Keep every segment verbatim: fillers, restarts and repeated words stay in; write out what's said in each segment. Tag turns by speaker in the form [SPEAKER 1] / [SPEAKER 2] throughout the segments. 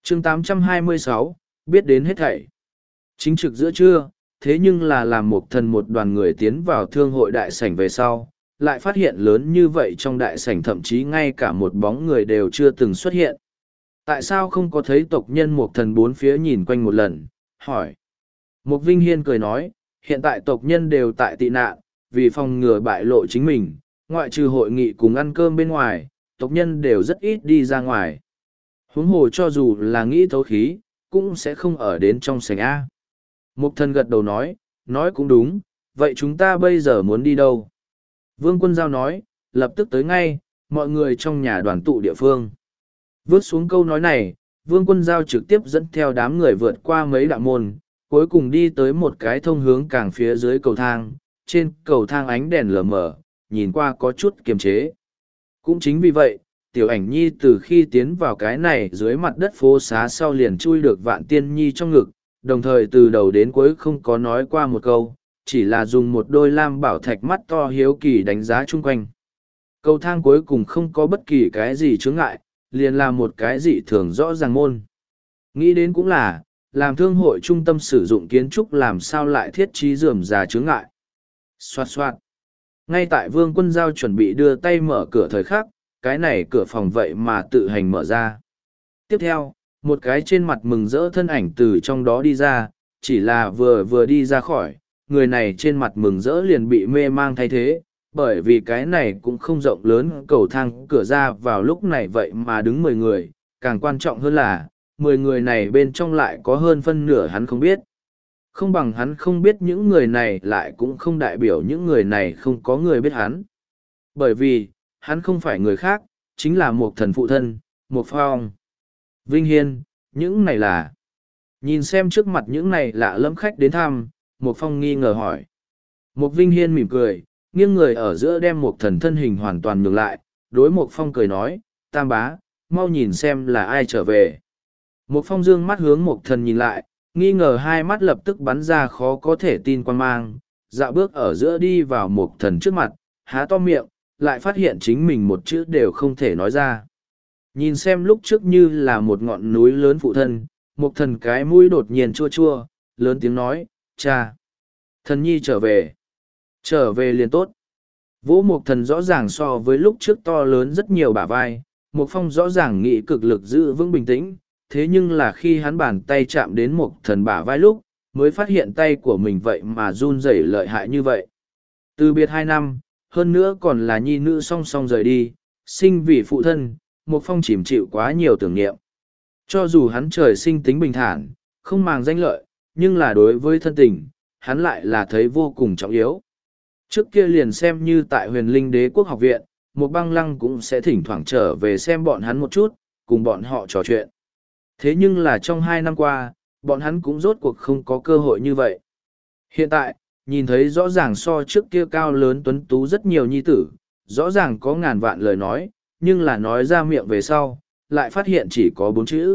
[SPEAKER 1] chương tám trăm hai mươi sáu, biết đến hết thảy. Chính trực giữa trưa, thế nhưng là làm một thần một đoàn người tiến vào thương hội đại sảnh về sau, lại phát hiện lớn như vậy trong đại sảnh thậm chí ngay cả một bóng người đều chưa từng xuất hiện. Tại sao không có thấy tộc nhân một thần bốn phía nhìn quanh một lần, hỏi. Mục Vinh Hiên cười nói, hiện tại tộc nhân đều tại tị nạn, vì phòng ngừa bại lộ chính mình, ngoại trừ hội nghị cùng ăn cơm bên ngoài, tộc nhân đều rất ít đi ra ngoài. Huống hồ cho dù là nghĩ thấu khí, cũng sẽ không ở đến trong sảnh A. Mục thần gật đầu nói, nói cũng đúng, vậy chúng ta bây giờ muốn đi đâu? Vương Quân Giao nói, lập tức tới ngay, mọi người trong nhà đoàn tụ địa phương. Vớt xuống câu nói này, Vương Quân Giao trực tiếp dẫn theo đám người vượt qua mấy đạo môn, cuối cùng đi tới một cái thông hướng càng phía dưới cầu thang, trên cầu thang ánh đèn lờ mờ, nhìn qua có chút kiềm chế. Cũng chính vì vậy, Tiểu Ảnh Nhi từ khi tiến vào cái này dưới mặt đất phố xá sau liền chui được Vạn Tiên Nhi trong ngực, đồng thời từ đầu đến cuối không có nói qua một câu, chỉ là dùng một đôi lam bảo thạch mắt to hiếu kỳ đánh giá chung quanh. Cầu thang cuối cùng không có bất kỳ cái gì chướng ngại, liền là một cái dị thường rõ ràng môn. Nghĩ đến cũng là, làm thương hội trung tâm sử dụng kiến trúc làm sao lại thiết trí rườm rà chướng ngại. Xoạt xoạt. Ngay tại Vương Quân Giao chuẩn bị đưa tay mở cửa thời khắc, cái này cửa phòng vậy mà tự hành mở ra. Tiếp theo, một cái trên mặt mừng rỡ thân ảnh từ trong đó đi ra, chỉ là vừa vừa đi ra khỏi, người này trên mặt mừng rỡ liền bị mê mang thay thế, bởi vì cái này cũng không rộng lớn cầu thang cửa ra vào lúc này vậy mà đứng mười người, càng quan trọng hơn là, mười người này bên trong lại có hơn phân nửa hắn không biết. Không bằng hắn không biết những người này lại cũng không đại biểu những người này không có người biết hắn. Bởi vì, hắn không phải người khác, chính là một thần phụ thân, một phong. Vinh Hiên, những này là... Nhìn xem trước mặt những này lạ lẫm khách đến thăm, một phong nghi ngờ hỏi. Một Vinh Hiên mỉm cười, nghiêng người ở giữa đem một thần thân hình hoàn toàn nhường lại, đối một phong cười nói, tam bá, mau nhìn xem là ai trở về. Một phong dương mắt hướng một thần nhìn lại, nghi ngờ hai mắt lập tức bắn ra khó có thể tin quan mang, dạo bước ở giữa đi vào một thần trước mặt, há to miệng, lại phát hiện chính mình một chữ đều không thể nói ra. Nhìn xem lúc trước như là một ngọn núi lớn phụ thân, một thần cái mũi đột nhiên chua chua, lớn tiếng nói, cha, thần nhi trở về. Trở về liền tốt. Vỗ một thần rõ ràng so với lúc trước to lớn rất nhiều bả vai, một phong rõ ràng nghĩ cực lực giữ vững bình tĩnh, thế nhưng là khi hắn bàn tay chạm đến một thần bả vai lúc, mới phát hiện tay của mình vậy mà run rẩy lợi hại như vậy. Từ biệt hai năm, hơn nữa còn là nhi nữ song song rời đi, sinh vì phụ thân, một phong chìm chịu quá nhiều tưởng niệm. Cho dù hắn trời sinh tính bình thản, không màng danh lợi, nhưng là đối với thân tình, hắn lại là thấy vô cùng trọng yếu. Trước kia liền xem như tại huyền linh đế quốc học viện, một băng lăng cũng sẽ thỉnh thoảng trở về xem bọn hắn một chút, cùng bọn họ trò chuyện. Thế nhưng là trong hai năm qua, bọn hắn cũng rốt cuộc không có cơ hội như vậy. Hiện tại, nhìn thấy rõ ràng so trước kia cao lớn tuấn tú rất nhiều nhi tử, rõ ràng có ngàn vạn lời nói, nhưng là nói ra miệng về sau, lại phát hiện chỉ có bốn chữ.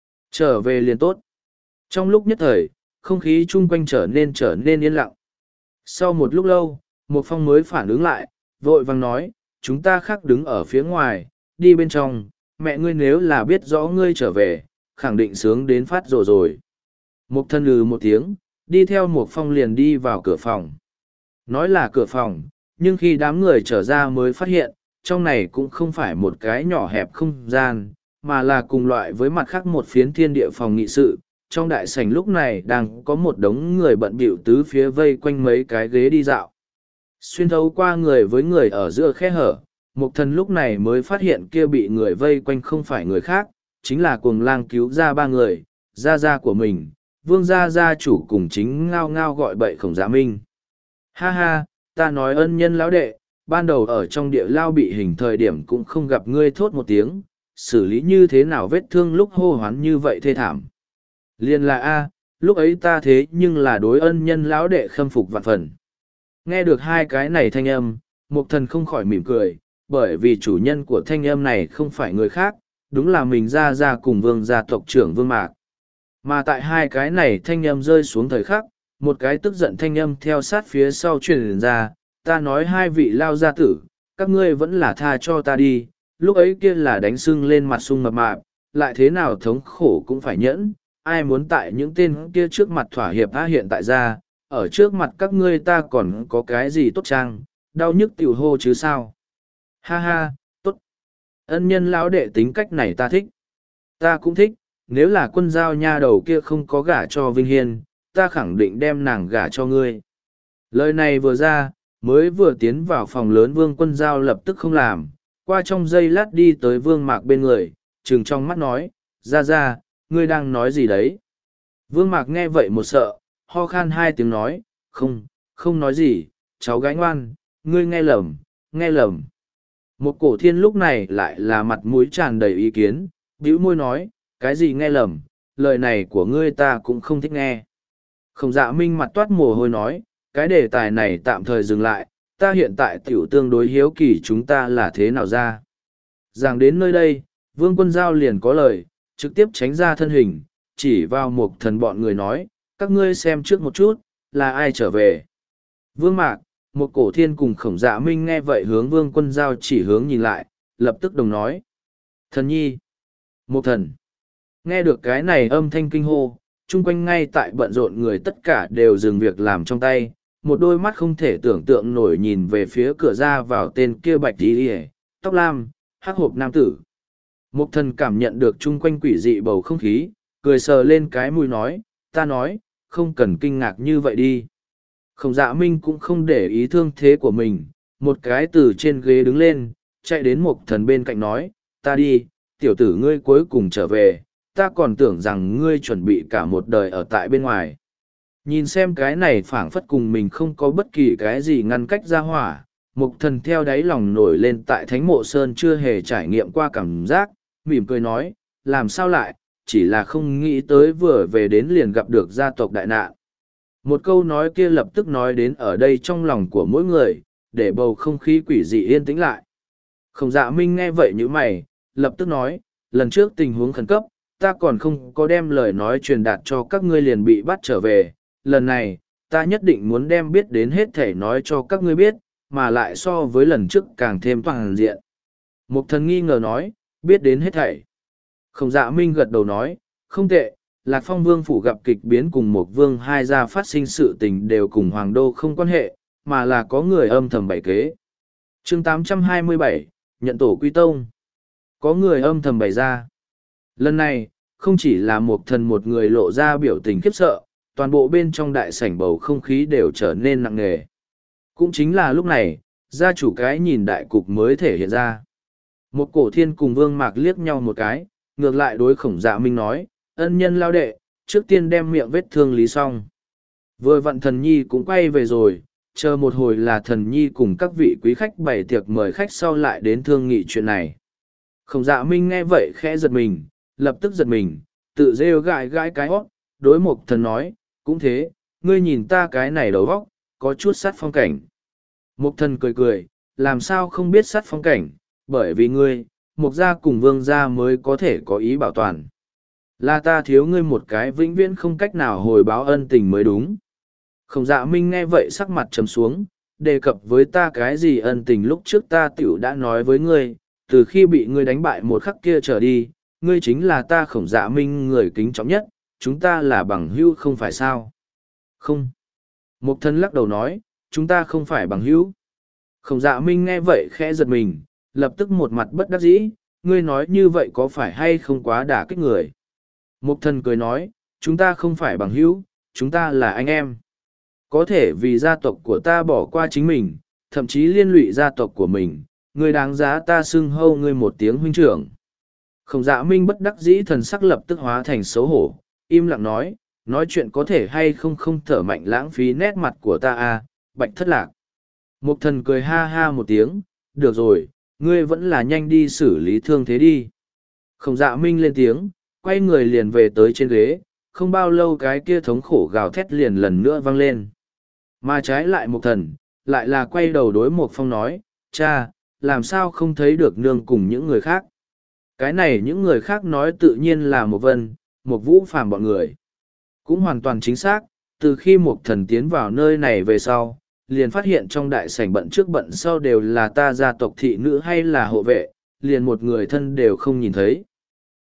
[SPEAKER 1] Trở về liền tốt. Trong lúc nhất thời, không khí chung quanh trở nên trở nên yên lặng. Sau một lúc lâu, một phong mới phản ứng lại, vội vàng nói, chúng ta khác đứng ở phía ngoài, đi bên trong, mẹ ngươi nếu là biết rõ ngươi trở về, khẳng định sướng đến phát rồ rồi. Một thân lừ một tiếng, đi theo một phong liền đi vào cửa phòng. Nói là cửa phòng, nhưng khi đám người trở ra mới phát hiện, trong này cũng không phải một cái nhỏ hẹp không gian, mà là cùng loại với mặt khác một phiến thiên địa phòng nghị sự. Trong đại sảnh lúc này đang có một đống người bận bịu tứ phía vây quanh mấy cái ghế đi dạo. Xuyên thấu qua người với người ở giữa khe hở, Mục thần lúc này mới phát hiện kia bị người vây quanh không phải người khác, chính là cuồng lang cứu ra ba người, gia gia của mình, vương gia gia chủ cùng chính ngao ngao gọi bậy Khổng Dạ Minh. Ha ha, ta nói ân nhân lão đệ, ban đầu ở trong địa lao bị hình thời điểm cũng không gặp ngươi thốt một tiếng, xử lý như thế nào vết thương lúc hô hoán như vậy thê thảm. Liên là A, lúc ấy ta thế nhưng là đối ân nhân lão đệ khâm phục vạn phần. Nghe được hai cái này thanh âm, Mục thần không khỏi mỉm cười, bởi vì chủ nhân của thanh âm này không phải người khác, đúng là mình ra ra cùng vương gia tộc trưởng Vương Mạc. Mà tại hai cái này thanh âm rơi xuống thời khắc, một cái tức giận thanh âm theo sát phía sau truyền ra, ta nói hai vị lao gia tử, các ngươi vẫn là tha cho ta đi, lúc ấy kia là đánh sưng lên mặt sung mập mạp, lại thế nào thống khổ cũng phải nhẫn, ai muốn tại những tên kia trước mặt thỏa hiệp á hiện tại ra, ở trước mặt các ngươi ta còn có cái gì tốt trang, đau nhức tiểu hô chứ sao. Ha ha, tốt. Ân nhân lão đệ tính cách này ta thích. Ta cũng thích, nếu là quân giao nha đầu kia không có gả cho Vinh Hiên, ta khẳng định đem nàng gả cho ngươi. Lời này vừa ra, mới vừa tiến vào phòng lớn Vương Quân Giao lập tức không làm, qua trong giây lát đi tới Vương Mạc bên người, trừng trong mắt nói, ra ra, ngươi đang nói gì đấy? Vương Mạc nghe vậy một sợ, ho khan hai tiếng nói, không, không nói gì, cháu gái ngoan, ngươi nghe lầm, nghe lầm. Một cổ thiên lúc này lại là mặt mũi tràn đầy ý kiến, bĩu môi nói, cái gì nghe lầm, lời này của ngươi ta cũng không thích nghe. Khổng Dạ Minh mặt toát mồ hôi nói, cái đề tài này tạm thời dừng lại, ta hiện tại tiểu tương đối hiếu kỳ chúng ta là thế nào ra. Giảng đến nơi đây, Vương Quân Giao liền có lời, trực tiếp tránh ra thân hình, chỉ vào một thần bọn người nói, các ngươi xem trước một chút, là ai trở về. Vương Mạc, một cổ thiên cùng Khổng Dạ Minh nghe vậy hướng Vương Quân Giao chỉ hướng nhìn lại, lập tức đồng nói. Thần nhi, một thần. Nghe được cái này âm thanh kinh hô, chung quanh ngay tại bận rộn người tất cả đều dừng việc làm trong tay, một đôi mắt không thể tưởng tượng nổi nhìn về phía cửa ra vào tên kia bạch tí ỉa tóc lam hắc hộp nam tử. Một thần cảm nhận được chung quanh quỷ dị bầu không khí, cười sờ lên cái mũi nói, ta nói, không cần kinh ngạc như vậy đi. Khổng Dạ Minh cũng không để ý thương thế của mình, một cái từ trên ghế đứng lên, chạy đến một thần bên cạnh nói, ta đi, tiểu tử ngươi cuối cùng trở về, ta còn tưởng rằng ngươi chuẩn bị cả một đời ở tại bên ngoài. Nhìn xem cái này phảng phất cùng mình không có bất kỳ cái gì ngăn cách ra hỏa, mục thần theo đáy lòng nổi lên tại Thánh Mộ Sơn chưa hề trải nghiệm qua cảm giác, mỉm cười nói, làm sao lại, chỉ là không nghĩ tới vừa về đến liền gặp được gia tộc đại nạn. Một câu nói kia lập tức nói đến ở đây trong lòng của mỗi người, để bầu không khí quỷ dị yên tĩnh lại. Khổng Dạ Minh nghe vậy như mày, lập tức nói, lần trước tình huống khẩn cấp, ta còn không có đem lời nói truyền đạt cho các ngươi liền bị bắt trở về. Lần này, ta nhất định muốn đem biết đến hết thể nói cho các ngươi biết, mà lại so với lần trước càng thêm toàn diện. Mục thần nghi ngờ nói, biết đến hết thảy. Khổng Dạ Minh gật đầu nói, không tệ, Lạc Phong Vương phủ gặp kịch biến cùng một vương hai gia phát sinh sự tình đều cùng Hoàng Đô không quan hệ, mà là có người âm thầm bày kế. chương tám trăm hai mươi bảy, nhận tổ quy tông. Có người âm thầm bày ra. Lần này, không chỉ là một thần một người lộ ra biểu tình khiếp sợ, toàn bộ bên trong đại sảnh bầu không khí đều trở nên nặng nề. Cũng chính là lúc này, gia chủ cái nhìn đại cục mới thể hiện ra. Một cổ thiên cùng Vương Mạc liếc nhau một cái, ngược lại đối Khổng Dạ Minh nói, ân nhân lao đệ, trước tiên đem miệng vết thương lý xong. Vừa vặn thần nhi cũng quay về rồi, chờ một hồi là thần nhi cùng các vị quý khách bày tiệc mời khách sau lại đến thương nghị chuyện này. Khổng Dạ Minh nghe vậy khẽ giật mình, lập tức giật mình, tự rêu gãi gãi cái hót, đối Mục thần nói, cũng thế, ngươi nhìn ta cái này đầu vóc, có chút sát phong cảnh. Mục thần cười cười, làm sao không biết sát phong cảnh, bởi vì ngươi, Mục gia cùng Vương gia mới có thể có ý bảo toàn. Là ta thiếu ngươi một cái vĩnh viễn không cách nào hồi báo ân tình mới đúng. Khổng Dạ Minh nghe vậy sắc mặt trầm xuống, đề cập với ta cái gì ân tình lúc trước ta tiểu đã nói với ngươi, từ khi bị ngươi đánh bại một khắc kia trở đi, ngươi chính là ta Khổng Dạ Minh người kính trọng nhất, chúng ta là bằng hữu không phải sao? Không. Mục thân lắc đầu nói, chúng ta không phải bằng hữu. Khổng Dạ Minh nghe vậy khẽ giật mình, lập tức một mặt bất đắc dĩ, ngươi nói như vậy có phải hay không quá đả kích người? Mục thần cười nói, chúng ta không phải bằng hữu, chúng ta là anh em. Có thể vì gia tộc của ta bỏ qua chính mình, thậm chí liên lụy gia tộc của mình, ngươi đáng giá ta xưng hâu ngươi một tiếng huynh trưởng. Khổng Dạ Minh bất đắc dĩ thần sắc lập tức hóa thành xấu hổ, im lặng nói, nói chuyện có thể hay không không thở mạnh lãng phí nét mặt của ta à, bạch thất lạc. Mục thần cười ha ha một tiếng, được rồi, ngươi vẫn là nhanh đi xử lý thương thế đi. Khổng Dạ Minh lên tiếng, quay người liền về tới trên ghế, không bao lâu cái kia thống khổ gào thét liền lần nữa vang lên. Mà trái lại Mục thần, lại là quay đầu đối Mục Phong nói, cha, làm sao không thấy được nương cùng những người khác. Cái này những người khác nói tự nhiên là Mục Vân, Mục Vũ Phàm bọn người. Cũng hoàn toàn chính xác, từ khi Mục thần tiến vào nơi này về sau, liền phát hiện trong đại sảnh bận trước bận sau đều là ta gia tộc thị nữ hay là hộ vệ, liền một người thân đều không nhìn thấy.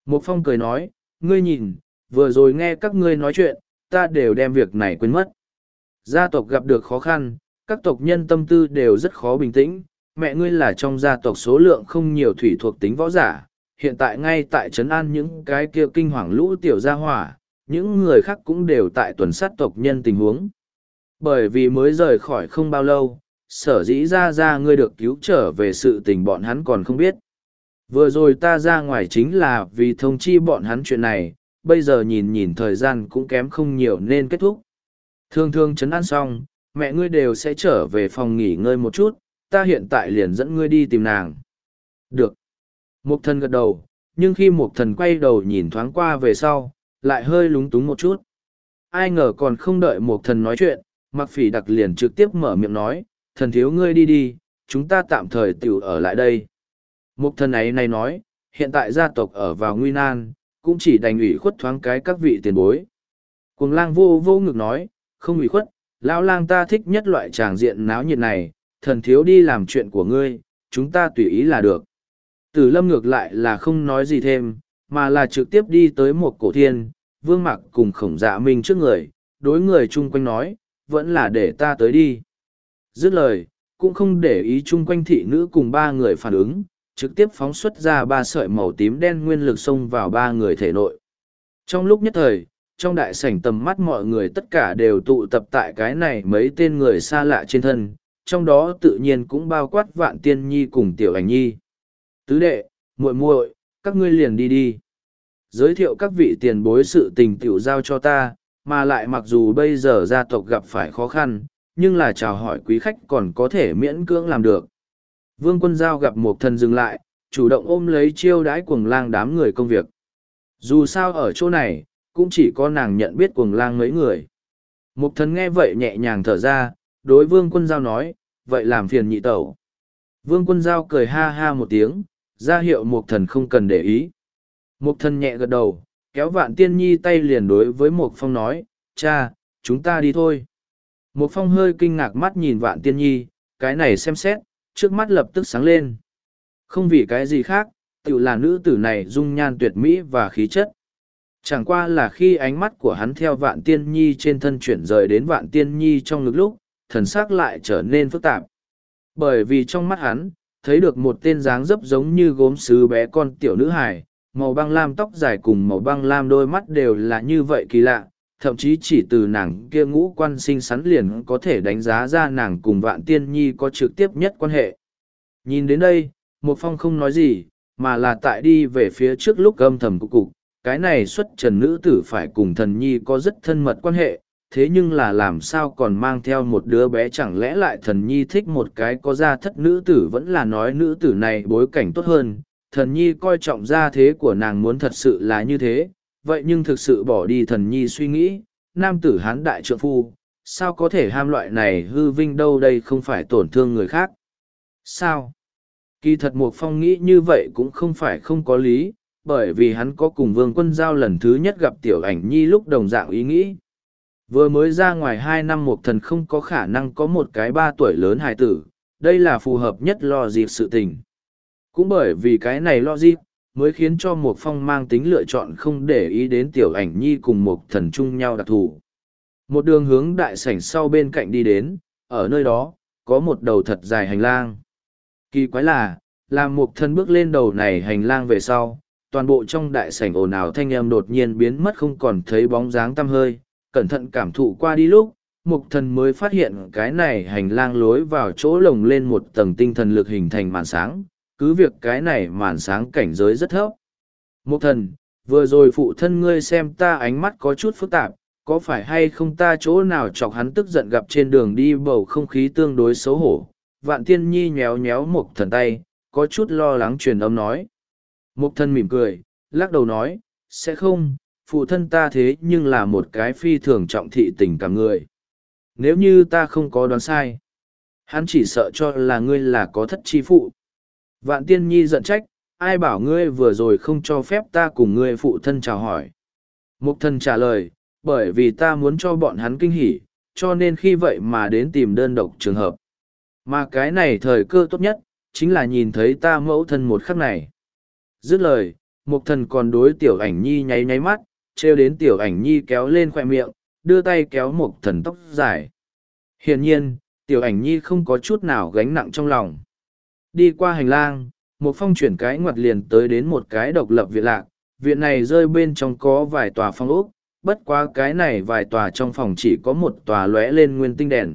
[SPEAKER 1] Một Phong cười nói, ngươi nhìn, vừa rồi nghe các ngươi nói chuyện, ta đều đem việc này quên mất. Gia tộc gặp được khó khăn, các tộc nhân tâm tư đều rất khó bình tĩnh, mẹ ngươi là trong gia tộc số lượng không nhiều thủy thuộc tính võ giả, hiện tại ngay tại trấn an những cái kia kinh hoàng lũ tiểu gia hỏa, những người khác cũng đều tại tuần sát tộc nhân tình huống. Bởi vì mới rời khỏi không bao lâu, sở dĩ ra ra ngươi được cứu trở về sự tình bọn hắn còn không biết. Vừa rồi ta ra ngoài chính là vì thông chi bọn hắn chuyện này, bây giờ nhìn nhìn thời gian cũng kém không nhiều nên kết thúc. Thường thường trấn an xong, mẹ ngươi đều sẽ trở về phòng nghỉ ngơi một chút, ta hiện tại liền dẫn ngươi đi tìm nàng. Được. Mục thần gật đầu, nhưng khi mục thần quay đầu nhìn thoáng qua về sau, lại hơi lúng túng một chút. Ai ngờ còn không đợi mục thần nói chuyện, Mặc Phỉ Đặc liền trực tiếp mở miệng nói, thần thiếu ngươi đi đi, chúng ta tạm thời tiểu ở lại đây. Mục thần ấy này nói, hiện tại gia tộc ở vào nguy nan, cũng chỉ đành ủy khuất thoáng cái các vị tiền bối. Cuồng lang vô vô ngực nói, không ủy khuất, lão lang ta thích nhất loại tràng diện náo nhiệt này, thần thiếu đi làm chuyện của ngươi, chúng ta tùy ý là được. Tử Lâm ngược lại là không nói gì thêm, mà là trực tiếp đi tới một cổ thiên, Vương Mặc cùng Khổng Dạ Minh trước người, đối người chung quanh nói, vẫn là để ta tới đi. Dứt lời, cũng không để ý chung quanh thị nữ cùng ba người phản ứng, trực tiếp phóng xuất ra ba sợi màu tím đen nguyên lực xông vào ba người thể nội. Trong lúc nhất thời, trong đại sảnh tầm mắt mọi người tất cả đều tụ tập tại cái này mấy tên người xa lạ trên thân, trong đó tự nhiên cũng bao quát Vạn Tiên Nhi cùng Tiểu Ảnh Nhi. Tứ đệ, muội muội, các ngươi liền đi đi. Giới thiệu các vị tiền bối sự tình tiểu giao cho ta, mà lại mặc dù bây giờ gia tộc gặp phải khó khăn, nhưng là chào hỏi quý khách còn có thể miễn cưỡng làm được. Vương Quân Giao gặp một thần dừng lại, chủ động ôm lấy chiêu đãi cuồng lang đám người công việc. Dù sao ở chỗ này, cũng chỉ có nàng nhận biết cuồng lang mấy người. Mục thần nghe vậy nhẹ nhàng thở ra, đối Vương Quân Giao nói, vậy làm phiền nhị tẩu. Vương Quân Giao cười ha ha một tiếng, ra hiệu mục thần không cần để ý. Mục thần nhẹ gật đầu, kéo Vạn Tiên Nhi tay liền đối với Mục Phong nói, cha, chúng ta đi thôi. Mục Phong hơi kinh ngạc mắt nhìn Vạn Tiên Nhi, cái này xem xét, trước mắt lập tức sáng lên. Không vì cái gì khác, tự là nữ tử này dung nhan tuyệt mỹ và khí chất. Chẳng qua là khi ánh mắt của hắn theo Vạn Tiên Nhi trên thân chuyển rời đến Vạn Tiên Nhi trong ngực lúc, thần sắc lại trở nên phức tạp. Bởi vì trong mắt hắn, thấy được một tên dáng dấp giống như gốm sứ bé con tiểu nữ hài, màu băng lam tóc dài cùng màu băng lam đôi mắt đều là như vậy kỳ lạ, thậm chí chỉ từ nàng kia ngũ quan xinh xắn liền có thể đánh giá ra nàng cùng Vạn Tiên Nhi có trực tiếp nhất quan hệ. Nhìn đến đây, Một Phong không nói gì, mà là tại đi về phía trước lúc âm thầm cục cục, cái này xuất trần nữ tử phải cùng thần nhi có rất thân mật quan hệ, thế nhưng là làm sao còn mang theo một đứa bé, chẳng lẽ lại thần nhi thích một cái có gia thất nữ tử, vẫn là nói nữ tử này bối cảnh tốt hơn, thần nhi coi trọng gia thế của nàng muốn thật sự là như thế, vậy nhưng thực sự bỏ đi thần nhi suy nghĩ, nam tử hán đại trượng phu, sao có thể ham loại này hư vinh đâu, đây không phải tổn thương người khác. Sao? Kỳ thật Mục Phong nghĩ như vậy cũng không phải không có lý, bởi vì hắn có cùng Vương Quân Giao lần thứ nhất gặp Tiểu Ảnh Nhi lúc đồng dạng ý nghĩ. Vừa mới ra ngoài hai năm Mục Thần không có khả năng có một cái ba tuổi lớn hài tử, đây là phù hợp nhất lo dịp sự tình. Cũng bởi vì cái này lo dịp, mới khiến cho Mục Phong mang tính lựa chọn không để ý đến Tiểu Ảnh Nhi cùng Mục Thần chung nhau đặc thù. Một đường hướng đại sảnh sau bên cạnh đi đến, ở nơi đó, có một đầu thật dài hành lang. Kỳ quái là, làm Mục Thần bước lên đầu này hành lang về sau, toàn bộ trong đại sảnh ồn ào thanh âm đột nhiên biến mất, không còn thấy bóng dáng tăm hơi, cẩn thận cảm thụ qua đi lúc, Mục Thần mới phát hiện cái này hành lang lối vào chỗ lồng lên một tầng tinh thần lực hình thành màn sáng, cứ việc cái này màn sáng cảnh giới rất thấp. Mục Thần, vừa rồi phụ thân ngươi xem ta ánh mắt có chút phức tạp, có phải hay không ta chỗ nào chọc hắn tức giận, gặp trên đường đi bầu không khí tương đối xấu hổ. Vạn Tiên Nhi nhéo nhéo Mục Thần tay, có chút lo lắng truyền âm nói. Mục Thần mỉm cười, lắc đầu nói, sẽ không, phụ thân ta thế nhưng là một cái phi thường trọng thị tình cảm người. Nếu như ta không có đoán sai, hắn chỉ sợ cho là ngươi là có thất chi phụ. Vạn Tiên Nhi giận trách, ai bảo ngươi vừa rồi không cho phép ta cùng ngươi phụ thân chào hỏi. Mục Thần trả lời, bởi vì ta muốn cho bọn hắn kinh hỉ, cho nên khi vậy mà đến tìm đơn độc trường hợp. Mà cái này thời cơ tốt nhất, chính là nhìn thấy ta mẫu thân một khắc này. Dứt lời, Mục thần còn đối tiểu ảnh nhi nháy nháy mắt, trêu đến tiểu ảnh nhi kéo lên khoe miệng, đưa tay kéo mục thần tóc dài. Hiển nhiên, tiểu ảnh nhi không có chút nào gánh nặng trong lòng. Đi qua hành lang, Mục Phong chuyển cái ngoặt liền tới đến một cái độc lập viện lạc. Viện này rơi bên trong có vài tòa phòng ốc, bất quá cái này vài tòa trong phòng chỉ có một tòa lóe lên nguyên tinh đèn.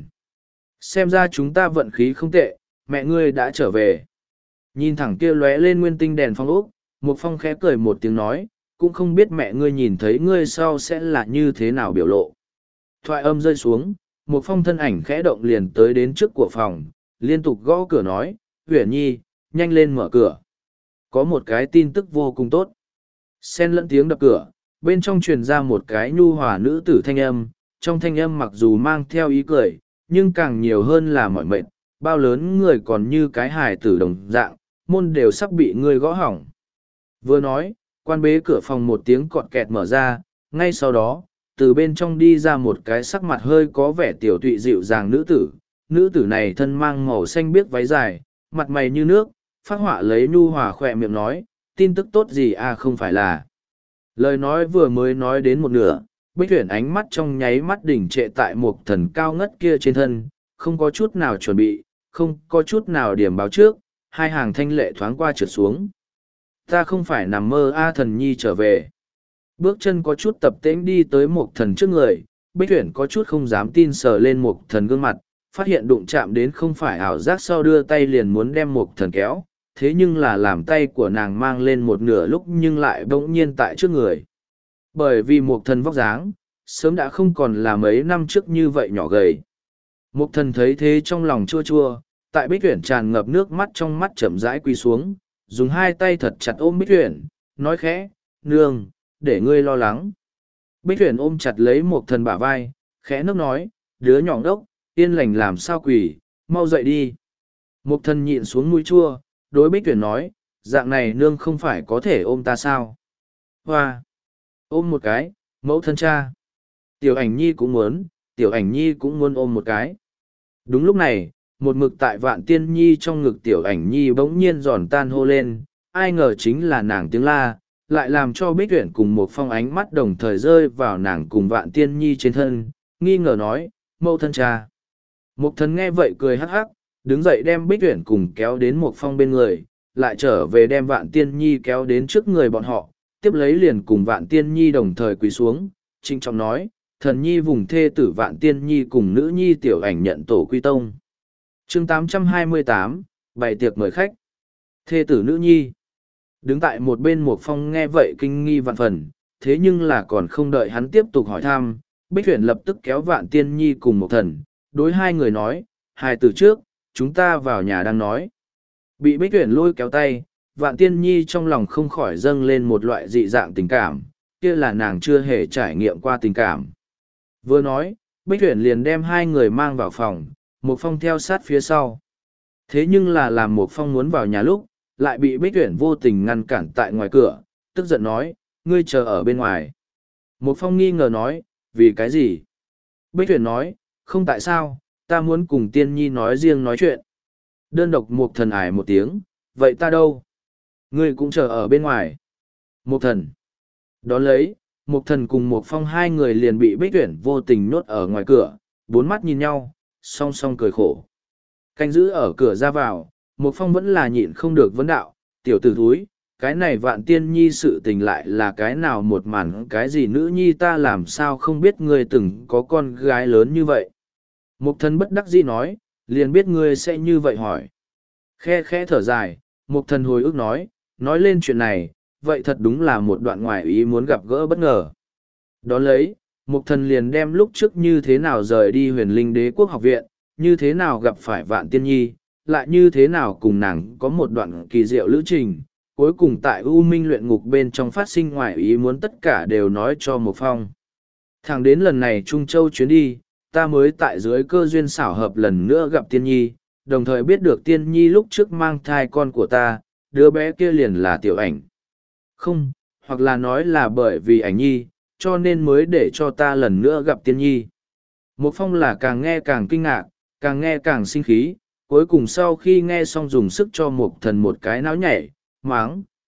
[SPEAKER 1] Xem ra chúng ta vận khí không tệ, mẹ ngươi đã trở về. Nhìn thẳng kia lóe lên nguyên tinh đèn phòng ốc, Mục Phong khẽ cười một tiếng nói, cũng không biết mẹ ngươi nhìn thấy ngươi sau sẽ là như thế nào biểu lộ. Thoại âm rơi xuống, Mục Phong thân ảnh khẽ động liền tới đến trước của phòng, liên tục gõ cửa nói, Uyển Nhi, nhanh lên mở cửa. Có một cái tin tức vô cùng tốt. Xen lẫn tiếng đập cửa, bên trong truyền ra một cái nhu hòa nữ tử thanh âm, trong thanh âm mặc dù mang theo ý cười, nhưng càng nhiều hơn là mỏi mệt, bao lớn người còn như cái hài tử đồng dạng, môn đều sắp bị ngươi gõ hỏng. Vừa nói, quan bế cửa phòng một tiếng cọt kẹt mở ra, ngay sau đó, từ bên trong đi ra một cái sắc mặt hơi có vẻ tiểu tụy dịu dàng nữ tử. Nữ tử này thân mang màu xanh biếc váy dài, mặt mày như nước, phát họa lấy nhu hòa khỏe miệng nói, tin tức tốt gì à không phải là. Lời nói vừa mới nói đến một nửa, Bích Tuyển ánh mắt trong nháy mắt đỉnh trệ tại một thần cao ngất kia trên thân, không có chút nào chuẩn bị, không có chút nào điểm báo trước, hai hàng thanh lệ thoáng qua trượt xuống. Ta không phải nằm mơ A thần nhi trở về. Bước chân có chút tập tễnh đi tới một thần trước người, Bích Tuyển có chút không dám tin sờ lên một thần gương mặt, phát hiện đụng chạm đến không phải ảo giác sau đưa tay liền muốn đem một thần kéo, thế nhưng là làm tay của nàng mang lên một nửa lúc nhưng lại bỗng nhiên tại trước người. Bởi vì một thần vóc dáng, sớm đã không còn là mấy năm trước như vậy nhỏ gầy. Một thần thấy thế trong lòng chua chua, tại Bích Tuyển tràn ngập nước mắt trong mắt chậm rãi quỳ xuống, dùng hai tay thật chặt ôm Bích Tuyển, nói khẽ, nương, để ngươi lo lắng. Bích Tuyển ôm chặt lấy một thần bả vai, khẽ nước nói, đứa nhỏ đốc, yên lành làm sao quỳ, mau dậy đi. Một thần nhịn xuống mũi chua, đối Bích Tuyển nói, dạng này nương không phải có thể ôm ta sao? Hoa! Ôm một cái, mẫu thân cha. Tiểu ảnh nhi cũng muốn, tiểu ảnh nhi cũng muốn ôm một cái. Đúng lúc này, một mực tại vạn tiên nhi trong ngực tiểu ảnh nhi bỗng nhiên giòn tan hô lên, ai ngờ chính là nàng tiếng la, lại làm cho Bích Tuyển cùng một phong ánh mắt đồng thời rơi vào nàng cùng vạn tiên nhi trên thân, nghi ngờ nói, mẫu thân cha. Một thần nghe vậy cười hắc hắc, đứng dậy đem Bích Tuyển cùng kéo đến một phong bên người, lại trở về đem vạn tiên nhi kéo đến trước người bọn họ, tiếp lấy liền cùng vạn tiên nhi đồng thời quỳ xuống, trinh trọng nói, thần nhi vùng thê tử vạn tiên nhi cùng nữ nhi tiểu ảnh nhận tổ quy tông. chương tám trăm hai mươi tám, bày tiệc mời khách. Thê tử nữ nhi. Đứng tại một bên một phong nghe vậy kinh nghi vạn phần, thế nhưng là còn không đợi hắn tiếp tục hỏi thăm, Bích Tuyển lập tức kéo vạn tiên nhi cùng một thần, đối hai người nói, hai từ trước, chúng ta vào nhà đang nói. Bị Bích Tuyển lôi kéo tay, vạn tiên nhi trong lòng không khỏi dâng lên một loại dị dạng tình cảm, kia là nàng chưa hề trải nghiệm qua tình cảm. Vừa nói, Bích Tuyển liền đem hai người mang vào phòng, một phong theo sát phía sau. Thế nhưng là làm một phong muốn vào nhà lúc, lại bị Bích Tuyển vô tình ngăn cản tại ngoài cửa, tức giận nói, ngươi chờ ở bên ngoài. Một phong nghi ngờ nói, vì cái gì? Bích Tuyển nói, không tại sao, ta muốn cùng tiên nhi nói riêng nói chuyện. Đơn độc một thần ải một tiếng, vậy ta đâu? Ngươi cũng chờ ở bên ngoài. Một thần. Đón lấy, một thần cùng một phong hai người liền bị Bích Tuyển vô tình nhốt ở ngoài cửa, bốn mắt nhìn nhau, song song cười khổ. Canh giữ ở cửa ra vào, một phong vẫn là nhịn không được vấn đạo, tiểu tử thúi, cái này vạn tiên nhi sự tình lại là cái nào một màn cái gì nữ nhi ta làm sao không biết ngươi từng có con gái lớn như vậy. Một thần bất đắc dĩ nói, liền biết ngươi sẽ như vậy hỏi. Khe khẽ thở dài, một thần hồi ức nói, nói lên chuyện này, vậy thật đúng là một đoạn ngoài ý muốn gặp gỡ bất ngờ. Đón lấy, một thần liền đem lúc trước như thế nào rời đi huyền linh đế quốc học viện, như thế nào gặp phải vạn tiên nhi, lại như thế nào cùng nàng có một đoạn kỳ diệu lữ trình, cuối cùng tại U Minh luyện ngục bên trong phát sinh ngoài ý muốn tất cả đều nói cho một phong. Thẳng đến lần này Trung Châu chuyến đi, ta mới tại dưới cơ duyên xảo hợp lần nữa gặp tiên nhi, đồng thời biết được tiên nhi lúc trước mang thai con của ta, đứa bé kia liền là tiểu ảnh. Không, hoặc là nói là bởi vì ảnh nhi, cho nên mới để cho ta lần nữa gặp tiên nhi. Một phong là càng nghe càng kinh ngạc, càng nghe càng sinh khí, cuối cùng sau khi nghe xong dùng sức cho một thần một cái náo nhảy, máng,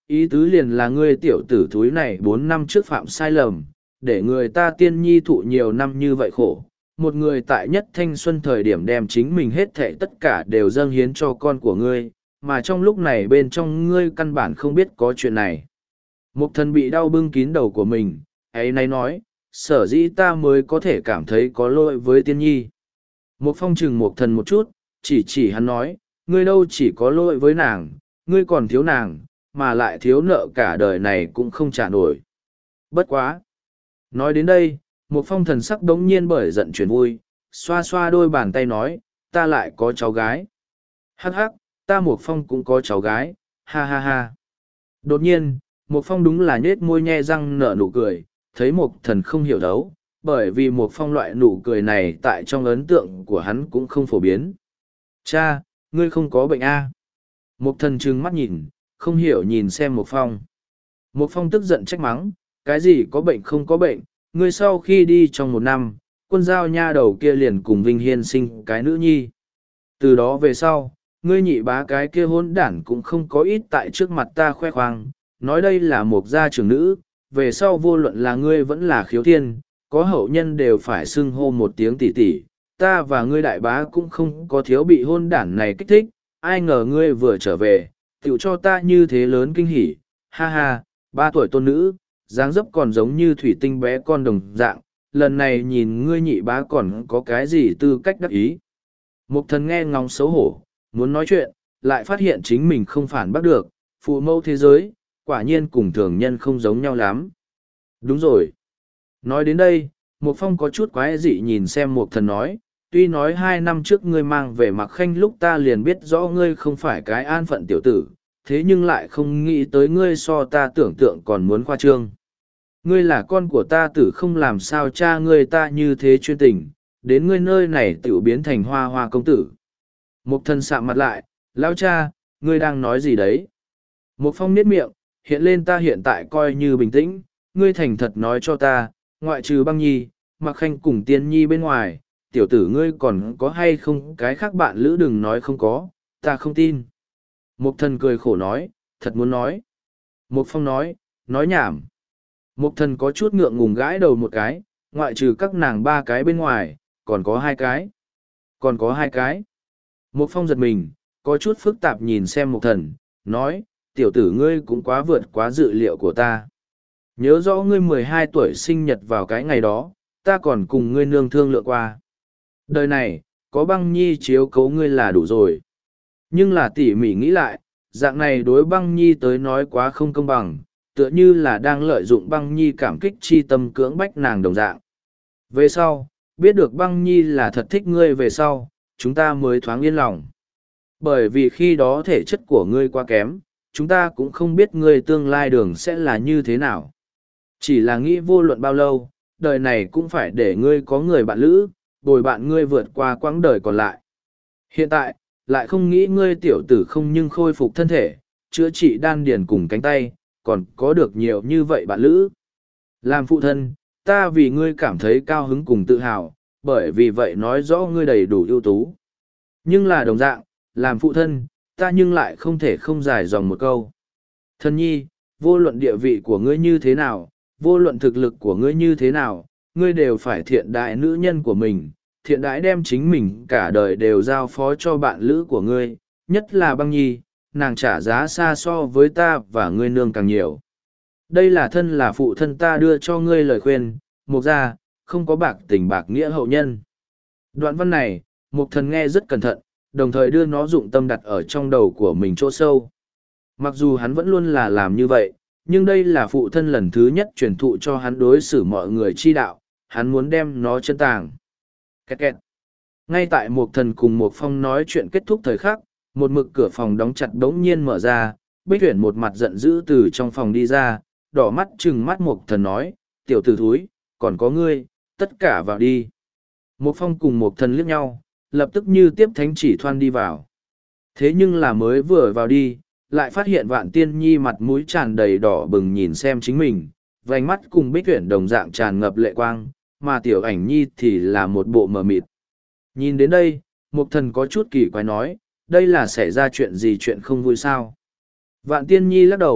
[SPEAKER 1] Ý tứ liền là ngươi tiểu tử thúi này bốn năm trước phạm sai lầm, để người ta tiên nhi thụ nhiều năm như vậy khổ. Một người tại nhất thanh xuân thời điểm đem chính mình hết thệ tất cả đều dâng hiến cho con của ngươi, mà trong lúc này bên trong ngươi căn bản không biết có chuyện này. Mục thần bị đau bưng kín đầu của mình, ấy nay nói, sở dĩ ta mới có thể cảm thấy có lỗi với tiên nhi. Mục phong chừng mục thần một chút, chỉ chỉ hắn nói, ngươi đâu chỉ có lỗi với nàng, ngươi còn thiếu nàng, mà lại thiếu nợ cả đời này cũng không trả nổi. Bất quá. Nói đến đây, Mục phong thần sắc đống nhiên bởi giận chuyển vui, xoa xoa đôi bàn tay nói, ta lại có cháu gái. Hắc hắc, ta Mục phong cũng có cháu gái, ha ha ha. Đột nhiên, Mục phong đúng là nhết môi nhe răng nở nụ cười, thấy Mục thần không hiểu đấu, bởi vì Mục phong loại nụ cười này tại trong ấn tượng của hắn cũng không phổ biến. Cha, ngươi không có bệnh a? Mục thần trừng mắt nhìn, không hiểu nhìn xem Mục phong. Mục phong tức giận trách mắng, cái gì có bệnh không có bệnh, ngươi sau khi đi trong một năm, quân giao nha đầu kia liền cùng Vinh Hiên sinh cái nữ nhi. Từ đó về sau, ngươi nhị bá cái kia hôn đản cũng không có ít tại trước mặt ta khoe khoang, nói đây là một gia trưởng nữ, về sau vô luận là ngươi vẫn là khiếu thiên, có hậu nhân đều phải xưng hô một tiếng tỷ tỷ. Ta và ngươi đại bá cũng không có thiếu bị hôn đản này kích thích, ai ngờ ngươi vừa trở về, tiểu cho ta như thế lớn kinh hỉ, ha ha, ba tuổi tôn nữ, dáng dấp còn giống như thủy tinh bé con đồng dạng, lần này nhìn ngươi nhị bá còn có cái gì tư cách đắc ý. Mục thần nghe ngóng xấu hổ, muốn nói chuyện, lại phát hiện chính mình không phản bắt được, phụ mẫu thế giới, quả nhiên cùng thường nhân không giống nhau lắm. Đúng rồi. Nói đến đây, Mục phong có chút quái dị nhìn xem Mục thần nói, tuy nói hai năm trước ngươi mang về Mặc Khanh lúc ta liền biết rõ ngươi không phải cái an phận tiểu tử, thế nhưng lại không nghĩ tới ngươi so ta tưởng tượng còn muốn khoa trương. Ngươi là con của ta tử không làm sao cha ngươi ta như thế chuyên tình, đến ngươi nơi này tiểu biến thành hoa hoa công tử. Mục thần sạm mặt lại, lão cha, ngươi đang nói gì đấy? Mục phong niết miệng, hiện lên ta hiện tại coi như bình tĩnh, ngươi thành thật nói cho ta, ngoại trừ băng nhi, Mặc Khanh cùng tiên nhi bên ngoài, tiểu tử ngươi còn có hay không cái khác bạn lữ đừng nói không có, ta không tin. Mục thần cười khổ nói, thật muốn nói. Mục phong nói, nói nhảm. Mục thần có chút ngượng ngùng gãi đầu một cái, ngoại trừ các nàng ba cái bên ngoài, còn có hai cái. Còn có hai cái. Mục phong giật mình, có chút phức tạp nhìn xem mục thần, nói, tiểu tử ngươi cũng quá vượt quá dự liệu của ta. Nhớ rõ ngươi mười hai tuổi sinh nhật vào cái ngày đó, ta còn cùng ngươi nương thương lượng qua. Đời này, có băng nhi chiếu cấu ngươi là đủ rồi. Nhưng là tỉ mỉ nghĩ lại, dạng này đối băng nhi tới nói quá không công bằng, tựa như là đang lợi dụng băng nhi cảm kích chi tâm cưỡng bách nàng đồng dạng. Về sau, biết được băng nhi là thật thích ngươi về sau, chúng ta mới thoáng yên lòng. Bởi vì khi đó thể chất của ngươi quá kém, chúng ta cũng không biết ngươi tương lai đường sẽ là như thế nào. Chỉ là nghĩ vô luận bao lâu, đời này cũng phải để ngươi có người bạn lữ, bồi bạn ngươi vượt qua quãng đời còn lại. Hiện tại, lại không nghĩ ngươi tiểu tử không nhưng khôi phục thân thể, chữa trị đan điền cùng cánh tay, còn có được nhiều như vậy bạn lữ. Làm phụ thân, ta vì ngươi cảm thấy cao hứng cùng tự hào, bởi vì vậy nói rõ ngươi đầy đủ ưu tú. Nhưng là đồng dạng, làm phụ thân, ta nhưng lại không thể không dài dòng một câu. Thân nhi, vô luận địa vị của ngươi như thế nào, vô luận thực lực của ngươi như thế nào, ngươi đều phải thiện đại nữ nhân của mình, thiện đãi đem chính mình cả đời đều giao phó cho bạn lữ của ngươi, nhất là băng nhi, nàng trả giá xa so với ta và ngươi nương càng nhiều. Đây là thân là phụ thân ta đưa cho ngươi lời khuyên, mục ra, không có bạc tình bạc nghĩa hậu nhân. Đoạn văn này, mục thần nghe rất cẩn thận, đồng thời đưa nó dụng tâm đặt ở trong đầu của mình chỗ sâu. Mặc dù hắn vẫn luôn là làm như vậy, nhưng đây là phụ thân lần thứ nhất truyền thụ cho hắn đối xử mọi người chi đạo, hắn muốn đem nó chân tàng. Kẹt kẹt. Ngay tại một thần cùng một phong nói chuyện kết thúc thời khắc, một mực cửa phòng đóng chặt đống nhiên mở ra, Bích Tuyển một mặt giận dữ từ trong phòng đi ra, đỏ mắt trừng mắt một thần nói, tiểu tử thúi, còn có ngươi, tất cả vào đi. Một phong cùng một thần liếc nhau, lập tức như tiếp thánh chỉ thoan đi vào. Thế nhưng là mới vừa vào đi, lại phát hiện Vạn Tiên Nhi mặt mũi tràn đầy đỏ bừng nhìn xem chính mình, vành mắt cùng Bích Tuyển đồng dạng tràn ngập lệ quang, mà tiểu ảnh nhi thì là một bộ mờ mịt. Nhìn đến đây, Mục thần có chút kỳ quái nói, đây là xảy ra chuyện gì chuyện không vui sao? Vạn Tiên Nhi lắc đầu,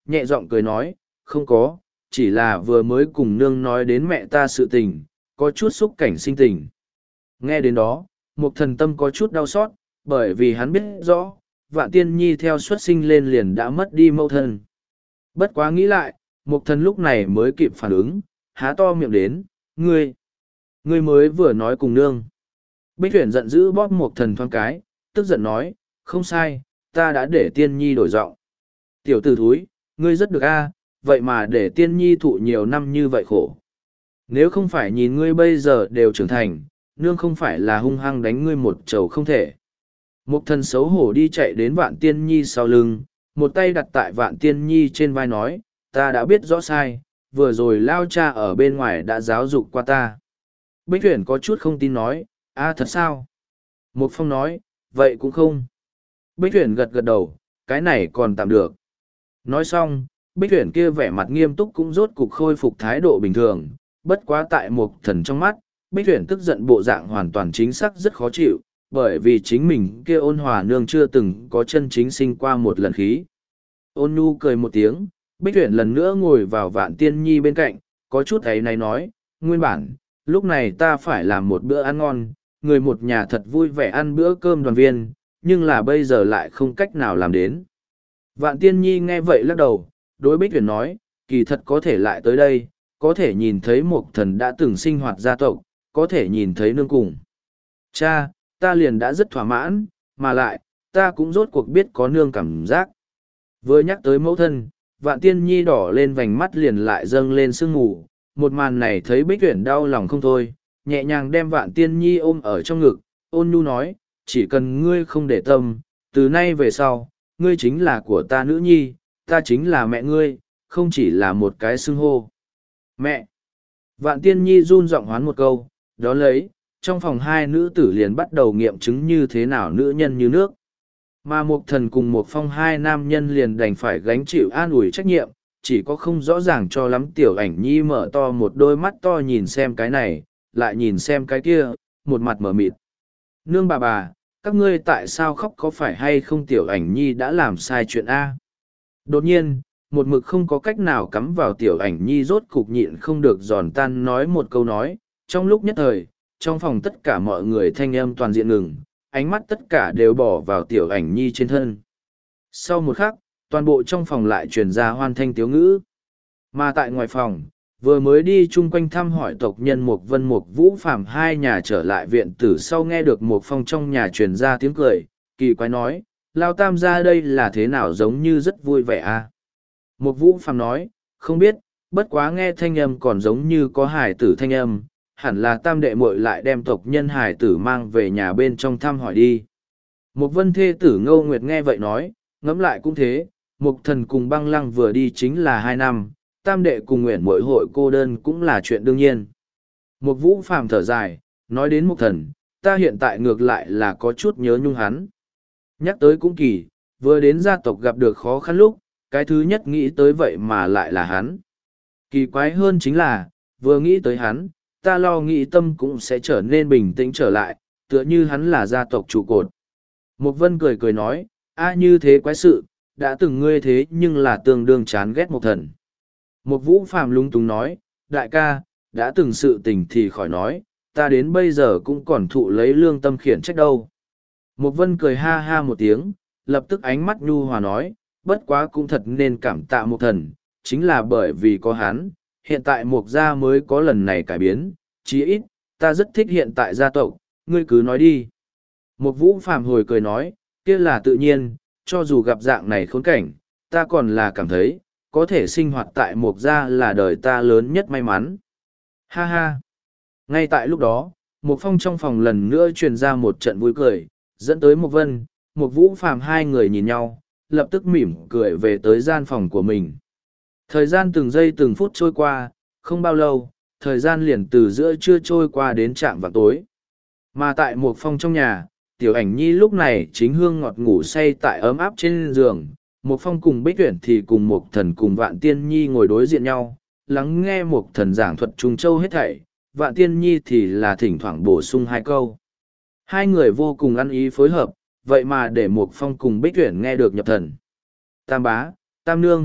[SPEAKER 1] nhẹ giọng cười nói, không có, chỉ là vừa mới cùng nương nói đến mẹ ta sự tình, có chút xúc cảnh sinh tình. Nghe đến đó, Mục Thần tâm có chút đau xót, bởi vì hắn biết rõ, Vạn Tiên Nhi theo xuất sinh lên liền đã mất đi mẫu thân. Bất quá nghĩ lại, Mục Thần lúc này mới kịp phản ứng, há to miệng đến, ngươi, ngươi mới vừa nói cùng nương. Bích Tuyển giận dữ bóp Mục Thần thoáng cái, tức giận nói, không sai, ta đã để Tiên Nhi đổi giọng. Tiểu tử thúi, ngươi rất được a, vậy mà để Tiên Nhi thụ nhiều năm như vậy khổ. Nếu không phải nhìn ngươi bây giờ đều trưởng thành, nương không phải là hung hăng đánh ngươi một trầu không thể. Mục Thần xấu hổ đi chạy đến Vạn Tiên Nhi sau lưng, một tay đặt tại Vạn Tiên Nhi trên vai nói, ta đã biết rõ sai, vừa rồi lao cha ở bên ngoài đã giáo dục qua ta. Bích Tuyển có chút không tin nói, a thật sao? Mục Phong nói, vậy cũng không. Bích Tuyển gật gật đầu, cái này còn tạm được. Nói xong, Bích Tuyển kia vẻ mặt nghiêm túc cũng rốt cục khôi phục thái độ bình thường, bất quá tại Mục Thần trong mắt, Bích Tuyển tức giận bộ dạng hoàn toàn chính xác rất khó chịu, bởi vì chính mình kia ôn hòa nương chưa từng có chân chính sinh qua một lần khí. Ôn nhu cười một tiếng, Bích Tuyển lần nữa ngồi vào Vạn Tiên Nhi bên cạnh, có chút ấy này nói, nguyên bản, lúc này ta phải làm một bữa ăn ngon, người một nhà thật vui vẻ ăn bữa cơm đoàn viên, nhưng là bây giờ lại không cách nào làm đến. Vạn Tiên Nhi nghe vậy lắc đầu, đối Bích Tuyển nói, kỳ thật có thể lại tới đây, có thể nhìn thấy một thần đã từng sinh hoạt gia tộc, có thể nhìn thấy nương cùng. Cha, ta liền đã rất thỏa mãn, mà lại, ta cũng rốt cuộc biết có nương cảm giác. Vừa nhắc tới mẫu thân, Vạn Tiên Nhi đỏ lên vành mắt liền lại dâng lên sương mù, một màn này thấy Bích Tuyển đau lòng không thôi, nhẹ nhàng đem Vạn Tiên Nhi ôm ở trong ngực, ôn nhu nói, chỉ cần ngươi không để tâm, từ nay về sau, ngươi chính là của ta nữ nhi, ta chính là mẹ ngươi, không chỉ là một cái xưng hô. Mẹ! Vạn Tiên Nhi run giọng hoán một câu, đó lấy, trong phòng hai nữ tử liền bắt đầu nghiệm chứng như thế nào nữ nhân như nước. Mà Mục Thần cùng Mục Phong hai nam nhân liền đành phải gánh chịu an ủi trách nhiệm, chỉ có không rõ ràng cho lắm Tiểu Ảnh Nhi mở to một đôi mắt to nhìn xem cái này, lại nhìn xem cái kia, một mặt mở mịt. Nương bà bà, các ngươi tại sao khóc, có phải hay không Tiểu Ảnh Nhi đã làm sai chuyện A? Đột nhiên, một mực không có cách nào cắm vào Tiểu Ảnh Nhi rốt cục nhịn không được giòn tan nói một câu nói, trong lúc nhất thời, trong phòng tất cả mọi người thanh âm toàn diện ngừng, ánh mắt tất cả đều bỏ vào Tiểu Ảnh Nhi trên thân. Sau một khắc, toàn bộ trong phòng lại truyền ra hoan thanh tiếu ngữ. Mà tại ngoài phòng, vừa mới đi chung quanh thăm hỏi tộc nhân Mục Vân Mục Vũ Phàm hai nhà trở lại viện tử sau nghe được Mục Phong trong nhà truyền ra tiếng cười, kỳ quái nói, Lao Tam ra đây là thế nào giống như rất vui vẻ à? Mục Vũ Phàm nói, không biết, bất quá nghe thanh âm còn giống như có hải tử thanh âm, hẳn là Tam đệ muội lại đem tộc nhân hải tử mang về nhà bên trong thăm hỏi đi. Mục Vân thê tử Ngô Nguyệt nghe vậy nói, ngẫm lại cũng thế, Mục Thần cùng Băng Lăng vừa đi chính là hai năm, Tam đệ cùng Nguyện muội hội cô đơn cũng là chuyện đương nhiên. Mục Vũ Phàm thở dài, nói đến Mục Thần, ta hiện tại ngược lại là có chút nhớ nhung hắn. Nhắc tới cũng kỳ, vừa đến gia tộc gặp được khó khăn lúc, cái thứ nhất nghĩ tới vậy mà lại là hắn. Kỳ quái hơn chính là, vừa nghĩ tới hắn, ta lo nghĩ tâm cũng sẽ trở nên bình tĩnh trở lại, tựa như hắn là gia tộc trụ cột. Mục Vân cười cười nói, a như thế quái sự, đã từng ngươi thế nhưng là tương đương chán ghét Mục Thần. Mục Vũ Phàm lung túng nói, đại ca, đã từng sự tình thì khỏi nói, ta đến bây giờ cũng còn thụ lấy lương tâm khiển trách đâu. Mục Vân cười ha ha một tiếng, lập tức ánh mắt nhu hòa nói, bất quá cũng thật nên cảm tạ Mục Thần, chính là bởi vì có hắn, hiện tại Mục gia mới có lần này cải biến, chí ít, ta rất thích hiện tại gia tộc, ngươi cứ nói đi. Mục Vũ Phàm hồi cười nói, kia là tự nhiên, cho dù gặp dạng này khốn cảnh, ta còn là cảm thấy, có thể sinh hoạt tại Mục gia là đời ta lớn nhất may mắn. Ha ha! Ngay tại lúc đó, Mục Phong trong phòng lần nữa truyền ra một trận vui cười, dẫn tới Mục Vân, Mục Vũ Phàm hai người nhìn nhau, lập tức mỉm cười về tới gian phòng của mình. Thời gian từng giây từng phút trôi qua, không bao lâu, thời gian liền từ giữa trưa trôi qua đến trạm vào tối. Mà tại Mục Phong trong nhà, Tiểu Ảnh Nhi lúc này chính hương ngọt ngủ say tại ấm áp trên giường. Mục Phong cùng Bích Tuyển thì cùng Mục Thần cùng Vạn Tiên Nhi ngồi đối diện nhau, lắng nghe Mục Thần giảng thuật Trung Châu hết thảy, Vạn Tiên Nhi thì là thỉnh thoảng bổ sung hai câu. Hai người vô cùng ăn ý phối hợp, vậy mà để Mục Phong cùng Bích Tuyển nghe được nhập thần. Tam bá, Tam nương,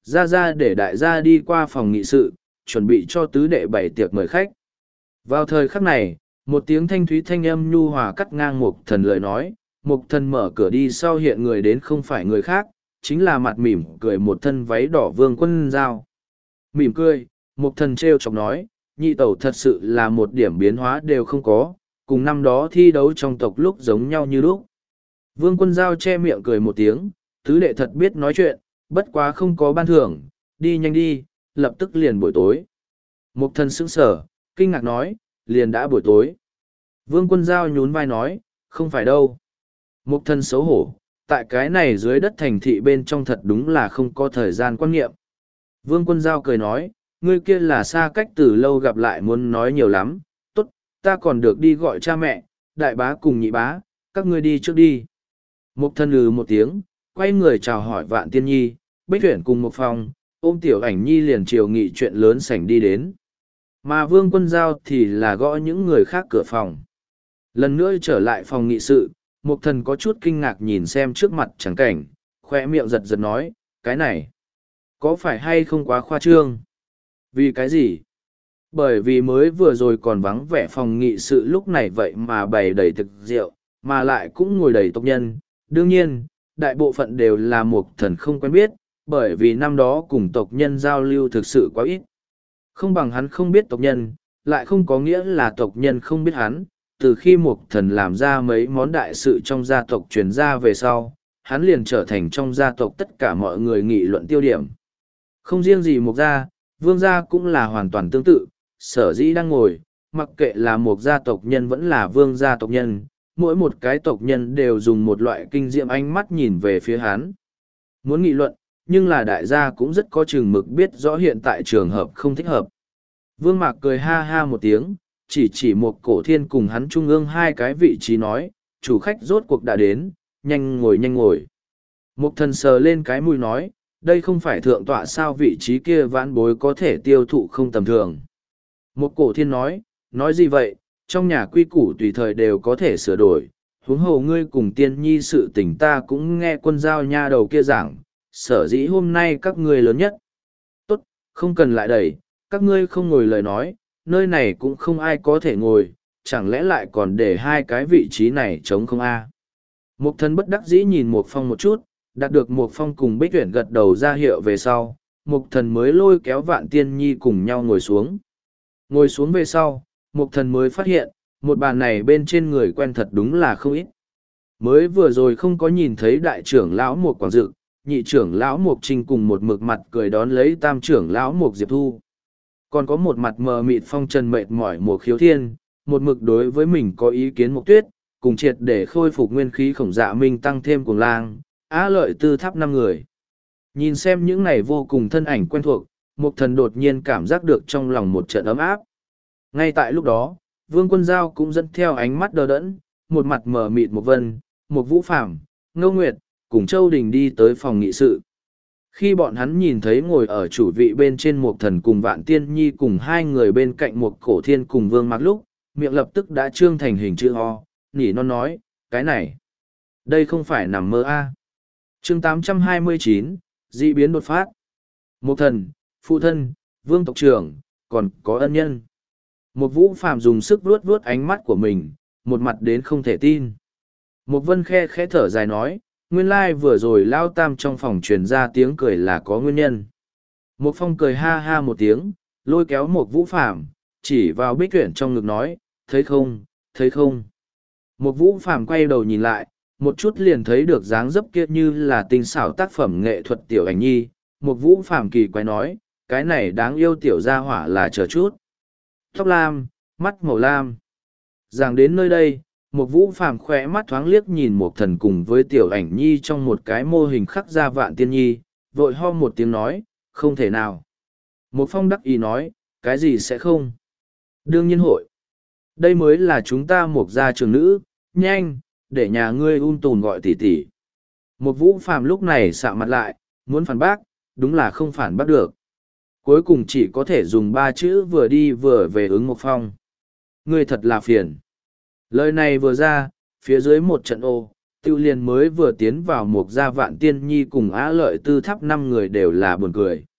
[SPEAKER 1] ra ra để đại gia đi qua phòng nghị sự, chuẩn bị cho tứ đệ bày tiệc mời khách. Vào thời khắc này, một tiếng thanh thúy thanh âm nhu hòa cắt ngang Mục Thần lời nói, Mục Thần mở cửa đi sau hiện người đến không phải người khác, chính là mặt mỉm cười một thân váy đỏ Vương Quân Giao. Mỉm cười, Mục Thần trêu chọc nói, nhị tẩu thật sự là một điểm biến hóa đều không có, cùng năm đó thi đấu trong tộc lúc giống nhau như lúc. Vương Quân Giao che miệng cười một tiếng, tứ đệ thật biết nói chuyện, bất quá không có ban thưởng, đi nhanh đi, lập tức liền buổi tối. Mục Thần sững sờ, kinh ngạc nói, liền đã buổi tối. Vương Quân Giao nhún vai nói, không phải đâu. Mục Thần xấu hổ, tại cái này dưới đất thành thị bên trong thật đúng là không có thời gian quan niệm. Vương Quân Giao cười nói, ngươi kia là xa cách từ lâu gặp lại muốn nói nhiều lắm, tốt, ta còn được đi gọi cha mẹ, đại bá cùng nhị bá, các ngươi đi trước đi. Mục Thần lừ một tiếng, quay người chào hỏi Vạn Tiên Nhi, Bích Tuyển cùng một phòng, ôm Tiểu Ảnh Nhi liền chiều nghị chuyện lớn sảnh đi đến. Mà Vương Quân Giao thì là gõ những người khác cửa phòng. Lần nữa trở lại phòng nghị sự, Mục Thần có chút kinh ngạc nhìn xem trước mặt trắng cảnh, khoe miệng giật giật nói, cái này, có phải hay không quá khoa trương? Vì cái gì? Bởi vì mới vừa rồi còn vắng vẻ phòng nghị sự lúc này vậy mà bày đầy thực rượu, mà lại cũng ngồi đầy tộc nhân. Đương nhiên, đại bộ phận đều là Mục Thần không quen biết, bởi vì năm đó cùng tộc nhân giao lưu thực sự quá ít. Không bằng hắn không biết tộc nhân, lại không có nghĩa là tộc nhân không biết hắn. Từ khi Mục Thần làm ra mấy món đại sự trong gia tộc truyền ra về sau, hắn liền trở thành trong gia tộc tất cả mọi người nghị luận tiêu điểm. Không riêng gì Mục gia, Vương gia cũng là hoàn toàn tương tự, sở dĩ đang ngồi, mặc kệ là Mục gia tộc nhân vẫn là Vương gia tộc nhân, mỗi một cái tộc nhân đều dùng một loại kinh diệm ánh mắt nhìn về phía hắn. Muốn nghị luận, nhưng là đại gia cũng rất có chừng mực biết rõ hiện tại trường hợp không thích hợp. Vương Mạc cười ha ha một tiếng, chỉ chỉ một cổ thiên cùng hắn trung ương hai cái vị trí nói, chủ khách rốt cuộc đã đến, nhanh ngồi nhanh ngồi. Mục Thần sờ lên cái mũi nói, đây không phải thượng tọa sao vị trí kia vãn bối có thể tiêu thụ không tầm thường. Một cổ thiên nói, nói gì vậy, trong nhà quy củ tùy thời đều có thể sửa đổi, huống hồ ngươi cùng tiên nhi sự tình ta cũng nghe Quân Giao nha đầu kia giảng, sở dĩ hôm nay các ngươi lớn nhất. Tốt, không cần lại đẩy, các ngươi không ngồi lời nói, nơi này cũng không ai có thể ngồi, chẳng lẽ lại còn để hai cái vị trí này trống không a? Mục Thần bất đắc dĩ nhìn Mục Phong một chút, đạt được Mục Phong cùng Bích Tuyển gật đầu ra hiệu về sau, Mục Thần mới lôi kéo Vạn Tiên Nhi cùng nhau ngồi xuống. Ngồi xuống về sau, Mục Thần mới phát hiện, một bàn này bên trên người quen thật đúng là không ít. Mới vừa rồi không có nhìn thấy đại trưởng lão Mục Quảng Dự, nhị trưởng lão Mục Trinh cùng một mực mặt cười đón lấy tam trưởng lão Mục Diệp Thu. Còn có một mặt mờ mịt phong trần mệt mỏi Mục Khiếu Thiên, một mực đối với mình có ý kiến Mục Tuyết, cùng triệt để khôi phục nguyên khí Khổng Dạ Minh tăng thêm cuồng lang, Á Lợi Tư tháp năm người. Nhìn xem những này vô cùng thân ảnh quen thuộc, Mục Thần đột nhiên cảm giác được trong lòng một trận ấm áp. Ngay tại lúc đó, Vương Quân Giao cũng dẫn theo ánh mắt đờ đẫn, một mặt mờ mịt Mục Vân, Mục Vũ Phàm, Ngô Nguyệt, cùng Châu Đình đi tới phòng nghị sự. Khi bọn hắn nhìn thấy ngồi ở chủ vị bên trên Mục Thần cùng Vạn Tiên Nhi cùng hai người bên cạnh Mục Cổ Thiên cùng Vương Mạc lúc, miệng lập tức đã trương thành hình chữ ho, nỉ non nói, cái này, đây không phải nằm mơ a. À. Chương tám trăm hai mươi chín, dị biến đột phát. Mục Thần, phụ thân, Vương tộc trưởng, còn có ân nhân. Mục Vũ Phàm dùng sức vuốt vuốt ánh mắt của mình, một mặt đến không thể tin. Mục Vân khe khẽ thở dài nói, nguyên lai vừa rồi Lao Tam trong phòng truyền ra tiếng cười là có nguyên nhân. Mục Phong cười ha ha một tiếng, lôi kéo Mục Vũ Phàm chỉ vào Bích Tuyển trong ngực nói, thấy không, thấy không. Mục Vũ Phàm quay đầu nhìn lại, một chút liền thấy được dáng dấp kia như là tinh xảo tác phẩm nghệ thuật Tiểu Ảnh Nhi. Mục Vũ Phàm kỳ quái nói, cái này đáng yêu tiểu gia hỏa là chờ chút. Tóc lam, mắt màu lam. Giảng đến nơi đây, Mục Vũ Phàm khỏe mắt thoáng liếc nhìn Mục Thần cùng với Tiểu Ảnh Nhi trong một cái mô hình khắc ra Vạn Tiên Nhi, vội ho một tiếng nói, không thể nào. Mục Phong đắc ý nói, cái gì sẽ không? Đương nhiên hội. Đây mới là chúng ta Mục gia trưởng nữ, nhanh, để nhà ngươi un tùn gọi tỷ tỷ. Mục Vũ Phàm lúc này sạm mặt lại, muốn phản bác, đúng là không phản bác được. Cuối cùng chỉ có thể dùng ba chữ vừa đi vừa về ứng Mục Phong. Ngươi thật là phiền. Lời này vừa ra, phía dưới một trận ô, tiêu liền mới vừa tiến vào Mục gia Vạn Tiên Nhi cùng Á Lợi Tư tháp năm người đều là buồn cười.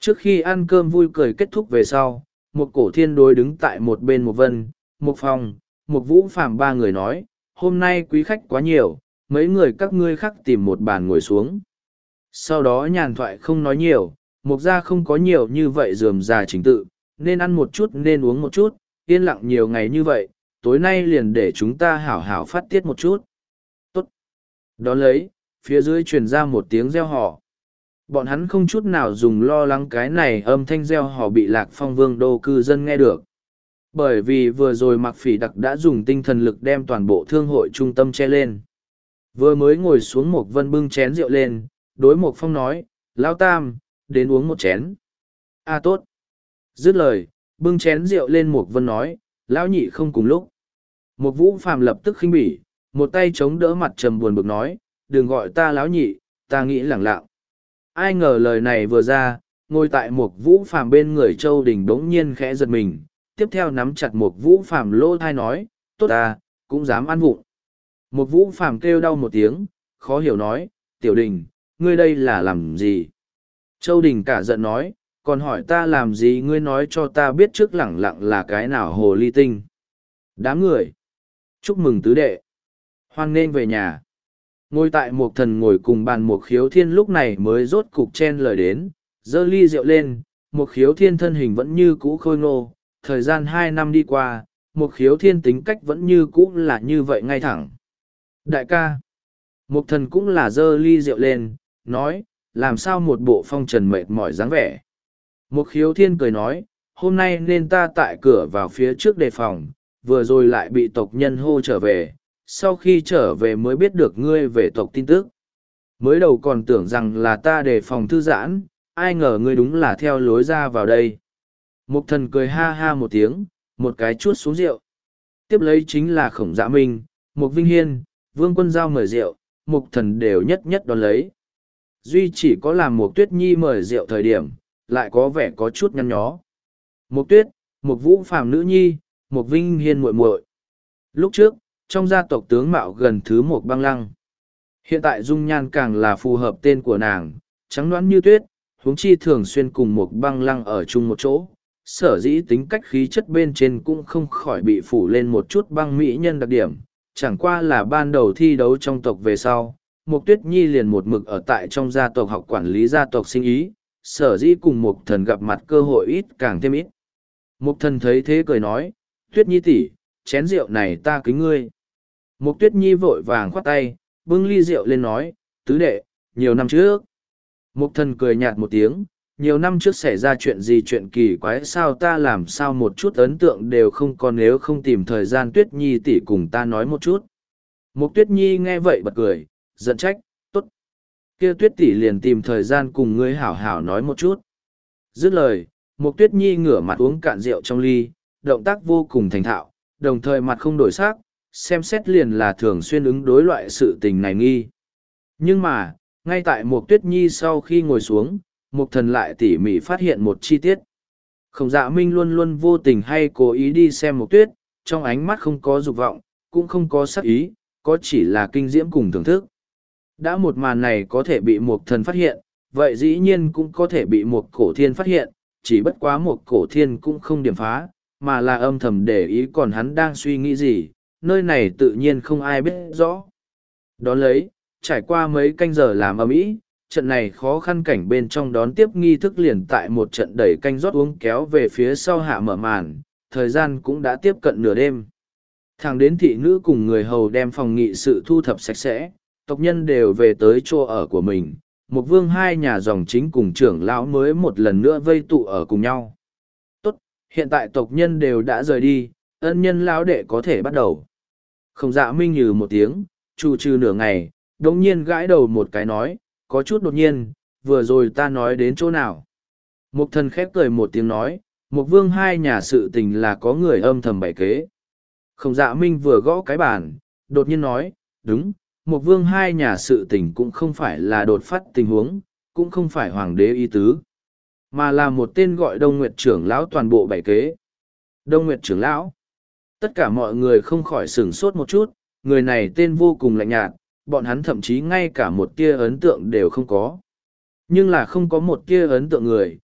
[SPEAKER 1] Trước khi ăn cơm vui cười kết thúc về sau, một cổ thiên đối đứng tại một bên một vân, một phòng, một vũ phạm ba người nói, hôm nay quý khách quá nhiều, mấy người các ngươi khác tìm một bàn ngồi xuống. Sau đó nhàn thoại không nói nhiều, mục gia không có nhiều như vậy rườm rà chính tự, nên ăn một chút nên uống một chút, yên lặng nhiều ngày như vậy, tối nay liền để chúng ta hảo hảo phát tiết một chút. Tốt. Đón lấy, phía dưới truyền ra một tiếng reo hò. Bọn hắn không chút nào dùng lo lắng cái này âm thanh reo hò bị Lạc Phong Vương đô cư dân nghe được. Bởi vì vừa rồi Mạc Phỉ Đặc đã dùng tinh thần lực đem toàn bộ thương hội trung tâm che lên. Vừa mới ngồi xuống một vân bưng chén rượu lên, đối Mộc Phong nói, Lão Tam, đến uống một chén. À tốt. Dứt lời, bưng chén rượu lên Mộc Vân nói, Lão Nhị không cùng lúc. Mộc Vũ Phàm lập tức khinh bỉ, một tay chống đỡ mặt trầm buồn bực nói, đừng gọi ta Lão Nhị, ta nghĩ lẳng lặng. Ai ngờ lời này vừa ra, ngồi tại Mộc Vũ Phàm bên người Châu Đình đống nhiên khẽ giật mình, tiếp theo nắm chặt Mộc Vũ Phàm lỗ thai nói, tốt ta, cũng dám ăn vụng. Mộc Vũ Phàm kêu đau một tiếng, khó hiểu nói, Tiểu Đình, ngươi đây là làm gì? Châu Đình cả giận nói, còn hỏi ta làm gì ngươi nói cho ta biết trước lẳng lặng là cái nào hồ ly tinh. Đám người. Chúc mừng tứ đệ. Hoan nghênh về nhà. Ngồi tại một thần ngồi cùng bàn một khiếu thiên lúc này mới rốt cục chen lời đến, dơ ly rượu lên, một khiếu thiên thân hình vẫn như cũ khôi ngô, thời gian hai năm đi qua, một khiếu thiên tính cách vẫn như cũ là như vậy ngay thẳng. Đại ca. Một thần cũng là dơ ly rượu lên, nói, làm sao một bộ phong trần mệt mỏi dáng vẻ. Một khiếu thiên cười nói, hôm nay nên ta tại cửa vào phía trước đề phòng, vừa rồi lại bị tộc nhân hô trở về, sau khi trở về mới biết được ngươi về tộc tin tức. Mới đầu còn tưởng rằng là ta đề phòng thư giãn, ai ngờ ngươi đúng là theo lối ra vào đây. Mục thần cười ha ha một tiếng, một cái chuốt xuống rượu. Tiếp lấy chính là Khổng Dạ Minh, Mục Vinh Hiên, Vương Quân Giao mời rượu, mục thần đều nhất nhất đón lấy. Duy chỉ có làm Mục Tuyết Nhi mời rượu thời điểm, lại có vẻ có chút nhăn nhó. Mục Tuyết, Mục Vũ Phàm nữ nhi, Mục Vinh Hiên muội muội. Lúc trước, trong gia tộc tướng mạo gần thứ Mục Băng Lăng. Hiện tại dung nhan càng là phù hợp tên của nàng, trắng nõn như tuyết, huống chi thường xuyên cùng Mục Băng Lăng ở chung một chỗ. Sở dĩ tính cách khí chất bên trên cũng không khỏi bị phủ lên một chút băng mỹ nhân đặc điểm, chẳng qua là ban đầu thi đấu trong tộc về sau, Mục Tuyết Nhi liền một mực ở tại trong gia tộc học quản lý gia tộc sinh ý, sở dĩ cùng Mục thần gặp mặt cơ hội ít càng thêm ít. Mục thần thấy thế cười nói, Tuyết Nhi tỷ, chén rượu này ta kính ngươi. Mục Tuyết Nhi vội vàng khoát tay, bưng ly rượu lên nói, tứ đệ, nhiều năm trước. Mục thần cười nhạt một tiếng, nhiều năm trước xảy ra chuyện gì chuyện kỳ quái sao ta làm sao một chút ấn tượng đều không còn nếu không tìm thời gian Tuyết Nhi tỷ cùng ta nói một chút. Mục Tuyết Nhi nghe vậy bật cười, giận trách, tốt. Kia Tuyết tỷ liền tìm thời gian cùng ngươi hảo hảo nói một chút. Dứt lời, Mục Tuyết Nhi ngửa mặt uống cạn rượu trong ly, động tác vô cùng thành thạo, đồng thời mặt không đổi sắc, xem xét liền là thường xuyên ứng đối loại sự tình này nghi. Nhưng mà, ngay tại Mục Tuyết Nhi sau khi ngồi xuống, Mục thần lại tỉ mỉ phát hiện một chi tiết. Khổng Dạ Minh luôn luôn vô tình hay cố ý đi xem Mục Tuyết, trong ánh mắt không có dục vọng, cũng không có sắc ý, có chỉ là kinh diễm cùng thưởng thức. Đã một màn này có thể bị Mục thần phát hiện, vậy dĩ nhiên cũng có thể bị Mục cổ thiên phát hiện, chỉ bất quá Mục cổ thiên cũng không điểm phá, mà là âm thầm để ý còn hắn đang suy nghĩ gì, nơi này tự nhiên không ai biết rõ. Đón lấy, trải qua mấy canh giờ làm ầm ĩ, trận này khó khăn cảnh bên trong đón tiếp nghi thức liền tại một trận đẩy canh rót uống kéo về phía sau hạ mở màn, thời gian cũng đã tiếp cận nửa đêm. Thẳng đến thị nữ cùng người hầu đem phòng nghị sự thu thập sạch sẽ, tộc nhân đều về tới chỗ ở của mình, một vương hai nhà dòng chính cùng trưởng lão mới một lần nữa vây tụ ở cùng nhau. Tốt, hiện tại tộc nhân đều đã rời đi, ân nhân lão đệ có thể bắt đầu. Khổng Dạ Minh nhừ một tiếng, trù trừ nửa ngày, đống nhiên gãi đầu một cái nói, có chút đột nhiên, vừa rồi ta nói đến chỗ nào. Mục thần khép cười một tiếng nói, Mục vương hai nhà sự tình là có người âm thầm bày kế. Khổng Dạ Minh vừa gõ cái bàn, đột nhiên nói, đúng, Mục vương hai nhà sự tình cũng không phải là đột phát tình huống, cũng không phải hoàng đế ý tứ, mà là một tên gọi Đông Nguyệt trưởng lão toàn bộ bày kế. Đông Nguyệt trưởng lão. Tất cả mọi người không khỏi sửng sốt một chút, người này tên vô cùng lạnh nhạt, bọn hắn thậm chí ngay cả một tia ấn tượng đều không có. Nhưng là không có một tia ấn tượng người,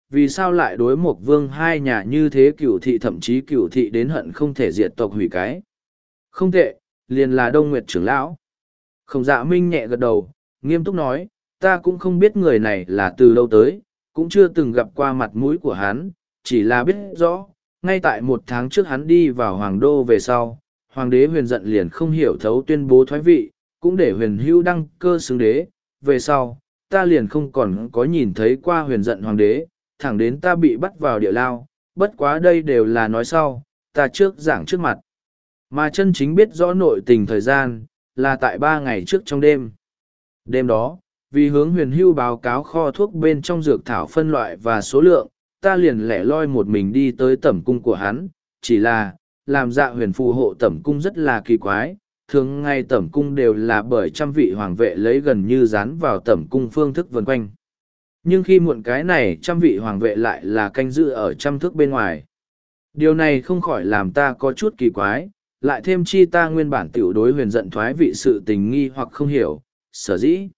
[SPEAKER 1] vì sao lại đối một vương hai nhà như thế, cửu thị thậm chí cửu thị đến hận không thể diệt tộc hủy cái. Không tệ, liền là Đông Nguyệt trưởng lão. Khổng Dạ Minh nhẹ gật đầu, nghiêm túc nói, ta cũng không biết người này là từ đâu tới, cũng chưa từng gặp qua mặt mũi của hắn, chỉ là biết rõ, ngay tại một tháng trước hắn đi vào Hoàng Đô về sau, Hoàng đế Huyền giận liền không hiểu thấu tuyên bố thoái vị, cũng để Huyền Hưu đăng cơ xưng đế, về sau, ta liền không còn có nhìn thấy qua Huyền giận Hoàng đế, thẳng đến ta bị bắt vào địa lao, bất quá đây đều là nói sau, ta trước giảng trước mặt. Mà chân chính biết rõ nội tình thời gian, là tại ba ngày trước trong đêm. Đêm đó, vì hướng Huyền Hưu báo cáo kho thuốc bên trong dược thảo phân loại và số lượng, ta liền lẻ loi một mình đi tới tẩm cung của hắn, chỉ là, làm Dạ Huyền phù hộ tẩm cung rất là kỳ quái, thường ngày tẩm cung đều là bởi trăm vị hoàng vệ lấy gần như dán vào tẩm cung phương thức vần quanh. Nhưng khi muộn cái này trăm vị hoàng vệ lại là canh giữ ở trăm thước bên ngoài. Điều này không khỏi làm ta có chút kỳ quái, lại thêm chi ta nguyên bản tiểu đối Huyền giận thoái vị sự tình nghi hoặc không hiểu, sở dĩ.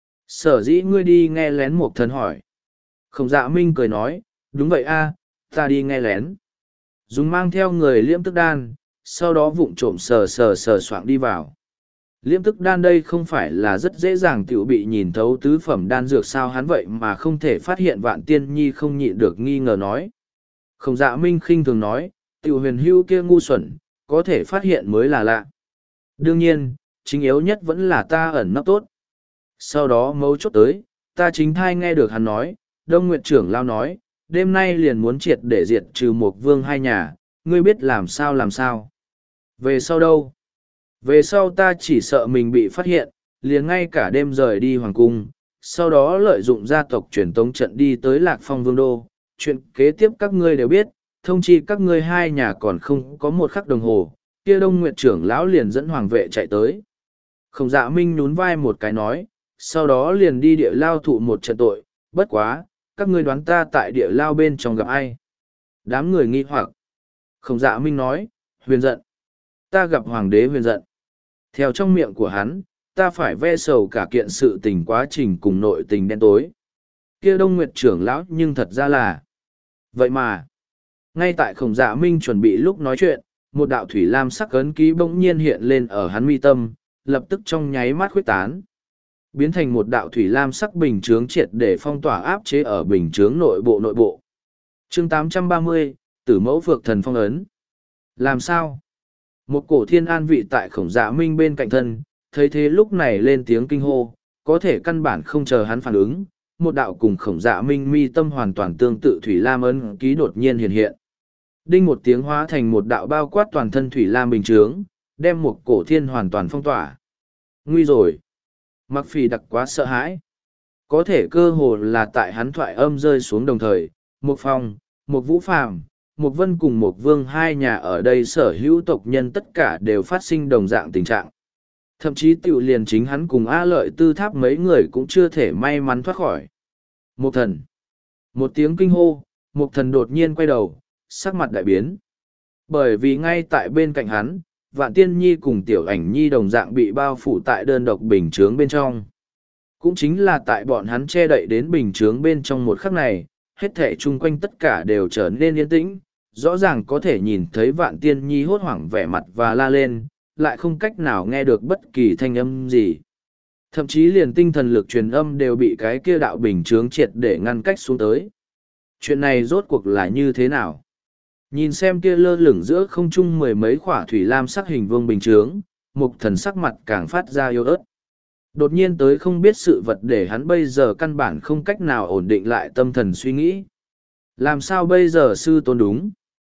[SPEAKER 1] Sở dĩ ngươi đi nghe lén một thần hỏi. Khổng Dạ Minh cười nói, đúng vậy a, ta đi nghe lén. Dùng mang theo người liễm tức đan, sau đó vụng trộm sờ sờ sờ soạng đi vào. Liễm tức đan đây không phải là rất dễ dàng tiểu bị nhìn thấu tứ phẩm đan dược sao hắn vậy mà không thể phát hiện Vạn Tiên Nhi không nhịn được nghi ngờ nói. Khổng Dạ Minh khinh thường nói, tiểu Huyền Hưu kia ngu xuẩn, có thể phát hiện mới là lạ. Đương nhiên, chính yếu nhất vẫn là ta ẩn nấp tốt. Sau đó mấu chốt tới, ta chính thai nghe được hắn nói, Đông Nguyệt trưởng lao nói, đêm nay liền muốn triệt để diệt trừ một vương hai nhà, ngươi biết làm sao làm sao. Về sau đâu? Về sau ta chỉ sợ mình bị phát hiện, liền ngay cả đêm rời đi hoàng cung, sau đó lợi dụng gia tộc truyền tống trận đi tới Lạc Phong Vương Đô. Chuyện kế tiếp các ngươi đều biết, thông chi các ngươi hai nhà còn không có một khắc đồng hồ, kia Đông Nguyệt trưởng lão liền dẫn hoàng vệ chạy tới. Khổng Dạ Minh nhún vai một cái nói, sau đó liền đi địa lao thụ một trận tội, bất quá, các ngươi đoán ta tại địa lao bên trong gặp ai? Đám người nghi hoặc. Khổng Dạ Minh nói, Huyền giận. Ta gặp hoàng đế Huyền giận. Theo trong miệng của hắn, ta phải ve sầu cả kiện sự tình quá trình cùng nội tình đen tối. Kia Đông Nguyệt trưởng lão nhưng thật ra là. Vậy mà, ngay tại Khổng Dạ Minh chuẩn bị lúc nói chuyện, một đạo thủy lam sắc ấn ký bỗng nhiên hiện lên ở hắn mi tâm, lập tức trong nháy mắt khuếch tán. Biến thành một đạo thủy lam sắc bình chướng triệt để phong tỏa áp chế ở bình chướng nội bộ nội bộ. Chương tám trăm ba mươi, Tử Mẫu Phược Thần Phong ấn. Làm sao? Một cổ thiên an vị tại Khổng Dạ Minh bên cạnh thân, thấy thế lúc này lên tiếng kinh hô, có thể căn bản không chờ hắn phản ứng, một đạo cùng Khổng Dạ Minh mi tâm hoàn toàn tương tự thủy lam ấn ký đột nhiên hiện hiện. Đinh một tiếng hóa thành một đạo bao quát toàn thân thủy lam bình chướng, đem một cổ thiên hoàn toàn phong tỏa. Nguy rồi. Mặc Phỉ đặc quá sợ hãi. Có thể cơ hồ là tại hắn thoại âm rơi xuống đồng thời, một phong, một vũ phàm, một vân cùng một vương hai nhà ở đây sở hữu tộc nhân tất cả đều phát sinh đồng dạng tình trạng. Thậm chí tiểu liền chính hắn cùng A Lợi Tư Tháp mấy người cũng chưa thể may mắn thoát khỏi. Một thần. Một tiếng kinh hô, một thần đột nhiên quay đầu, sắc mặt đại biến. Bởi vì ngay tại bên cạnh hắn, Vạn Tiên Nhi cùng Tiểu Ảnh Nhi đồng dạng bị bao phủ tại đơn độc bình chướng bên trong. Cũng chính là tại bọn hắn che đậy đến bình chướng bên trong một khắc này, hết thể chung quanh tất cả đều trở nên yên tĩnh, rõ ràng có thể nhìn thấy Vạn Tiên Nhi hốt hoảng vẻ mặt và la lên, lại không cách nào nghe được bất kỳ thanh âm gì. Thậm chí liền tinh thần lực truyền âm đều bị cái kia đạo bình chướng triệt để ngăn cách xuống tới. Chuyện này rốt cuộc là như thế nào? Nhìn xem kia lơ lửng giữa không trung mười mấy khỏa thủy lam sắc hình vương bình chướng, mục thần sắc mặt càng phát ra yếu ớt. Đột nhiên tới không biết sự vật để hắn bây giờ căn bản không cách nào ổn định lại tâm thần suy nghĩ. Làm sao bây giờ sư tôn đúng?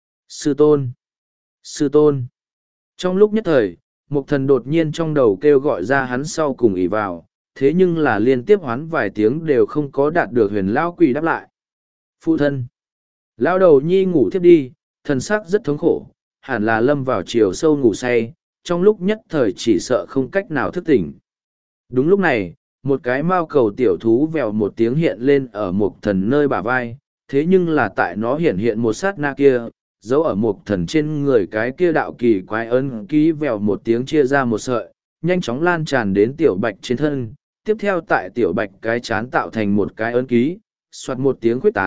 [SPEAKER 1] Sư tôn! Sư tôn! Trong lúc nhất thời, mục thần đột nhiên trong đầu kêu gọi ra hắn sau cùng ỉ vào, thế nhưng là liên tiếp hoán vài tiếng đều không có đạt được huyền lao quỷ đáp lại. Phụ thân! Lao đầu nhi ngủ thiếp đi, thần sắc rất thống khổ, hẳn là lâm vào chiều sâu ngủ say, trong lúc nhất thời chỉ sợ không cách nào thức tỉnh. Đúng lúc này, một cái mao cầu tiểu thú vèo một tiếng hiện lên ở một thần nơi bả vai, thế nhưng là tại nó hiện hiện một sát na kia, dấu ở một thần trên người cái kia đạo kỳ quái ấn ký vèo một tiếng chia ra một sợi, nhanh chóng lan tràn đến tiểu bạch trên thân, tiếp theo tại tiểu bạch cái chán tạo thành một cái ấn ký, soạt một tiếng khuếch tán,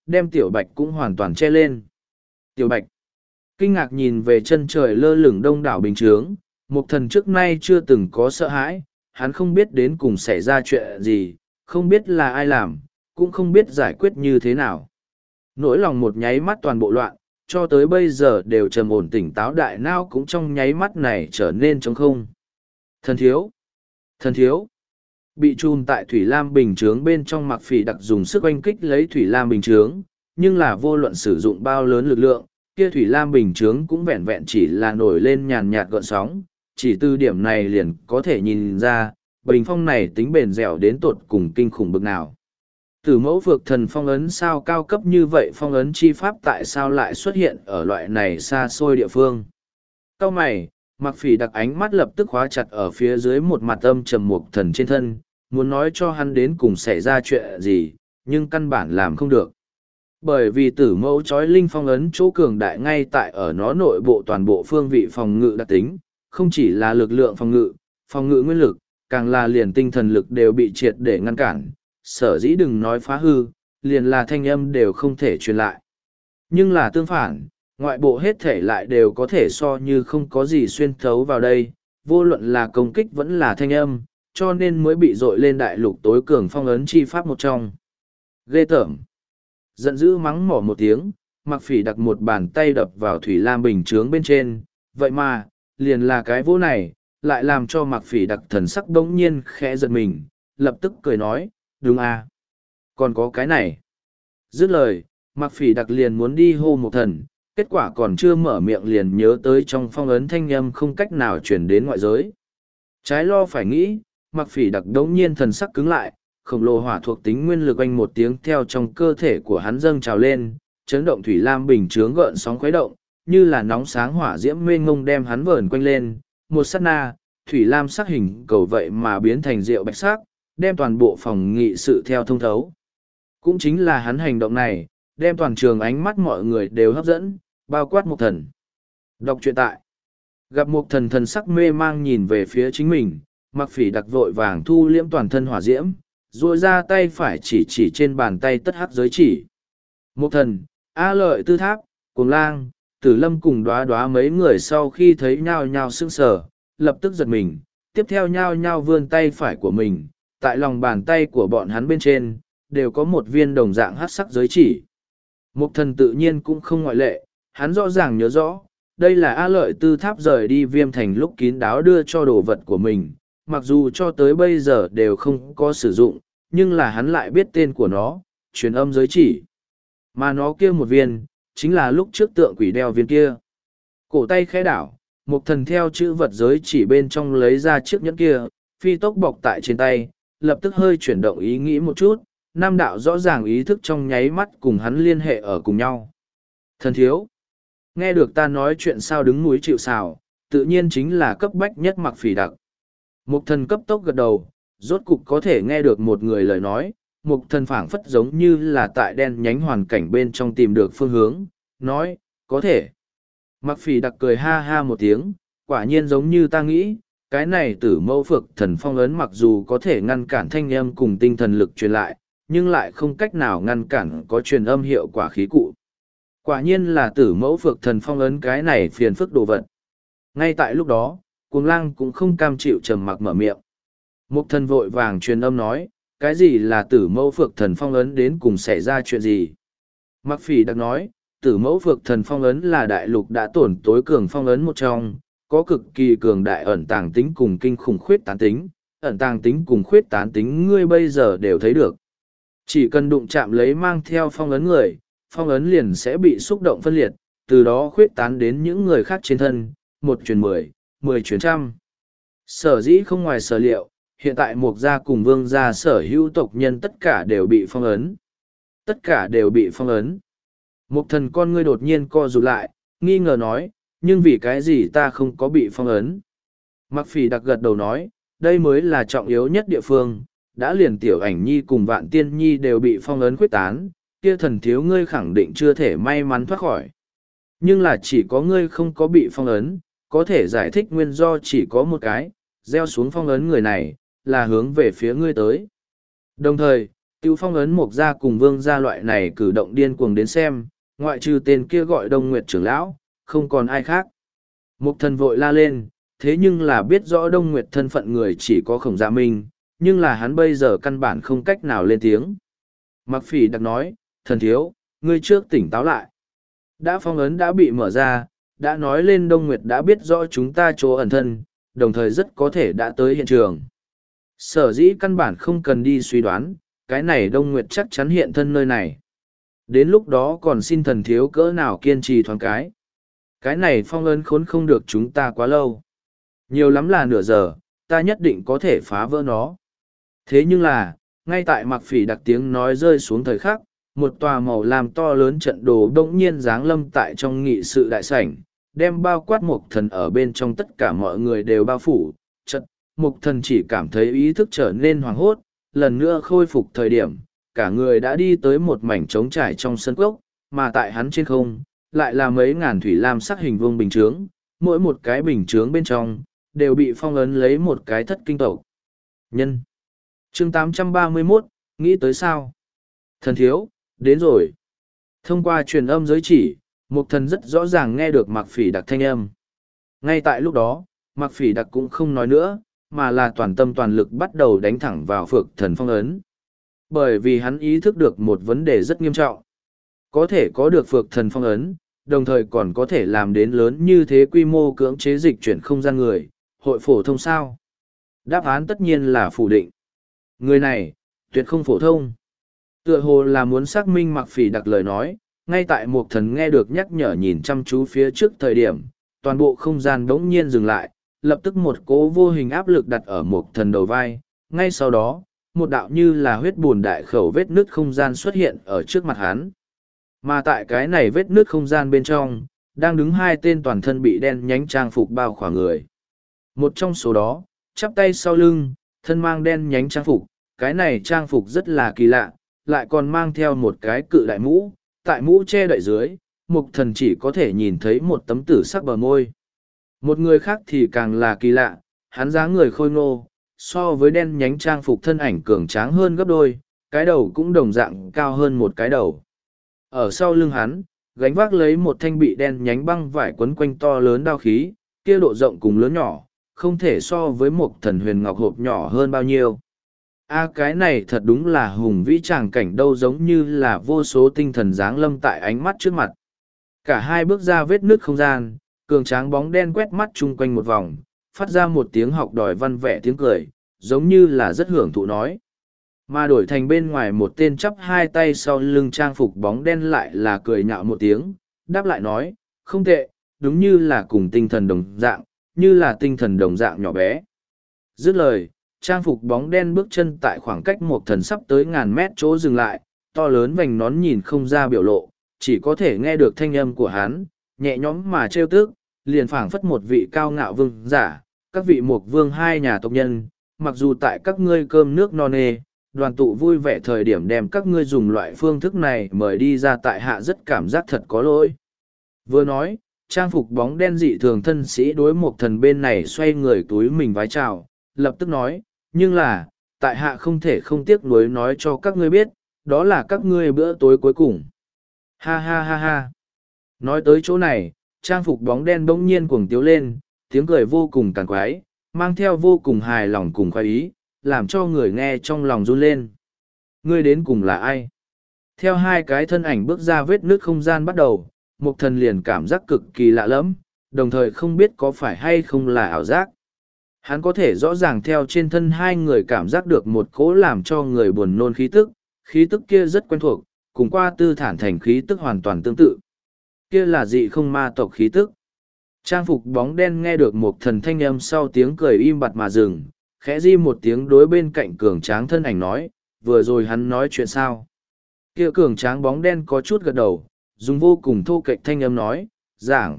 [SPEAKER 1] đem Tiểu Bạch cũng hoàn toàn che lên. Tiểu Bạch kinh ngạc nhìn về chân trời lơ lửng đông đảo bình chướng, Mục Thần trước nay chưa từng có sợ hãi, hắn không biết đến cùng xảy ra chuyện gì, không biết là ai làm, cũng không biết giải quyết như thế nào. Nỗi lòng một nháy mắt toàn bộ loạn, cho tới bây giờ đều trầm ổn tỉnh táo đại não cũng trong nháy mắt này trở nên trống không. Thần thiếu! Thần thiếu! Bị chùm tại Thủy Lam bình chướng bên trong, Mặc Phỉ Đặc dùng sức oanh kích lấy Thủy Lam bình chướng, nhưng là vô luận sử dụng bao lớn lực lượng, kia Thủy Lam bình chướng cũng vẹn vẹn chỉ là nổi lên nhàn nhạt gợn sóng, chỉ từ điểm này liền có thể nhìn ra, bình phong này tính bền dẻo đến tột cùng kinh khủng bực nào. Tử mẫu phược thần phong ấn sao cao cấp như vậy, phong ấn chi pháp tại sao lại xuất hiện ở loại này xa xôi địa phương. Cao mày, Mặc Phỉ Đặc ánh mắt lập tức khóa chặt ở phía dưới một mặt âm trầm Mục Thần trên thân, muốn nói cho hắn đến cùng xảy ra chuyện gì, nhưng căn bản làm không được. Bởi vì tử mẫu trói linh phong ấn chỗ cường đại ngay tại ở nó nội bộ toàn bộ phương vị phòng ngự đặc tính, không chỉ là lực lượng phòng ngự, phòng ngự nguyên lực, càng là liền tinh thần lực đều bị triệt để ngăn cản, sở dĩ đừng nói phá hư, liền là thanh âm đều không thể truyền lại. Nhưng là tương phản, ngoại bộ hết thể lại đều có thể so như không có gì xuyên thấu vào đây, vô luận là công kích vẫn là thanh âm, cho nên mới bị dội lên đại lục tối cường phong ấn chi pháp một trong. Ghê tởm! Giận dữ mắng mỏ một tiếng, Mặc Phỉ Đặc một bàn tay đập vào Thủy Lam bình chướng bên trên, vậy mà, liền là cái vỗ này, lại làm cho Mặc Phỉ Đặc thần sắc đống nhiên khẽ giật mình, lập tức cười nói, đúng à, còn có cái này. Dứt lời, Mặc Phỉ Đặc liền muốn đi hô Mục Thần, kết quả còn chưa mở miệng liền nhớ tới trong phong ấn thanh âm không cách nào chuyển đến ngoại giới. Trái lo phải nghĩ, Mặc Phỉ Đặc đống nhiên thần sắc cứng lại, khổng lồ hỏa thuộc tính nguyên lực oanh một tiếng theo trong cơ thể của hắn dâng trào lên, chấn động Thủy Lam bình chướng gợn sóng khuấy động, như là nóng sáng hỏa diễm mênh ngông đem hắn vờn quanh lên, một sát na, Thủy Lam sắc hình cầu vậy mà biến thành rượu bạch sắc, đem toàn bộ phòng nghị sự theo thông thấu. Cũng chính là hắn hành động này, đem toàn trường ánh mắt mọi người đều hấp dẫn, bao quát Mục Thần. Đọc truyện tại. Gặp Mục Thần thần sắc mê mang nhìn về phía chính mình, Mặc Phỉ Đặc vội vàng thu liễm toàn thân hỏa diễm, rồi ra tay phải chỉ chỉ trên bàn tay tất hắc giới chỉ. Mục Thần, A Lợi Tư Tháp, Cuồng Lang, Tử Lâm cùng Đóa Đóa mấy người sau khi thấy nhao nhao sững sờ, lập tức giật mình, tiếp theo nhao nhao vươn tay phải của mình, tại lòng bàn tay của bọn hắn bên trên, đều có một viên đồng dạng hắc sắc giới chỉ. Mục Thần tự nhiên cũng không ngoại lệ, hắn rõ ràng nhớ rõ, đây là A Lợi Tư Tháp rời đi Viêm Thành lúc kín đáo đưa cho đồ vật của mình, mặc dù cho tới bây giờ đều không có sử dụng, nhưng là hắn lại biết tên của nó, truyền âm giới chỉ. Mà nó kia một viên, chính là lúc trước tượng quỷ đeo viên kia. Cổ tay khẽ đảo, Mục Thần theo chữ vật giới chỉ bên trong lấy ra chiếc nhẫn kia, phi tốc bọc tại trên tay, lập tức hơi chuyển động ý nghĩ một chút, nam đạo rõ ràng ý thức trong nháy mắt cùng hắn liên hệ ở cùng nhau. Thần thiếu, nghe được ta nói chuyện sao đứng núi chịu sào, tự nhiên chính là cấp bách nhất Mặc Phỉ Đặc. Mục Thần cấp tốc gật đầu, rốt cục có thể nghe được một người lời nói, Mục Thần phảng phất giống như là tại đen nhánh hoàn cảnh bên trong tìm được phương hướng, nói, có thể. Mặc Phỉ Đặc cười ha ha một tiếng, quả nhiên giống như ta nghĩ, cái này tử mẫu phược thần phong ấn mặc dù có thể ngăn cản thanh âm cùng tinh thần lực truyền lại, nhưng lại không cách nào ngăn cản có truyền âm hiệu quả khí cụ. Quả nhiên là tử mẫu phược thần phong ấn cái này phiền phức đồ vật. Ngay tại lúc đó, Cuồng Lang cũng không cam chịu trầm mặc mở miệng. Mục Thần vội vàng truyền âm nói, cái gì là tử mẫu phược thần phong ấn, đến cùng xảy ra chuyện gì? Mặc Phỉ Đặc nói, tử mẫu phược thần phong ấn là đại lục đã tổn tối cường phong ấn một trong, có cực kỳ cường đại ẩn tàng tính cùng kinh khủng khuyết tán tính, ẩn tàng tính cùng khuyết tán tính ngươi bây giờ đều thấy được. Chỉ cần đụng chạm lấy mang theo phong ấn người, phong ấn liền sẽ bị xúc động phân liệt, từ đó khuyết tán đến những người khác trên thân, một truyền mười, mười truyền trăm. Sở dĩ không ngoài sở liệu, hiện tại Mục gia cùng Vương gia sở hữu tộc nhân tất cả đều bị phong ấn. Tất cả đều bị phong ấn. Mục Thần con ngươi đột nhiên co rụt lại, nghi ngờ nói, nhưng vì cái gì ta không có bị phong ấn? Mặc Phỉ Đặc gật đầu nói, đây mới là trọng yếu nhất địa phương, đã liền Tiểu Ảnh Nhi cùng Vạn Tiên Nhi đều bị phong ấn khuyết tán, kia thần thiếu ngươi khẳng định chưa thể may mắn thoát khỏi. Nhưng là chỉ có ngươi không có bị phong ấn, có thể giải thích nguyên do chỉ có một cái, gieo xuống phong ấn người này, là hướng về phía ngươi tới. Đồng thời, Tiêu phong ấn mục gia cùng vương gia loại này cử động điên cuồng đến xem, ngoại trừ tên kia gọi Đông Nguyệt trưởng lão, không còn ai khác. Mục thần vội la lên, thế nhưng là biết rõ Đông Nguyệt thân phận người chỉ có Khổng Dạ Minh, nhưng là hắn bây giờ căn bản không cách nào lên tiếng. Mặc Phỉ đặc nói, thần thiếu, ngươi trước tỉnh táo lại. Đã phong ấn đã bị mở ra, đã nói lên Đông Nguyệt đã biết rõ chúng ta chỗ ẩn thân, đồng thời rất có thể đã tới hiện trường. Sở dĩ căn bản không cần đi suy đoán, cái này Đông Nguyệt chắc chắn hiện thân nơi này. Đến lúc đó còn xin thần thiếu cỡ nào kiên trì thoáng cái. Cái này phong ấn khốn không được chúng ta quá lâu. Nhiều lắm là nửa giờ, ta nhất định có thể phá vỡ nó. Thế nhưng là, ngay tại Mặc Phỉ đặc tiếng nói rơi xuống thời khắc, một tòa màu làm to lớn trận đồ bỗng nhiên giáng lâm tại trong nghị sự đại sảnh, đem bao quát Mục thần ở bên trong tất cả mọi người đều bao phủ. Trận, Mục thần chỉ cảm thấy ý thức trở nên hoảng hốt, lần nữa khôi phục thời điểm, cả người đã đi tới một mảnh trống trải trong sân cốc, mà tại hắn trên không, lại là mấy ngàn thủy lam sắc hình vuông bình chướng, mỗi một cái bình chướng bên trong, đều bị phong ấn lấy một cái thất kinh tộc. Nhân. Chương tám trăm ba mươi mốt, nghĩ tới sao? Thần thiếu, đến rồi. Thông qua truyền âm giới chỉ, Mục thần rất rõ ràng nghe được Mặc Phỉ đặc thanh âm. Ngay tại lúc đó, Mặc Phỉ đặc cũng không nói nữa, mà là toàn tâm toàn lực bắt đầu đánh thẳng vào Phược thần phong ấn. Bởi vì hắn ý thức được một vấn đề rất nghiêm trọng. Có thể có được Phược thần phong ấn, đồng thời còn có thể làm đến lớn như thế quy mô cưỡng chế dịch chuyển không gian người, hội phổ thông sao? Đáp án tất nhiên là phủ định. Người này, tuyệt không phổ thông. Tựa hồ là muốn xác minh Mặc Phỉ đặc lời nói, ngay tại Mục thần nghe được nhắc nhở nhìn chăm chú phía trước thời điểm, toàn bộ không gian bỗng nhiên dừng lại, lập tức một cỗ vô hình áp lực đặt ở Mục thần đầu vai, ngay sau đó, một đạo như là huyết bùn đại khẩu vết nứt không gian xuất hiện ở trước mặt hắn. Mà tại cái này vết nứt không gian bên trong, đang đứng hai tên toàn thân bị đen nhánh trang phục bao khỏa người. Một trong số đó, chắp tay sau lưng, thân mang đen nhánh trang phục, cái này trang phục rất là kỳ lạ, lại còn mang theo một cái cự đại mũ, tại mũ che đậy dưới, Mục thần chỉ có thể nhìn thấy một tấm tử sắc bờ môi. Một người khác thì càng là kỳ lạ, hắn dáng người khôi ngô, so với đen nhánh trang phục thân ảnh cường tráng hơn gấp đôi, cái đầu cũng đồng dạng cao hơn một cái đầu. Ở sau lưng hắn, gánh vác lấy một thanh bị đen nhánh băng vải quấn quanh to lớn đao khí, kia độ rộng cùng lớn nhỏ, không thể so với một thần huyền ngọc hộp nhỏ hơn bao nhiêu. A cái này thật đúng là hùng vĩ tràng cảnh đâu, giống như là vô số tinh thần giáng lâm tại ánh mắt trước mặt. Cả hai bước ra vết nước không gian, cường tráng bóng đen quét mắt chung quanh một vòng, phát ra một tiếng học đòi văn vẻ tiếng cười, giống như là rất hưởng thụ nói. Mà đổi thành bên ngoài một tên chắp hai tay sau lưng trang phục bóng đen lại là cười nhạo một tiếng, đáp lại nói, không tệ, đúng như là cùng tinh thần đồng dạng, như là tinh thần đồng dạng nhỏ bé. Dứt lời, trang phục bóng đen bước chân tại khoảng cách một thần sắp tới ngàn mét chỗ dừng lại, to lớn vành nón nhìn không ra biểu lộ, chỉ có thể nghe được thanh âm của hắn, nhẹ nhõm mà trêu tức, liền phảng phất một vị cao ngạo vương giả, các vị mục vương hai nhà tộc nhân, mặc dù tại các ngươi cơm nước no nê, đoàn tụ vui vẻ thời điểm đem các ngươi dùng loại phương thức này mời đi ra tại hạ rất cảm giác thật có lỗi. Vừa nói, trang phục bóng đen dị thường thân sĩ đối một thần bên này xoay người túi mình vái chào, lập tức nói, nhưng là, tại hạ không thể không tiếc nuối nói cho các ngươi biết, đó là các ngươi bữa tối cuối cùng. Ha ha ha ha. Nói tới chỗ này, trang phục bóng đen bỗng nhiên cuồng tiếu lên, tiếng cười vô cùng càng quái, mang theo vô cùng hài lòng cùng khoái ý, làm cho người nghe trong lòng run lên. Ngươi đến cùng là ai? Theo hai cái thân ảnh bước ra vết nước không gian bắt đầu, Mục thần liền cảm giác cực kỳ lạ lẫm, đồng thời không biết có phải hay không là ảo giác. Hắn có thể rõ ràng theo trên thân hai người cảm giác được một cỗ làm cho người buồn nôn khí tức, khí tức kia rất quen thuộc, cùng qua tư thản thành khí tức hoàn toàn tương tự. Kia là dị không ma tộc khí tức. Trang phục bóng đen nghe được một thần thanh âm sau tiếng cười im bặt mà dừng, khẽ di một tiếng đối bên cạnh cường tráng thân ảnh nói, vừa rồi hắn nói chuyện sao? Kia cường tráng bóng đen có chút gật đầu, dùng vô cùng thô kệch thanh âm nói, giảng.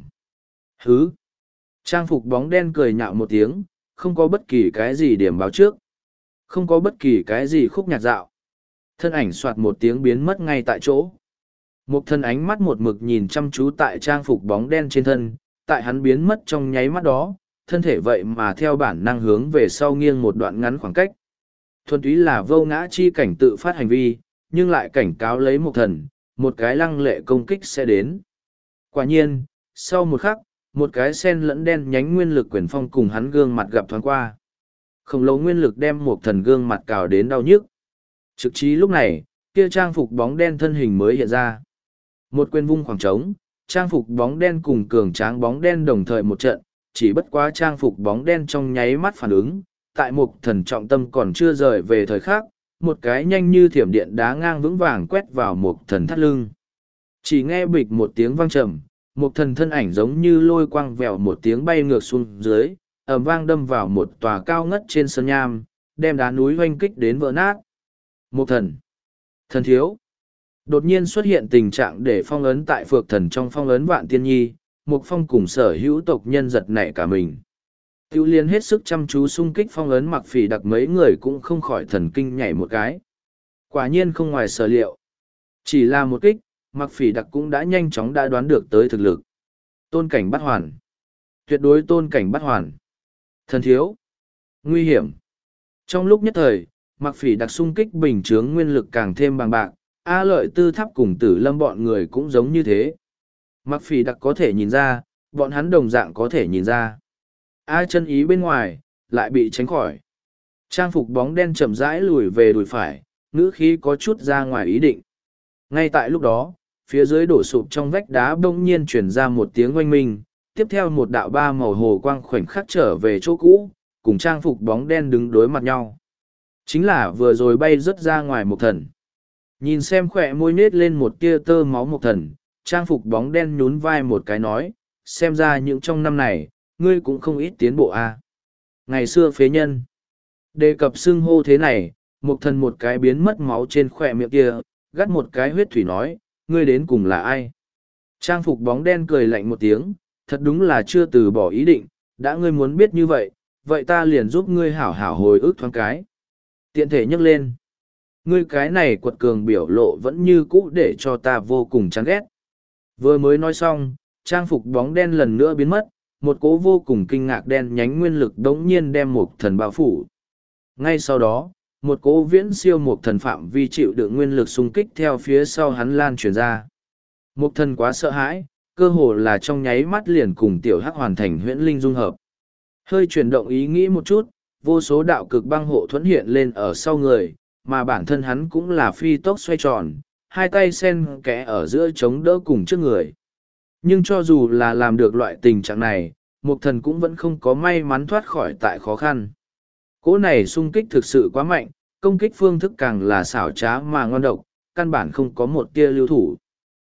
[SPEAKER 1] Hứ. Trang phục bóng đen cười nhạo một tiếng, không có bất kỳ cái gì điểm báo trước. Không có bất kỳ cái gì khúc nhạc dạo. Thân ảnh soạt một tiếng biến mất ngay tại chỗ. Một thân ánh mắt một mực nhìn chăm chú tại trang phục bóng đen trên thân, tại hắn biến mất trong nháy mắt đó, thân thể vậy mà theo bản năng hướng về sau nghiêng một đoạn ngắn khoảng cách. Thuần túy là vô ngã chi cảnh tự phát hành vi, nhưng lại cảnh cáo lấy một thần, một cái lăng lệ công kích sẽ đến. Quả nhiên, sau một khắc, một cái sen lẫn đen nhánh nguyên lực quyền phong cùng hắn gương mặt gặp thoáng qua. Khổng lồ nguyên lực đem một thần gương mặt cào đến đau nhức. Trực chí lúc này, kia trang phục bóng đen thân hình mới hiện ra. Một quyền vung khoảng trống, trang phục bóng đen cùng cường tráng bóng đen đồng thời một trận, chỉ bất quá trang phục bóng đen trong nháy mắt phản ứng, tại một thần trọng tâm còn chưa rời về thời khắc, một cái nhanh như thiểm điện đá ngang vững vàng quét vào một thần thắt lưng. Chỉ nghe bịch một tiếng vang trầm, một thần thân ảnh giống như lôi quang vèo một tiếng bay ngược xuống dưới, ầm vang đâm vào một tòa cao ngất trên sơn nham, đem đá núi hoanh kích đến vỡ nát. Một thần. Thần thiếu. Đột nhiên xuất hiện tình trạng để phong ấn tại phược thần trong phong ấn vạn tiên nhi, một phong cùng sở hữu tộc nhân giật nảy cả mình. Tiêu liên hết sức chăm chú xung kích phong ấn mặc phỉ đặc mấy người cũng không khỏi thần kinh nhảy một cái. Quả nhiên không ngoài sở liệu. Chỉ là một kích, mặc phỉ đặc cũng đã nhanh chóng đã đoán được tới thực lực. Tôn cảnh bắt hoàn. Tuyệt đối tôn cảnh bắt hoàn. Thần thiếu. Nguy hiểm. Trong lúc nhất thời, mặc phỉ đặc xung kích bình chướng nguyên lực càng thêm bằng bạc, A lợi tư tháp cùng tử lâm bọn người cũng giống như thế. Mặc phỉ đặc có thể nhìn ra, bọn hắn đồng dạng có thể nhìn ra. A chân ý bên ngoài, lại bị tránh khỏi. Trang phục bóng đen chậm rãi lùi về đùi phải, ngữ khí có chút ra ngoài ý định. Ngay tại lúc đó, phía dưới đổ sụp trong vách đá bỗng nhiên chuyển ra một tiếng oanh minh, tiếp theo một đạo ba màu hồ quang khoảnh khắc trở về chỗ cũ, cùng trang phục bóng đen đứng đối mặt nhau. Chính là vừa rồi bay rớt ra ngoài một thần. Nhìn xem khỏe môi nết lên một tia tơ máu một thần, trang phục bóng đen nhún vai một cái nói, xem ra những trong năm này, ngươi cũng không ít tiến bộ a. À. Ngày xưa phế nhân. Đề cập xưng hô thế này, một thần một cái biến mất máu trên khỏe miệng kia, gắt một cái huyết thủy nói, ngươi đến cùng là ai? Trang phục bóng đen cười lạnh một tiếng, thật đúng là chưa từ bỏ ý định, đã ngươi muốn biết như vậy, vậy ta liền giúp ngươi hảo hảo hồi ức thoáng cái. Tiện thể nhấc lên. Ngươi cái này quật cường biểu lộ vẫn như cũ để cho ta vô cùng chán ghét. Vừa mới nói xong, trang phục bóng đen lần nữa biến mất, một cỗ vô cùng kinh ngạc đen nhánh nguyên lực đống nhiên đem một thần bao phủ. Ngay sau đó, một cỗ viễn siêu một thần phạm vi chịu đựng nguyên lực xung kích theo phía sau hắn lan truyền ra. Một thần quá sợ hãi, cơ hồ là trong nháy mắt liền cùng tiểu hắc hoàn thành huyễn linh dung hợp. Hơi chuyển động ý nghĩ một chút, vô số đạo cực băng hộ thuẫn hiện lên ở sau người, mà bản thân hắn cũng là phi tốc xoay tròn, hai tay sen kẽ ở giữa chống đỡ cùng trước người. Nhưng cho dù là làm được loại tình trạng này, một thần cũng vẫn không có may mắn thoát khỏi tại khó khăn. Cỗ này xung kích thực sự quá mạnh, công kích phương thức càng là xảo trá mà ngon độc, căn bản không có một tia lưu thủ.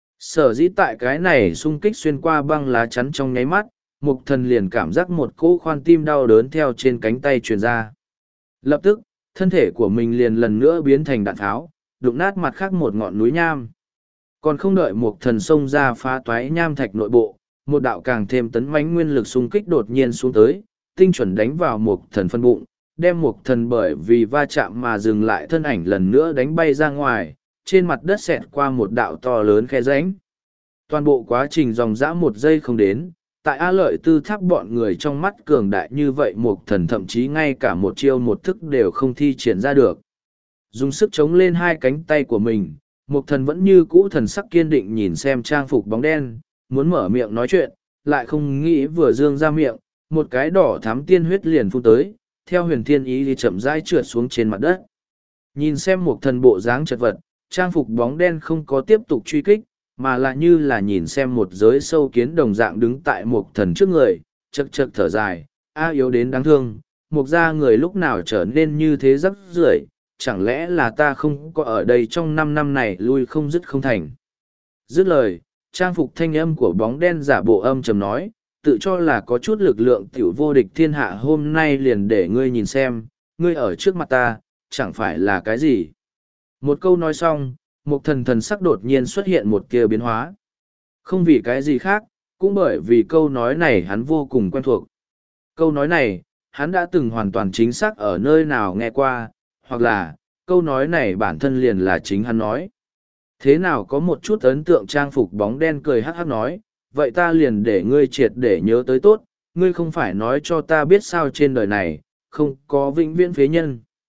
[SPEAKER 1] Sở dĩ tại cái này xung kích xuyên qua băng lá chắn trong nháy mắt, mục thần liền cảm giác một cỗ khoan tim đau đớn theo trên cánh tay truyền ra. Lập tức, thân thể của mình liền lần nữa biến thành đạn tháo, đụng nát mặt khác một ngọn núi nham. Còn không đợi mục thần xông ra phá toái nham thạch nội bộ, một đạo càng thêm tấn mãnh nguyên lực xung kích đột nhiên xuống tới, tinh chuẩn đánh vào mục thần phân bụng, đem mục thần bởi vì va chạm mà dừng lại thân ảnh lần nữa đánh bay ra ngoài, trên mặt đất xẹt qua một đạo to lớn khe rãnh. Toàn bộ quá trình dòng dã một giây không đến, tại A Lợi Tư Tháp bọn người trong mắt cường đại như vậy mục thần thậm chí ngay cả một chiêu một thức đều không thi triển ra được. Dùng sức chống lên hai cánh tay của mình, mục thần vẫn như cũ thần sắc kiên định nhìn xem trang phục bóng đen, muốn mở miệng nói chuyện, lại không nghĩ vừa dương ra miệng, một cái đỏ thắm tiên huyết liền phun tới, theo huyền thiên ý thì chậm rãi trượt xuống trên mặt đất. Nhìn xem mục thần bộ dáng chật vật, trang phục bóng đen không có tiếp tục truy kích, mà lại như là nhìn xem một giới sâu kiến đồng dạng đứng tại mục thần trước người, chật chật thở dài, a yếu đến đáng thương, mục ra người lúc nào trở nên như thế rắc rưởi, chẳng lẽ là ta không có ở đây trong năm năm này lui không dứt không thành. Dứt lời, trang phục thanh âm của bóng đen giả bộ âm trầm nói, tự cho là có chút lực lượng tiểu vô địch thiên hạ hôm nay liền để ngươi nhìn xem, ngươi ở trước mặt ta, chẳng phải là cái gì. Một câu nói xong, một thần thần sắc đột nhiên xuất hiện một kia biến hóa. Không vì cái gì khác, cũng bởi vì câu nói này hắn vô cùng quen thuộc. Câu nói này, hắn đã từng hoàn toàn chính xác ở nơi nào nghe qua, hoặc là, câu nói này bản thân liền là chính hắn nói. Thế nào có một chút ấn tượng trang phục bóng đen cười hắc hắc nói, vậy ta liền để ngươi triệt để nhớ tới tốt, ngươi không phải nói cho ta biết sao trên đời này, không có vĩnh viễn phế nhân.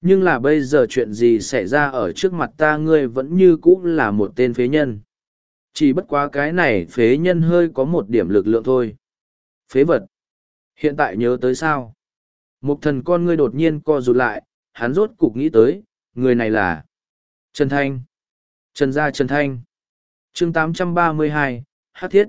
[SPEAKER 1] Nhưng là bây giờ chuyện gì xảy ra ở trước mặt ta ngươi vẫn như cũ là một tên phế nhân. Chỉ bất quá cái này phế nhân hơi có một điểm lực lượng thôi. Phế vật. Hiện tại nhớ tới sao? Một thần con ngươi đột nhiên co rụt lại, hắn rốt cục nghĩ tới, người này là Trần Thanh. Trần gia Trần Thanh. chương tám trăm ba mươi hai, Hát Thiết.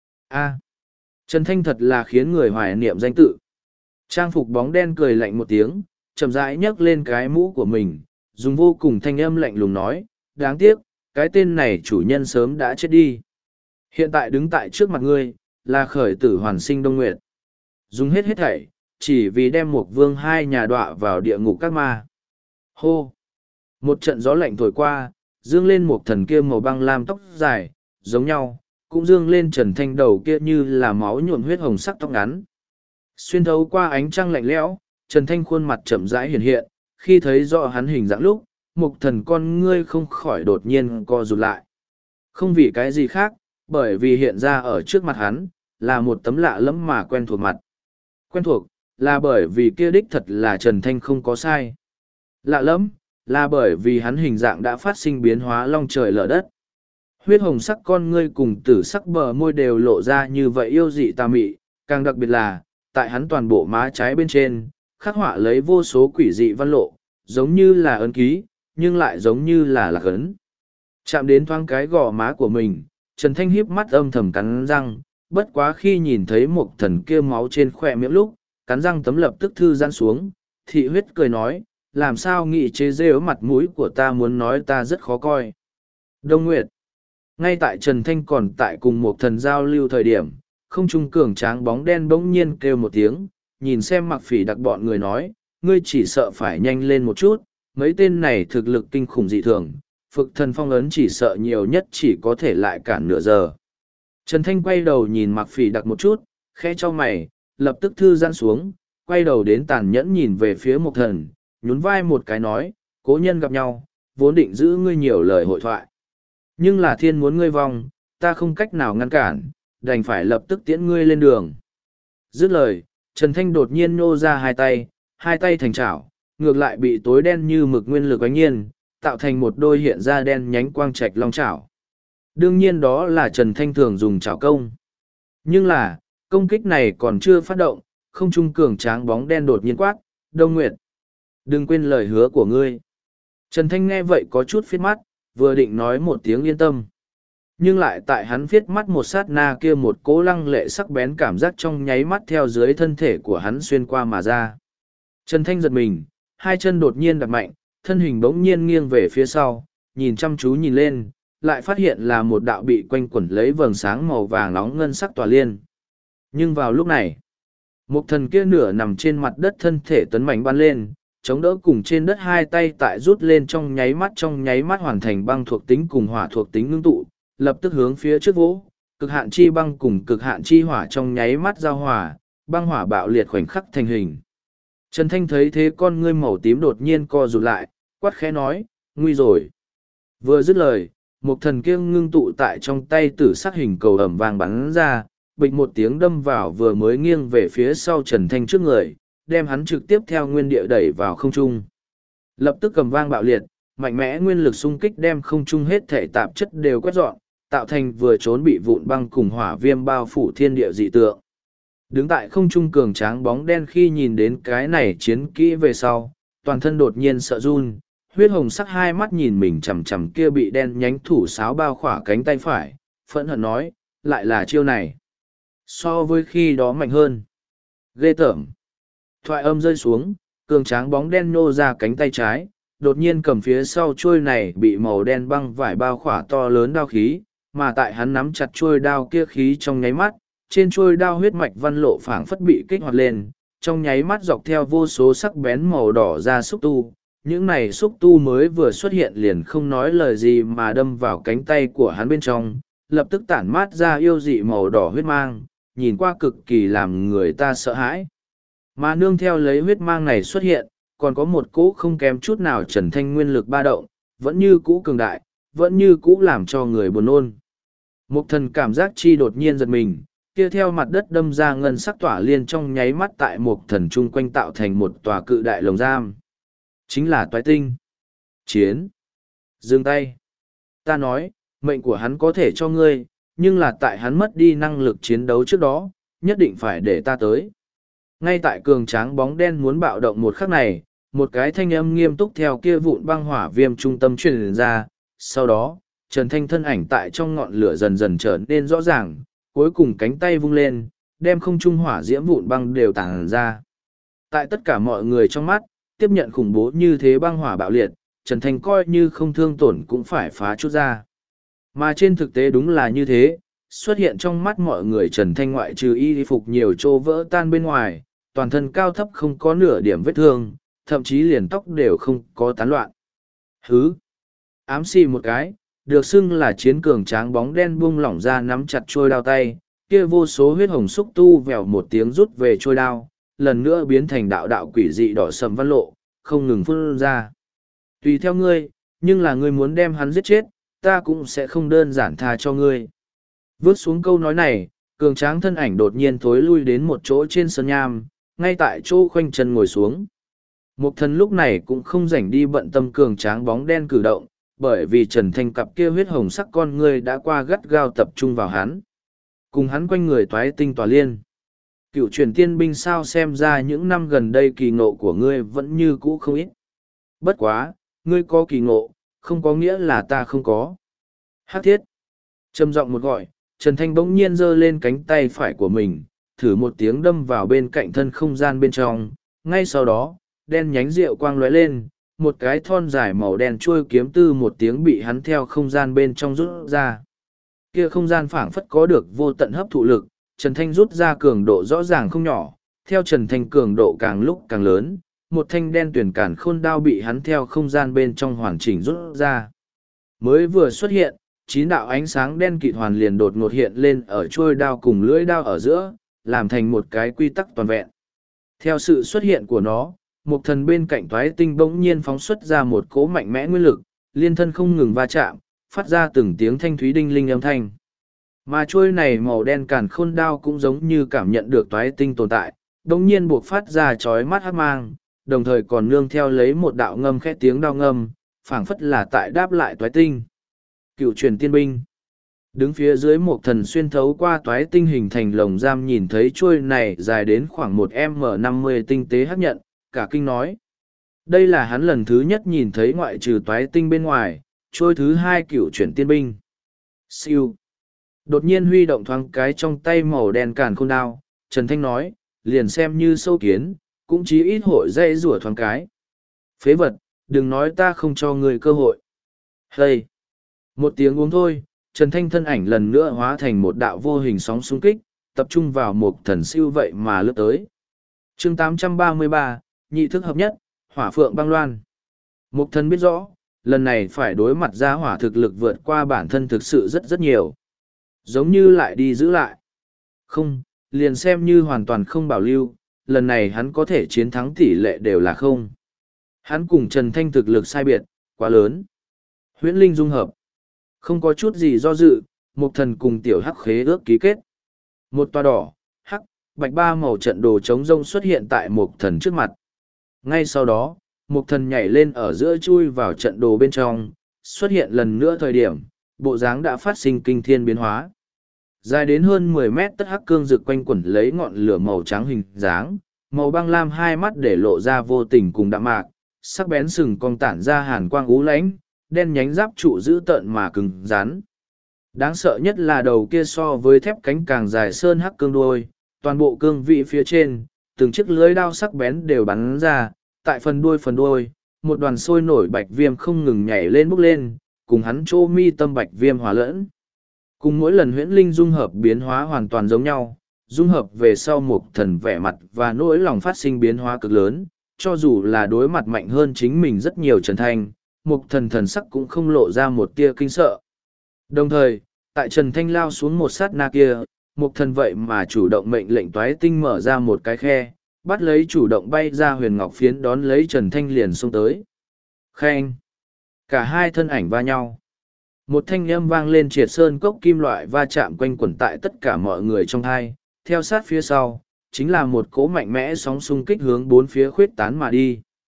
[SPEAKER 1] A. Trần Thanh thật là khiến người hoài niệm danh tự. Trang phục bóng đen cười lạnh một tiếng, chậm rãi nhấc lên cái mũ của mình, dùng vô cùng thanh âm lạnh lùng nói, đáng tiếc, cái tên này chủ nhân sớm đã chết đi. Hiện tại đứng tại trước mặt ngươi, là khởi tử hoàn sinh Đông Nguyệt. Dùng hết hết thảy, chỉ vì đem một vương hai nhà đọa vào địa ngục các ma. Hô! Một trận gió lạnh thổi qua, dương lên một thần kia màu băng lam tóc dài, giống nhau, cũng dương lên Trần Thanh đầu kia như là máu nhuộm huyết hồng sắc tóc ngắn. Xuyên thấu qua ánh trăng lạnh lẽo, Trần Thanh khuôn mặt chậm rãi hiện hiện, khi thấy rõ hắn hình dạng lúc, một thần con ngươi không khỏi đột nhiên co rụt lại. Không vì cái gì khác, bởi vì hiện ra ở trước mặt hắn, là một tấm lạ lẫm mà quen thuộc mặt. Quen thuộc, là bởi vì kia đích thật là Trần Thanh không có sai. Lạ lẫm, là bởi vì hắn hình dạng đã phát sinh biến hóa long trời lở đất. Huyết hồng sắc con ngươi cùng tử sắc bờ môi đều lộ ra như vậy yêu dị tà mị, càng đặc biệt là, tại hắn toàn bộ má trái bên trên, khắc họa lấy vô số quỷ dị văn lộ, giống như là ấn ký, nhưng lại giống như là lạc ấn. Chạm đến thoáng cái gò má của mình, Trần Thanh híp mắt âm thầm cắn răng, bất quá khi nhìn thấy một thần kia máu trên khoe miệng lúc, cắn răng tấm lập tức thư giãn xuống, thị huyết cười nói, làm sao nghị chế rêu mặt mũi của ta muốn nói ta rất khó coi. Đông Nguyệt. Ngay tại Trần Thanh còn tại cùng một thần giao lưu thời điểm, không trung cường tráng bóng đen bỗng nhiên kêu một tiếng, nhìn xem Mặc Phỉ Đặc bọn người nói, ngươi chỉ sợ phải nhanh lên một chút, mấy tên này thực lực kinh khủng dị thường, Phực Thần phong ấn chỉ sợ nhiều nhất chỉ có thể lại cản nửa giờ. Trần Thanh quay đầu nhìn Mặc Phỉ Đặc một chút, khẽ cho mày, lập tức thư giãn xuống, quay đầu đến tàn nhẫn nhìn về phía Mộc Thần, nhún vai một cái nói, cố nhân gặp nhau, vốn định giữ ngươi nhiều lời hội thoại. Nhưng là thiên muốn ngươi vong, ta không cách nào ngăn cản, đành phải lập tức tiễn ngươi lên đường. Dứt lời, Trần Thanh đột nhiên nô ra hai tay, hai tay thành chảo, ngược lại bị tối đen như mực nguyên lực ánh nhiên, tạo thành một đôi hiện ra đen nhánh quang trạch long chảo. Đương nhiên đó là Trần Thanh thường dùng chảo công. Nhưng là, công kích này còn chưa phát động, không trung cường tráng bóng đen đột nhiên quát, Đông Nguyệt. Đừng quên lời hứa của ngươi. Trần Thanh nghe vậy có chút phiết mắt, vừa định nói một tiếng yên tâm. Nhưng lại tại hắn phiết mắt một sát na kia một cố lăng lệ sắc bén cảm giác trong nháy mắt theo dưới thân thể của hắn xuyên qua mà ra. Trần Thanh giật mình, hai chân đột nhiên đặt mạnh, thân hình bỗng nhiên nghiêng về phía sau, nhìn chăm chú nhìn lên, lại phát hiện là một đạo bị quanh quẩn lấy vầng sáng màu vàng nóng ngân sắc tỏa liên. Nhưng vào lúc này, một thần kia nửa nằm trên mặt đất thân thể tấn mạnh bắn lên, chống đỡ cùng trên đất hai tay tại rút lên trong nháy mắt trong nháy mắt hoàn thành băng thuộc tính cùng hỏa thuộc tính ngưng tụ, lập tức hướng phía trước vỗ, cực hạn chi băng cùng cực hạn chi hỏa trong nháy mắt giao hòa, băng hỏa bạo liệt khoảnh khắc thành hình. Trần Thanh thấy thế con ngươi màu tím đột nhiên co rụt lại, quát khẽ nói, nguy rồi. Vừa dứt lời, một thần kia ngưng tụ tại trong tay tử sắc hình cầu ẩm vàng bắn ra, bịch một tiếng đâm vào vừa mới nghiêng về phía sau Trần Thanh trước người, đem hắn trực tiếp theo nguyên địa đẩy vào không trung. Lập tức cầm vang bạo liệt, mạnh mẽ nguyên lực xung kích đem không trung hết thể tạp chất đều quét dọn, tạo thành vừa trốn bị vụn băng cùng hỏa viêm bao phủ thiên địa dị tượng. Đứng tại không trung cường tráng bóng đen khi nhìn đến cái này chiến kỹ về sau, toàn thân đột nhiên sợ run, huyết hồng sắc hai mắt nhìn mình chằm chằm kia bị đen nhánh thủ sáo bao khỏa cánh tay phải, phẫn hận nói, lại là chiêu này. So với khi đó mạnh hơn. Ghê tởm. Thoại âm rơi xuống, cường tráng bóng đen nô ra cánh tay trái, đột nhiên cầm phía sau chuôi này bị màu đen băng vải bao khỏa to lớn đao khí, mà tại hắn nắm chặt chuôi đao kia khí trong nháy mắt, trên chuôi đao huyết mạch văn lộ phảng phất bị kích hoạt lên, trong nháy mắt dọc theo vô số sắc bén màu đỏ ra xúc tu. Những này xúc tu mới vừa xuất hiện liền không nói lời gì mà đâm vào cánh tay của hắn bên trong, lập tức tản mát ra yêu dị màu đỏ huyết mang, nhìn qua cực kỳ làm người ta sợ hãi. Mà nương theo lấy huyết mang này xuất hiện, còn có một cỗ không kém chút nào Trần Thanh nguyên lực ba động, vẫn như cũ cường đại, vẫn như cũ làm cho người buồn nôn. Một thần cảm giác chi đột nhiên giật mình, kia theo mặt đất đâm ra ngân sắc tỏa liên trong nháy mắt tại một thần chung quanh tạo thành một tòa cự đại lồng giam. Chính là toái tinh. Chiến. Dừng tay. Ta nói, mệnh của hắn có thể cho ngươi, nhưng là tại hắn mất đi năng lực chiến đấu trước đó, nhất định phải để ta tới. Ngay tại cường tráng bóng đen muốn bạo động một khắc này, một cái thanh âm nghiêm túc theo kia vụn băng hỏa viêm trung tâm truyền ra. Sau đó, Trần Thanh thân ảnh tại trong ngọn lửa dần dần trở nên rõ ràng, cuối cùng cánh tay vung lên, đem không trung hỏa diễm vụn băng đều tàng ra. Tại tất cả mọi người trong mắt, tiếp nhận khủng bố như thế băng hỏa bạo liệt, Trần Thanh coi như không thương tổn cũng phải phá chút ra. Mà trên thực tế đúng là như thế, xuất hiện trong mắt mọi người Trần Thanh ngoại trừ y phục nhiều chỗ vỡ tan bên ngoài, toàn thân cao thấp không có nửa điểm vết thương, thậm chí liền tóc đều không có tán loạn. Hứ! Ám xì một cái, được xưng là chiến cường tráng bóng đen buông lỏng ra nắm chặt trôi đao tay, kia vô số huyết hồng xúc tu vèo một tiếng rút về trôi đao, lần nữa biến thành đạo đạo quỷ dị đỏ sầm văn lộ, không ngừng phun ra. Tùy theo ngươi, nhưng là ngươi muốn đem hắn giết chết, ta cũng sẽ không đơn giản tha cho ngươi. Vớt xuống câu nói này, cường tráng thân ảnh đột nhiên thối lui đến một chỗ trên sân nham, ngay tại chỗ khoanh chân ngồi xuống. Mục thần lúc này cũng không rảnh đi bận tâm cường tráng bóng đen cử động, bởi vì Trần Thanh cặp kia huyết hồng sắc con ngươi đã qua gắt gao tập trung vào hắn. Cùng hắn quanh người toái tinh tỏa liên. Cựu truyền tiên binh sao xem ra những năm gần đây kỳ ngộ của ngươi vẫn như cũ không ít. Bất quá, ngươi có kỳ ngộ, không có nghĩa là ta không có. Hắc thiết. Trầm giọng một gọi, Trần Thanh bỗng nhiên giơ lên cánh tay phải của mình, thử một tiếng đâm vào bên cạnh thân không gian bên trong. Ngay sau đó, đen nhánh rượu quang lóe lên, một cái thon dài màu đen trôi kiếm tư một tiếng bị hắn theo không gian bên trong rút ra. Kia không gian phảng phất có được vô tận hấp thụ lực, Trần Thanh rút ra cường độ rõ ràng không nhỏ, theo Trần Thanh cường độ càng lúc càng lớn, một thanh đen tuyển cản khôn đao bị hắn theo không gian bên trong hoàn chỉnh rút ra. Mới vừa xuất hiện, chín đạo ánh sáng đen kịt hoàn liền đột ngột hiện lên ở trôi đao cùng lưỡi đao ở giữa, làm thành một cái quy tắc toàn vẹn. Theo sự xuất hiện của nó, một thần bên cạnh toái tinh bỗng nhiên phóng xuất ra một cỗ mạnh mẽ nguyên lực, liên thân không ngừng va chạm, phát ra từng tiếng thanh thúy đinh linh âm thanh. Mà trôi này màu đen càn khôn đao cũng giống như cảm nhận được toái tinh tồn tại, bỗng nhiên buộc phát ra chói mắt hắc mang, đồng thời còn nương theo lấy một đạo ngâm khẽ tiếng đao ngâm, phảng phất là tại đáp lại toái tinh. Cựu truyền tiên binh. Đứng phía dưới một thần xuyên thấu qua toái tinh hình thành lồng giam nhìn thấy trôi này dài đến khoảng một m năm mươi tinh tế hắc nhận, cả kinh nói. Đây là hắn lần thứ nhất nhìn thấy ngoại trừ toái tinh bên ngoài, trôi thứ hai cựu truyền tiên binh. Siêu. Đột nhiên huy động thoáng cái trong tay màu đen càn khôn đao, Trần Thanh nói, liền xem như sâu kiến, cũng chí ít hội dây rủa thoáng cái. Phế vật, đừng nói ta không cho người cơ hội. Hây! Một tiếng uống thôi, Trần Thanh thân ảnh lần nữa hóa thành một đạo vô hình sóng xung kích, tập trung vào một thần siêu vậy mà lướt tới. chương tám trăm ba mươi ba, nhị thức hợp nhất, hỏa phượng băng loan. Một thần biết rõ, lần này phải đối mặt ra hỏa thực lực vượt qua bản thân thực sự rất rất nhiều. Giống như lại đi giữ lại. Không, liền xem như hoàn toàn không bảo lưu, lần này hắn có thể chiến thắng tỷ lệ đều là không. Hắn cùng Trần Thanh thực lực sai biệt, quá lớn. Huyễn linh dung hợp. Không có chút gì do dự, một thần cùng tiểu hắc khế ước ký kết. Một toa đỏ, hắc, bạch ba màu trận đồ chống rông xuất hiện tại một thần trước mặt. Ngay sau đó, một thần nhảy lên ở giữa chui vào trận đồ bên trong, xuất hiện lần nữa thời điểm, bộ dáng đã phát sinh kinh thiên biến hóa. Dài đến hơn mười mét tất hắc cương rực quanh quẩn lấy ngọn lửa màu trắng hình dáng, màu băng lam hai mắt để lộ ra vô tình cùng đạm mạc, sắc bén sừng cong tản ra hàn quang ú lãnh, đen nhánh giáp trụ dữ tợn mà cứng rắn. Đáng sợ nhất là đầu kia so với thép cánh càng dài sơn hắc cương đuôi, toàn bộ cương vị phía trên, từng chiếc lưới đao sắc bén đều bắn ra, tại phần đuôi phần đuôi, một đoàn sôi nổi bạch viêm không ngừng nhảy lên bốc lên, cùng hắn chỗ mi tâm bạch viêm hòa lẫn. Cùng mỗi lần huyễn linh dung hợp biến hóa hoàn toàn giống nhau, dung hợp về sau một thần vẻ mặt và nỗi lòng phát sinh biến hóa cực lớn, cho dù là đối mặt mạnh hơn chính mình rất nhiều Trần Thanh, một thần thần sắc cũng không lộ ra một tia kinh sợ. Đồng thời, tại Trần Thanh lao xuống một sát na kia, một thần vậy mà chủ động mệnh lệnh toái tinh mở ra một cái khe, bắt lấy chủ động bay ra huyền ngọc phiến đón lấy Trần Thanh liền xông tới. Khen! Cả hai thân ảnh va nhau. Một thanh âm vang lên triệt sơn cốc kim loại va chạm quanh quẩn tại tất cả mọi người trong hai, theo sát phía sau, chính là một cỗ mạnh mẽ sóng xung kích hướng bốn phía khuyết tán mà đi.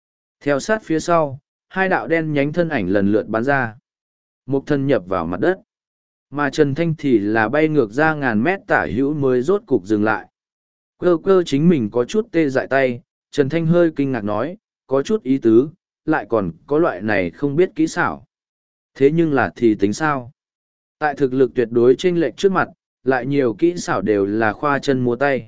[SPEAKER 1] Theo sát phía sau, hai đạo đen nhánh thân ảnh lần lượt bắn ra. Mục thần nhập vào mặt đất. Mà Trần Thanh thì là bay ngược ra ngàn mét tả hữu mới rốt cục dừng lại. Cơ cơ chính mình có chút tê dại tay, Trần Thanh hơi kinh ngạc nói, có chút ý tứ, lại còn có loại này không biết kỹ xảo. Thế nhưng là thì tính sao? Tại thực lực tuyệt đối chênh lệch trước mặt, lại nhiều kỹ xảo đều là khoa chân múa tay.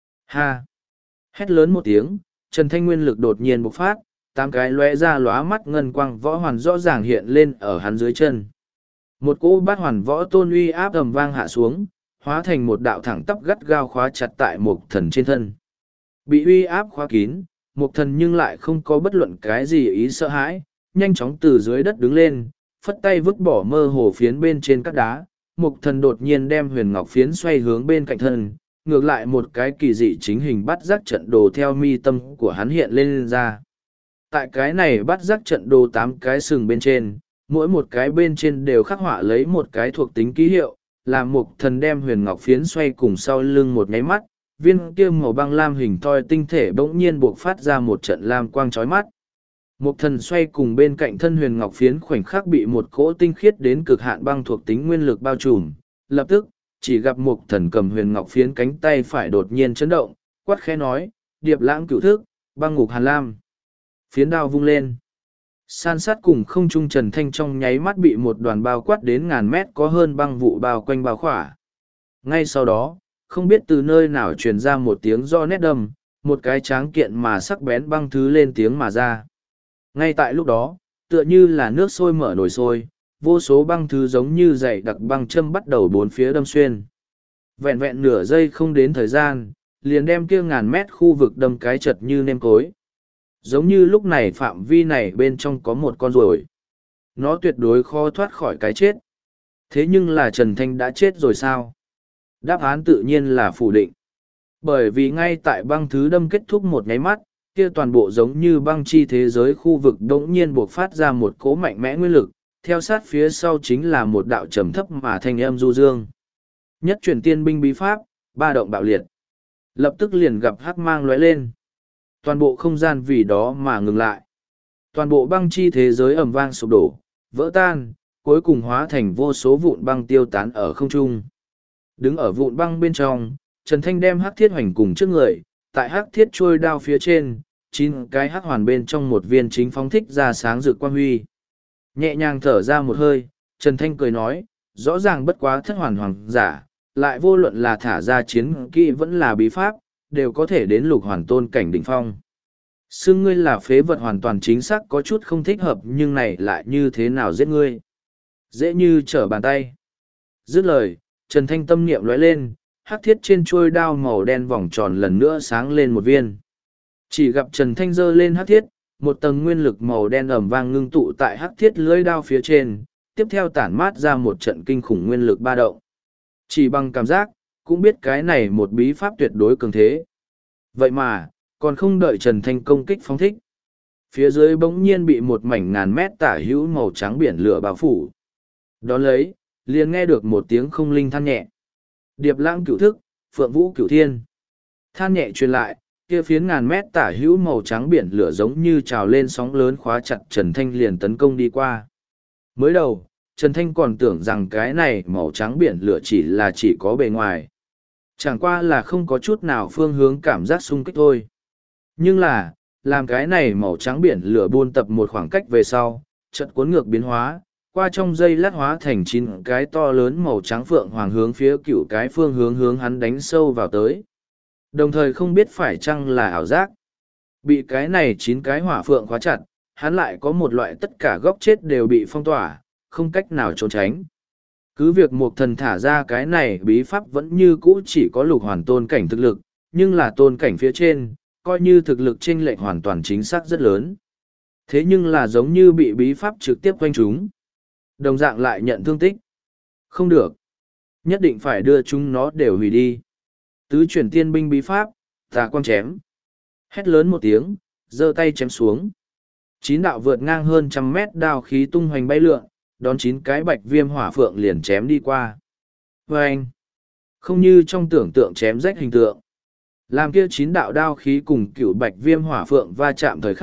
[SPEAKER 1] Ha! Hét lớn một tiếng, Trần Thanh nguyên lực đột nhiên bộc phát, tám cái lóe ra lóa mắt ngân quang võ hoàn rõ ràng hiện lên ở hắn dưới chân. Một cỗ bát hoàn võ tôn uy áp ầm vang hạ xuống, hóa thành một đạo thẳng tắp gắt gao khóa chặt tại mục thần trên thân. Bị uy áp khóa kín, mục thần nhưng lại không có bất luận cái gì ý sợ hãi, nhanh chóng từ dưới đất đứng lên, phất tay vứt bỏ mơ hồ phiến bên trên các đá. Mục thần đột nhiên đem huyền ngọc phiến xoay hướng bên cạnh thân, ngược lại một cái kỳ dị chính hình bắt giác trận đồ theo mi tâm của hắn hiện lên, lên ra. Tại cái này bắt giác trận đồ tám cái sừng bên trên, mỗi một cái bên trên đều khắc họa lấy một cái thuộc tính ký hiệu, làm mục thần đem huyền ngọc phiến xoay cùng sau lưng một nháy mắt, viên kia màu băng lam hình thoi tinh thể bỗng nhiên buộc phát ra một trận lam quang chói mắt. Mục thần xoay cùng bên cạnh thân huyền ngọc phiến khoảnh khắc bị một cỗ tinh khiết đến cực hạn băng thuộc tính nguyên lực bao trùm, lập tức, chỉ gặp mục thần cầm huyền ngọc phiến cánh tay phải đột nhiên chấn động, quát khẽ nói, điệp lãng cửu thức, băng ngục hàn lam. Phiến đao vung lên. San sát cùng không trung Trần Thanh trong nháy mắt bị một đoàn bao quát đến ngàn mét có hơn băng vụ bao quanh bao khỏa. Ngay sau đó, không biết từ nơi nào truyền ra một tiếng do nét đầm, một cái tráng kiện mà sắc bén băng thứ lên tiếng mà ra. Ngay tại lúc đó, tựa như là nước sôi mở nồi sôi, vô số băng thứ giống như dày đặc băng châm bắt đầu bốn phía đâm xuyên. Vẹn vẹn nửa giây không đến thời gian, liền đem kia ngàn mét khu vực đâm cái chật như nêm cối. Giống như lúc này phạm vi này bên trong có một con ruồi. Nó tuyệt đối khó thoát khỏi cái chết. Thế nhưng là Trần Thanh đã chết rồi sao? Đáp án tự nhiên là phủ định. Bởi vì ngay tại băng thứ đâm kết thúc một nháy mắt, kia toàn bộ giống như băng chi thế giới khu vực đống nhiên buộc phát ra một cỗ mạnh mẽ nguyên lực, theo sát phía sau chính là một đạo trầm thấp mà thanh âm du dương. Nhất chuyển tiên binh bí pháp, ba động bạo liệt. Lập tức liền gặp hắc mang lóe lên. Toàn bộ không gian vì đó mà ngừng lại. Toàn bộ băng chi thế giới ầm vang sụp đổ, vỡ tan, cuối cùng hóa thành vô số vụn băng tiêu tán ở không trung. Đứng ở vụn băng bên trong, Trần Thanh đem hắc thiết hoành cùng trước người, tại hắc thiết trôi đao phía trên, chín cái hắc hoàn bên trong một viên chính phóng thích ra sáng rực quang huy. Nhẹ nhàng thở ra một hơi, Trần Thanh cười nói, rõ ràng bất quá thất hoàn hoàng giả, lại vô luận là thả ra chiến kỹ vẫn là bí pháp, đều có thể đến lục hoàn tôn cảnh đỉnh phong. Xưng ngươi là phế vật hoàn toàn chính xác có chút không thích hợp, nhưng này lại như thế nào giết ngươi? Dễ như trở bàn tay. Dứt lời, Trần Thanh tâm niệm lóe lên, hắc thiết trên chuôi đao màu đen vòng tròn lần nữa sáng lên một viên. Chỉ gặp Trần Thanh giơ lên hắc thiết, một tầng nguyên lực màu đen ẩm vang ngưng tụ tại hắc thiết lưỡi đao phía trên, tiếp theo tản mát ra một trận kinh khủng nguyên lực ba động. Chỉ bằng cảm giác, cũng biết cái này một bí pháp tuyệt đối cường thế. Vậy mà, còn không đợi Trần Thanh công kích phóng thích. Phía dưới bỗng nhiên bị một mảnh ngàn mét tả hữu màu trắng biển lửa bao phủ. Đón lấy, liền nghe được một tiếng không linh than nhẹ. Điệp lãng cửu thức, phượng vũ cửu thiên. Than nhẹ truyền lại, kia phiến ngàn mét tả hữu màu trắng biển lửa giống như trào lên sóng lớn khóa chặt Trần Thanh liền tấn công đi qua. Mới đầu, Trần Thanh còn tưởng rằng cái này màu trắng biển lửa chỉ là chỉ có bề ngoài. Chẳng qua là không có chút nào phương hướng cảm giác xung kích thôi. Nhưng là, làm cái này màu trắng biển lửa buôn tập một khoảng cách về sau, chợt cuốn ngược biến hóa, qua trong dây lát hóa thành chín cái to lớn màu trắng phượng hoàng hướng phía cựu cái phương hướng hướng hắn đánh sâu vào tới. Đồng thời không biết phải chăng là ảo giác. Bị cái này chín cái hỏa phượng khóa chặt, hắn lại có một loại tất cả góc chết đều bị phong tỏa, không cách nào trốn tránh. Cứ việc một thần thả ra cái này bí pháp vẫn như cũ chỉ có lục hoàn tôn cảnh thực lực, nhưng là tôn cảnh phía trên, coi như thực lực chênh lệch hoàn toàn chính xác rất lớn. Thế nhưng là giống như bị bí pháp trực tiếp quanh chúng. Đồng dạng lại nhận thương tích. Không được. Nhất định phải đưa chúng nó đều hủy đi. Tứ chuyển tiên binh bí pháp, tà quang chém. Hét lớn một tiếng, giơ tay chém xuống. Chín đạo vượt ngang hơn trăm mét đao khí tung hoành bay lượn, đón chín cái bạch viêm hỏa phượng liền chém đi qua. Vâng! Không như trong tưởng tượng chém rách hình tượng. Làm kia chín đạo đao khí cùng cựu bạch viêm hỏa phượng va chạm thời khắc,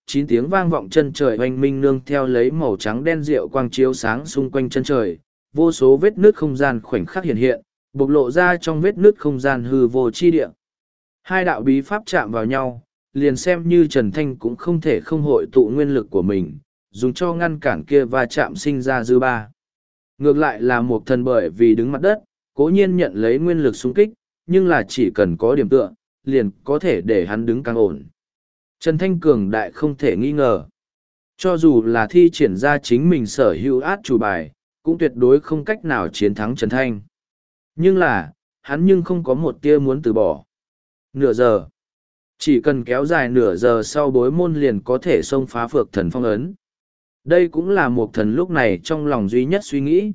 [SPEAKER 1] chín tiếng vang vọng chân trời oanh minh nương theo lấy màu trắng đen rượu quang chiếu sáng xung quanh chân trời, vô số vết nứt không gian khoảnh khắc hiện hiện, bộc lộ ra trong vết nứt không gian hư vô chi địa. Hai đạo bí pháp chạm vào nhau, liền xem như Trần Thanh cũng không thể không hội tụ nguyên lực của mình, dùng cho ngăn cản kia va chạm sinh ra dư ba. Ngược lại là một thần bởi vì đứng mặt đất, cố nhiên nhận lấy nguyên lực xung kích, nhưng là chỉ cần có điểm tựa, liền có thể để hắn đứng càng ổn. Trần Thanh cường đại không thể nghi ngờ. Cho dù là thi triển ra chính mình sở hữu át chủ bài, cũng tuyệt đối không cách nào chiến thắng Trần Thanh. Nhưng là, hắn nhưng không có một tia muốn từ bỏ. Nửa giờ. Chỉ cần kéo dài nửa giờ sau bối môn liền có thể xông phá phược thần phong ấn. Đây cũng là một thần lúc này trong lòng duy nhất suy nghĩ.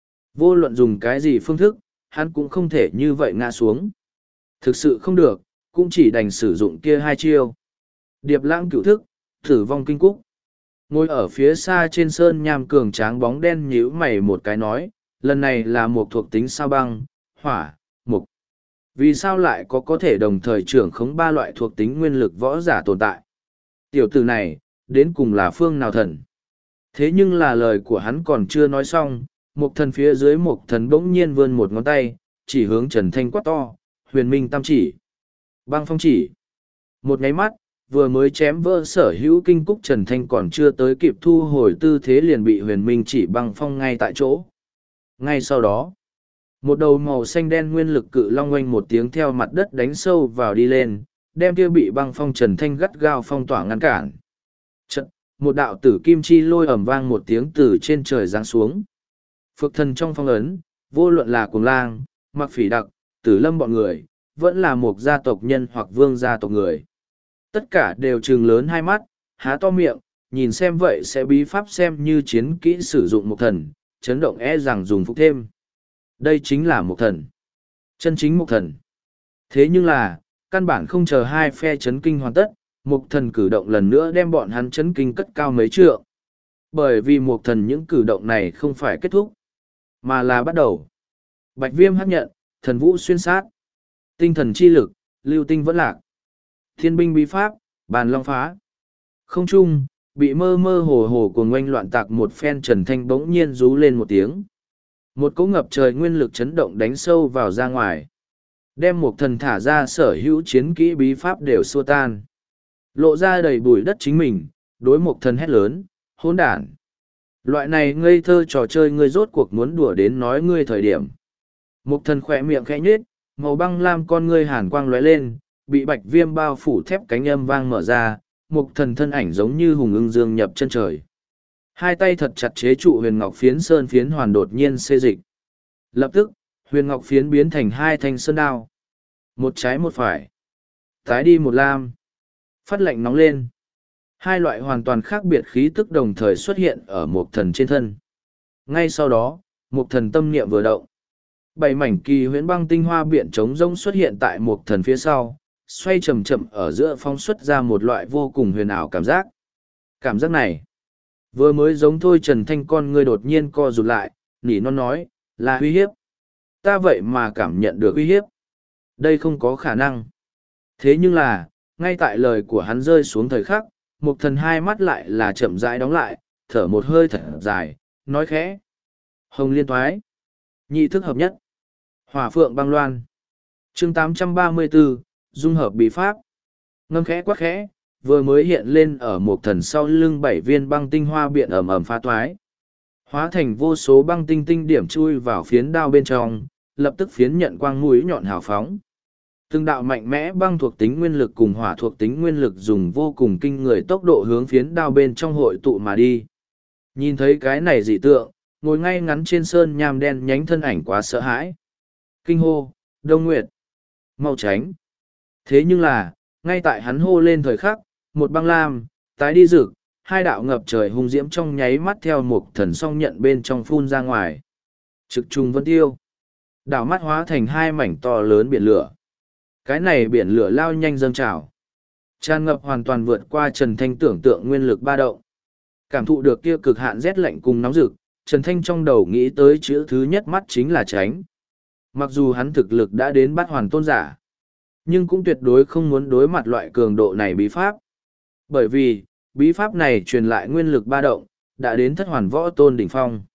[SPEAKER 1] Vô luận dùng cái gì phương thức, hắn cũng không thể như vậy ngã xuống. Thực sự không được, cũng chỉ đành sử dụng kia hai chiêu. Điệp lãng cửu thức, tử vong kinh cúc. Ngồi ở phía xa trên sơn nham cường tráng bóng đen nhíu mày một cái nói, lần này là một thuộc tính sao băng, hỏa, mục. Vì sao lại có có thể đồng thời trưởng khống ba loại thuộc tính nguyên lực võ giả tồn tại? Tiểu tử này, đến cùng là phương nào thần? Thế nhưng là lời của hắn còn chưa nói xong, một thần phía dưới một thần bỗng nhiên vươn một ngón tay, chỉ hướng Trần Thanh quát to, huyền minh tam chỉ. Băng phong chỉ. Một nháy mắt, vừa mới chém vỡ sở hữu kinh cúc Trần Thanh còn chưa tới kịp thu hồi tư thế liền bị huyền minh chỉ băng phong ngay tại chỗ. Ngay sau đó, một đầu màu xanh đen nguyên lực cự long oanh một tiếng theo mặt đất đánh sâu vào đi lên, đem kia bị băng phong Trần Thanh gắt gao phong tỏa ngăn cản. Chật, một đạo tử kim chi lôi ẩm vang một tiếng từ trên trời giáng xuống. Phược thần trong phong ấn, vô luận là cuồng lang, mặc phỉ đặc, tử lâm bọn người, vẫn là một gia tộc nhân hoặc vương gia tộc người. Tất cả đều trừng lớn hai mắt, há to miệng, nhìn xem vậy sẽ bí pháp xem như chiến kỹ sử dụng một thần, chấn động e rằng dùng phục thêm. Đây chính là một thần. Chân chính một thần. Thế nhưng là, căn bản không chờ hai phe chấn kinh hoàn tất, một thần cử động lần nữa đem bọn hắn chấn kinh cất cao mấy trượng. Bởi vì một thần những cử động này không phải kết thúc, mà là bắt đầu. Bạch viêm hấp nhận, thần vũ xuyên sát. Tinh thần chi lực, lưu tinh vẫn lạc. Thiên binh bí pháp, bàn long phá. Không trung, bị mơ mơ hồ hồ của ngoanh loạn tạc một phen Trần Thanh bỗng nhiên rú lên một tiếng. Một cỗ ngập trời nguyên lực chấn động đánh sâu vào ra ngoài. Đem một thần thả ra sở hữu chiến kỹ bí pháp đều xua tan. Lộ ra đầy bụi đất chính mình, đối một thần hét lớn, hỗn đản. Loại này ngây thơ trò chơi ngươi rốt cuộc muốn đùa đến nói ngươi thời điểm. Một thần khỏe miệng khẽ nhếch, màu băng lam con ngươi hàn quang lóe lên, bị bạch viêm bao phủ thép cánh âm vang mở ra, một thần thân ảnh giống như hùng ưng dương nhập chân trời. Hai tay thật chặt chế trụ huyền ngọc phiến sơn phiến hoàn đột nhiên xê dịch. Lập tức, huyền ngọc phiến biến thành hai thanh sơn đao. Một trái một phải. Tái đi một lam. Phát lệnh nóng lên. Hai loại hoàn toàn khác biệt khí tức đồng thời xuất hiện ở một thần trên thân. Ngay sau đó, một thần tâm niệm vừa động. Bảy mảnh kỳ huyễn băng tinh hoa biển trống rông xuất hiện tại một thần phía sau, xoay chậm chậm ở giữa phóng xuất ra một loại vô cùng huyền ảo cảm giác. Cảm giác này, vừa mới giống thôi Trần Thanh con ngươi đột nhiên co rụt lại, nỉ non nói, là uy hiếp. Ta vậy mà cảm nhận được uy hiếp. Đây không có khả năng. Thế nhưng là, ngay tại lời của hắn rơi xuống thời khắc, một thần hai mắt lại là chậm rãi đóng lại, thở một hơi thật dài, nói khẽ. Hồng liên thoái. Nhị thức hợp nhất. Hỏa phượng băng loan. chương tám trăm ba mươi bốn, dung hợp bí pháp. Ngâm khẽ quát khẽ, vừa mới hiện lên ở một thần sau lưng bảy viên băng tinh hoa biện ẩm ẩm phá toái. Hóa thành vô số băng tinh tinh điểm chui vào phiến đao bên trong, lập tức phiến nhận quang mũi nhọn hào phóng. Từng đạo mạnh mẽ băng thuộc tính nguyên lực cùng hỏa thuộc tính nguyên lực dùng vô cùng kinh người tốc độ hướng phiến đao bên trong hội tụ mà đi. Nhìn thấy cái này dị tượng, ngồi ngay ngắn trên sơn nham đen nhánh thân ảnh quá sợ hãi. Kinh hô, Đông Nguyệt, mau tránh. Thế nhưng là, ngay tại hắn hô lên thời khắc, một băng lam, tái đi rực, hai đạo ngập trời hung diễm trong nháy mắt theo một thần song nhận bên trong phun ra ngoài. Trực trùng vân tiêu. Đảo mắt hóa thành hai mảnh to lớn biển lửa. Cái này biển lửa lao nhanh dâng trào. Tràn ngập hoàn toàn vượt qua Trần Thanh tưởng tượng nguyên lực ba động. Cảm thụ được kia cực hạn rét lạnh cùng nóng rực, Trần Thanh trong đầu nghĩ tới chữ thứ nhất mắt chính là tránh. Mặc dù hắn thực lực đã đến bát hoàn tôn giả, nhưng cũng tuyệt đối không muốn đối mặt loại cường độ này bí pháp. Bởi vì, bí pháp này truyền lại nguyên lực ba động, đã đến thất hoàn võ tôn đỉnh phong.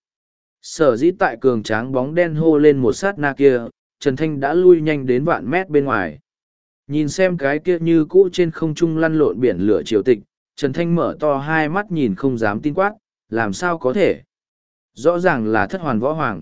[SPEAKER 1] Sở dĩ tại cường tráng bóng đen hô lên một sát na kia, Trần Thanh đã lui nhanh đến vạn mét bên ngoài. Nhìn xem cái kia như cũ trên không trung lăn lộn biển lửa triều tịch, Trần Thanh mở to hai mắt nhìn không dám tin quát, làm sao có thể? Rõ ràng là thất hoàn võ hoàng.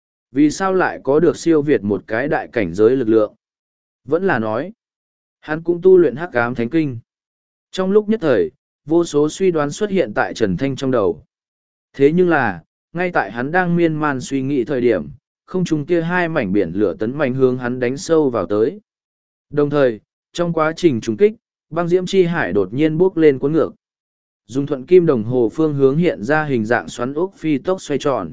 [SPEAKER 1] Vì sao lại có được siêu việt một cái đại cảnh giới lực lượng? Vẫn là nói, hắn cũng tu luyện hắc ám thánh kinh. Trong lúc nhất thời, vô số suy đoán xuất hiện tại Trần Thanh trong đầu. Thế nhưng là, ngay tại hắn đang miên man suy nghĩ thời điểm, không trung kia hai mảnh biển lửa tấn mạnh hướng hắn đánh sâu vào tới. Đồng thời, trong quá trình trùng kích, băng diễm chi hải đột nhiên bốc lên cuốn ngược. Dùng thuận kim đồng hồ phương hướng hiện ra hình dạng xoắn ốc phi tốc xoay tròn.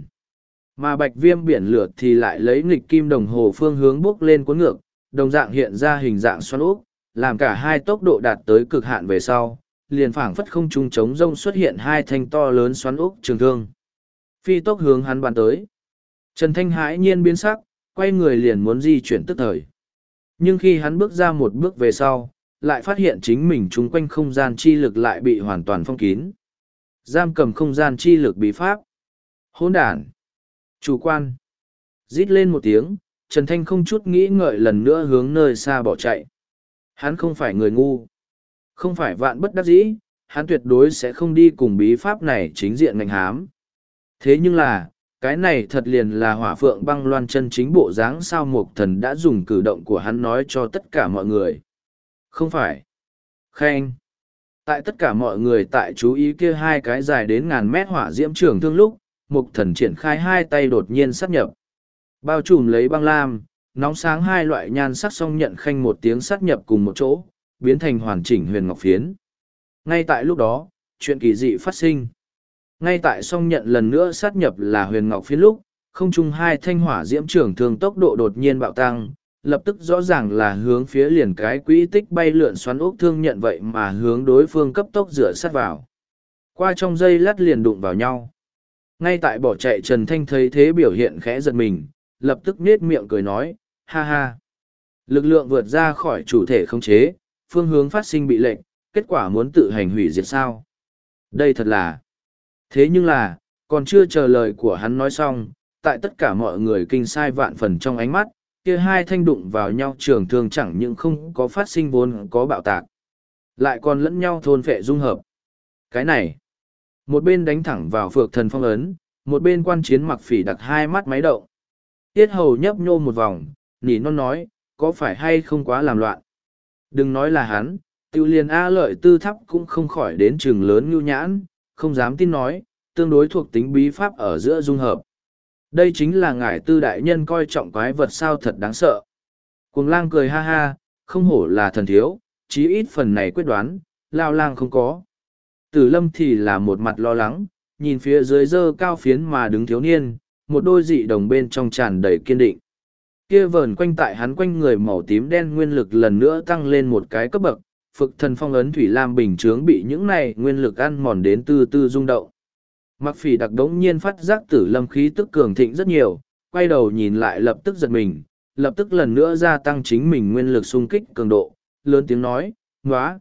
[SPEAKER 1] Mà bạch viêm biển lửa thì lại lấy nghịch kim đồng hồ phương hướng bốc lên cuốn ngược, đồng dạng hiện ra hình dạng xoắn ốc, làm cả hai tốc độ đạt tới cực hạn về sau, liền phảng phất không trung trống rông xuất hiện hai thanh to lớn xoắn ốc trường thương. Phi tốc hướng hắn bắn tới. Trần Thanh hãi nhiên biến sắc, quay người liền muốn di chuyển tức thời. Nhưng khi hắn bước ra một bước về sau, lại phát hiện chính mình chung quanh không gian chi lực lại bị hoàn toàn phong kín. Giam cầm không gian chi lực bí pháp. Hỗn đản. Chủ quan. Rít lên một tiếng, Trần Thanh không chút nghĩ ngợi lần nữa hướng nơi xa bỏ chạy. Hắn không phải người ngu. Không phải vạn bất đắc dĩ, hắn tuyệt đối sẽ không đi cùng bí pháp này chính diện ngành hám. Thế nhưng là, cái này thật liền là hỏa phượng băng loan chân chính bộ dáng sao Mộc Thần đã dùng cử động của hắn nói cho tất cả mọi người. Không phải. Khen. Tại tất cả mọi người tại chú ý kia hai cái dài đến ngàn mét hỏa diễm trường thương lúc, Mộc Thần triển khai hai tay đột nhiên sát nhập. Bao trùm lấy băng lam, nóng sáng hai loại nhan sắc song nhận khanh một tiếng sát nhập cùng một chỗ, biến thành hoàn chỉnh huyền ngọc phiến. Ngay tại lúc đó, chuyện kỳ dị phát sinh. Ngay tại song nhận lần nữa sát nhập là huyền ngọc phiến lúc, không trung hai thanh hỏa diễm trưởng thường tốc độ đột nhiên bạo tăng, lập tức rõ ràng là hướng phía liền cái quỹ tích bay lượn xoắn ốc thương nhận vậy mà hướng đối phương cấp tốc rửa sát vào. Qua trong giây lát liền đụng vào nhau. Ngay tại bỏ chạy Trần Thanh thấy thế biểu hiện khẽ giật mình, lập tức nết miệng cười nói, ha ha. Lực lượng vượt ra khỏi chủ thể khống chế, phương hướng phát sinh bị lệnh, kết quả muốn tự hành hủy diệt sao. Đây thật là... Thế nhưng là, còn chưa chờ lời của hắn nói xong, tại tất cả mọi người kinh sai vạn phần trong ánh mắt, kia hai thanh đụng vào nhau trường thương chẳng những không có phát sinh vốn có bạo tạc, lại còn lẫn nhau thôn phệ dung hợp. Cái này, một bên đánh thẳng vào phược thần phong ấn, một bên quan chiến mặc phỉ đặt hai mắt máy động. Tiết hầu nhấp nhô một vòng, nỉ non nói, có phải hay không quá làm loạn. Đừng nói là hắn, tiêu liền A lợi tư thắp cũng không khỏi đến trường lớn nhu nhãn, không dám tin nói, tương đối thuộc tính bí pháp ở giữa dung hợp. Đây chính là ngải tư đại nhân coi trọng quái vật sao thật đáng sợ. Cuồng lang cười ha ha, không hổ là thần thiếu, chí ít phần này quyết đoán, lao lang không có. Tử lâm thì là một mặt lo lắng, nhìn phía dưới dơ cao phiến mà đứng thiếu niên, một đôi dị đồng bên trong tràn đầy kiên định. Kia vờn quanh tại hắn quanh người màu tím đen nguyên lực lần nữa tăng lên một cái cấp bậc, phực thần phong ấn thủy lam bình chướng bị những này nguyên lực ăn mòn đến từ từ rung động. Mặc phỉ đặc đống nhiên phát giác tử lâm khí tức cường thịnh rất nhiều, quay đầu nhìn lại lập tức giật mình, lập tức lần nữa gia tăng chính mình nguyên lực xung kích cường độ, lớn tiếng nói, ngóa.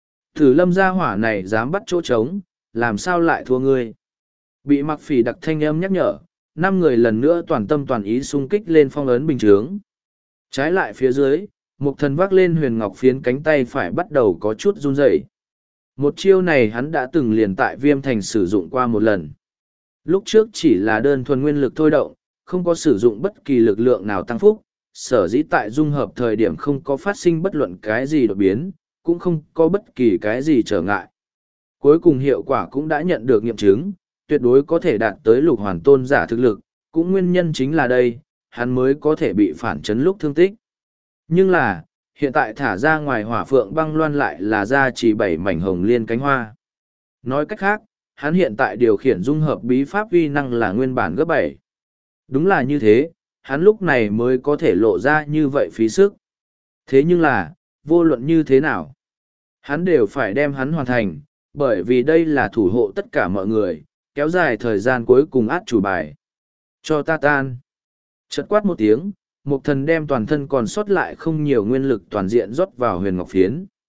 [SPEAKER 1] Tử lâm gia hỏa này dám bắt chỗ trống, làm sao lại thua ngươi. Bị mặc phỉ đặc thanh âm nhắc nhở, năm người lần nữa toàn tâm toàn ý xung kích lên phong ấn bình chướng. Trái lại phía dưới, Mục Thần vác lên huyền ngọc phiến cánh tay phải bắt đầu có chút run rẩy. Một chiêu này hắn đã từng liền tại Viêm Thành sử dụng qua một lần. Lúc trước chỉ là đơn thuần nguyên lực thôi động, không có sử dụng bất kỳ lực lượng nào tăng phúc, sở dĩ tại dung hợp thời điểm không có phát sinh bất luận cái gì đột biến, cũng không có bất kỳ cái gì trở ngại. Cuối cùng hiệu quả cũng đã nhận được nghiệm chứng, tuyệt đối có thể đạt tới lục hoàn tôn giả thực lực, cũng nguyên nhân chính là đây, hắn mới có thể bị phản chấn lúc thương tích. Nhưng là, hiện tại thả ra ngoài hỏa phượng băng loan lại là ra chỉ bảy mảnh hồng liên cánh hoa. Nói cách khác, hắn hiện tại điều khiển dung hợp bí pháp uy năng là nguyên bản gấp bảy. Đúng là như thế, hắn lúc này mới có thể lộ ra như vậy phí sức. Thế nhưng là, vô luận như thế nào, hắn đều phải đem hắn hoàn thành, bởi vì đây là thủ hộ tất cả mọi người, kéo dài thời gian cuối cùng át chủ bài. Cho ta tan. Chợt quát một tiếng, Mục Thần đem toàn thân còn sót lại không nhiều nguyên lực toàn diện rót vào huyền ngọc phiến.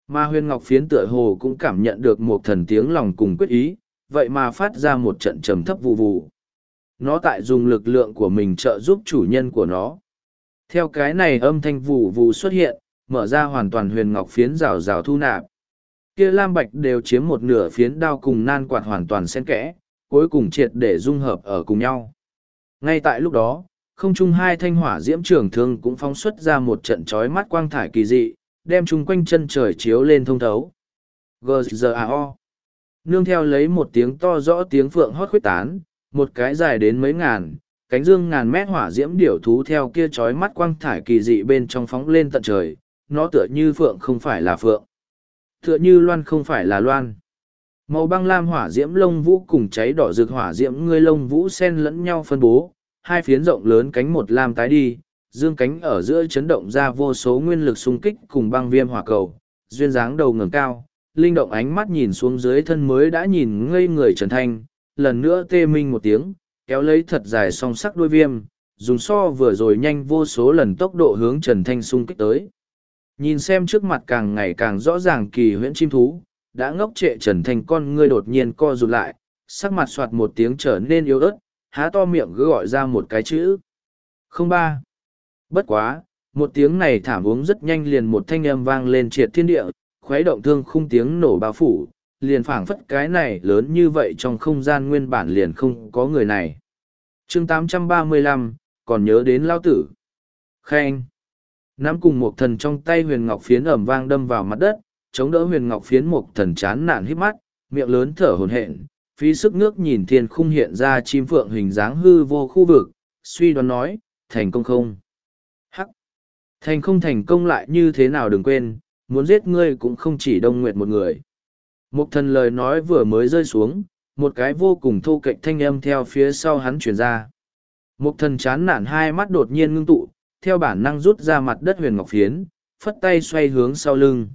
[SPEAKER 1] Mà huyền ngọc phiến tựa hồ cũng cảm nhận được một thần tiếng lòng cùng quyết ý, vậy mà phát ra một trận trầm thấp vụ vụ. Nó tại dùng lực lượng của mình trợ giúp chủ nhân của nó. Theo cái này âm thanh vụ vụ xuất hiện, mở ra hoàn toàn huyền ngọc phiến rào rào thu nạp. Kia lam bạch đều chiếm một nửa phiến đao cùng nan quạt hoàn toàn xen kẽ, cuối cùng triệt để dung hợp ở cùng nhau. Ngay tại lúc đó, không trung hai thanh hỏa diễm trường thương cũng phóng xuất ra một trận chói mắt quang thải kỳ dị, đem chung quanh chân trời chiếu lên thông thấu. giê giê a o. Nương theo lấy một tiếng to rõ tiếng phượng hót khuyết tán, một cái dài đến mấy ngàn, cánh dương ngàn mét hỏa diễm điểu thú theo kia chói mắt quang thải kỳ dị bên trong phóng lên tận trời, nó tựa như phượng không phải là phượng, tựa như loan không phải là loan. Màu băng lam hỏa diễm lông vũ cùng cháy đỏ rực hỏa diễm ngươi lông vũ xen lẫn nhau phân bố, hai phiến rộng lớn cánh một lam tái đi, dương cánh ở giữa chấn động ra vô số nguyên lực xung kích cùng băng viêm hỏa cầu, duyên dáng đầu ngẩng cao, linh động ánh mắt nhìn xuống dưới thân mới đã nhìn ngây người Trần Thanh, lần nữa tê minh một tiếng, kéo lấy thật dài song sắc đuôi viêm, dùng so vừa rồi nhanh vô số lần tốc độ hướng Trần Thanh xung kích tới. Nhìn xem trước mặt càng ngày càng rõ ràng kỳ huyễn chim thú, đã ngốc trệ Trần Thanh con ngươi đột nhiên co rụt lại, sắc mặt soạt một tiếng trở nên yếu ớt, há to miệng cứ gọi ra một cái chữ. Không ba. Bất quá, một tiếng này thảm uống rất nhanh liền một thanh âm vang lên triệt thiên địa, khuấy động thương khung tiếng nổ bao phủ, liền phảng phất cái này lớn như vậy trong không gian nguyên bản liền không có người này. chương tám trăm ba mươi lăm, còn nhớ đến lao tử. Khen. Nắm cùng một thần trong tay huyền ngọc phiến ẩm vang đâm vào mặt đất, chống đỡ huyền ngọc phiến một thần chán nản hít mắt, miệng lớn thở hổn hển, phí sức nước nhìn thiên khung hiện ra chim phượng hình dáng hư vô khu vực, suy đoán nói, thành công không? Hắc! Thành không thành công lại như thế nào đừng quên, muốn giết ngươi cũng không chỉ Đông Nguyệt một người. Một thần lời nói vừa mới rơi xuống, một cái vô cùng thô kệch thanh âm theo phía sau hắn chuyển ra. Một thần chán nản hai mắt đột nhiên ngưng tụ, theo bản năng rút ra mặt đất huyền ngọc phiến, phất tay xoay hướng sau lưng.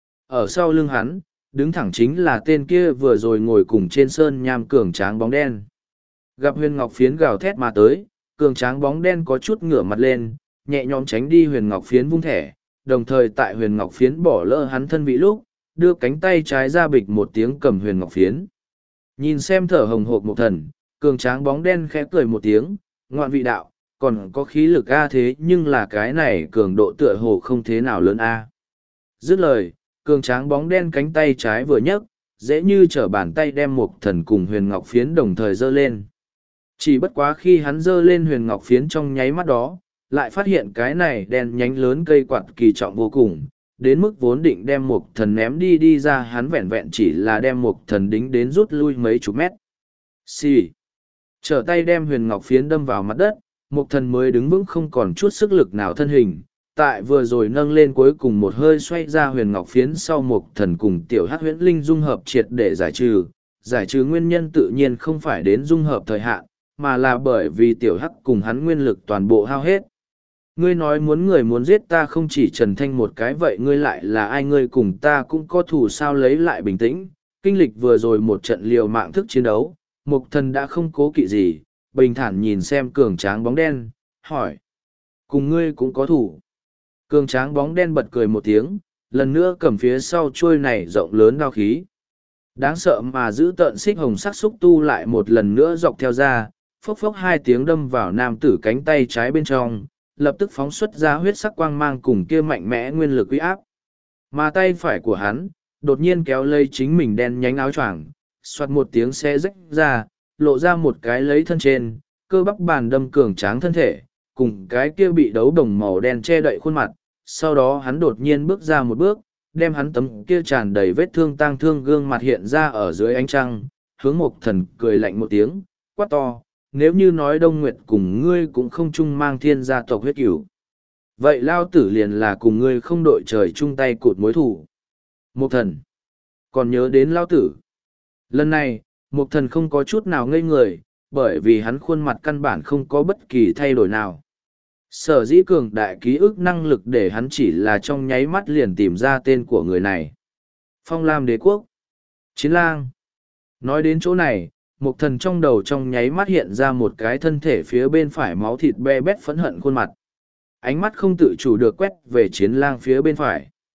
[SPEAKER 1] Ở sau lưng hắn, đứng thẳng chính là tên kia vừa rồi ngồi cùng trên sơn nham cường tráng bóng đen. Gặp huyền ngọc phiến gào thét mà tới, cường tráng bóng đen có chút ngửa mặt lên, nhẹ nhõm tránh đi huyền ngọc phiến vung thẻ, đồng thời tại huyền ngọc phiến bỏ lỡ hắn thân vị lúc, đưa cánh tay trái ra bịch một tiếng cầm huyền ngọc phiến. Nhìn xem thở hồng hộc một thần, cường tráng bóng đen khẽ cười một tiếng, ngoạn vị đạo, còn có khí lực A thế nhưng là cái này cường độ tựa hồ không thế nào lớn A. Dứt lời, cường tráng bóng đen cánh tay trái vừa nhấc, dễ như trở bàn tay đem một thần cùng huyền ngọc phiến đồng thời giơ lên. Chỉ bất quá khi hắn giơ lên huyền ngọc phiến trong nháy mắt đó, lại phát hiện cái này đen nhánh lớn cây quạt kỳ trọng vô cùng, đến mức vốn định đem một thần ném đi đi ra hắn vẹn vẹn chỉ là đem một thần đính đến rút lui mấy chục mét. Xì. Trở tay đem huyền ngọc phiến đâm vào mặt đất, một thần mới đứng vững không còn chút sức lực nào thân hình. Tại vừa rồi nâng lên cuối cùng một hơi xoay ra huyền ngọc phiến sau một thần cùng tiểu hắc huyễn linh dung hợp triệt để giải trừ. Giải trừ nguyên nhân tự nhiên không phải đến dung hợp thời hạn, mà là bởi vì tiểu hắc cùng hắn nguyên lực toàn bộ hao hết. Ngươi nói muốn người muốn giết ta không chỉ Trần Thanh một cái vậy ngươi lại là ai ngươi cùng ta cũng có thù sao lấy lại bình tĩnh. Kinh lịch vừa rồi một trận liều mạng thức chiến đấu, Mục Thần đã không cố kỵ gì, bình thản nhìn xem cường tráng bóng đen, hỏi. Cùng ngươi cũng có thủ. Cường tráng bóng đen bật cười một tiếng, lần nữa cầm phía sau chuôi này rộng lớn đao khí. Đáng sợ mà giữ tợn xích hồng sắc xúc tu lại một lần nữa dọc theo ra, phốc phốc hai tiếng đâm vào nam tử cánh tay trái bên trong, lập tức phóng xuất ra huyết sắc quang mang cùng kia mạnh mẽ nguyên lực uy áp. Mà tay phải của hắn, đột nhiên kéo lây chính mình đen nhánh áo choàng, xoạt một tiếng xe rách ra, lộ ra một cái lấy thân trên, cơ bắp bàn đâm cường tráng thân thể, cùng cái kia bị đấu đồng màu đen che đậy khuôn mặt. Sau đó hắn đột nhiên bước ra một bước, đem hắn tấm kia tràn đầy vết thương tang thương gương mặt hiện ra ở dưới ánh trăng, hướng Mộc Thần cười lạnh một tiếng, quát to, nếu như nói Đông Nguyệt cùng ngươi cũng không chung mang thiên gia tộc huyết cửu. Vậy lao tử liền là cùng ngươi không đội trời chung tay cụt mối thủ. Mộc Thần, còn nhớ đến lao tử. Lần này, Mộc Thần không có chút nào ngây người, bởi vì hắn khuôn mặt căn bản không có bất kỳ thay đổi nào. Sở dĩ cường đại ký ức năng lực để hắn chỉ là trong nháy mắt liền tìm ra tên của người này. Phong Lam Đế Quốc. Chiến lang. Nói đến chỗ này, Mộc Thần trong đầu trong nháy mắt hiện ra một cái thân thể phía bên phải máu thịt be bét phẫn hận khuôn mặt. Ánh mắt không tự chủ được quét về chiến lang phía bên phải.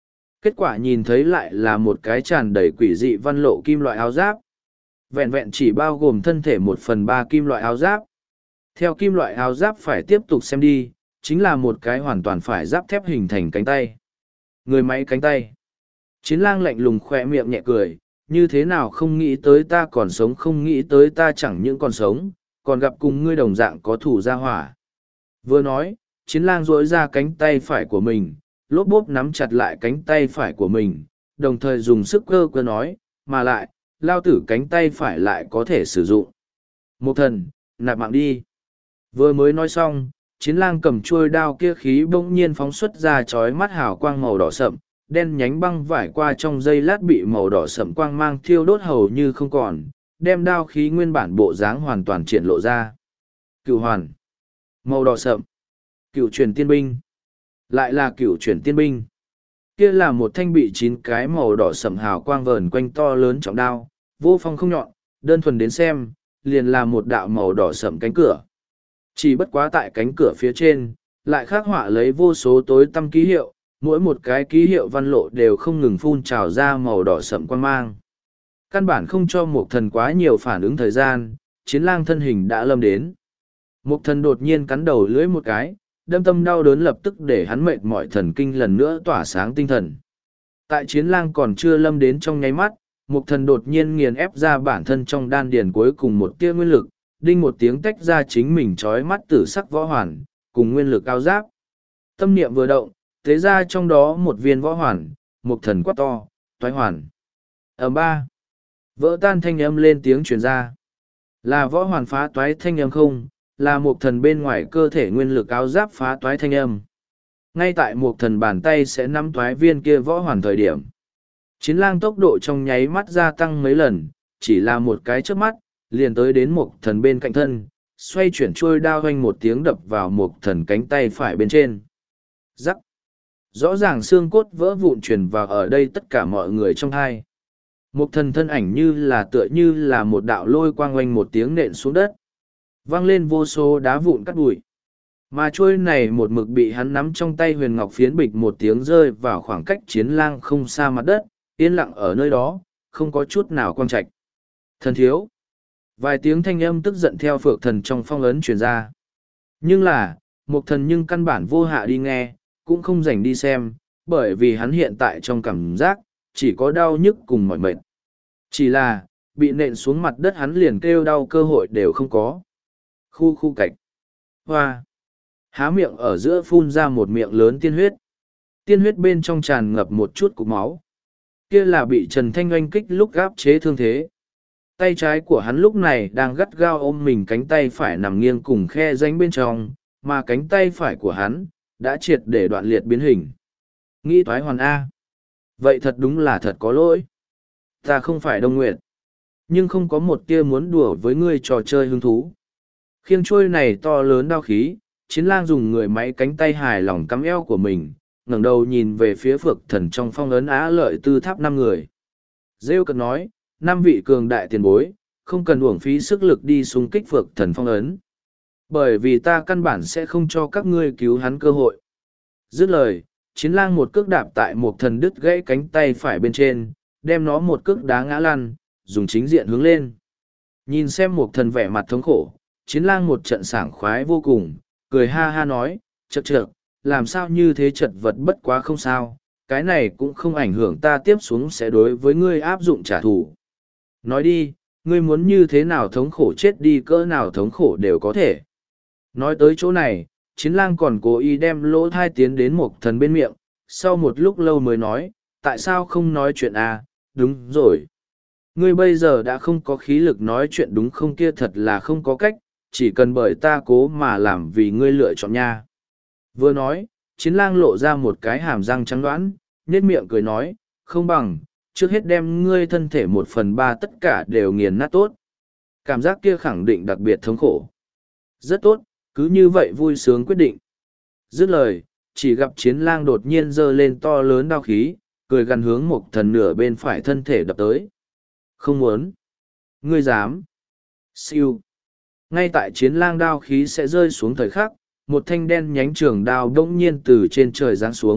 [SPEAKER 1] Kết quả nhìn thấy lại là một cái tràn đầy quỷ dị văn lộ kim loại áo giáp. Vẹn vẹn chỉ bao gồm thân thể một phần ba kim loại áo giáp. Theo kim loại áo giáp phải tiếp tục xem đi, chính là một cái hoàn toàn phải giáp thép hình thành cánh tay. Người máy cánh tay. Chiến lang lạnh lùng khoe miệng nhẹ cười, như thế nào không nghĩ tới ta còn sống, không nghĩ tới ta chẳng những còn sống, còn gặp cùng ngươi đồng dạng có thủ gia hỏa. Vừa nói, chiến lang duỗi ra cánh tay phải của mình, lốp bốp nắm chặt lại cánh tay phải của mình, đồng thời dùng sức cơ cơ nói, mà lại, lao tử cánh tay phải lại có thể sử dụng. Một thần, nạp mạng đi. Vừa mới nói xong, chiến lang cầm chuôi đao kia khí bỗng nhiên phóng xuất ra chói mắt hào quang màu đỏ sậm, đen nhánh băng vải qua trong giây lát bị màu đỏ sậm quang mang thiêu đốt hầu như không còn, đem đao khí nguyên bản bộ dáng hoàn toàn triển lộ ra. Cựu hoàn. Màu đỏ sậm. Cựu truyền tiên binh. Lại là cựu truyền tiên binh. Kia là một thanh bị chín cái màu đỏ sậm hào quang vờn quanh to lớn trọng đao, vô phong không nhọn, đơn thuần đến xem, liền là một đạo màu đỏ sậm cánh cửa. Chỉ bất quá tại cánh cửa phía trên, lại khắc họa lấy vô số tối tăm ký hiệu, mỗi một cái ký hiệu văn lộ đều không ngừng phun trào ra màu đỏ sậm quang mang. Căn bản không cho Mục Thần quá nhiều phản ứng thời gian, chiến lang thân hình đã lâm đến. Mục Thần đột nhiên cắn đầu lưỡi một cái, đâm tâm đau đớn lập tức để hắn mệt mỏi thần kinh lần nữa tỏa sáng tinh thần. Tại chiến lang còn chưa lâm đến trong nháy mắt, Mục Thần đột nhiên nghiền ép ra bản thân trong đan điền cuối cùng một tia nguyên lực, đinh một tiếng tách ra chính mình trói mắt tử sắc võ hoàn, cùng nguyên lực cao giáp. Tâm niệm vừa động, tế ra trong đó một viên võ hoàn, Mục Thần quát to, toái hoàn. Ở ba, vỡ tan thanh âm lên tiếng truyền ra. Là võ hoàn phá toái thanh âm không, là Mục Thần bên ngoài cơ thể nguyên lực áo giáp phá toái thanh âm. Ngay tại Mục Thần bàn tay sẽ nắm toái viên kia võ hoàn thời điểm. Chiến lang tốc độ trong nháy mắt gia tăng mấy lần, chỉ là một cái chớp mắt, liền tới đến Mục Thần bên cạnh thân, xoay chuyển trôi đao hoanh một tiếng đập vào Mục Thần cánh tay phải bên trên. Rắc. Rõ ràng xương cốt vỡ vụn truyền vào ở đây tất cả mọi người trong hai. Mục Thần thân ảnh như là tựa như là một đạo lôi quang oanh một tiếng nện xuống đất. Vang lên vô số đá vụn cắt bụi. Mà trôi này một mực bị hắn nắm trong tay huyền ngọc phiến bịch một tiếng rơi vào khoảng cách chiến lang không xa mặt đất, yên lặng ở nơi đó, không có chút nào quang trạch. Thần thiếu. Vài tiếng thanh âm tức giận theo Phượng Thần trong phong ấn truyền ra. Nhưng là, Mục Thần nhưng căn bản vô hạ đi nghe, cũng không rảnh đi xem, bởi vì hắn hiện tại trong cảm giác, chỉ có đau nhức cùng mỏi mệt. Chỉ là, bị nện xuống mặt đất hắn liền kêu đau cơ hội đều không có. Khu khu cạch. Hoa. Há miệng ở giữa phun ra một miệng lớn tiên huyết. Tiên huyết bên trong tràn ngập một chút cục máu. Kia là bị Trần Thanh oanh kích lúc gáp chế thương thế. Tay trái của hắn lúc này đang gắt gao ôm mình cánh tay phải nằm nghiêng cùng khe rãnh bên trong, mà cánh tay phải của hắn đã triệt để đoạn liệt biến hình. Nghĩ thoái hoàn A. Vậy thật đúng là thật có lỗi. Ta không phải Đông Nguyệt, nhưng không có một tia muốn đùa với ngươi trò chơi hứng thú. Khiêng trôi này to lớn đao khí, chiến lang dùng người máy cánh tay hài lòng cắm eo của mình, ngẩng đầu nhìn về phía Phượng Thần trong phong ấn Á Lợi Tư Tháp năm người. Rêu cật nói, năm vị cường đại tiền bối, không cần uổng phí sức lực đi xung kích Phượng Thần phong ấn. Bởi vì ta căn bản sẽ không cho các ngươi cứu hắn cơ hội. Dứt lời, chiến lang một cước đạp tại một thần đứt gãy cánh tay phải bên trên, đem nó một cước đá ngã lăn, dùng chính diện hướng lên. Nhìn xem một thần vẻ mặt thống khổ, chiến lang một trận sảng khoái vô cùng, cười ha ha nói, chậc chậc, làm sao như thế chật vật bất quá không sao, cái này cũng không ảnh hưởng ta tiếp xuống sẽ đối với ngươi áp dụng trả thù. Nói đi, ngươi muốn như thế nào thống khổ chết đi cỡ nào thống khổ đều có thể. Nói tới chỗ này, chiến lang còn cố ý đem lỗ thai tiến đến một thần bên miệng, sau một lúc lâu mới nói, tại sao không nói chuyện à, đúng rồi. Ngươi bây giờ đã không có khí lực nói chuyện đúng không, kia thật là không có cách, chỉ cần bởi ta cố mà làm vì ngươi lựa chọn nha. Vừa nói, chiến lang lộ ra một cái hàm răng trắng đoán, nhếch miệng cười nói, không bằng, trước hết đem ngươi thân thể một phần ba tất cả đều nghiền nát tốt. Cảm giác kia khẳng định đặc biệt thống khổ. Rất tốt, cứ như vậy vui sướng quyết định. Dứt lời, chỉ gặp chiến lang đột nhiên giơ lên to lớn đao khí, cười gần hướng một thần nửa bên phải thân thể đập tới. Không muốn. Ngươi dám. Siêu. Ngay tại chiến lang đao khí sẽ rơi xuống thời khắc, một thanh đen nhánh trường đao đông nhiên từ trên trời giáng xuống,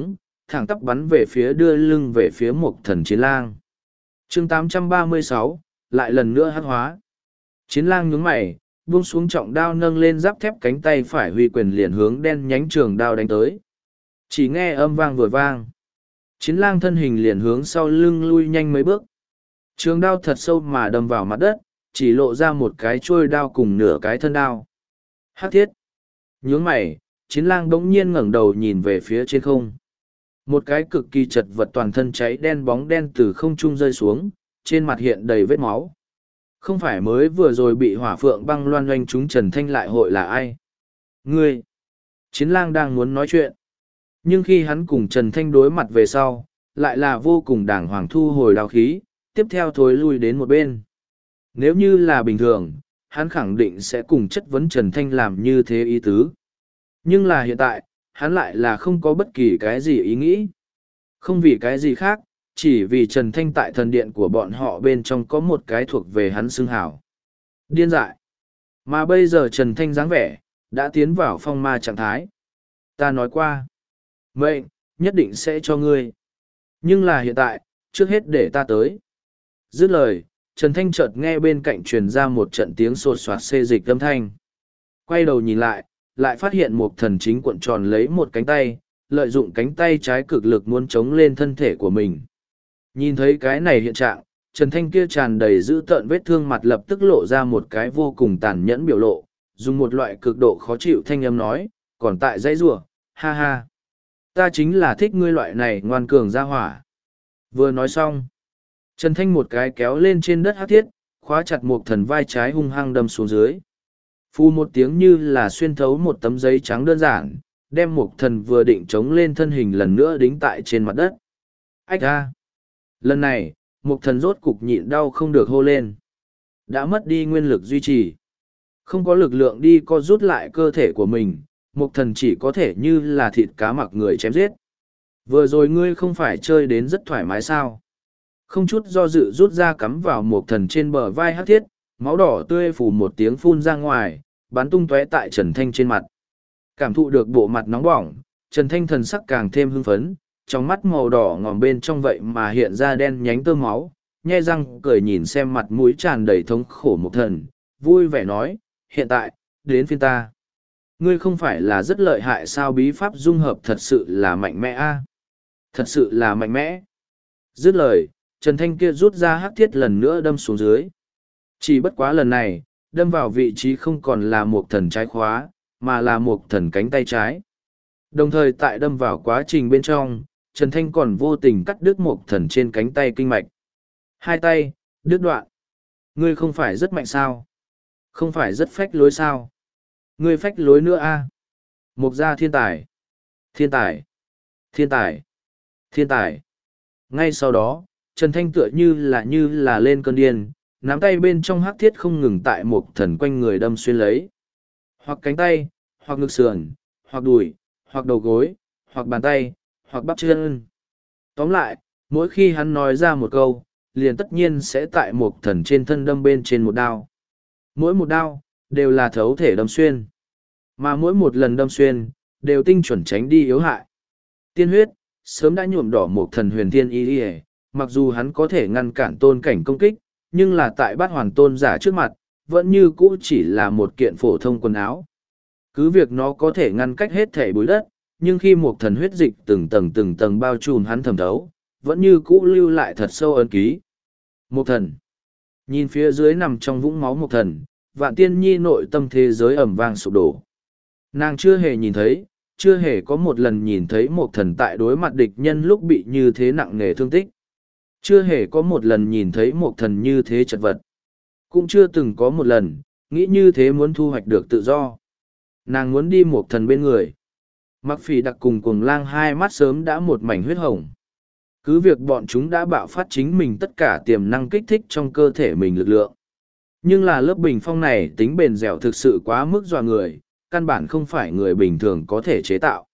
[SPEAKER 1] thẳng tắp bắn về phía đưa lưng về phía Mộc Thần Chiến Lang. chương tám trăm ba mươi sáu, lại lần nữa hắc hóa. Chiến Lang nhướng mày, buông xuống trọng đao nâng lên giáp thép cánh tay phải huy quyền liền hướng đen nhánh trường đao đánh tới. Chỉ nghe âm vang vừa vang. Chiến Lang thân hình liền hướng sau lưng lui nhanh mấy bước. Trường đao thật sâu mà đâm vào mặt đất, chỉ lộ ra một cái chuôi đao cùng nửa cái thân đao. Hắc thiết. Nhướng mày, Chiến Lang bỗng nhiên ngẩng đầu nhìn về phía trên không. Một cái cực kỳ chật vật toàn thân cháy đen bóng đen từ không trung rơi xuống, trên mặt hiện đầy vết máu. Không phải mới vừa rồi bị hỏa phượng băng loan oanh chúng Trần Thanh lại hội là ai? Ngươi! Chiến Lang đang muốn nói chuyện. Nhưng khi hắn cùng Trần Thanh đối mặt về sau, lại là vô cùng đàng hoàng thu hồi đao khí, tiếp theo thối lui đến một bên. Nếu như là bình thường, hắn khẳng định sẽ cùng chất vấn Trần Thanh làm như thế ý tứ. Nhưng là hiện tại, hắn lại là không có bất kỳ cái gì ý nghĩ. Không vì cái gì khác, chỉ vì Trần Thanh tại thần điện của bọn họ bên trong có một cái thuộc về hắn xưng hảo. Điên dại. Mà bây giờ Trần Thanh dáng vẻ, đã tiến vào phong ma trạng thái. Ta nói qua. Mệnh, nhất định sẽ cho ngươi. Nhưng là hiện tại, trước hết để ta tới. Dứt lời, Trần Thanh chợt nghe bên cạnh truyền ra một trận tiếng sột soạt xê dịch âm thanh. Quay đầu nhìn lại, lại phát hiện một thần chính cuộn tròn lấy một cánh tay, lợi dụng cánh tay trái cực lực muốn chống lên thân thể của mình. Nhìn thấy cái này hiện trạng, Trần Thanh kia tràn đầy dữ tợn vết thương mặt lập tức lộ ra một cái vô cùng tàn nhẫn biểu lộ, dùng một loại cực độ khó chịu thanh âm nói, còn tại dãy rủa, ha ha. Ta chính là thích ngươi loại này ngoan cường ra hỏa. Vừa nói xong, Trần Thanh một cái kéo lên trên đất hắc thiết, khóa chặt một thần vai trái hung hăng đâm xuống dưới. Phu một tiếng như là xuyên thấu một tấm giấy trắng đơn giản, đem một thần vừa định chống lên thân hình lần nữa đính tại trên mặt đất. Ách ra! Lần này, một thần rốt cục nhịn đau không được hô lên. Đã mất đi nguyên lực duy trì. Không có lực lượng đi co rút lại cơ thể của mình, một thần chỉ có thể như là thịt cá mặc người chém giết. Vừa rồi ngươi không phải chơi đến rất thoải mái sao? Không chút do dự rút ra cắm vào một thần trên bờ vai hắc thiết, máu đỏ tươi phủ một tiếng phun ra ngoài, bắn tung tóe tại Trần Thanh trên mặt. Cảm thụ được bộ mặt nóng bỏng, Trần Thanh thần sắc càng thêm hưng phấn, trong mắt màu đỏ ngòm bên trong vậy mà hiện ra đen nhánh tơ máu, nhe răng cười nhìn xem mặt mũi tràn đầy thống khổ một thần, vui vẻ nói, hiện tại, đến phiên ta. Ngươi không phải là rất lợi hại sao bí pháp dung hợp thật sự là mạnh mẽ a Thật sự là mạnh mẽ. Dứt lời, Trần Thanh kia rút ra hắc thiết lần nữa đâm xuống dưới. Chỉ bất quá lần này, đâm vào vị trí không còn là một thần trái khóa, mà là một thần cánh tay trái. Đồng thời tại đâm vào quá trình bên trong, Trần Thanh còn vô tình cắt đứt một thần trên cánh tay kinh mạch. Hai tay, đứt đoạn. Ngươi không phải rất mạnh sao? Không phải rất phách lối sao? Ngươi phách lối nữa a Mục gia thiên tài. Thiên tài. Thiên tài. Thiên tài. Ngay sau đó, Trần Thanh tựa như là như là lên cơn điên, nắm tay bên trong hắc thiết không ngừng tại một thần quanh người đâm xuyên lấy. Hoặc cánh tay, hoặc ngực sườn, hoặc đùi, hoặc đầu gối, hoặc bàn tay, hoặc bắp chân. Tóm lại, mỗi khi hắn nói ra một câu, liền tất nhiên sẽ tại một thần trên thân đâm bên trên một đao. Mỗi một đao, đều là thấu thể đâm xuyên. Mà mỗi một lần đâm xuyên, đều tinh chuẩn tránh đi yếu hại. Tiên huyết, sớm đã nhuộm đỏ một thần huyền thiên y y, mặc dù hắn có thể ngăn cản tôn cảnh công kích, nhưng là tại bát hoàn tôn giả trước mặt, vẫn như cũ chỉ là một kiện phổ thông quần áo. Cứ việc nó có thể ngăn cách hết thể bụi đất, nhưng khi một thần huyết dịch từng tầng từng tầng bao trùm hắn thẩm thấu, vẫn như cũ lưu lại thật sâu ấn ký. Một thần. Nhìn phía dưới nằm trong vũng máu một thần, Vạn Tiên Nhi nội tâm thế giới ẩm vang sụp đổ. Nàng chưa hề nhìn thấy, chưa hề có một lần nhìn thấy một thần tại đối mặt địch nhân lúc bị như thế nặng nề thương tích. Chưa hề có một lần nhìn thấy một thần như thế chật vật. Cũng chưa từng có một lần, nghĩ như thế muốn thu hoạch được tự do. Nàng muốn đi một thần bên người. Mặc Phỉ Đặc cùng Cuồng Lang hai mắt sớm đã một mảnh huyết hồng. Cứ việc bọn chúng đã bạo phát chính mình tất cả tiềm năng kích thích trong cơ thể mình lực lượng. Nhưng là lớp bình phong này tính bền dẻo thực sự quá mức dọa người, căn bản không phải người bình thường có thể chế tạo.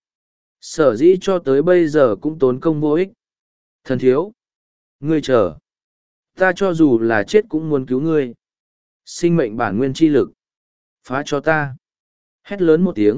[SPEAKER 1] Sở dĩ cho tới bây giờ cũng tốn công vô ích. Thần thiếu. Ngươi chờ. Ta cho dù là chết cũng muốn cứu ngươi. Sinh mệnh bản nguyên chi lực. Phá cho ta. Hét lớn một tiếng,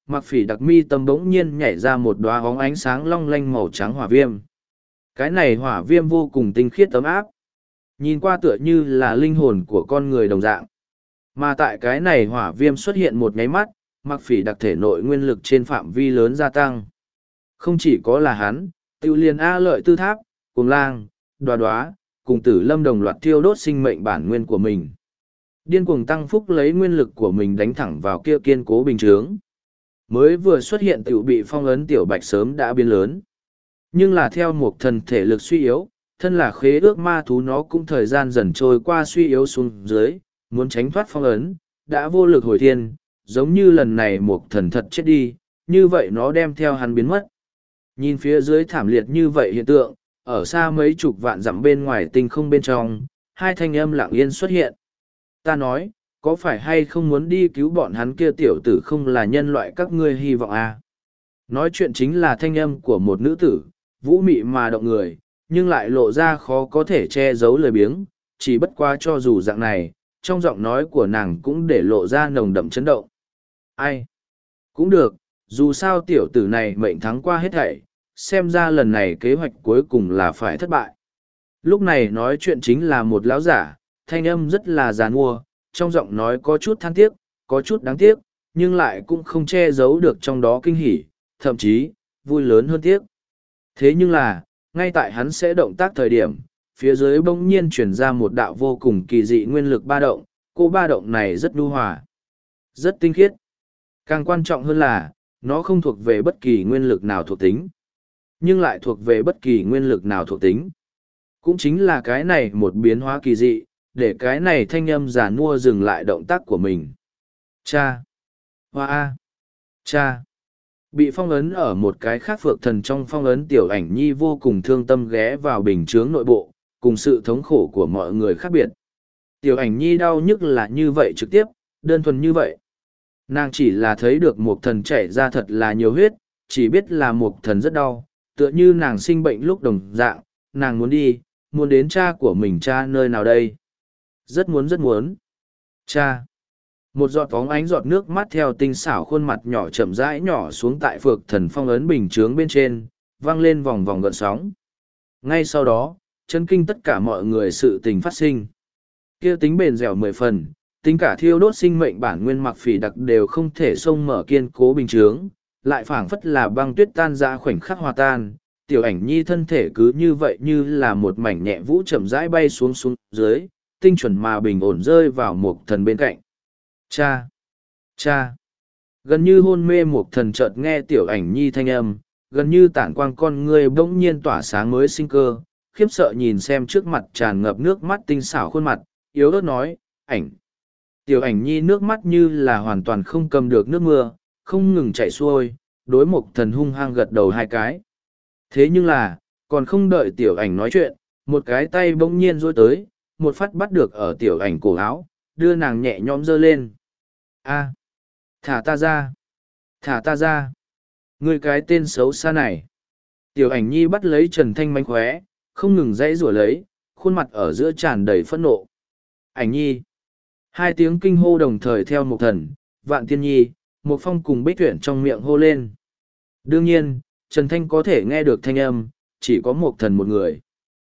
[SPEAKER 1] Mặc Phỉ Đặc mi tâm bỗng nhiên nhảy ra một đóa hóng ánh sáng long lanh màu trắng hỏa viêm. Cái này hỏa viêm vô cùng tinh khiết ấm áp. Nhìn qua tựa như là linh hồn của con người đồng dạng. Mà tại cái này hỏa viêm xuất hiện một nháy mắt, Mặc Phỉ Đặc thể nội nguyên lực trên phạm vi lớn gia tăng. Không chỉ có là hắn, Tiêu Liên A Lợi Tư Tháp, Cuồng Lang, Đoá Đoá, cùng Tử Lâm đồng loạt thiêu đốt sinh mệnh bản nguyên của mình. Điên cuồng tăng phúc lấy nguyên lực của mình đánh thẳng vào kia kiên cố bình chướng. Mới vừa xuất hiện tiểu bị phong ấn tiểu bạch sớm đã biến lớn. Nhưng là theo một thần thể lực suy yếu, thân là khế ước ma thú nó cũng thời gian dần trôi qua suy yếu xuống dưới, muốn tránh thoát phong ấn, đã vô lực hồi thiên, giống như lần này một thần thật chết đi, như vậy nó đem theo hắn biến mất. Nhìn phía dưới thảm liệt như vậy hiện tượng, ở xa mấy chục vạn dặm bên ngoài tinh không bên trong, hai thanh âm lặng yên xuất hiện. Ta nói, có phải hay không muốn đi cứu bọn hắn kia tiểu tử không là nhân loại các ngươi hy vọng à? Nói chuyện chính là thanh âm của một nữ tử, vũ mị mà động người, nhưng lại lộ ra khó có thể che giấu lời biếng, chỉ bất quá cho dù dạng này, trong giọng nói của nàng cũng để lộ ra nồng đậm chấn động. Ai? Cũng được, dù sao tiểu tử này mệnh thắng qua hết thảy, xem ra lần này kế hoạch cuối cùng là phải thất bại. Lúc này nói chuyện chính là một lão giả, thanh âm rất là giàn mua, trong giọng nói có chút than tiếc, có chút đáng tiếc, nhưng lại cũng không che giấu được trong đó kinh hỉ, thậm chí, vui lớn hơn tiếc. Thế nhưng là, ngay tại hắn sẽ động tác thời điểm, phía dưới bỗng nhiên chuyển ra một đạo vô cùng kỳ dị nguyên lực ba động, cô ba động này rất nhu hòa, rất tinh khiết. Càng quan trọng hơn là, nó không thuộc về bất kỳ nguyên lực nào thuộc tính, nhưng lại thuộc về bất kỳ nguyên lực nào thuộc tính. Cũng chính là cái này một biến hóa kỳ dị, để cái này thanh âm giả nua dừng lại động tác của mình. Cha! Hoa A! Cha! Bị phong ấn ở một cái khác phược thần trong phong ấn tiểu ảnh nhi vô cùng thương tâm ghé vào bình chướng nội bộ, cùng sự thống khổ của mọi người khác biệt. Tiểu ảnh nhi đau nhức là như vậy trực tiếp, đơn thuần như vậy. Nàng chỉ là thấy được một thần chảy ra thật là nhiều huyết, chỉ biết là một thần rất đau, tựa như nàng sinh bệnh lúc đồng dạng, nàng muốn đi, muốn đến cha của mình cha nơi nào đây. Rất muốn rất muốn. Cha. Một giọt phóng ánh giọt nước mắt theo tinh xảo khuôn mặt nhỏ chậm rãi nhỏ xuống tại phược thần phong ấn bình chướng bên trên, vang lên vòng vòng gợn sóng. Ngay sau đó, chấn kinh tất cả mọi người sự tình phát sinh. Kia tính bền dẻo mười phần, tính cả thiêu đốt sinh mệnh bản nguyên Mặc Phỉ Đặc đều không thể xông mở kiên cố bình chướng, lại phảng phất là băng tuyết tan ra khoảnh khắc hòa tan. Tiểu ảnh nhi thân thể cứ như vậy như là một mảnh nhẹ vũ chậm rãi bay xuống xuống dưới, tinh chuẩn mà bình ổn rơi vào một thần bên cạnh. Cha! Cha! Gần như hôn mê một thần chợt nghe tiểu ảnh nhi thanh âm, gần như tản quang con người bỗng nhiên tỏa sáng mới sinh cơ, khiếp sợ nhìn xem trước mặt tràn ngập nước mắt tinh xảo khuôn mặt, yếu ớt nói, ảnh. Tiểu ảnh nhi nước mắt như là hoàn toàn không cầm được nước mưa, không ngừng chảy xuôi, đối một thần hung hăng gật đầu hai cái. Thế nhưng là, còn không đợi tiểu ảnh nói chuyện, một cái tay bỗng nhiên rối tới, một phát bắt được ở tiểu ảnh cổ áo, đưa nàng nhẹ nhõm giơ lên. A, thả ta ra, thả ta ra. Ngươi cái tên xấu xa này. Tiểu ảnh nhi bắt lấy Trần Thanh mánh khóe, không ngừng dãy rủa lấy, khuôn mặt ở giữa tràn đầy phẫn nộ. Ảnh nhi. Hai tiếng kinh hô đồng thời theo một thần, Vạn Tiên Nhi, một phong cùng Bích Tuyển trong miệng hô lên. Đương nhiên, Trần Thanh có thể nghe được thanh âm, chỉ có một thần một người.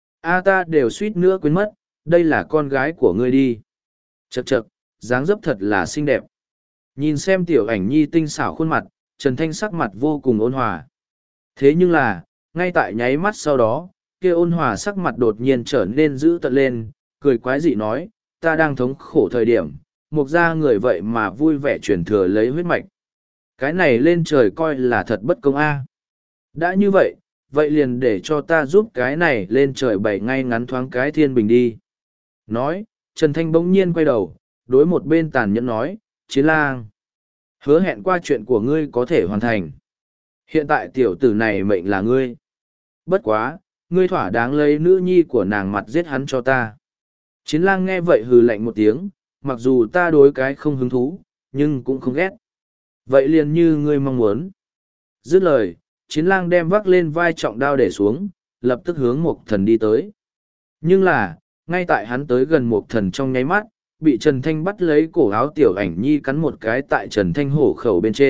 [SPEAKER 1] A ta đều suýt nữa quên mất, đây là con gái của ngươi đi. Chậc chậc, dáng dấp thật là xinh đẹp. Nhìn xem tiểu ảnh nhi tinh xảo khuôn mặt, Trần Thanh sắc mặt vô cùng ôn hòa. Thế nhưng là, ngay tại nháy mắt sau đó, kia ôn hòa sắc mặt đột nhiên trở nên dữ tợn lên, cười quái dị nói, ta đang thống khổ thời điểm, mục ra người vậy mà vui vẻ truyền thừa lấy huyết mạch. Cái này lên trời coi là thật bất công a. Đã như vậy, vậy liền để cho ta giúp cái này lên trời bày ngay ngắn thoáng cái thiên bình đi. Nói, Trần Thanh bỗng nhiên quay đầu, đối một bên tàn nhẫn nói, Chiến Lang. Hứa hẹn qua chuyện của ngươi có thể hoàn thành. Hiện tại tiểu tử này mệnh là ngươi. Bất quá, ngươi thỏa đáng lấy nữ nhi của nàng mặt giết hắn cho ta. Chiến Lang nghe vậy hừ lạnh một tiếng, mặc dù ta đối cái không hứng thú, nhưng cũng không ghét. Vậy liền như ngươi mong muốn. Dứt lời, Chiến Lang đem vác lên vai trọng đao để xuống, lập tức hướng Mộc Thần đi tới. Nhưng là, ngay tại hắn tới gần Mộc Thần trong nháy mắt, bị Trần Thanh bắt lấy cổ áo tiểu ảnh nhi cắn một cái tại Trần Thanh hổ khẩu bên trên,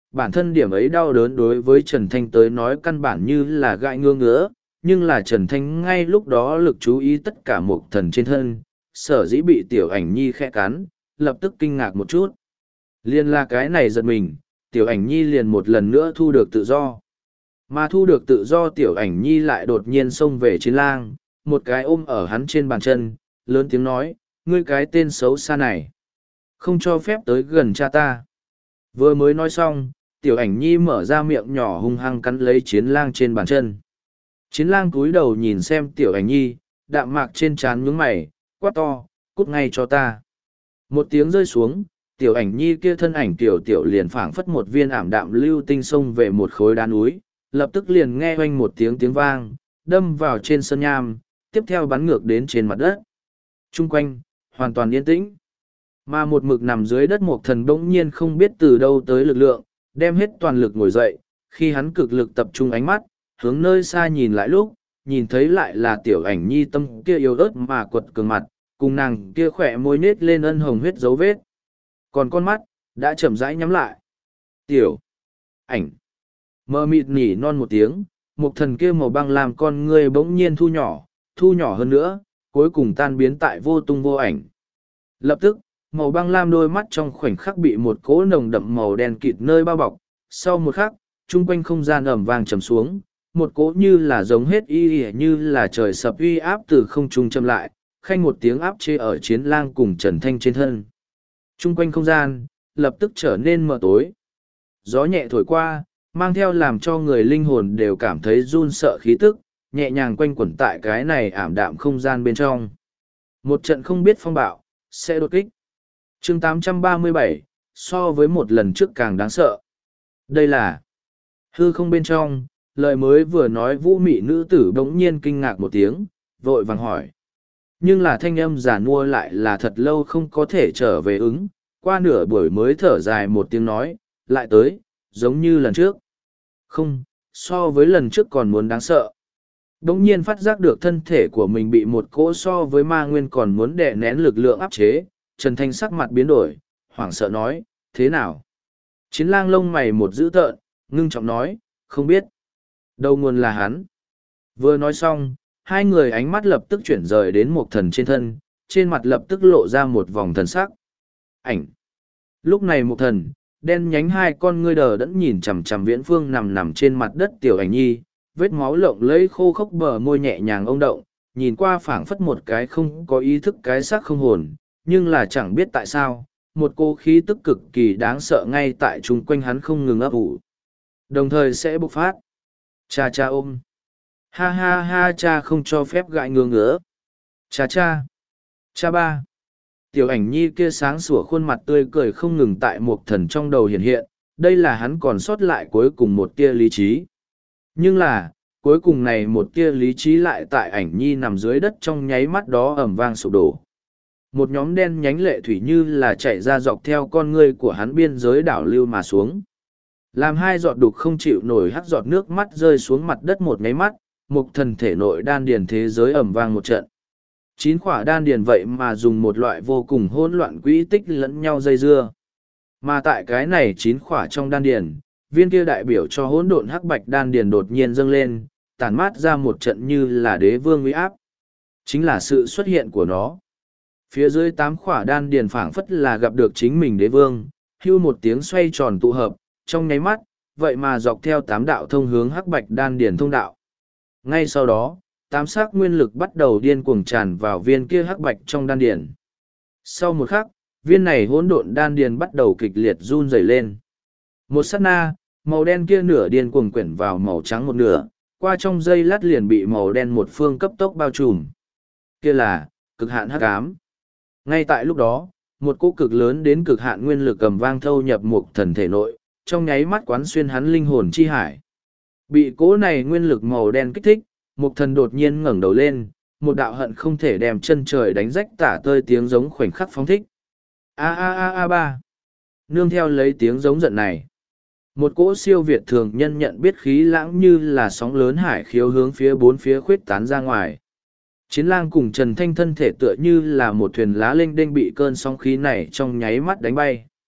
[SPEAKER 1] bản thân điểm ấy đau đớn đối với Trần Thanh tới nói căn bản như là gãi ngứa ngứa, nhưng là Trần Thanh ngay lúc đó lực chú ý tất cả Mục Thần trên thân, sở dĩ bị Tiểu Ảnh Nhi khẽ cắn, lập tức kinh ngạc một chút. Liên là cái này giật mình, Tiểu Ảnh Nhi liền một lần nữa thu được tự do. Mà thu được tự do Tiểu Ảnh Nhi lại đột nhiên xông về Chiến Lang, một cái ôm ở hắn trên bàn chân, lớn tiếng nói, ngươi cái tên xấu xa này, không cho phép tới gần cha ta. Vừa mới nói xong, Tiểu Ảnh Nhi mở ra miệng nhỏ hung hăng cắn lấy Chiến Lang trên bàn chân. Chiến Lang cúi đầu nhìn xem Tiểu Ảnh Nhi, đạm mạc trên trán nhướng mày, quát to, cút ngay cho ta. Một tiếng rơi xuống, Tiểu Ảnh Nhi kia thân ảnh tiểu tiểu liền phảng phất một viên ảm đạm lưu tinh xông về một khối đá núi, lập tức liền nghe oanh một tiếng tiếng vang, đâm vào trên sân nham, tiếp theo bắn ngược đến trên mặt đất. Trung quanh, hoàn toàn yên tĩnh. Mà một mực nằm dưới đất Mục Thần bỗng nhiên không biết từ đâu tới lực lượng, đem hết toàn lực ngồi dậy, khi hắn cực lực tập trung ánh mắt, hướng nơi xa nhìn lại lúc, nhìn thấy lại là Tiểu Ảnh Nhi tâm kia yếu ớt mà quật cường mặt, cùng nàng kia khỏe môi nết lên ân hồng huyết dấu vết. Còn con mắt, đã chậm rãi nhắm lại. Tiểu Ảnh mờ mịt nỉ non một tiếng, Mục Thần kia màu băng làm con người bỗng nhiên thu nhỏ, thu nhỏ hơn nữa, cuối cùng tan biến tại vô tung vô ảnh. Lập tức, màu băng lam đôi mắt trong khoảnh khắc bị một cỗ nồng đậm màu đen kịt nơi bao bọc. Sau một khắc, chung quanh không gian ẩm vàng trầm xuống, một cỗ như là giống hết y y như là trời sập uy áp từ không trung châm lại, khanh một tiếng áp chế ở Chiến Lang cùng Trần Thanh trên thân. Chung quanh không gian, lập tức trở nên mờ tối. Gió nhẹ thổi qua, mang theo làm cho người linh hồn đều cảm thấy run sợ khí tức, nhẹ nhàng quanh quẩn tại cái này ảm đạm không gian bên trong. Một trận không biết phong bạo, sẽ đột kích. chương tám trăm ba mươi bảy, so với một lần trước càng đáng sợ. Đây là hư không bên trong, lời mới vừa nói vũ mị nữ tử bỗng nhiên kinh ngạc một tiếng, vội vàng hỏi. Nhưng là thanh âm giả nua lại là thật lâu không có thể trở về ứng, qua nửa buổi mới thở dài một tiếng nói, lại tới, giống như lần trước. Không, so với lần trước còn muốn đáng sợ. Đống nhiên phát giác được thân thể của mình bị một cỗ so với ma nguyên còn muốn đè nén lực lượng áp chế, Trần Thanh sắc mặt biến đổi, hoảng sợ nói, thế nào? Chiến Lang lông mày một dữ tợn, ngưng trọng nói, không biết. Đầu nguồn là hắn. Vừa nói xong, hai người ánh mắt lập tức chuyển rời đến Mục Thần trên thân, trên mặt lập tức lộ ra một vòng thần sắc. Ảnh. Lúc này Mục Thần, đen nhánh hai con ngươi đờ đẫn nhìn chằm chằm Viễn Phương nằm nằm trên mặt đất Tiểu Ảnh Nhi, vết máu lộng lẫy khô khốc bờ môi nhẹ nhàng ông động, nhìn qua phảng phất một cái không có ý thức cái xác không hồn, nhưng là chẳng biết tại sao, một cô khí tức cực kỳ đáng sợ ngay tại chung quanh hắn không ngừng ấp ủ. Đồng thời sẽ bộc phát. Cha cha ôm. Ha ha ha cha không cho phép gãi ngứa ngứa. Cha cha. Cha ba. Tiểu Ảnh Nhi kia sáng sủa khuôn mặt tươi cười không ngừng tại Mục Thần trong đầu hiện hiện, đây là hắn còn sót lại cuối cùng một tia lý trí. Nhưng là, cuối cùng này một tia lý trí lại tại Ảnh Nhi nằm dưới đất trong nháy mắt đó ầm vang sụp đổ. Một nhóm đen nhánh lệ thủy như là chạy ra dọc theo con ngươi của hắn biên giới đảo lưu mà xuống. Làm hai giọt đục không chịu nổi hắt giọt nước mắt rơi xuống mặt đất một nháy mắt, Mục Thần thể nội đan điền thế giới ầm vang một trận. Chín khỏa đan điền vậy mà dùng một loại vô cùng hỗn loạn quỹ tích lẫn nhau dây dưa. Mà tại cái này chín khỏa trong đan điền, viên kia đại biểu cho hỗn độn hắc bạch đan điền đột nhiên dâng lên, tản mát ra một trận như là đế vương uy áp. Chính là sự xuất hiện của nó. Phía dưới tám khỏa đan điền phảng phất là gặp được chính mình đế vương, hưu một tiếng xoay tròn tụ hợp, trong nháy mắt, vậy mà dọc theo tám đạo thông hướng hắc bạch đan điền thông đạo. Ngay sau đó, tám sắc nguyên lực bắt đầu điên cuồng tràn vào viên kia hắc bạch trong đan điền. Sau một khắc, viên này hỗn độn đan điền bắt đầu kịch liệt run rẩy lên. Một sát na, màu đen kia nửa điên cuồng quyển vào màu trắng một nửa, qua trong giây lát liền bị màu đen một phương cấp tốc bao trùm. Kia là cực hạn hắc ám. Ngay tại lúc đó, một cỗ cực lớn đến cực hạn nguyên lực cầm vang thâu nhập Mục Thần thể nội, trong nháy mắt quán xuyên hắn linh hồn chi hải. Bị cỗ này nguyên lực màu đen kích thích, Mục Thần đột nhiên ngẩng đầu lên, một đạo hận không thể đem chân trời đánh rách tả tơi tiếng giống khoảnh khắc phóng thích. A a a a ba. Nương theo lấy tiếng giống giận này, một cỗ siêu việt thường nhân nhận biết khí lãng như là sóng lớn hải khiếu hướng phía bốn phía khuyết tán ra ngoài. Chiến Lang cùng Trần Thanh thân thể tựa như là một thuyền lá lênh đênh bị cơn sóng khí này trong nháy mắt đánh bay.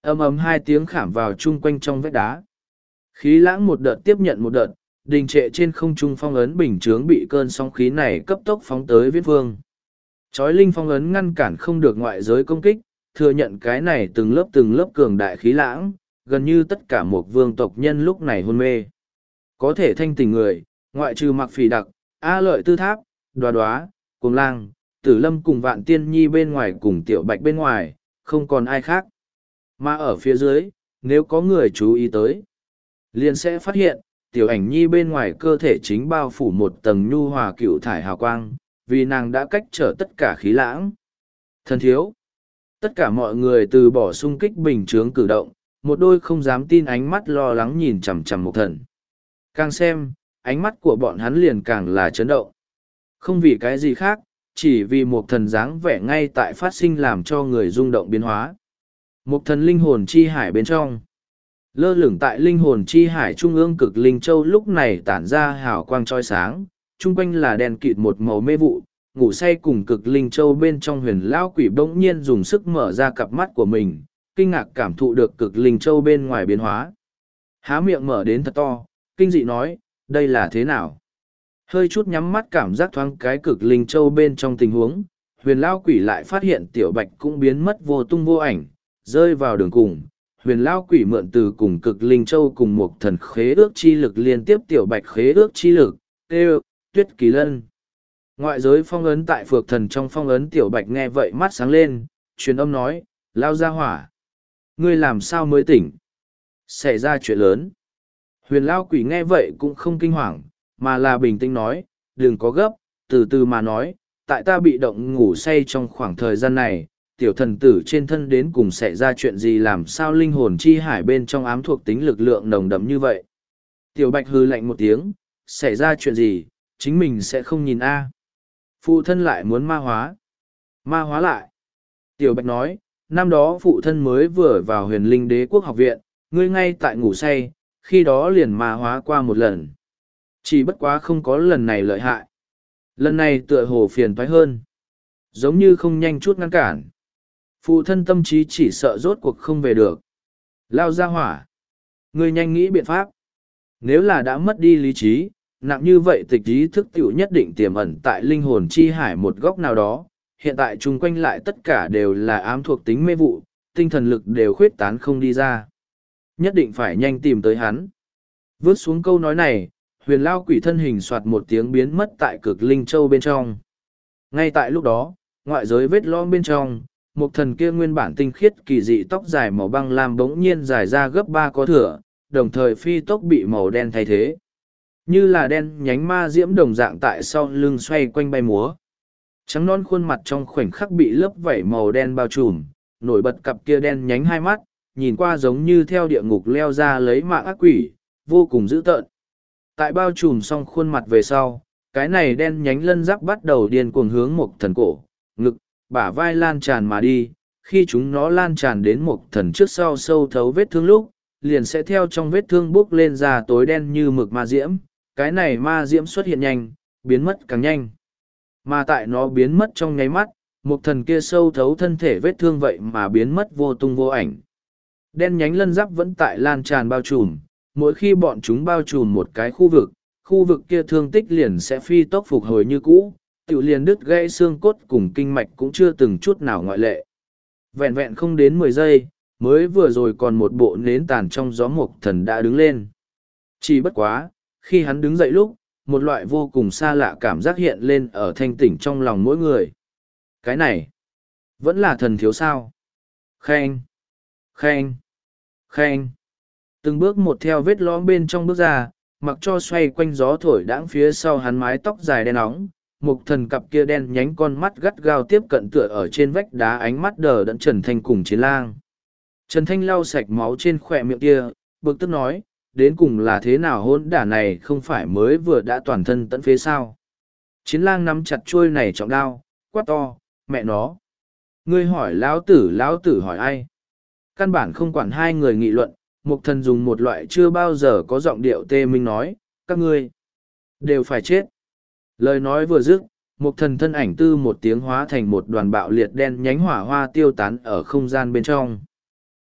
[SPEAKER 1] Ầm ầm hai tiếng khảm vào chung quanh trong vách đá. Khí lãng một đợt tiếp nhận một đợt, đình trệ trên không trung phong ấn bình chướng bị cơn sóng khí này cấp tốc phóng tới viễn vương. Chói linh phong ấn ngăn cản không được ngoại giới công kích, thừa nhận cái này từng lớp từng lớp cường đại khí lãng, gần như tất cả một vương tộc nhân lúc này hôn mê. Có thể thanh tỉnh người, ngoại trừ mặc phỉ đặc, A lợi tư tháp, đoá đoá, cùng lang, tử lâm cùng vạn tiên nhi bên ngoài cùng tiểu bạch bên ngoài, không còn ai khác. Mà ở phía dưới, nếu có người chú ý tới, liền sẽ phát hiện, tiểu ảnh nhi bên ngoài cơ thể chính bao phủ một tầng nhu hòa cựu thải hào quang, vì nàng đã cách trở tất cả khí lãng. Thần thiếu, tất cả mọi người từ bỏ xung kích bình chướng cử động, một đôi không dám tin ánh mắt lo lắng nhìn chằm chằm một thần. Càng xem, ánh mắt của bọn hắn liền càng là chấn động. Không vì cái gì khác, chỉ vì một thần dáng vẻ ngay tại phát sinh làm cho người rung động biến hóa. Một thần linh hồn chi hải bên trong. Lơ lửng tại linh hồn chi hải trung ương cực linh châu lúc này tản ra hào quang trói sáng, chung quanh là đèn kịt một màu mê vụ, ngủ say cùng cực linh châu bên trong huyền lao quỷ bỗng nhiên dùng sức mở ra cặp mắt của mình, kinh ngạc cảm thụ được cực linh châu bên ngoài biến hóa. Há miệng mở đến thật to, kinh dị nói, đây là thế nào? Hơi chút nhắm mắt cảm giác thoáng cái cực linh châu bên trong tình huống, huyền lao quỷ lại phát hiện tiểu bạch cũng biến mất vô tung vô ảnh, rơi vào đường cùng. Huyền lao quỷ mượn từ cùng cực linh châu cùng một thần khế ước chi lực liên tiếp tiểu bạch khế ước chi lực, kêu, tuyết kỳ lân. Ngoại giới phong ấn tại phược thần trong phong ấn tiểu bạch nghe vậy mắt sáng lên, truyền âm nói, lao ra hỏa. Ngươi làm sao mới tỉnh? Xảy ra chuyện lớn. Huyền lao quỷ nghe vậy cũng không kinh hoàng, mà là bình tĩnh nói, đừng có gấp, từ từ mà nói, tại ta bị động ngủ say trong khoảng thời gian này, tiểu thần tử trên thân đến cùng xảy ra chuyện gì làm sao linh hồn chi hải bên trong ám thuộc tính lực lượng nồng đậm như vậy. Tiểu bạch hư lạnh một tiếng, xảy ra chuyện gì, chính mình sẽ không nhìn a. Phụ thân lại muốn ma hóa. Ma hóa lại. Tiểu bạch nói, năm đó phụ thân mới vừa vào huyền linh đế quốc học viện, ngươi ngay tại ngủ say, khi đó liền ma hóa qua một lần. Chỉ bất quá không có lần này lợi hại. Lần này tựa hồ phiền toái hơn. Giống như không nhanh chút ngăn cản. Phụ thân tâm trí chỉ sợ rốt cuộc không về được. Lao ra hỏa. Ngươi nhanh nghĩ biện pháp. Nếu là đã mất đi lý trí, nặng như vậy tịch ý thức tiểu nhất định tiềm ẩn tại linh hồn chi hải một góc nào đó. Hiện tại chung quanh lại tất cả đều là ám thuộc tính mê vụ, tinh thần lực đều khuyết tán không đi ra. Nhất định phải nhanh tìm tới hắn. Vớt xuống câu nói này, huyền lao quỷ thân hình soạt một tiếng biến mất tại cực linh châu bên trong. Ngay tại lúc đó, ngoại giới vết lõm bên trong, một thần kia nguyên bản tinh khiết kỳ dị tóc dài màu băng lam bỗng nhiên dài ra gấp ba có thửa, đồng thời phi tốc bị màu đen thay thế. Như là đen nhánh ma diễm đồng dạng tại sau lưng xoay quanh bay múa. Trắng non khuôn mặt trong khoảnh khắc bị lớp vảy màu đen bao trùm, nổi bật cặp kia đen nhánh hai mắt, nhìn qua giống như theo địa ngục leo ra lấy mạng ác quỷ, vô cùng dữ tợn. Tại bao trùm xong khuôn mặt về sau, cái này đen nhánh lân giáp bắt đầu điên cuồng hướng một thần cổ, ngực, bả vai lan tràn mà đi. Khi chúng nó lan tràn đến một thần trước sau sâu thấu vết thương lúc, liền sẽ theo trong vết thương bốc lên ra tối đen như mực ma diễm. Cái này ma diễm xuất hiện nhanh, biến mất càng nhanh. Mà tại nó biến mất trong nháy mắt, một thần kia sâu thấu thân thể vết thương vậy mà biến mất vô tung vô ảnh. Đen nhánh lân giáp vẫn tại lan tràn bao trùm, mỗi khi bọn chúng bao trùm một cái khu vực, khu vực kia thương tích liền sẽ phi tốc phục hồi như cũ, tự liền đứt gãy xương cốt cùng kinh mạch cũng chưa từng chút nào ngoại lệ. Vẹn vẹn không đến mười giây, mới vừa rồi còn một bộ nến tàn trong gió mục thần đã đứng lên. Chỉ bất quá, khi hắn đứng dậy lúc, một loại vô cùng xa lạ cảm giác hiện lên ở thanh tỉnh trong lòng mỗi người. Cái này, vẫn là thần thiếu sao. Khen, khen, khen. Từng bước một theo vết lõm bên trong bước ra, mặc cho xoay quanh gió thổi đãng phía sau hắn mái tóc dài đen óng, mục thần cặp kia đen nhánh con mắt gắt gao tiếp cận tựa ở trên vách đá ánh mắt đờ đẫn Trần Thanh cùng Chiến Lang. Trần Thanh lau sạch máu trên khỏe miệng kia, bực tức nói, đến cùng là thế nào hôn đả này không phải mới vừa đã toàn thân tận phế sao. Chiến Lang nắm chặt chuôi này trọng đao, quát to, mẹ nó. Ngươi hỏi lão tử lão tử hỏi ai? Căn bản không quản hai người nghị luận, mục thần dùng một loại chưa bao giờ có giọng điệu tê minh nói, các ngươi đều phải chết. Lời nói vừa dứt, mục thần thân ảnh tư một tiếng hóa thành một đoàn bạo liệt đen nhánh hỏa hoa tiêu tán ở không gian bên trong.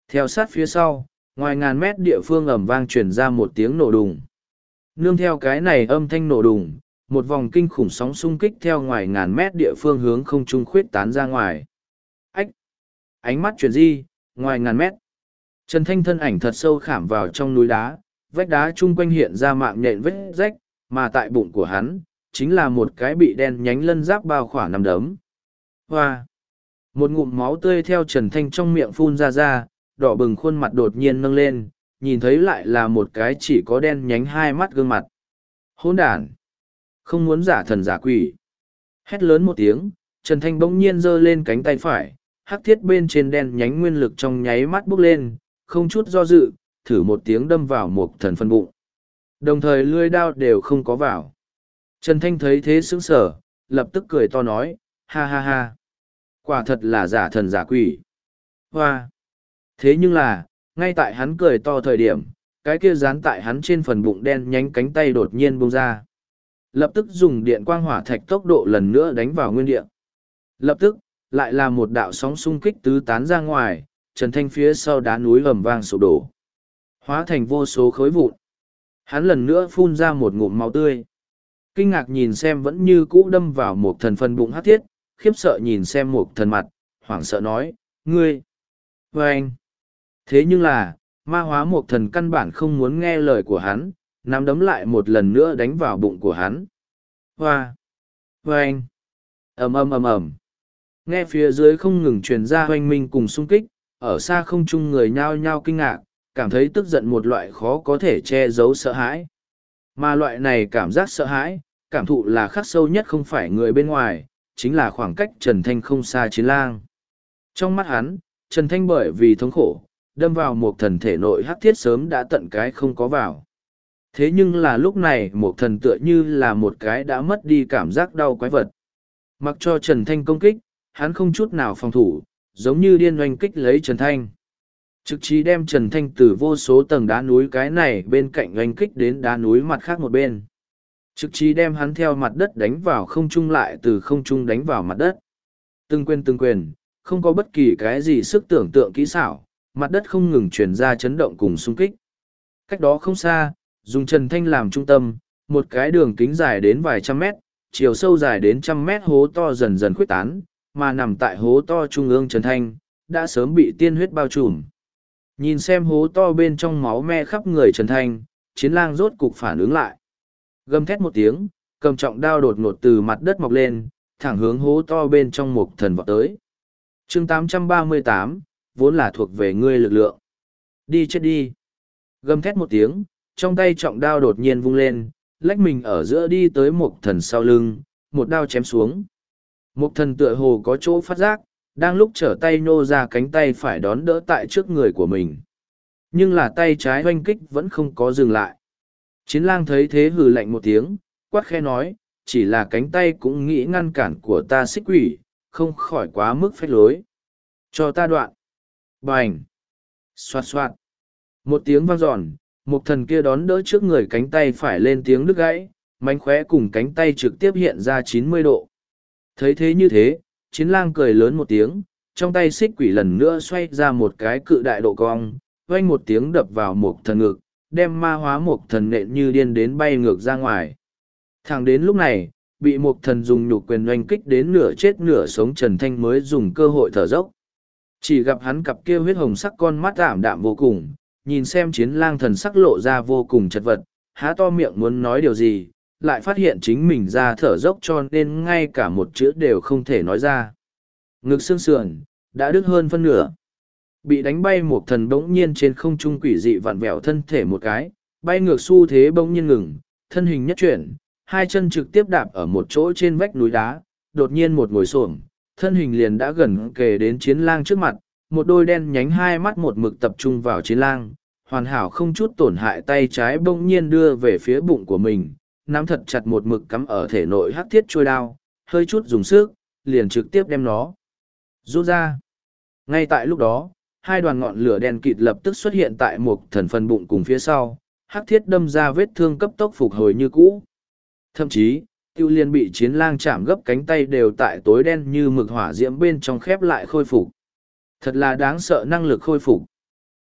[SPEAKER 1] Theo sát phía sau, ngoài ngàn mét địa phương ầm vang truyền ra một tiếng nổ đùng. Nương theo cái này âm thanh nổ đùng, một vòng kinh khủng sóng xung kích theo ngoài ngàn mét địa phương hướng không trung khuyết tán ra ngoài. Ách! Ánh mắt chuyển di, ngoài ngàn mét. Trần Thanh thân ảnh thật sâu khảm vào trong núi đá, vách đá chung quanh hiện ra mạng nhện vết rách, mà tại bụng của hắn, chính là một cái bị đen nhánh lân giáp bao khỏa nằm đấm. Hoa! Một ngụm máu tươi theo Trần Thanh trong miệng phun ra ra, đỏ bừng khuôn mặt đột nhiên nâng lên, nhìn thấy lại là một cái chỉ có đen nhánh hai mắt gương mặt. Hỗn đản! Không muốn giả thần giả quỷ. Hét lớn một tiếng, Trần Thanh bỗng nhiên giơ lên cánh tay phải, hắc thiết bên trên đen nhánh nguyên lực trong nháy mắt bốc lên, không chút do dự, thử một tiếng đâm vào một thần phân bụng. Đồng thời lưỡi đao đều không có vào. Trần Thanh thấy thế sững sờ, lập tức cười to nói, ha ha ha. Quả thật là giả thần giả quỷ. Hoa! Thế nhưng là, ngay tại hắn cười to thời điểm, cái kia dán tại hắn trên phần bụng đen nhánh cánh tay đột nhiên bung ra. Lập tức dùng điện quang hỏa thạch tốc độ lần nữa đánh vào nguyên địa. Lập tức, lại là một đạo sóng xung kích tứ tán ra ngoài, Trần Thanh phía sau đá núi ầm vang sụp đổ. Hóa thành vô số khối vụn. Hắn lần nữa phun ra một ngụm máu tươi. Kinh ngạc nhìn xem vẫn như cũ đâm vào một thần phân bụng hắc thiết, khiếp sợ nhìn xem một thần mặt, hoảng sợ nói, ngươi, và anh. Thế nhưng là, ma hóa một thần căn bản không muốn nghe lời của hắn, nắm đấm lại một lần nữa đánh vào bụng của hắn. Hoa! Và anh! ầm ầm ầm ầm. Nghe phía dưới không ngừng truyền ra hoanh minh cùng xung kích, ở xa không trung người nhao nhao kinh ngạc, cảm thấy tức giận một loại khó có thể che giấu sợ hãi. Mà loại này cảm giác sợ hãi, cảm thụ là khắc sâu nhất không phải người bên ngoài, chính là khoảng cách Trần Thanh không xa Chiến Lang. Trong mắt hắn, Trần Thanh bởi vì thống khổ, đâm vào một thần thể nội hắc thiết sớm đã tận cái không có vào. Thế nhưng là lúc này một thần tựa như là một cái đã mất đi cảm giác đau quái vật. Mặc cho Trần Thanh công kích, hắn không chút nào phòng thủ, giống như điên oanh kích lấy Trần Thanh. Trực chí đem Trần Thanh từ vô số tầng đá núi cái này bên cạnh oanh kích đến đá núi mặt khác một bên. Trực chí đem hắn theo mặt đất đánh vào không trung lại từ không trung đánh vào mặt đất. Từng quyền từng quyền, không có bất kỳ cái gì sức tưởng tượng kỹ xảo, mặt đất không ngừng truyền ra chấn động cùng xung kích. Cách đó không xa, dùng Trần Thanh làm trung tâm, một cái đường kính dài đến vài trăm mét, chiều sâu dài đến trăm mét hố to dần dần khuếch tán, mà nằm tại hố to trung ương Trần Thanh, đã sớm bị tiên huyết bao trùm. Nhìn xem hố to bên trong máu me khắp người Trần Thanh, Chiến Lang rốt cục phản ứng lại. Gầm thét một tiếng, cầm trọng đao đột ngột từ mặt đất mọc lên, thẳng hướng hố to bên trong một thần vọt tới. chương tám trăm ba mươi tám, vốn là thuộc về ngươi lực lượng. Đi chết đi. Gầm thét một tiếng, trong tay trọng đao đột nhiên vung lên, lách mình ở giữa đi tới một thần sau lưng, một đao chém xuống. Một thần tựa hồ có chỗ phát giác, đang lúc trở tay nô ra cánh tay phải đón đỡ tại trước người của mình. Nhưng là tay trái hoanh kích vẫn không có dừng lại. Chiến Lang thấy thế hừ lạnh một tiếng, quát khe nói, chỉ là cánh tay cũng nghĩ ngăn cản của ta xích quỷ, không khỏi quá mức phách lối. Cho ta đoạn. Bành. Xoạt xoạt. Một tiếng vang dọn, một thần kia đón đỡ trước người cánh tay phải lên tiếng đứt gãy, mánh khóe cùng cánh tay trực tiếp hiện ra chín mươi độ. Thấy thế như thế, Chiến Lang cười lớn một tiếng, trong tay xích quỷ lần nữa xoay ra một cái cự đại độ cong, oanh một tiếng đập vào một thần ngực, đem ma hóa một thần nện như điên đến bay ngược ra ngoài. Thẳng đến lúc này, bị một thần dùng nhục quyền oanh kích đến nửa chết nửa sống Trần Thanh mới dùng cơ hội thở dốc. Chỉ gặp hắn cặp kia huyết hồng sắc con mắt ảm đạm vô cùng, nhìn xem Chiến Lang thần sắc lộ ra vô cùng chật vật, há to miệng muốn nói điều gì, lại phát hiện chính mình ra thở dốc cho nên ngay cả một chữ đều không thể nói ra. Ngực xương sườn, đã đứt hơn phân nửa. Bị đánh bay một thần bỗng nhiên trên không trung quỷ dị vặn vẹo thân thể một cái, bay ngược xu thế bỗng nhiên ngừng, thân hình nhất chuyển, hai chân trực tiếp đạp ở một chỗ trên vách núi đá, đột nhiên một ngồi xổm, thân hình liền đã gần kề đến Chiến Lang trước mặt, một đôi đen nhánh hai mắt một mực tập trung vào Chiến Lang, hoàn hảo không chút tổn hại tay trái bỗng nhiên đưa về phía bụng của mình, nắm thật chặt một mực cắm ở thể nội hắc thiết trôi đao, hơi chút dùng sức, liền trực tiếp đem nó rút ra. Ngay tại lúc đó, hai đoàn ngọn lửa đen kịt lập tức xuất hiện tại một thần phần bụng cùng phía sau, hắc thiết đâm ra vết thương cấp tốc phục hồi như cũ. Thậm chí, tiêu liên bị Chiến Lang chạm gấp cánh tay đều tại tối đen như mực hỏa diễm bên trong khép lại khôi phục. Thật là đáng sợ năng lực khôi phục.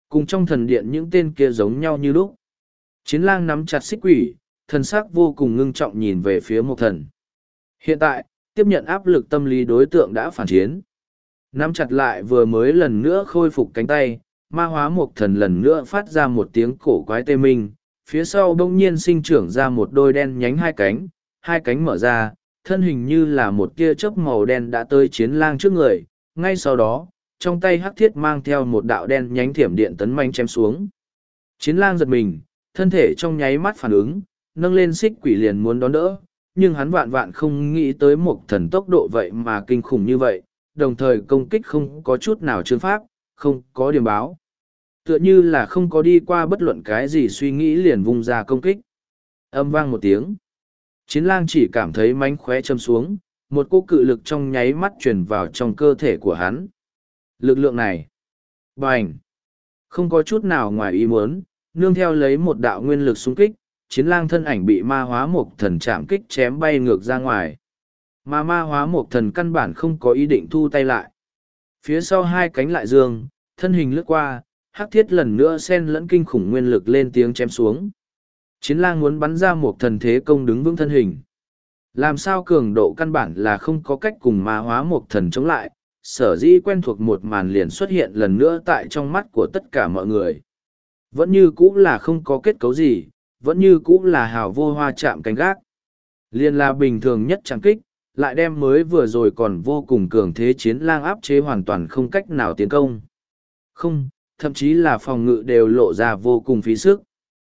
[SPEAKER 1] Cùng trong thần điện những tên kia giống nhau như lúc. Chiến lang nắm chặt xích quỷ, thần sắc vô cùng ngưng trọng nhìn về phía Mộc Thần. Hiện tại, tiếp nhận áp lực tâm lý đối tượng đã phản chiến. Nắm chặt lại vừa mới lần nữa khôi phục cánh tay, ma hóa Mộc Thần lần nữa phát ra một tiếng cổ quái tê minh, phía sau bỗng nhiên sinh trưởng ra một đôi đen nhánh hai cánh, hai cánh mở ra, thân hình như là một tia chớp màu đen đã tới chiến lang trước người, ngay sau đó, trong tay hắc thiết mang theo một đạo đen nhánh thiểm điện tấn manh chém xuống. Chiến lang giật mình, thân thể trong nháy mắt phản ứng, nâng lên xích quỷ liền muốn đón đỡ, nhưng hắn vạn vạn không nghĩ tới một thần tốc độ vậy mà kinh khủng như vậy, đồng thời công kích không có chút nào chương pháp, không có điểm báo. Tựa như là không có đi qua bất luận cái gì suy nghĩ liền vung ra công kích. Âm vang một tiếng. Chiến lang chỉ cảm thấy mánh khóe châm xuống, một cô cự lực trong nháy mắt truyền vào trong cơ thể của hắn. Lực lượng này. Bành. Không có chút nào ngoài ý muốn, nương theo lấy một đạo nguyên lực xung kích, chiến lang thân ảnh bị ma hóa một thần chạm kích chém bay ngược ra ngoài. Mà ma hóa một thần căn bản không có ý định thu tay lại. Phía sau hai cánh lại dương, thân hình lướt qua, hắc thiết lần nữa xen lẫn kinh khủng nguyên lực lên tiếng chém xuống. Chiến lang muốn bắn ra một thần thế công đứng vững thân hình. Làm sao cường độ căn bản là không có cách cùng ma hóa một thần chống lại, sở dĩ quen thuộc một màn liền xuất hiện lần nữa tại trong mắt của tất cả mọi người. Vẫn như cũ là không có kết cấu gì, vẫn như cũ là hào vô hoa chạm cánh gác. Liên là bình thường nhất chẳng kích, lại đem mới vừa rồi còn vô cùng cường thế chiến lang áp chế hoàn toàn không cách nào tiến công. Không, thậm chí là phòng ngự đều lộ ra vô cùng phí sức.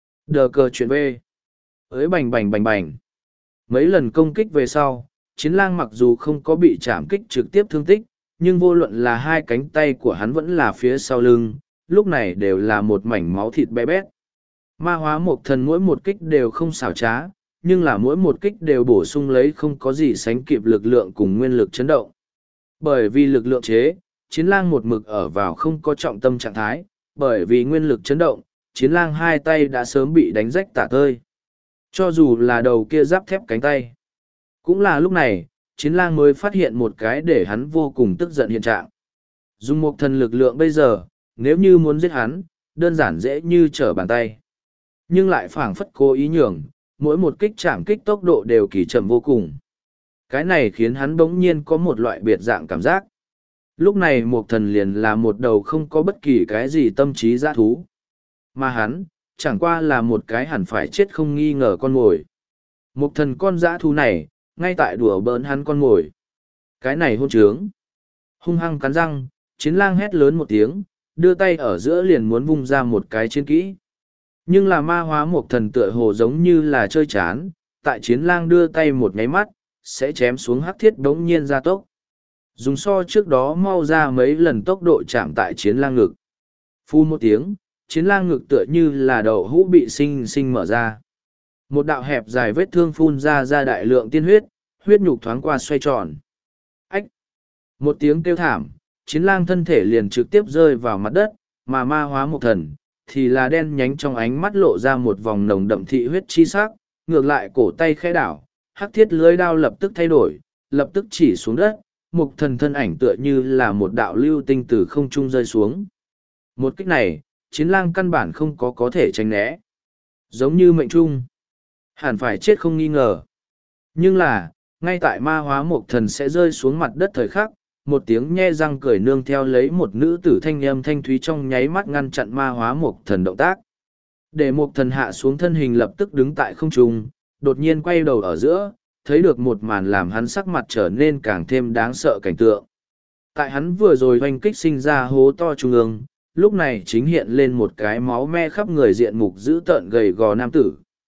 [SPEAKER 1] Đờ cờ chuyện về. Ới bành bành bành bành. Mấy lần công kích về sau, chiến lang mặc dù không có bị chạm kích trực tiếp thương tích, nhưng vô luận là hai cánh tay của hắn vẫn là phía sau lưng, lúc này đều là một mảnh máu thịt bé bét. Ma hóa một thần mỗi một kích đều không xảo trá, nhưng là mỗi một kích đều bổ sung lấy không có gì sánh kịp lực lượng cùng nguyên lực chấn động. Bởi vì lực lượng chế, chiến lang một mực ở vào không có trọng tâm trạng thái, bởi vì nguyên lực chấn động, chiến lang hai tay đã sớm bị đánh rách tả tơi. Cho dù là đầu kia giáp thép cánh tay. Cũng là lúc này, chiến lang mới phát hiện một cái để hắn vô cùng tức giận hiện trạng. Dùng một thần lực lượng bây giờ, nếu như muốn giết hắn, đơn giản dễ như trở bàn tay. Nhưng lại phảng phất cố ý nhường, mỗi một kích chạm kích tốc độ đều kỳ chậm vô cùng. Cái này khiến hắn bỗng nhiên có một loại biệt dạng cảm giác. Lúc này một thần liền là một đầu không có bất kỳ cái gì tâm trí dã thú. Mà hắn, chẳng qua là một cái hẳn phải chết không nghi ngờ con mồi. Một thần con dã thú này, ngay tại đùa bỡn hắn con mồi. Cái này hôn trướng. Hung hăng cắn răng, chiến lang hét lớn một tiếng, đưa tay ở giữa liền muốn vung ra một cái chiến kỹ. Nhưng là ma hóa một thần tựa hồ giống như là chơi chán, tại chiến lang đưa tay một nháy mắt, sẽ chém xuống hắc thiết đống nhiên ra tốc. Dùng so trước đó mau ra mấy lần tốc độ chạm tại chiến lang ngực. Phun một tiếng, chiến lang ngực tựa như là đậu hũ bị sinh sinh mở ra. Một đạo hẹp dài vết thương phun ra ra đại lượng tiên huyết, huyết nhục thoáng qua xoay tròn. Ách! Một tiếng kêu thảm, chiến lang thân thể liền trực tiếp rơi vào mặt đất, mà ma hóa một thần, thì là đen nhánh trong ánh mắt lộ ra một vòng nồng đậm thị huyết chi sắc, ngược lại cổ tay khẽ đảo, hắc thiết lưới đao lập tức thay đổi, lập tức chỉ xuống đất, một thần thân ảnh tựa như là một đạo lưu tinh từ không trung rơi xuống. Một kích này, chiến lang căn bản không có có thể tránh né. Giống như mệnh trung. Hẳn phải chết không nghi ngờ. Nhưng là, ngay tại ma hóa một thần sẽ rơi xuống mặt đất thời khắc, một tiếng nhe răng cười nương theo lấy một nữ tử thanh âm thanh thúy trong nháy mắt ngăn chặn ma hóa một thần động tác. Để một thần hạ xuống thân hình lập tức đứng tại không trung, đột nhiên quay đầu ở giữa, thấy được một màn làm hắn sắc mặt trở nên càng thêm đáng sợ cảnh tượng. Tại hắn vừa rồi hoành kích sinh ra hố to trung ương, lúc này chính hiện lên một cái máu me khắp người diện mục dữ tợn gầy gò nam tử.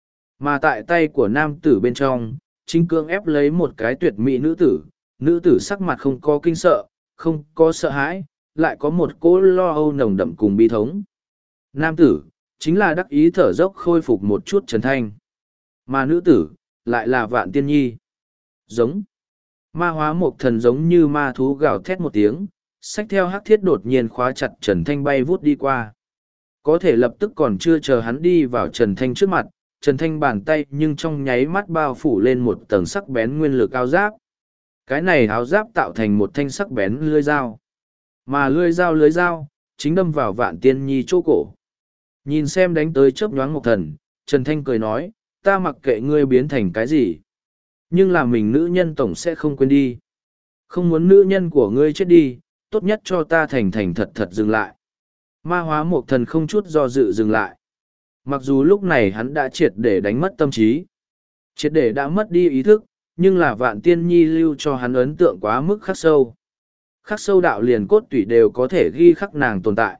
[SPEAKER 1] Mà tại tay của nam tử bên trong, chính cưỡng ép lấy một cái tuyệt mỹ nữ tử, nữ tử sắc mặt không có kinh sợ, không có sợ hãi, lại có một cỗ lo âu nồng đậm cùng bi thống. Nam tử, chính là đắc ý thở dốc khôi phục một chút trần thanh. Mà nữ tử, lại là Vạn Tiên Nhi. Giống. Ma hóa một thần giống như ma thú gào thét một tiếng, xách theo hắc thiết đột nhiên khóa chặt Trần Thanh bay vút đi qua. Có thể lập tức còn chưa chờ hắn đi vào Trần Thanh trước mặt, Trần Thanh bàn tay nhưng trong nháy mắt bao phủ lên một tầng sắc bén nguyên lực áo giáp. Cái này áo giáp tạo thành một thanh sắc bén lưỡi dao. Mà lưỡi dao lưỡi dao, chính đâm vào Vạn Tiên Nhi chỗ cổ. Nhìn xem đánh tới chớp nhoáng Mộc Thần, Trần Thanh cười nói, ta mặc kệ ngươi biến thành cái gì. Nhưng là mình nữ nhân tổng sẽ không quên đi. Không muốn nữ nhân của ngươi chết đi, tốt nhất cho ta thành thành thật thật dừng lại. Ma hóa Mộc Thần không chút do dự dừng lại. Mặc dù lúc này hắn đã triệt để đánh mất tâm trí. Triệt để đã mất đi ý thức, nhưng là Vạn Tiên Nhi lưu cho hắn ấn tượng quá mức khắc sâu. Khắc sâu đạo liền cốt tủy đều có thể ghi khắc nàng tồn tại.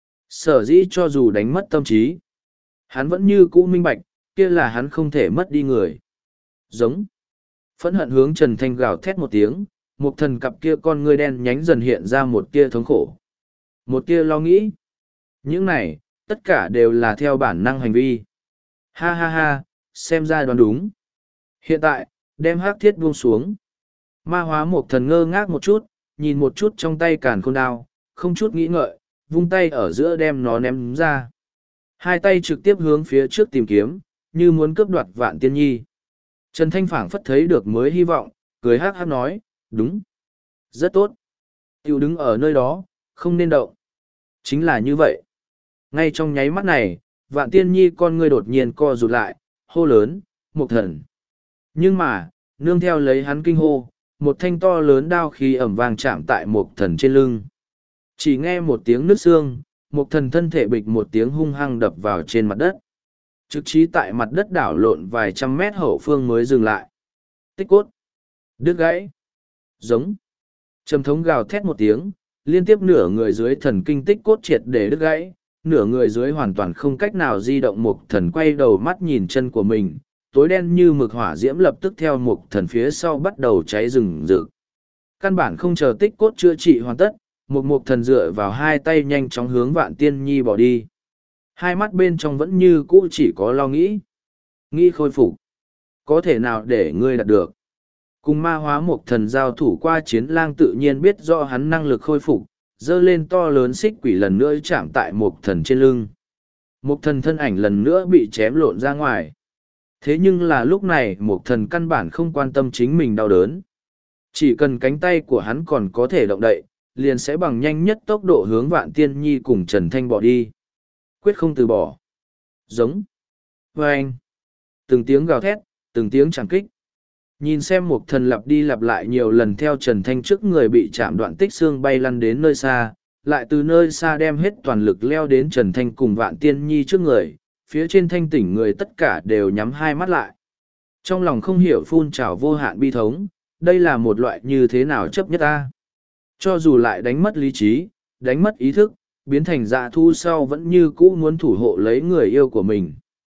[SPEAKER 1] Sở dĩ cho dù đánh mất tâm trí, hắn vẫn như cũ minh bạch, kia là hắn không thể mất đi người. Giống. Phẫn hận hướng Trần Thanh gào thét một tiếng, một thần cặp kia con ngươi đen nhánh dần hiện ra một tia thống khổ. Một tia lo nghĩ. Những này, tất cả đều là theo bản năng hành vi. Ha ha ha, xem ra đoán đúng. Hiện tại, đem hắc thiết buông xuống. Ma hóa một thần ngơ ngác một chút, nhìn một chút trong tay càn khôn đao, không chút nghĩ ngợi, vung tay ở giữa đem nó ném ra. Hai tay trực tiếp hướng phía trước tìm kiếm, như muốn cướp đoạt Vạn Tiên Nhi. Trần Thanh phảng phất thấy được mới hy vọng, cười hát hát nói, đúng. Rất tốt. Tiểu đứng ở nơi đó, không nên động. Chính là như vậy. Ngay trong nháy mắt này, Vạn Tiên Nhi con ngươi đột nhiên co rụt lại, hô lớn, Mộc Thần. Nhưng mà, nương theo lấy hắn kinh hô, một thanh to lớn đao khí ẩm vàng chạm tại Mộc Thần trên lưng. Chỉ nghe một tiếng nứt xương, Mộc Thần thân thể bịch một tiếng hung hăng đập vào trên mặt đất. Trực trí tại mặt đất đảo lộn vài trăm mét hậu phương mới dừng lại. Tích cốt. Đứt gãy. Giống. Trầm thống gào thét một tiếng, liên tiếp nửa người dưới thần kinh tích cốt triệt để đứt gãy, nửa người dưới hoàn toàn không cách nào di động. Mộc Thần quay đầu mắt nhìn chân của mình, tối đen như mực hỏa diễm lập tức theo Mộc Thần phía sau bắt đầu cháy rừng rực. Căn bản không chờ tích cốt chữa trị hoàn tất, một Mộc Thần dựa vào hai tay nhanh chóng hướng Vạn Tiên Nhi bỏ đi. Hai mắt bên trong vẫn như cũ chỉ có lo nghĩ. Nghĩ khôi phục. Có thể nào để ngươi đạt được. Cùng ma hóa Mộc Thần giao thủ qua chiến lang tự nhiên biết rõ hắn năng lực khôi phục, dơ lên to lớn xích quỷ lần nữa chạm tại Mộc Thần trên lưng. Mộc Thần thân ảnh lần nữa bị chém lộn ra ngoài. Thế nhưng là lúc này Mộc Thần căn bản không quan tâm chính mình đau đớn. Chỉ cần cánh tay của hắn còn có thể động đậy, liền sẽ bằng nhanh nhất tốc độ hướng Vạn Tiên Nhi cùng Trần Thanh bỏ đi. Quyết không từ bỏ. Giống. Vâng. Từng tiếng gào thét, từng tiếng chẳng kích. Nhìn xem Mộc Thần lặp đi lặp lại nhiều lần theo Trần Thanh trước người bị chạm đoạn tích xương bay lăn đến nơi xa, lại từ nơi xa đem hết toàn lực leo đến Trần Thanh cùng Vạn Tiên Nhi trước người, phía trên thanh tỉnh người tất cả đều nhắm hai mắt lại. Trong lòng không hiểu phun trào vô hạn bi thống, đây là một loại như thế nào chấp nhất ta. Cho dù lại đánh mất lý trí, đánh mất ý thức, biến thành dạ thu sau vẫn như cũ muốn thủ hộ lấy người yêu của mình.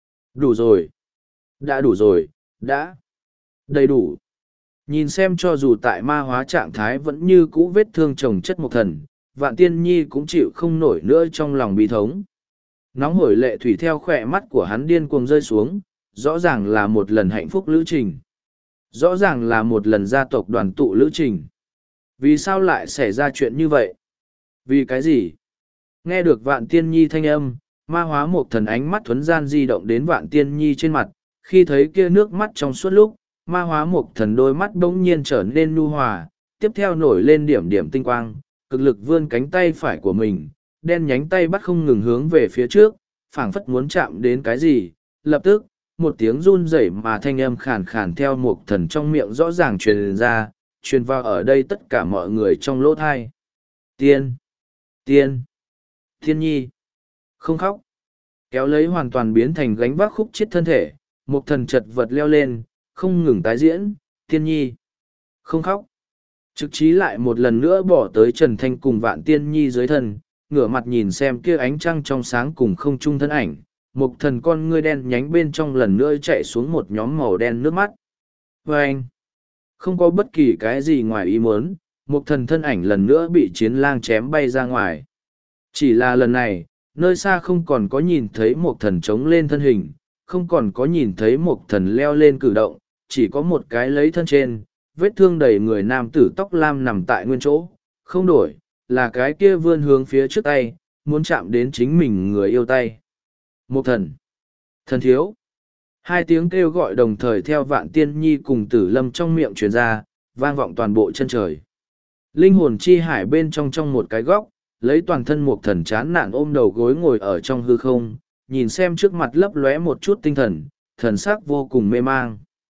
[SPEAKER 1] Đủ rồi. Đã đủ rồi, đã. Đầy đủ. Nhìn xem cho dù tại ma hóa trạng thái vẫn như cũ vết thương chồng chất Mộc Thần, Vạn Tiên Nhi cũng chịu không nổi nữa trong lòng bi thống. Nóng hổi lệ thủy theo khỏe mắt của hắn điên cuồng rơi xuống, rõ ràng là một lần hạnh phúc lữ trình. Rõ ràng là một lần gia tộc đoàn tụ lữ trình. Vì sao lại xảy ra chuyện như vậy? Vì cái gì? Nghe được Vạn Tiên Nhi thanh âm, ma hóa Mộc Thần ánh mắt thuấn gian di động đến Vạn Tiên Nhi trên mặt, khi thấy kia nước mắt trong suốt lúc, ma hóa Mộc Thần đôi mắt bỗng nhiên trở nên nhu hòa, tiếp theo nổi lên điểm điểm tinh quang, cực lực vươn cánh tay phải của mình, đen nhánh tay bắt không ngừng hướng về phía trước, phảng phất muốn chạm đến cái gì, lập tức, một tiếng run rẩy mà thanh âm khàn khàn theo Mộc Thần trong miệng rõ ràng truyền ra, truyền vào ở đây tất cả mọi người trong lỗ thai. Tiên! Tiên! Thiên Nhi! Không khóc! Kéo lấy hoàn toàn biến thành gánh vác khúc chết thân thể, Mộc Thần chật vật leo lên, không ngừng tái diễn, Tiên Nhi! Không khóc! Trực trí lại một lần nữa bỏ tới Trần Thanh cùng Vạn Tiên Nhi dưới thân, ngửa mặt nhìn xem kia ánh trăng trong sáng cùng không trung thân ảnh, Mộc Thần con ngươi đen nhánh bên trong lần nữa chạy xuống một nhóm màu đen nước mắt. Và anh! Không có bất kỳ cái gì ngoài ý muốn, Mộc Thần thân ảnh lần nữa bị chiến lang chém bay ra ngoài. Chỉ là lần này, nơi xa không còn có nhìn thấy Mộc Thần chống lên thân hình, không còn có nhìn thấy Mộc Thần leo lên cử động, chỉ có một cái lấy thân trên, vết thương đầy người nam tử tóc lam nằm tại nguyên chỗ, không đổi, là cái kia vươn hướng phía trước tay, muốn chạm đến chính mình người yêu tay. Mộc Thần! Thần thiếu! Hai tiếng kêu gọi đồng thời theo Vạn Tiên Nhi cùng Tử Lâm trong miệng truyền ra, vang vọng toàn bộ chân trời. Linh hồn chi hải bên trong trong một cái góc, lấy toàn thân một thần chán nản ôm đầu gối ngồi ở trong hư không, nhìn xem trước mặt lấp lóe một chút tinh thần, thần sắc vô cùng mê mang.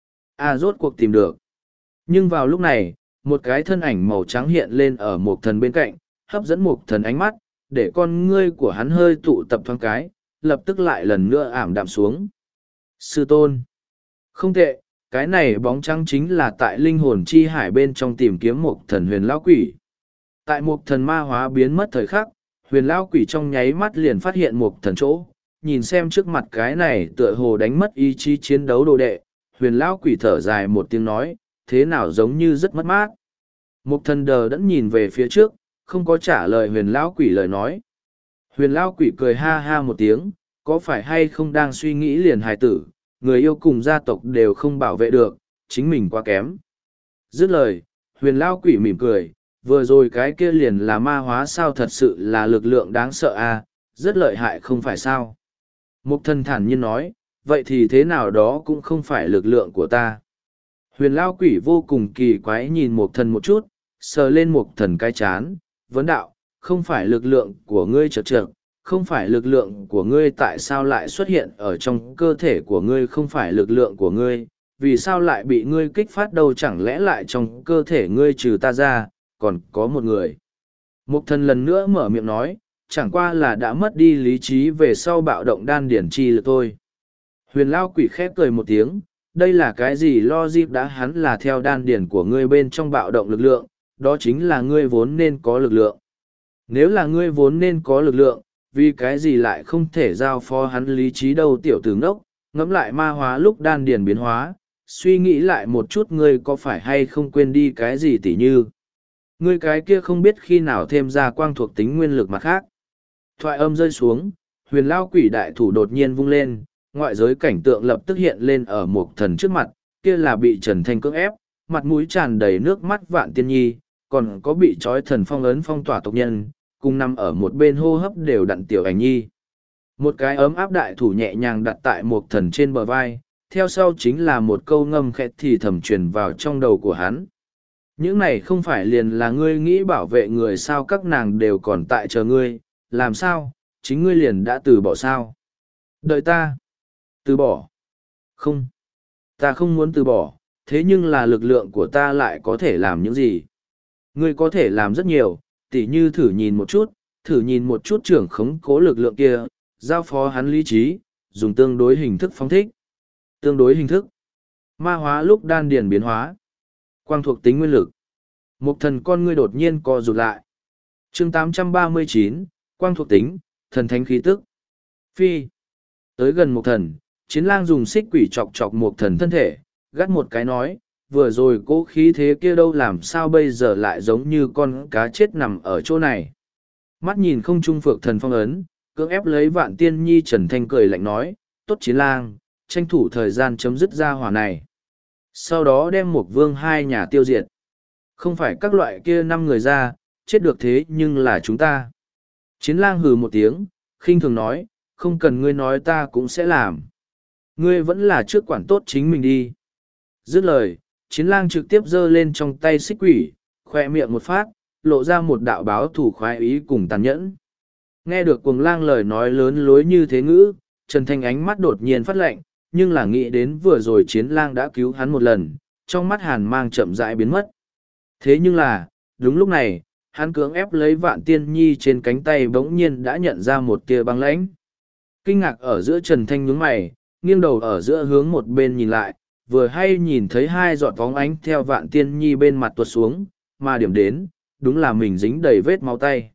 [SPEAKER 1] A rốt cuộc tìm được. Nhưng vào lúc này, một cái thân ảnh màu trắng hiện lên ở một thần bên cạnh, hấp dẫn một thần ánh mắt, để con ngươi của hắn hơi tụ tập thoáng cái, lập tức lại lần nữa ảm đạm xuống. Sư tôn. Không tệ, cái này bóng trắng chính là tại linh hồn chi hải bên trong tìm kiếm một thần huyền lão quỷ. Tại một thần ma hóa biến mất thời khắc, huyền lão quỷ trong nháy mắt liền phát hiện một thần chỗ, nhìn xem trước mặt cái này tựa hồ đánh mất ý chí chiến đấu đồ đệ, huyền lão quỷ thở dài một tiếng nói, thế nào giống như rất mất mát. Một thần đờ đẫn nhìn về phía trước, không có trả lời huyền lão quỷ lời nói. Huyền lão quỷ cười ha ha một tiếng, có phải hay không đang suy nghĩ liền hài tử, người yêu cùng gia tộc đều không bảo vệ được, chính mình quá kém. Dứt lời, huyền lão quỷ mỉm cười, vừa rồi cái kia liền là ma hóa sao, thật sự là lực lượng đáng sợ a, rất lợi hại không phải sao. Mục thần thản nhiên nói, vậy thì thế nào đó cũng không phải lực lượng của ta. Huyền lão quỷ vô cùng kỳ quái nhìn mục thần một chút, sờ lên mục thần cái chán, vấn đạo, không phải lực lượng của ngươi chật chật, không phải lực lượng của ngươi tại sao lại xuất hiện ở trong cơ thể của ngươi, không phải lực lượng của ngươi, vì sao lại bị ngươi kích phát đâu, chẳng lẽ lại trong cơ thể ngươi trừ ta ra, còn có một người. Mục thần lần nữa mở miệng nói, chẳng qua là đã mất đi lý trí về sau bạo động đan điển chi lực thôi. Huyền lao quỷ khép cười một tiếng, đây là cái gì lo dịp đã, hắn là theo đan điển của ngươi bên trong bạo động lực lượng, đó chính là ngươi vốn nên có lực lượng. Nếu là ngươi vốn nên có lực lượng, vì cái gì lại không thể giao phó hắn lý trí đâu, tiểu tử ngốc, ngẫm lại ma hóa lúc đan điển biến hóa, suy nghĩ lại một chút ngươi có phải hay không quên đi cái gì tỉ như. Ngươi cái kia không biết khi nào thêm ra quang thuộc tính nguyên lực mặt khác. Thoại âm rơi xuống, huyền lao quỷ đại thủ đột nhiên vung lên, ngoại giới cảnh tượng lập tức hiện lên ở một thần trước mặt, kia là bị Trần Thanh cưỡng ép, mặt mũi tràn đầy nước mắt Vạn Tiên Nhi, còn có bị trói thần phong ấn phong tỏa tộc nhân, cùng nằm ở một bên hô hấp đều đặn tiểu ảnh nhi. Một cái ấm áp đại thủ nhẹ nhàng đặt tại một thần trên bờ vai, theo sau chính là một câu ngâm khẽ thì thầm truyền vào trong đầu của hắn. Những này không phải liền là ngươi nghĩ bảo vệ người sao, các nàng đều còn tại chờ ngươi, làm sao, chính ngươi liền đã từ bỏ sao? Đợi ta. Từ bỏ. Không. Ta không muốn từ bỏ, thế nhưng là lực lượng của ta lại có thể làm những gì? Ngươi có thể làm rất nhiều, tỉ như thử nhìn một chút, thử nhìn một chút trưởng khống cố lực lượng kia, giao phó hắn lý trí, dùng tương đối hình thức phóng thích. Tương đối hình thức. Ma hóa lúc đan điền biến hóa. Quang thuộc tính nguyên lực. Một thần con ngươi đột nhiên co rụt lại. chương tám trăm ba mươi chín, quang thuộc tính, thần thánh khí tức. Phi. Tới gần một thần, chiến lang dùng xích quỷ chọc chọc một thần thân thể, gắt một cái nói, vừa rồi cố khí thế kia đâu làm sao bây giờ lại giống như con cá chết nằm ở chỗ này. Mắt nhìn không trung phược thần phong ấn, cưỡng ép lấy Vạn Tiên Nhi, Trần Thanh cười lạnh nói, tốt chiến lang, tranh thủ thời gian chấm dứt ra hỏa này. Sau đó đem một vương hai nhà tiêu diệt. Không phải các loại kia năm người ra, chết được thế nhưng là chúng ta. Chiến lang hừ một tiếng, khinh thường nói, không cần ngươi nói ta cũng sẽ làm. Ngươi vẫn là trước quản tốt chính mình đi. Dứt lời, chiến lang trực tiếp giơ lên trong tay xích quỷ, khoe miệng một phát, lộ ra một đạo báo thủ khoái ý cùng tàn nhẫn. Nghe được cuồng lang lời nói lớn lối như thế ngữ, Trần Thanh ánh mắt đột nhiên phát lạnh, nhưng là nghĩ đến vừa rồi chiến lang đã cứu hắn một lần, trong mắt hàn mang chậm rãi biến mất. Thế nhưng là, đúng lúc này, hắn cưỡng ép lấy Vạn Tiên Nhi trên cánh tay bỗng nhiên đã nhận ra một tia băng lãnh. Kinh ngạc ở giữa, Trần Thanh nhướng mày, nghiêng đầu ở giữa hướng một bên nhìn lại, vừa hay nhìn thấy hai giọt bóng ánh theo Vạn Tiên Nhi bên mặt tuột xuống, mà điểm đến, đúng là mình dính đầy vết máu tay.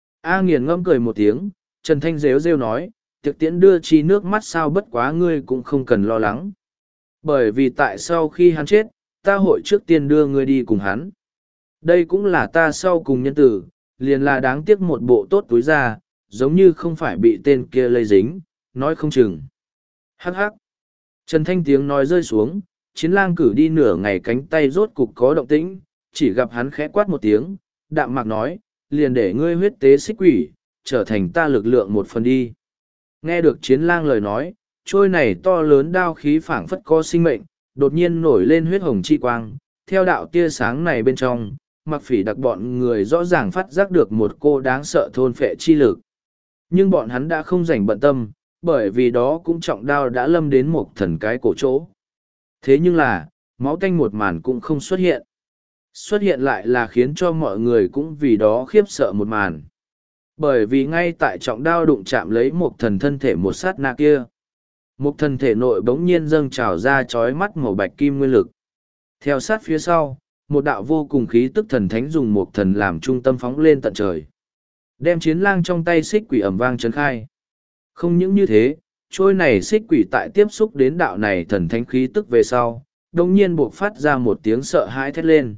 [SPEAKER 1] A nghiền ngâm cười một tiếng, Trần Thanh rêu rêu nói, tiệc tiễn đưa chi nước mắt sao, bất quá ngươi cũng không cần lo lắng. Bởi vì tại sau khi hắn chết, ta hội trước tiên đưa ngươi đi cùng hắn. Đây cũng là ta sau cùng nhân tử, liền là đáng tiếc một bộ tốt túi ra, giống như không phải bị tên kia lây dính, nói không chừng. Hắc hắc. Trần Thanh tiếng nói rơi xuống, chiến lang cử đi nửa ngày cánh tay rốt cục có động tĩnh, chỉ gặp hắn khẽ quát một tiếng, đạm mạc nói, liền để ngươi huyết tế xích quỷ, trở thành ta lực lượng một phần đi. Nghe được chiến lang lời nói, trôi này to lớn đao khí phảng phất có sinh mệnh, đột nhiên nổi lên huyết hồng chi quang, theo đạo tia sáng này bên trong, Mặc Phỉ Đặc bọn người rõ ràng phát giác được một cô đáng sợ thôn phệ chi lực. Nhưng bọn hắn đã không dành bận tâm, bởi vì đó cũng trọng đao đã lâm đến một thần cái cổ chỗ. Thế nhưng là, máu tanh một màn cũng không xuất hiện. Xuất hiện lại là khiến cho mọi người cũng vì đó khiếp sợ một màn. Bởi vì ngay tại trọng đao đụng chạm lấy một thần thân thể một sát na kia, một thần thể nội bỗng nhiên dâng trào ra chói mắt màu bạch kim nguyên lực. Theo sát phía sau, một đạo vô cùng khí tức thần thánh dùng một thần làm trung tâm phóng lên tận trời. Đem chiến lang trong tay xích quỷ ẩm vang chấn khai. Không những như thế, trôi này xích quỷ tại tiếp xúc đến đạo này thần thánh khí tức về sau, đồng nhiên buộc phát ra một tiếng sợ hãi thét lên.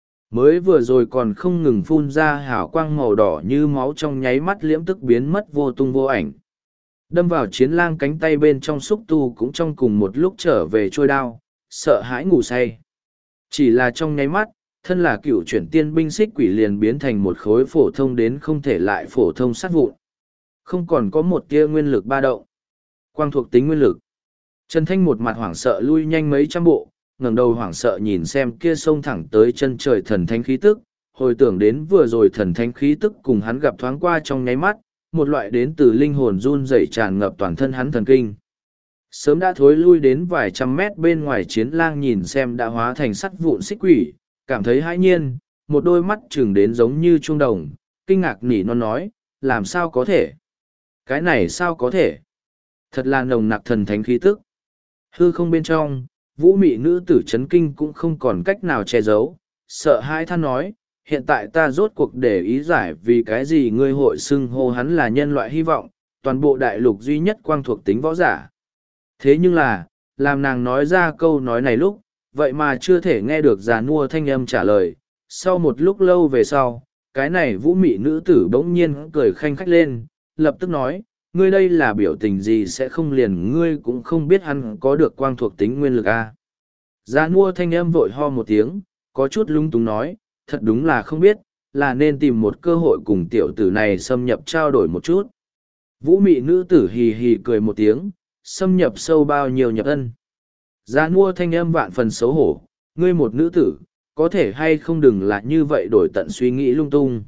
[SPEAKER 1] Mới vừa rồi còn không ngừng phun ra hào quang màu đỏ như máu trong nháy mắt liễm tức biến mất vô tung vô ảnh. Đâm vào chiến lang cánh tay bên trong xúc tu cũng trong cùng một lúc trở về trôi đao, sợ hãi ngủ say. Chỉ là trong nháy mắt, thân là cựu chuyển tiên binh xích quỷ liền biến thành một khối phổ thông đến không thể lại phổ thông sát vụn. Không còn có một tia nguyên lực ba động. Quang thuộc tính nguyên lực. Trần Thanh một mặt hoảng sợ lui nhanh mấy trăm bộ, ngẩng đầu hoảng sợ nhìn xem kia sông thẳng tới chân trời thần thánh khí tức, hồi tưởng đến vừa rồi thần thánh khí tức cùng hắn gặp thoáng qua trong nháy mắt, một loại đến từ linh hồn run rẩy tràn ngập toàn thân hắn thần kinh. Sớm đã thối lui đến vài trăm mét bên ngoài chiến lang nhìn xem đã hóa thành sắt vụn xích quỷ, cảm thấy hãi nhiên, một đôi mắt chừng đến giống như trung đồng, kinh ngạc nỉ non nói, làm sao có thể? Cái này sao có thể? Thật là nồng nặc thần thánh khí tức. Hư không bên trong, vũ mị nữ tử chấn kinh cũng không còn cách nào che giấu, sợ hãi than nói, hiện tại ta rốt cuộc để ý giải vì cái gì ngươi hội xưng hô hắn là nhân loại hy vọng, toàn bộ đại lục duy nhất quang thuộc tính võ giả. Thế nhưng là, làm nàng nói ra câu nói này lúc, vậy mà chưa thể nghe được già nua thanh âm trả lời. Sau một lúc lâu về sau, cái này vũ mị nữ tử bỗng nhiên cười khanh khách lên, lập tức nói, ngươi đây là biểu tình gì sẽ không liền ngươi cũng không biết hắn có được quang thuộc tính nguyên lực à. Già nua thanh âm vội ho một tiếng, có chút lung túng nói, thật đúng là không biết, là nên tìm một cơ hội cùng tiểu tử này xâm nhập trao đổi một chút. Vũ mị nữ tử hì hì cười một tiếng, xâm nhập sâu bao nhiêu nhập ân. Già nua thanh âm vạn phần xấu hổ, ngươi một nữ tử, có thể hay không đừng là như vậy đổi tận suy nghĩ lung tung.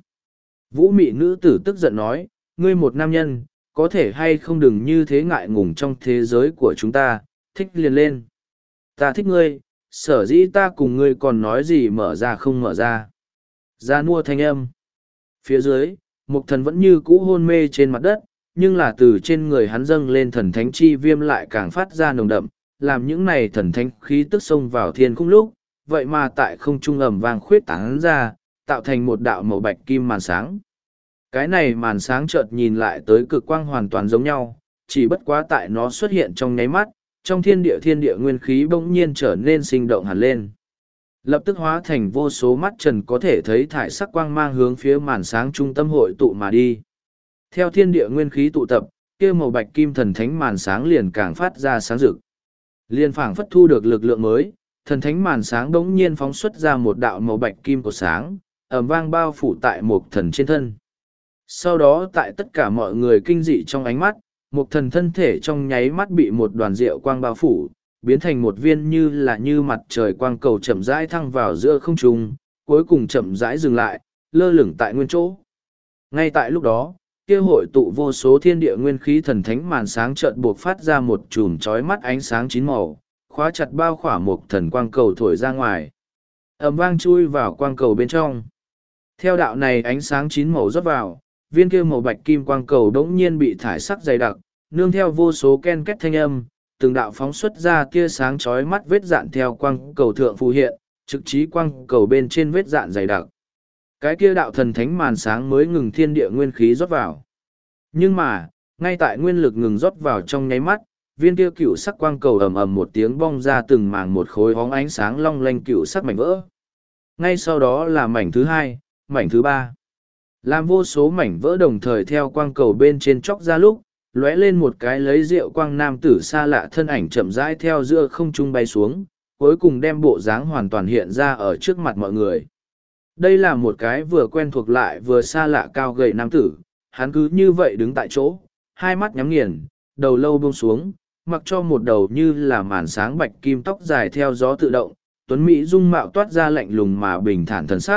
[SPEAKER 1] Vũ mị nữ tử tức giận nói, ngươi một nam nhân, có thể hay không đừng như thế ngại ngùng trong thế giới của chúng ta, thích liền lên. Ta thích ngươi, sở dĩ ta cùng ngươi còn nói gì mở ra không mở ra. Già nua thanh âm. Phía dưới, mục thần vẫn như cũ hôn mê trên mặt đất, nhưng là từ trên người hắn dâng lên thần thánh chi viêm lại càng phát ra nồng đậm, làm những này thần thánh khí tức xông vào thiên khung lúc, vậy mà tại không trung ầm vang khuyết tán ra, tạo thành một đạo màu bạch kim màn sáng. Cái này màn sáng chợt nhìn lại tới cực quang hoàn toàn giống nhau, chỉ bất quá tại nó xuất hiện trong nháy mắt, trong thiên địa thiên địa nguyên khí bỗng nhiên trở nên sinh động hẳn lên. Lập tức hóa thành vô số mắt trần có thể thấy thải sắc quang mang hướng phía màn sáng trung tâm hội tụ mà đi. Theo thiên địa nguyên khí tụ tập, kia màu bạch kim thần thánh màn sáng liền càng phát ra sáng rực. Liên phảng phất thu được lực lượng mới, thần thánh màn sáng bỗng nhiên phóng xuất ra một đạo màu bạch kim của sáng, ầm vang bao phủ tại một thần trên thân. Sau đó tại tất cả mọi người kinh dị trong ánh mắt, một thần thân thể trong nháy mắt bị một đoàn diệu quang bao phủ, biến thành một viên như là như mặt trời quang cầu chậm rãi thăng vào giữa không trung, cuối cùng chậm rãi dừng lại, lơ lửng tại nguyên chỗ. Ngay tại lúc đó, kia hội tụ vô số thiên địa nguyên khí thần thánh màn sáng chợt buộc phát ra một chùm chói mắt ánh sáng chín màu, khóa chặt bao khỏa một thần quang cầu thổi ra ngoài. Ầm vang chui vào quang cầu bên trong. Theo đạo này ánh sáng chín màu rót vào, viên kia màu bạch kim quang cầu đống nhiên bị thải sắc dày đặc, nương theo vô số ken két thanh âm, từng đạo phóng xuất ra tia sáng chói mắt vết dạn theo quang cầu thượng phù hiện, trực trí quang cầu bên trên vết dạn dày đặc. Cái kia đạo thần thánh màn sáng mới ngừng thiên địa nguyên khí rót vào. Nhưng mà, ngay tại nguyên lực ngừng rót vào trong nháy mắt, viên kia cựu sắc quang cầu ầm ầm một tiếng bong ra từng màng một khối hóng ánh sáng long lanh cựu sắc mảnh vỡ. Ngay sau đó là mảnh thứ hai, mảnh thứ ba. Làm vô số mảnh vỡ đồng thời theo quang cầu bên trên chóc ra lúc, lóe lên một cái lấy rượu quang nam tử xa lạ thân ảnh chậm rãi theo giữa không trung bay xuống, cuối cùng đem bộ dáng hoàn toàn hiện ra ở trước mặt mọi người. Đây là một cái vừa quen thuộc lại vừa xa lạ cao gầy nam tử, hắn cứ như vậy đứng tại chỗ, hai mắt nhắm nghiền, đầu lâu buông xuống, mặc cho một đầu như là màn sáng bạch kim tóc dài theo gió tự động, tuấn mỹ dung mạo toát ra lạnh lùng mà bình thản thần sắc,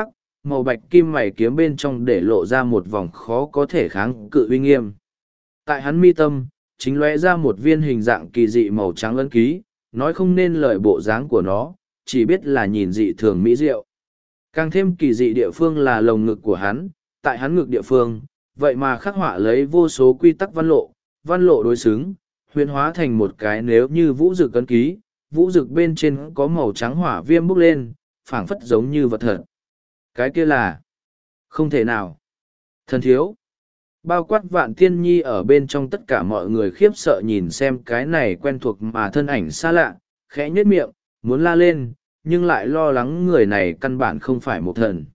[SPEAKER 1] màu bạch kim mày kiếm bên trong để lộ ra một vòng khó có thể kháng cự uy nghiêm. Tại hắn mi tâm, chính lóe ra một viên hình dạng kỳ dị màu trắng ấn ký, nói không nên lời bộ dáng của nó, chỉ biết là nhìn dị thường mỹ diệu. Càng thêm kỳ dị địa phương là lồng ngực của hắn, tại hắn ngực địa phương, vậy mà khắc họa lấy vô số quy tắc văn lộ, văn lộ đối xứng, huyền hóa thành một cái nếu như vũ dực ấn ký, vũ dực bên trên có màu trắng hỏa viêm bốc lên, phảng phất giống như vật thật. Cái kia là không thể nào. Thần thiếu. Bao quát Vạn Tiên Nhi ở bên trong tất cả mọi người khiếp sợ nhìn xem cái này quen thuộc mà thân ảnh xa lạ, khẽ nhếch miệng, muốn la lên, nhưng lại lo lắng người này căn bản không phải một thần.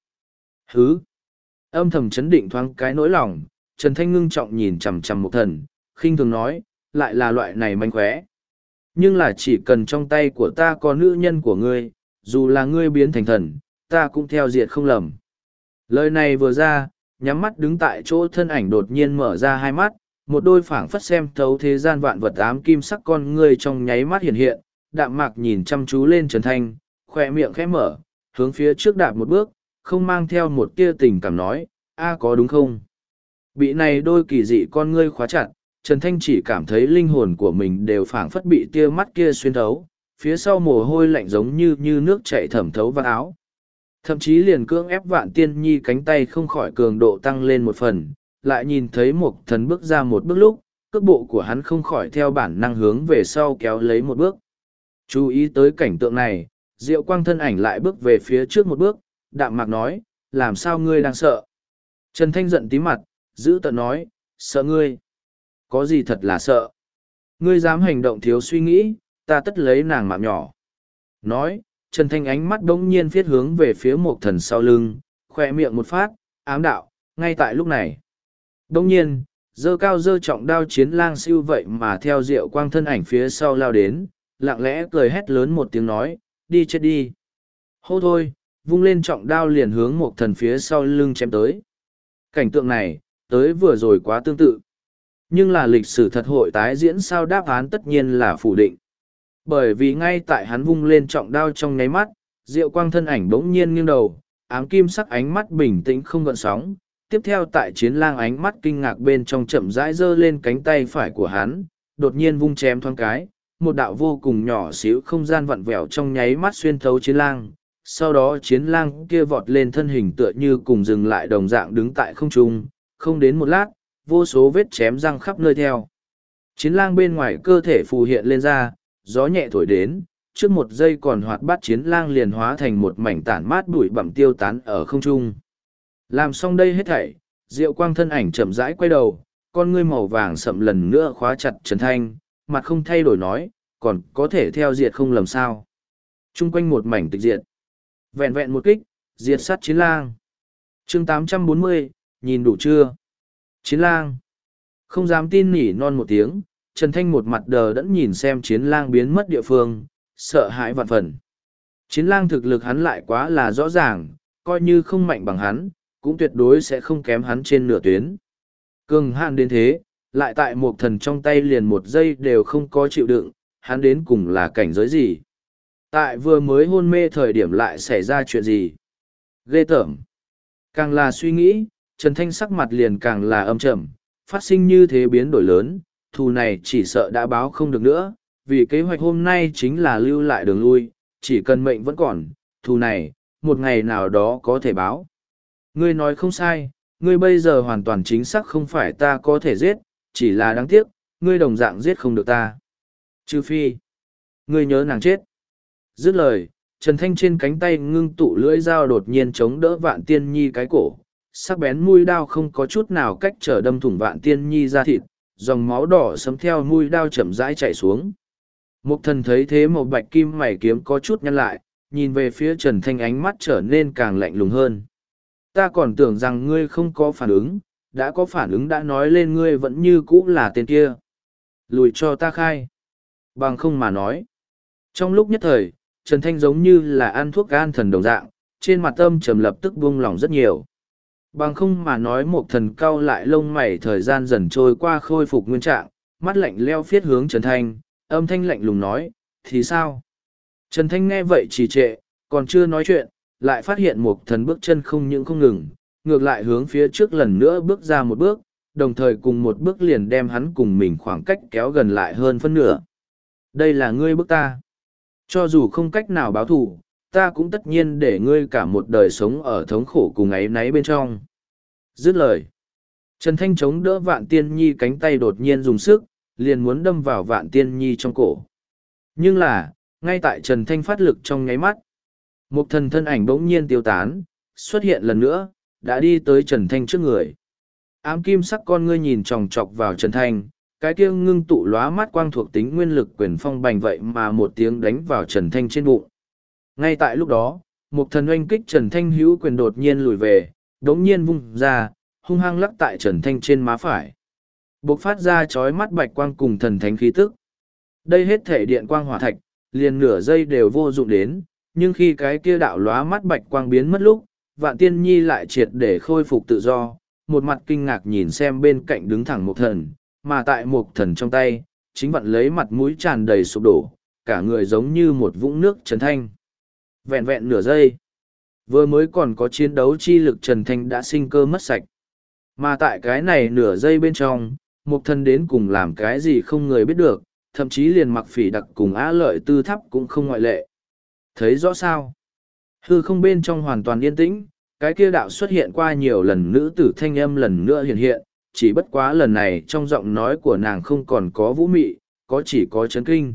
[SPEAKER 1] Hứ! Âm thầm chấn định thoáng cái nỗi lòng, Trần Thanh ngưng trọng nhìn chằm chằm một thần, khinh thường nói, lại là loại này manh khóe. Nhưng là chỉ cần trong tay của ta có nữ nhân của ngươi, dù là ngươi biến thành thần, ta cũng theo diệt không lầm. Lời này vừa ra, nhắm mắt đứng tại chỗ thân ảnh đột nhiên mở ra hai mắt, một đôi phảng phất xem thấu thế gian vạn vật ám kim sắc con ngươi trong nháy mắt hiện hiện, đạm mạc nhìn chăm chú lên Trần Thanh, khoe miệng khẽ mở, hướng phía trước đạp một bước, không mang theo một tia tình cảm nói, a có đúng không? Bị này đôi kỳ dị con ngươi khóa chặt, Trần Thanh chỉ cảm thấy linh hồn của mình đều phảng phất bị tia mắt kia xuyên thấu, phía sau mồ hôi lạnh giống như như nước chảy thẩm thấu vào áo. Thậm chí liền cưỡng ép Vạn Tiên Nhi cánh tay không khỏi cường độ tăng lên một phần, lại nhìn thấy một thần bước ra một bước lúc, cước bộ của hắn không khỏi theo bản năng hướng về sau kéo lấy một bước. Chú ý tới cảnh tượng này, Diệu Quang thân ảnh lại bước về phía trước một bước, đạm mạc nói, làm sao ngươi đang sợ? Trần Thanh giận tí mặt, giữ tợn nói, sợ ngươi. Có gì thật là sợ? Ngươi dám hành động thiếu suy nghĩ, ta tất lấy nàng mạng nhỏ. Nói, Trần Thanh ánh mắt đống nhiên viết hướng về phía một thần sau lưng, khoe miệng một phát, ám đạo, ngay tại lúc này. Đống nhiên, dơ cao dơ trọng đao chiến lang siêu vậy mà theo Diệu Quang thân ảnh phía sau lao đến, lặng lẽ cười hét lớn một tiếng nói, đi chết đi. Hô thôi, vung lên trọng đao liền hướng một thần phía sau lưng chém tới. Cảnh tượng này, tới vừa rồi quá tương tự. Nhưng là lịch sử thật hội tái diễn sao đáp án tất nhiên là phủ định. Bởi vì ngay tại hắn vung lên trọng đao trong nháy mắt, Diệu Quang thân ảnh bỗng nhiên nghiêng đầu, ám kim sắc ánh mắt bình tĩnh không gợn sóng. Tiếp theo tại chiến lang ánh mắt kinh ngạc bên trong chậm rãi giơ lên cánh tay phải của hắn, đột nhiên vung chém thoáng cái, một đạo vô cùng nhỏ xíu không gian vặn vẹo trong nháy mắt xuyên thấu chiến lang. Sau đó chiến lang kia vọt lên thân hình tựa như cùng dừng lại đồng dạng đứng tại không trung, không đến một lát, vô số vết chém răng khắp nơi theo. Chiến lang bên ngoài cơ thể phù hiện lên ra, gió nhẹ thổi đến, trước một giây còn hoạt bát chiến lang liền hóa thành một mảnh tản mát bụi bặm tiêu tán ở không trung. Làm xong đây hết thảy, Diệu Quang thân ảnh chậm rãi quay đầu, con ngươi màu vàng sậm lần nữa khóa chặt Trần Thanh, mặt không thay đổi nói, còn có thể theo diệt không lầm sao. Trung quanh một mảnh tịch diệt. Vẹn vẹn một kích, diệt sát chiến lang. chương tám trăm bốn mươi, nhìn đủ chưa? Chiến lang. Không dám tin nỉ non một tiếng, Trần Thanh một mặt đờ đẫn nhìn xem chiến lang biến mất địa phương, sợ hãi vạn phần. Chiến lang thực lực hắn lại quá là rõ ràng, coi như không mạnh bằng hắn, cũng tuyệt đối sẽ không kém hắn trên nửa tuyến. Cường hạn đến thế, lại tại một thần trong tay liền một giây đều không có chịu đựng, hắn đến cùng là cảnh giới gì? Tại vừa mới hôn mê thời điểm lại xảy ra chuyện gì? Ghê tởm. Càng là suy nghĩ, Trần Thanh sắc mặt liền càng là âm trầm, phát sinh như thế biến đổi lớn, thù này chỉ sợ đã báo không được nữa, vì kế hoạch hôm nay chính là lưu lại đường lui, chỉ cần mệnh vẫn còn, thù này, một ngày nào đó có thể báo. Ngươi nói không sai, ngươi bây giờ hoàn toàn chính xác không phải ta có thể giết, chỉ là đáng tiếc, ngươi đồng dạng giết không được ta. Trừ phi, ngươi nhớ nàng chết. Dứt lời, Trần Thanh trên cánh tay ngưng tụ lưỡi dao đột nhiên chống đỡ Vạn Tiên Nhi cái cổ, sắc bén mũi đao không có chút nào cách trở đâm thủng Vạn Tiên Nhi ra thịt, dòng máu đỏ sấm theo mũi đao chậm rãi chảy xuống. Mục thần thấy thế một bạch kim mày kiếm có chút nhăn lại, nhìn về phía Trần Thanh ánh mắt trở nên càng lạnh lùng hơn. Ta còn tưởng rằng ngươi không có phản ứng, đã có phản ứng đã nói lên ngươi vẫn như cũ là tên kia. Lùi cho ta khai. Bằng không mà nói. Trong lúc nhất thời, Trần Thanh giống như là ăn thuốc gan thần đồng dạng, trên mặt âm trầm lập tức buông lỏng rất nhiều. Bằng không mà nói một thần cau lại lông mày thời gian dần trôi qua khôi phục nguyên trạng, mắt lạnh leo phiết hướng Trần Thanh, âm thanh lạnh lùng nói, thì sao? Trần Thanh nghe vậy trì trệ, còn chưa nói chuyện, lại phát hiện một thần bước chân không những không ngừng, ngược lại hướng phía trước lần nữa bước ra một bước, đồng thời cùng một bước liền đem hắn cùng mình khoảng cách kéo gần lại hơn phân nửa. Đây là ngươi bức ta. Cho dù không cách nào báo thù, ta cũng tất nhiên để ngươi cả một đời sống ở thống khổ cùng áy náy bên trong. Dứt lời. Trần Thanh chống đỡ Vạn Tiên Nhi cánh tay đột nhiên dùng sức, liền muốn đâm vào Vạn Tiên Nhi trong cổ. Nhưng là, ngay tại Trần Thanh phát lực trong nháy mắt, một thần thân ảnh bỗng nhiên tiêu tán, xuất hiện lần nữa, đã đi tới Trần Thanh trước người. Ám kim sắc con ngươi nhìn chòng chọc vào Trần Thanh, cái kia ngưng tụ lóa mắt quang thuộc tính nguyên lực quyền phong bành vậy mà một tiếng đánh vào Trần Thanh trên bụng. Ngay tại lúc đó, một thần oanh kích Trần Thanh hữu quyền đột nhiên lùi về, đống nhiên vung ra, hung hăng lắc tại Trần Thanh trên má phải. Bộc phát ra chói mắt bạch quang cùng thần thánh khí tức. Đây hết thể điện quang hỏa thạch, liền nửa giây đều vô dụng đến, nhưng khi cái kia đạo lóa mắt bạch quang biến mất lúc, Vạn Tiên Nhi lại triệt để khôi phục tự do, một mặt kinh ngạc nhìn xem bên cạnh đứng thẳng một thần, mà tại một thần trong tay, chính vặn lấy mặt mũi tràn đầy sụp đổ, cả người giống như một vũng nước Trần Thanh. Vẹn vẹn nửa giây, vừa mới còn có chiến đấu chi lực Trần Thanh đã sinh cơ mất sạch. Mà tại cái này nửa giây bên trong, một thần đến cùng làm cái gì không người biết được, thậm chí liền mặc phỉ đặc cùng á lợi tư thắp cũng không ngoại lệ. Thấy rõ sao? Hư không bên trong hoàn toàn yên tĩnh, cái kia đạo xuất hiện qua nhiều lần nữ tử thanh âm lần nữa hiện hiện, chỉ bất quá lần này trong giọng nói của nàng không còn có vũ mị, có chỉ có chấn kinh.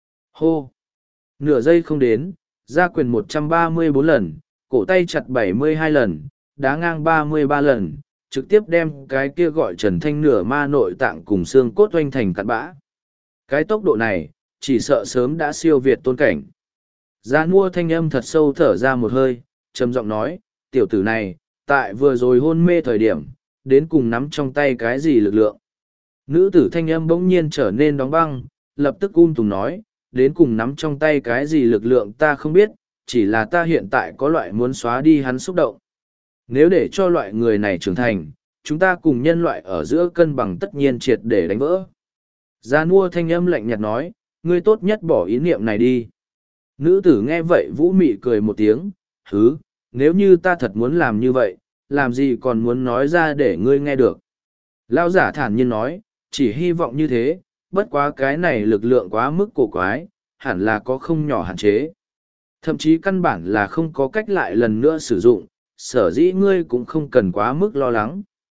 [SPEAKER 1] Hô! Nửa giây không đến, ra quyền một trăm ba mươi bốn lần, cổ tay chặt bảy mươi hai lần, đá ngang ba mươi ba lần, trực tiếp đem cái kia gọi Trần Thanh nửa ma nội tạng cùng xương cốt oanh thành cặn bã. Cái tốc độ này, chỉ sợ sớm đã siêu việt tôn cảnh. Gia mua thanh âm thật sâu thở ra một hơi, trầm giọng nói, tiểu tử này, tại vừa rồi hôn mê thời điểm, đến cùng nắm trong tay cái gì lực lượng. Nữ tử thanh âm bỗng nhiên trở nên đóng băng, lập tức um tùm nói, đến cùng nắm trong tay cái gì lực lượng ta không biết, chỉ là ta hiện tại có loại muốn xóa đi hắn xúc động. Nếu để cho loại người này trưởng thành, chúng ta cùng nhân loại ở giữa cân bằng tất nhiên triệt để đánh vỡ. Gia mua thanh âm lạnh nhạt nói, ngươi tốt nhất bỏ ý niệm này đi. Nữ tử nghe vậy vũ mị cười một tiếng, hứ, nếu như ta thật muốn làm như vậy, làm gì còn muốn nói ra để ngươi nghe được. Lão giả thản nhiên nói, chỉ hy vọng như thế, bất quá cái này lực lượng quá mức cổ quái, hẳn là có không nhỏ hạn chế. Thậm chí căn bản là không có cách lại lần nữa sử dụng, sở dĩ ngươi cũng không cần quá mức lo lắng.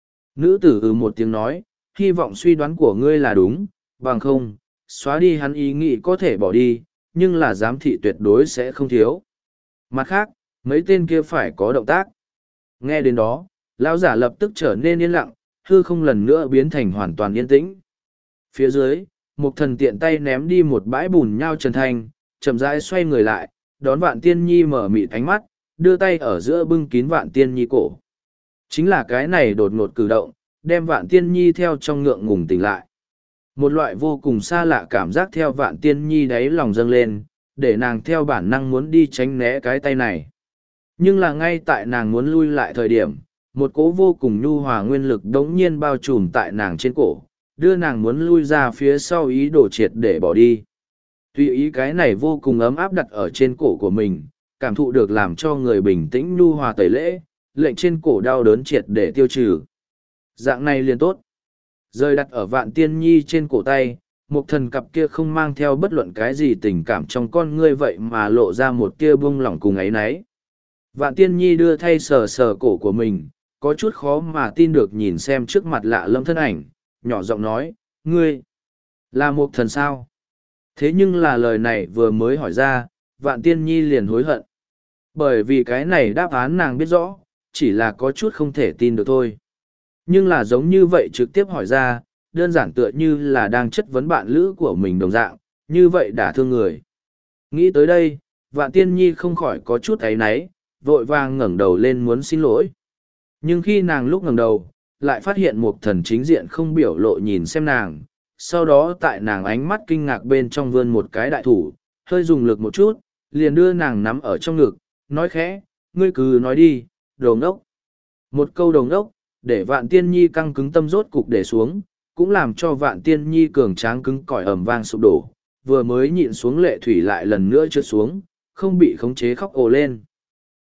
[SPEAKER 1] Nữ tử ừ một tiếng nói, hy vọng suy đoán của ngươi là đúng, bằng không, xóa đi hắn ý nghĩ có thể bỏ đi, nhưng là giám thị tuyệt đối sẽ không thiếu. Mặt khác, mấy tên kia phải có động tác. Nghe đến đó, lão giả lập tức trở nên yên lặng, hư không lần nữa biến thành hoàn toàn yên tĩnh. Phía dưới, một thần tiện tay ném đi một bãi bùn nhau Trần Thanh, chậm rãi xoay người lại, đón Vạn Tiên Nhi mở mịt ánh mắt, đưa tay ở giữa bưng kín Vạn Tiên Nhi cổ. Chính là cái này đột ngột cử động, đem Vạn Tiên Nhi theo trong ngượng ngùng tỉnh lại. Một loại vô cùng xa lạ cảm giác theo Vạn Tiên Nhi đáy lòng dâng lên, để nàng theo bản năng muốn đi tránh né cái tay này. Nhưng là ngay tại nàng muốn lui lại thời điểm, một cỗ vô cùng nhu hòa nguyên lực đống nhiên bao trùm tại nàng trên cổ, đưa nàng muốn lui ra phía sau ý đồ triệt để bỏ đi. Tuy ý cái này vô cùng ấm áp đặt ở trên cổ của mình, cảm thụ được làm cho người bình tĩnh nhu hòa tẩy lễ, lệnh trên cổ đau đớn triệt để tiêu trừ. Dạng này liền tốt. Rơi đặt ở Vạn Tiên Nhi trên cổ tay, một thần cặp kia không mang theo bất luận cái gì tình cảm trong con ngươi vậy mà lộ ra một tia buông lỏng cùng ấy nấy. Vạn Tiên Nhi đưa thay sờ sờ cổ của mình, có chút khó mà tin được nhìn xem trước mặt lạ lẫm thân ảnh, nhỏ giọng nói, ngươi, là một thần sao? Thế nhưng là lời này vừa mới hỏi ra, Vạn Tiên Nhi liền hối hận. Bởi vì cái này đáp án nàng biết rõ, chỉ là có chút không thể tin được thôi. Nhưng là giống như vậy trực tiếp hỏi ra, đơn giản tựa như là đang chất vấn bạn lữ của mình đồng dạng, như vậy đã thương người. Nghĩ tới đây, Vạn Tiên Nhi không khỏi có chút áy náy, vội vàng ngẩng đầu lên muốn xin lỗi. Nhưng khi nàng lúc ngẩng đầu, lại phát hiện một thần chính diện không biểu lộ nhìn xem nàng, sau đó tại nàng ánh mắt kinh ngạc bên trong vươn một cái đại thủ, hơi dùng lực một chút, liền đưa nàng nắm ở trong ngực, nói khẽ, ngươi cứ nói đi, đồ ngốc. Một câu đồ ngốc, để Vạn Tiên Nhi căng cứng tâm rốt cục để xuống, cũng làm cho Vạn Tiên Nhi cường tráng cứng cỏi ầm vang sụp đổ, vừa mới nhịn xuống lệ thủy lại lần nữa trượt xuống, không bị khống chế khóc ồ lên.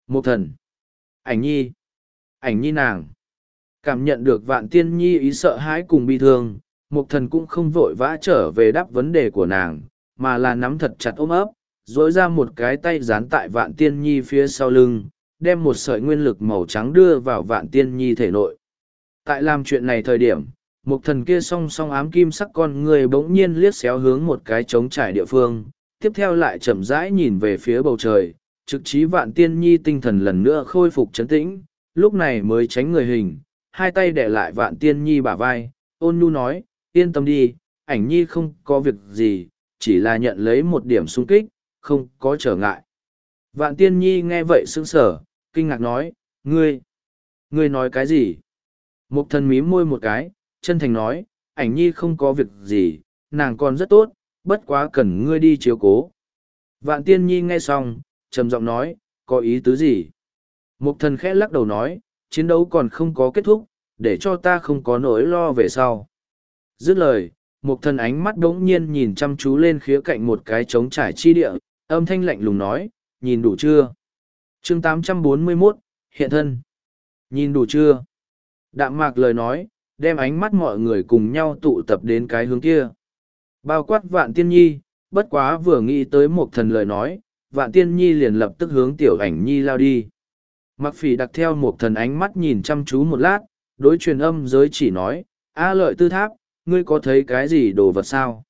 [SPEAKER 1] Một thần. Ảnh nhi. Ảnh nhi nàng. Cảm nhận được vạn tiên nhi ý sợ hãi cùng bi thương, một thần cũng không vội vã trở về đáp vấn đề của nàng, mà là nắm thật chặt ôm ấp, dối ra một cái tay dán tại vạn tiên nhi phía sau lưng, đem một sợi nguyên lực màu trắng đưa vào vạn tiên nhi thể nội. Tại làm chuyện này thời điểm, một thần kia song song ám kim sắc con người bỗng nhiên liếc xéo hướng một cái trống trải địa phương, tiếp theo lại chậm rãi nhìn về phía bầu trời, trực chí vạn tiên nhi tinh thần lần nữa khôi phục trấn tĩnh, lúc này mới tránh người hình, hai tay để lại vạn tiên nhi bả vai, ôn nhu nói, yên tâm đi, ảnh nhi không có việc gì, chỉ là nhận lấy một điểm sung kích, không có trở ngại. Vạn tiên nhi nghe vậy sững sờ, kinh ngạc nói, ngươi, ngươi nói cái gì? Mục thần mím môi một cái, chân thành nói, ảnh nhi không có việc gì, nàng còn rất tốt, bất quá cần ngươi đi chiếu cố. Vạn tiên nhi nghe xong, trầm giọng nói, có ý tứ gì? Mục thần khẽ lắc đầu nói, chiến đấu còn không có kết thúc, để cho ta không có nỗi lo về sau. Dứt lời, mục thần ánh mắt đống nhiên nhìn chăm chú lên khía cạnh một cái trống trải chi địa, âm thanh lạnh lùng nói, nhìn đủ chưa? chương tám trăm bốn mươi mốt, hiện thân. Nhìn đủ chưa? Đạm mạc lời nói, đem ánh mắt mọi người cùng nhau tụ tập đến cái hướng kia. Bao quát vạn tiên nhi, bất quá vừa nghĩ tới một thần lời nói, vạn tiên nhi liền lập tức hướng tiểu ảnh nhi lao đi. Mặc phỉ đặt theo một thần ánh mắt nhìn chăm chú một lát, đối truyền âm giới chỉ nói, A lợi tư tháp, ngươi có thấy cái gì đồ vật sao?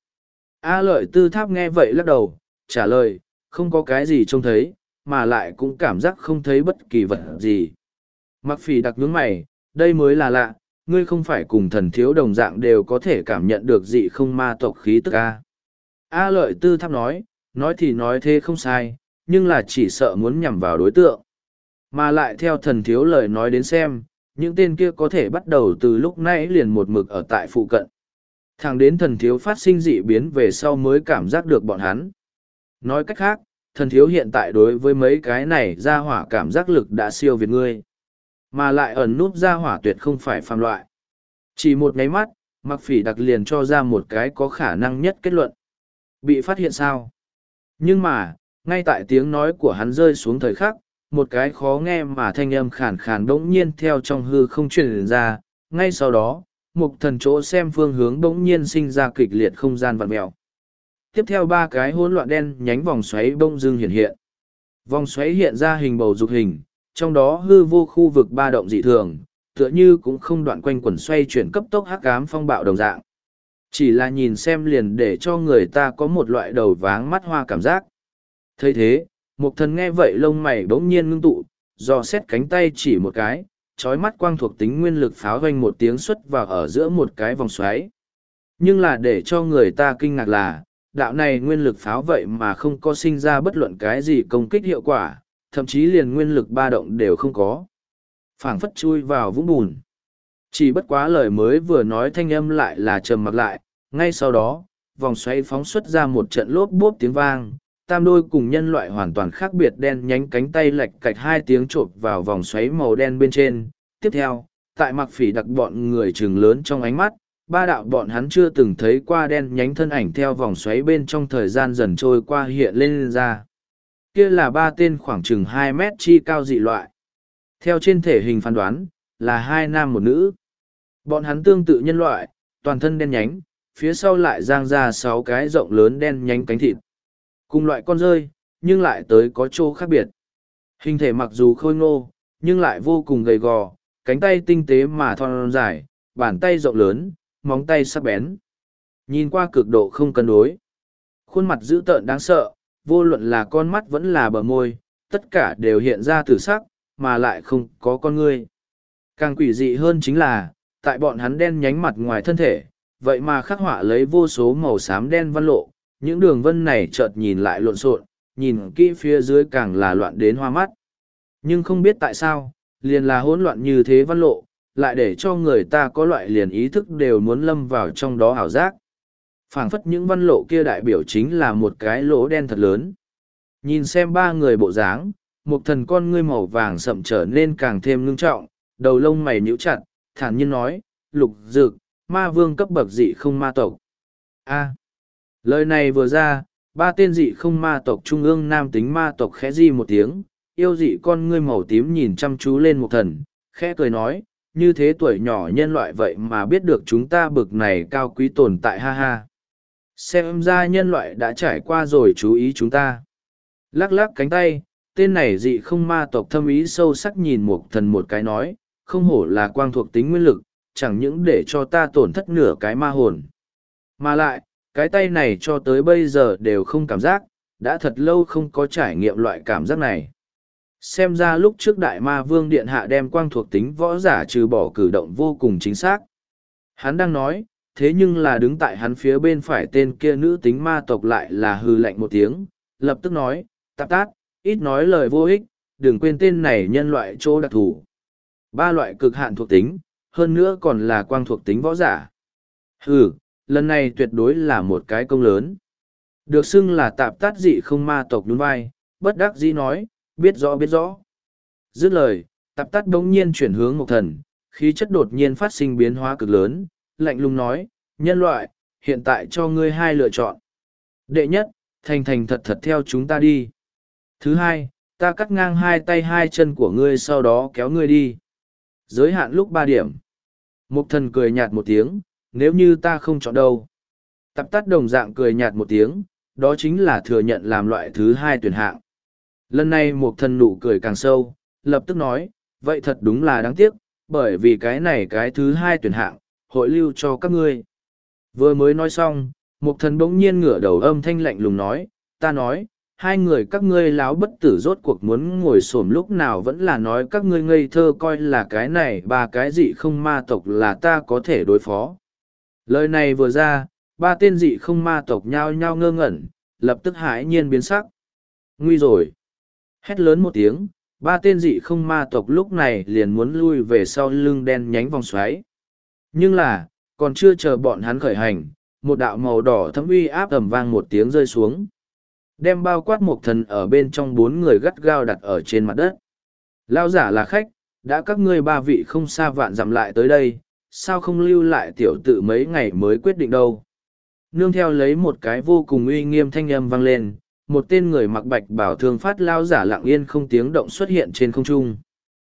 [SPEAKER 1] A lợi tư tháp nghe vậy lắc đầu, trả lời, không có cái gì trông thấy, mà lại cũng cảm giác không thấy bất kỳ vật gì. Mặc phỉ đặc nhướng mày, đây mới là lạ, ngươi không phải cùng thần thiếu đồng dạng đều có thể cảm nhận được dị không ma tộc khí tức A. A lợi tư tháp nói, nói thì nói thế không sai, nhưng là chỉ sợ muốn nhằm vào đối tượng. Mà lại theo thần thiếu lời nói đến xem, những tên kia có thể bắt đầu từ lúc nãy liền một mực ở tại phụ cận. Thẳng đến thần thiếu phát sinh dị biến về sau mới cảm giác được bọn hắn. Nói cách khác, thần thiếu hiện tại đối với mấy cái này ra hỏa cảm giác lực đã siêu việt ngươi. Mà lại ẩn núp ra hỏa tuyệt không phải phàm loại. Chỉ một nháy mắt, Mặc Phỉ đặc liền cho ra một cái có khả năng nhất kết luận. Bị phát hiện sao? Nhưng mà, ngay tại tiếng nói của hắn rơi xuống thời khắc, một cái khó nghe mà thanh âm khàn khàn bỗng nhiên theo trong hư không truyền ra, ngay sau đó, một thần chỗ xem phương hướng bỗng nhiên sinh ra kịch liệt không gian vặn mèo. Tiếp theo ba cái hỗn loạn đen nhánh vòng xoáy bông dưng hiện hiện. Vòng xoáy hiện ra hình bầu dục hình, trong đó hư vô khu vực ba động dị thường, tựa như cũng không đoạn quanh quẩn xoay chuyển cấp tốc hắc ám phong bạo đồng dạng. Chỉ là nhìn xem liền để cho người ta có một loại đầu váng mắt hoa cảm giác. thấy thế, Mục thần nghe vậy lông mày bỗng nhiên ngưng tụ, dò xét cánh tay chỉ một cái, trói mắt quang thuộc tính nguyên lực pháo hoanh một tiếng xuất vào ở giữa một cái vòng xoáy. Nhưng là để cho người ta kinh ngạc là, đạo này nguyên lực pháo vậy mà không có sinh ra bất luận cái gì công kích hiệu quả, thậm chí liền nguyên lực ba động đều không có. Phảng phất chui vào vũng bùn. Chỉ bất quá lời mới vừa nói thanh âm lại là trầm mặc lại, ngay sau đó, vòng xoáy phóng xuất ra một trận lốp bốp tiếng vang, tam đôi cùng nhân loại hoàn toàn khác biệt đen nhánh cánh tay lệch cạch hai tiếng chộp vào vòng xoáy màu đen bên trên. Tiếp theo, tại Mặc Phỉ đặc bọn người trừng lớn trong ánh mắt, ba đạo bọn hắn chưa từng thấy qua đen nhánh thân ảnh theo vòng xoáy bên trong thời gian dần trôi qua hiện lên, lên ra. Kia là ba tên khoảng chừng hai mét chi cao dị loại. Theo trên thể hình phán đoán, là hai nam một nữ. Bọn hắn tương tự nhân loại, toàn thân đen nhánh, phía sau lại giang ra sáu cái rộng lớn đen nhánh cánh thịt. Cùng loại con rơi, nhưng lại tới có chỗ khác biệt. Hình thể mặc dù khôi ngô, nhưng lại vô cùng gầy gò, cánh tay tinh tế mà thon dài, bàn tay rộng lớn, móng tay sắc bén. Nhìn qua cực độ không cân đối. Khuôn mặt dữ tợn đáng sợ, vô luận là con mắt vẫn là bờ môi, tất cả đều hiện ra tử sắc, mà lại không có con ngươi. Càng quỷ dị hơn chính là, tại bọn hắn đen nhánh mặt ngoài thân thể, vậy mà khắc họa lấy vô số màu xám đen văn lộ, những đường vân này chợt nhìn lại lộn xộn, nhìn kỹ phía dưới càng là loạn đến hoa mắt. Nhưng không biết tại sao, liền là hỗn loạn như thế văn lộ, lại để cho người ta có loại liền ý thức đều muốn lâm vào trong đó ảo giác. Phảng phất những văn lộ kia đại biểu chính là một cái lỗ đen thật lớn. Nhìn xem ba người bộ dáng, một thần con ngươi màu vàng sậm trở nên càng thêm ngưng trọng, đầu lông mày nhíu chặt, thản nhiên nói, Lục Dực, ma vương cấp bậc dị không ma tộc. A. Lời này vừa ra, ba tên dị không ma tộc trung ương nam tính ma tộc khẽ di một tiếng, yêu dị con ngươi màu tím nhìn chăm chú lên Mục Thần, khẽ cười nói, như thế tuổi nhỏ nhân loại vậy mà biết được chúng ta bực này cao quý tồn tại ha ha. Xem ra nhân loại đã trải qua rồi chú ý chúng ta. Lắc lắc cánh tay, tên này dị không ma tộc thâm ý sâu sắc nhìn Mục Thần một cái nói, không hổ là quang thuộc tính nguyên lực, chẳng những để cho ta tổn thất nửa cái ma hồn. Mà lại, cái tay này cho tới bây giờ đều không cảm giác, đã thật lâu không có trải nghiệm loại cảm giác này. Xem ra lúc trước Đại Ma Vương Điện Hạ đem quang thuộc tính võ giả trừ bỏ cử động vô cùng chính xác. Hắn đang nói, thế nhưng là đứng tại hắn phía bên phải tên kia nữ tính ma tộc lại là hừ lạnh một tiếng, lập tức nói, tạp tát, ít nói lời vô ích, đừng quên tên này nhân loại chỗ đặc thù. Ba loại cực hạn thuộc tính, hơn nữa còn là quang thuộc tính võ giả. Hừ, lần này tuyệt đối là một cái công lớn. Được xưng là tạp tát dị không ma tộc nhún vai, bất đắc dĩ nói, biết rõ biết rõ. Dứt lời, tạp tát bỗng nhiên chuyển hướng Mục Thần, khí chất đột nhiên phát sinh biến hóa cực lớn, lạnh lùng nói, nhân loại, hiện tại cho ngươi hai lựa chọn. Đệ nhất, thành thành thật thật theo chúng ta đi. Thứ hai, ta cắt ngang hai tay hai chân của ngươi sau đó kéo ngươi đi. Giới hạn lúc ba điểm. Mục Thần cười nhạt một tiếng, nếu như ta không chọn đâu. Tạp tát đồng dạng cười nhạt một tiếng, đó chính là thừa nhận làm loại thứ hai tuyển hạng. Lần này Mục Thần nụ cười càng sâu, lập tức nói, vậy thật đúng là đáng tiếc, bởi vì cái này cái thứ hai tuyển hạng, hội lưu cho các ngươi. Vừa mới nói xong, Mục Thần bỗng nhiên ngửa đầu âm thanh lạnh lùng nói, ta nói, hai người các ngươi láo bất tử rốt cuộc muốn ngồi xổm lúc nào vẫn là nói các ngươi ngây thơ coi là cái này ba cái dị không ma tộc là ta có thể đối phó. Lời này vừa ra, ba tên dị không ma tộc nhao nhao ngơ ngẩn, lập tức hãi nhiên biến sắc. Nguy rồi! Hét lớn một tiếng, ba tên dị không ma tộc lúc này liền muốn lui về sau lưng đen nhánh vòng xoáy. Nhưng là, còn chưa chờ bọn hắn khởi hành, một đạo màu đỏ thấm uy áp ầm vang một tiếng rơi xuống. Đem bao quát Mục Thần ở bên trong bốn người gắt gao đặt ở trên mặt đất. Lao giả là khách, đã các ngươi ba vị không xa vạn dặm lại tới đây, sao không lưu lại tiểu tự mấy ngày mới quyết định đâu. Nương theo lấy một cái vô cùng uy nghiêm thanh âm vang lên, một tên người mặc bạch bảo thương phát lao giả lặng yên không tiếng động xuất hiện trên không trung.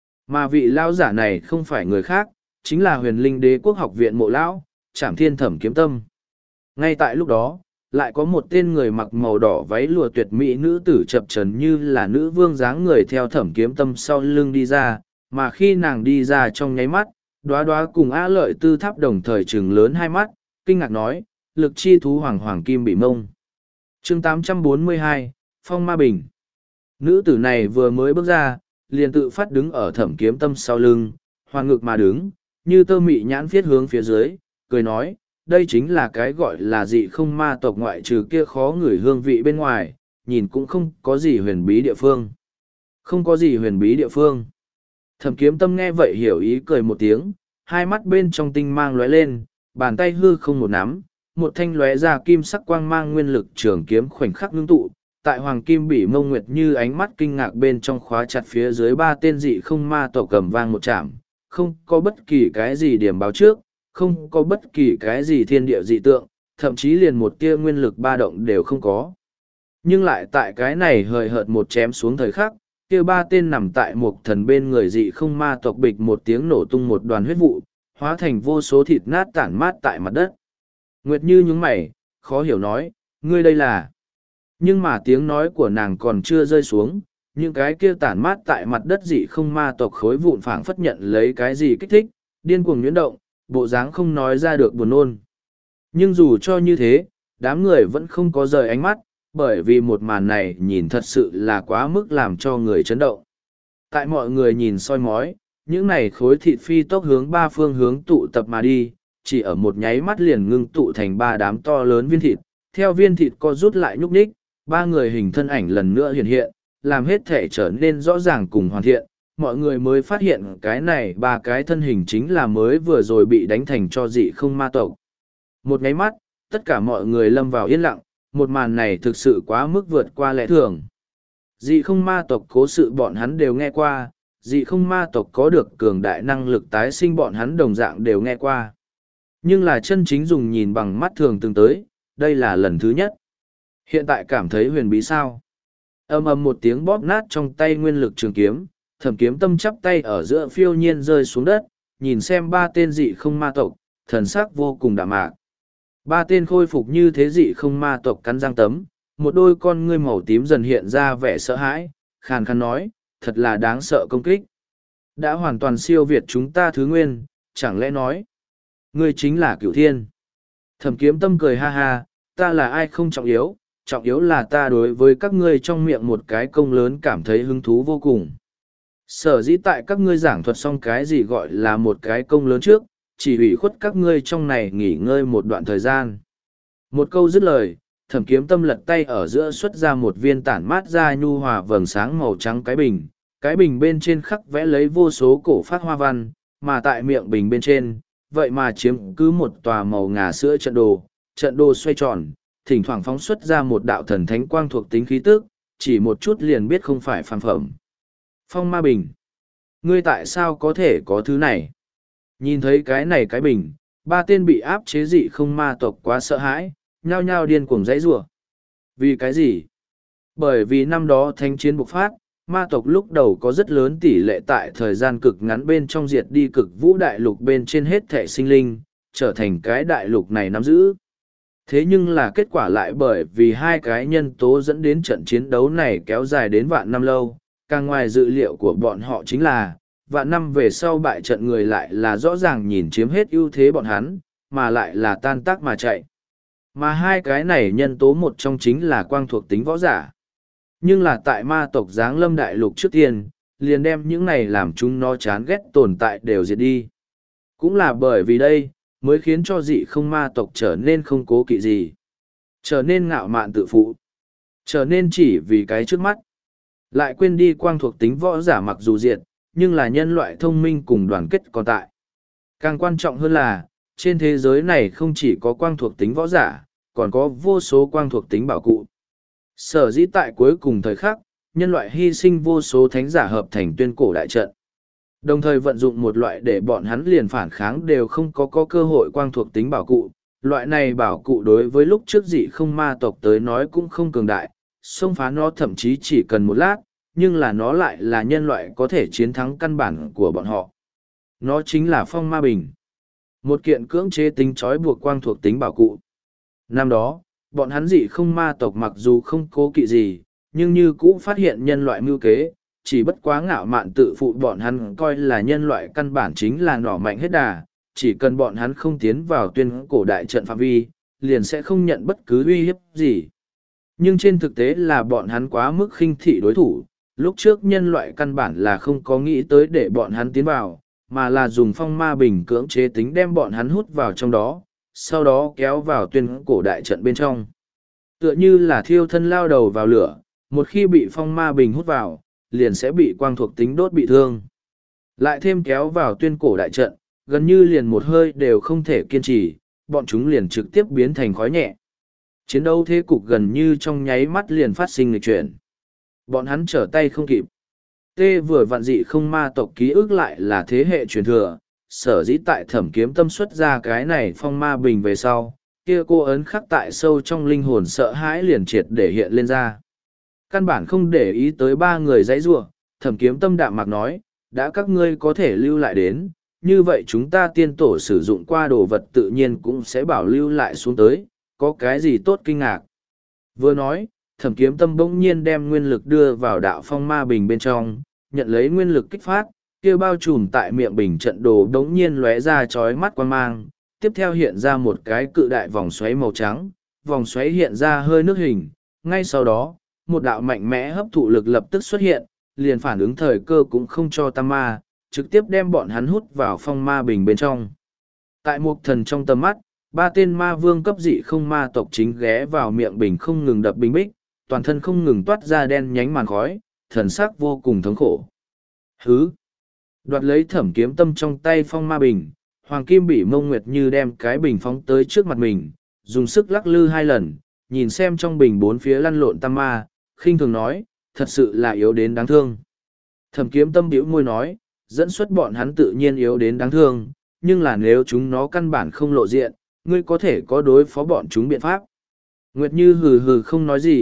[SPEAKER 1] Mà vị lao giả này không phải người khác, chính là huyền linh đế quốc học viện mộ lão, Trảm Thiên Thẩm Kiếm Tâm. Ngay tại lúc đó, lại có một tên người mặc màu đỏ váy lụa tuyệt mỹ nữ tử chập trần như là nữ vương dáng người theo Thẩm Kiếm Tâm sau lưng đi ra, mà khi nàng đi ra trong nháy mắt, đóa đóa cùng Á Lợi Tư Tháp đồng thời trừng lớn hai mắt, kinh ngạc nói, lực chi thú hoàng hoàng kim bị mông. Chương tám trăm bốn mươi hai, Phong Ma Bình. Nữ tử này vừa mới bước ra, liền tự phát đứng ở Thẩm Kiếm Tâm sau lưng, hoàn ngực mà đứng, như tơ mị nhãn viết hướng phía dưới, cười nói, đây chính là cái gọi là dị không ma tộc ngoại trừ kia khó ngửi hương vị bên ngoài, nhìn cũng không có gì huyền bí địa phương. Không có gì huyền bí địa phương. Thẩm Kiếm Tâm nghe vậy hiểu ý cười một tiếng, hai mắt bên trong tinh mang lóe lên, bàn tay hư không một nắm, một thanh lóe ra kim sắc quang mang nguyên lực trường kiếm khoảnh khắc ngưng tụ, tại hoàng kim bỉ mông nguyệt như ánh mắt kinh ngạc bên trong khóa chặt phía dưới ba tên dị không ma tộc cầm vang một chạm, không có bất kỳ cái gì điểm báo trước, không có bất kỳ cái gì thiên địa dị tượng, thậm chí liền một tia nguyên lực ba động đều không có. Nhưng lại tại cái này hời hợt một chém xuống thời khắc, kia ba tên nằm tại một thần bên người dị không ma tộc bịch một tiếng nổ tung một đoàn huyết vụ, hóa thành vô số thịt nát tản mát tại mặt đất. Nguyệt Như nhướng mày, khó hiểu nói, ngươi đây là... Nhưng mà tiếng nói của nàng còn chưa rơi xuống, những cái kia tản mát tại mặt đất dị không ma tộc khối vụn phảng phất nhận lấy cái gì kích thích, điên cuồng nhuyễn động, bộ dáng không nói ra được buồn nôn. Nhưng dù cho như thế, đám người vẫn không có rời ánh mắt, bởi vì một màn này nhìn thật sự là quá mức làm cho người chấn động. Tại mọi người nhìn soi mói, những này khối thịt phi tốc hướng ba phương hướng tụ tập mà đi, chỉ ở một nháy mắt liền ngưng tụ thành ba đám to lớn viên thịt, theo viên thịt co rút lại nhúc nhích, ba người hình thân ảnh lần nữa hiện hiện, làm hết thể trở nên rõ ràng cùng hoàn thiện, mọi người mới phát hiện cái này ba cái thân hình chính là mới vừa rồi bị đánh thành cho dị không ma tộc. Một nháy mắt, tất cả mọi người lâm vào yên lặng, một màn này thực sự quá mức vượt qua lẽ thường. Dị không ma tộc cố sự bọn hắn đều nghe qua, dị không ma tộc có được cường đại năng lực tái sinh bọn hắn đồng dạng đều nghe qua. Nhưng là chân chính dùng nhìn bằng mắt thường từng tới, đây là lần thứ nhất. Hiện tại cảm thấy huyền bí sao? Ầm ầm một tiếng bóp nát trong tay nguyên lực trường kiếm, Thẩm Kiếm Tâm chắp tay ở giữa phiêu nhiên rơi xuống đất, nhìn xem ba tên dị không ma tộc, thần sắc vô cùng đạm mạc. Ba tên khôi phục như thế dị không ma tộc cắn răng tấm, một đôi con ngươi màu tím dần hiện ra vẻ sợ hãi, khàn khàn nói, thật là đáng sợ công kích. Đã hoàn toàn siêu việt chúng ta thứ nguyên, chẳng lẽ nói, ngươi chính là Cửu Thiên. Thẩm Kiếm Tâm cười ha ha, ta là ai không trọng yếu, trọng yếu là ta đối với các ngươi trong miệng một cái công lớn cảm thấy hứng thú vô cùng. Sở dĩ tại các ngươi giảng thuật xong cái gì gọi là một cái công lớn trước, chỉ ủy khuất các ngươi trong này nghỉ ngơi một đoạn thời gian. Một câu dứt lời, Thẩm Kiếm Tâm lật tay ở giữa xuất ra một viên tản mát ra nhu hòa vầng sáng màu trắng cái bình. Cái bình bên trên khắc vẽ lấy vô số cổ phát hoa văn, mà tại miệng bình bên trên, vậy mà chiếm cứ một tòa màu ngà sữa trận đồ. Trận đồ xoay tròn, thỉnh thoảng phóng xuất ra một đạo thần thánh quang thuộc tính khí tức, chỉ một chút liền biết không phải phàm phẩm. Phong ma bình. Ngươi tại sao có thể có thứ này? Nhìn thấy cái này cái bình, ba tên bị áp chế dị không ma tộc quá sợ hãi, nhao nhao điên cuồng dãy rủa. Vì cái gì? Bởi vì năm đó thanh chiến bộc phát, ma tộc lúc đầu có rất lớn tỷ lệ tại thời gian cực ngắn bên trong diệt đi cực vũ đại lục bên trên hết thể sinh linh, trở thành cái đại lục này nắm giữ. Thế nhưng là kết quả lại bởi vì hai cái nhân tố dẫn đến trận chiến đấu này kéo dài đến vạn năm lâu, càng ngoài dự liệu của bọn họ chính là, vạn năm về sau bại trận người lại là rõ ràng nhìn chiếm hết ưu thế bọn hắn, mà lại là tan tác mà chạy. Mà hai cái này nhân tố một trong chính là quang thuộc tính võ giả. Nhưng là tại ma tộc giáng lâm đại lục trước tiên, liền đem những này làm chúng nó chán ghét tồn tại đều diệt đi. Cũng là bởi vì đây, mới khiến cho dị không ma tộc trở nên không cố kỵ gì. Trở nên ngạo mạn tự phụ. Trở nên chỉ vì cái trước mắt. Lại quên đi quang thuộc tính võ giả mặc dù diệt, nhưng là nhân loại thông minh cùng đoàn kết còn tại. Càng quan trọng hơn là, trên thế giới này không chỉ có quang thuộc tính võ giả, còn có vô số quang thuộc tính bảo cụ. Sở dĩ tại cuối cùng thời khắc, nhân loại hy sinh vô số thánh giả hợp thành tuyên cổ đại trận. Đồng thời vận dụng một loại để bọn hắn liền phản kháng đều không có, có cơ hội quang thuộc tính bảo cụ. Loại này bảo cụ đối với lúc trước dị không ma tộc tới nói cũng không cường đại, xông phá nó thậm chí chỉ cần một lát, nhưng là nó lại là nhân loại có thể chiến thắng căn bản của bọn họ. Nó chính là phong ma bình. Một kiện cưỡng chế tính trói buộc quang thuộc tính bảo cụ. Năm đó, bọn hắn dị không ma tộc mặc dù không cố kỵ gì, nhưng như cũ phát hiện nhân loại mưu kế, chỉ bất quá ngạo mạn tự phụ bọn hắn coi là nhân loại căn bản chính là nỏ mạnh hết đà, chỉ cần bọn hắn không tiến vào tuyên cổ đại trận phạm vi, liền sẽ không nhận bất cứ uy hiếp gì. Nhưng trên thực tế là bọn hắn quá mức khinh thị đối thủ, lúc trước nhân loại căn bản là không có nghĩ tới để bọn hắn tiến vào, mà là dùng phong ma bình cưỡng chế tính đem bọn hắn hút vào trong đó, sau đó kéo vào tuyên cổ đại trận bên trong. Tựa như là thiêu thân lao đầu vào lửa, một khi bị phong ma bình hút vào, liền sẽ bị quang thuộc tính đốt bị thương. Lại thêm kéo vào tuyên cổ đại trận, gần như liền một hơi đều không thể kiên trì, bọn chúng liền trực tiếp biến thành khói nhẹ. Chiến đấu thế cục gần như trong nháy mắt liền phát sinh nghịch chuyển. Bọn hắn trở tay không kịp. Tê vừa vạn dị không ma tộc ký ức lại là thế hệ truyền thừa, sở dĩ tại Thẩm Kiếm Tâm xuất ra cái này phong ma bình về sau, kia cô ấn khắc tại sâu trong linh hồn sợ hãi liền triệt để hiện lên ra. Căn bản không để ý tới ba người dãy rủa, Thẩm Kiếm Tâm đạm mạc nói, đã các ngươi có thể lưu lại đến, như vậy chúng ta tiên tổ sử dụng qua đồ vật tự nhiên cũng sẽ bảo lưu lại xuống tới, có cái gì tốt kinh ngạc. Vừa nói, Thẩm Kiếm Tâm bỗng nhiên đem nguyên lực đưa vào đạo phong ma bình bên trong, nhận lấy nguyên lực kích phát, kia bao trùm tại miệng bình trận đồ bỗng nhiên lóe ra chói mắt quang mang, tiếp theo hiện ra một cái cự đại vòng xoáy màu trắng, vòng xoáy hiện ra hơi nước hình, ngay sau đó, một đạo mạnh mẽ hấp thụ lực lập tức xuất hiện, liền phản ứng thời cơ cũng không cho tam ma, trực tiếp đem bọn hắn hút vào phong ma bình bên trong. Tại Mục Thần trong tầm mắt, ba tên ma vương cấp dị không ma tộc chính ghé vào miệng bình không ngừng đập bình bích, toàn thân không ngừng toát ra đen nhánh màn khói, thần sắc vô cùng thống khổ. Hứ! Đoạt lấy Thẩm Kiếm Tâm trong tay phong ma bình, Hoàng Kim Bỉ Mông Nguyệt Như đem cái bình phóng tới trước mặt mình, dùng sức lắc lư hai lần, nhìn xem trong bình bốn phía lăn lộn tam ma, khinh thường nói, thật sự là yếu đến đáng thương. Thẩm Kiếm Tâm bĩu môi nói, dẫn xuất bọn hắn tự nhiên yếu đến đáng thương, nhưng là nếu chúng nó căn bản không lộ diện, ngươi có thể có đối phó bọn chúng biện pháp. Nguyệt Như hừ hừ không nói gì,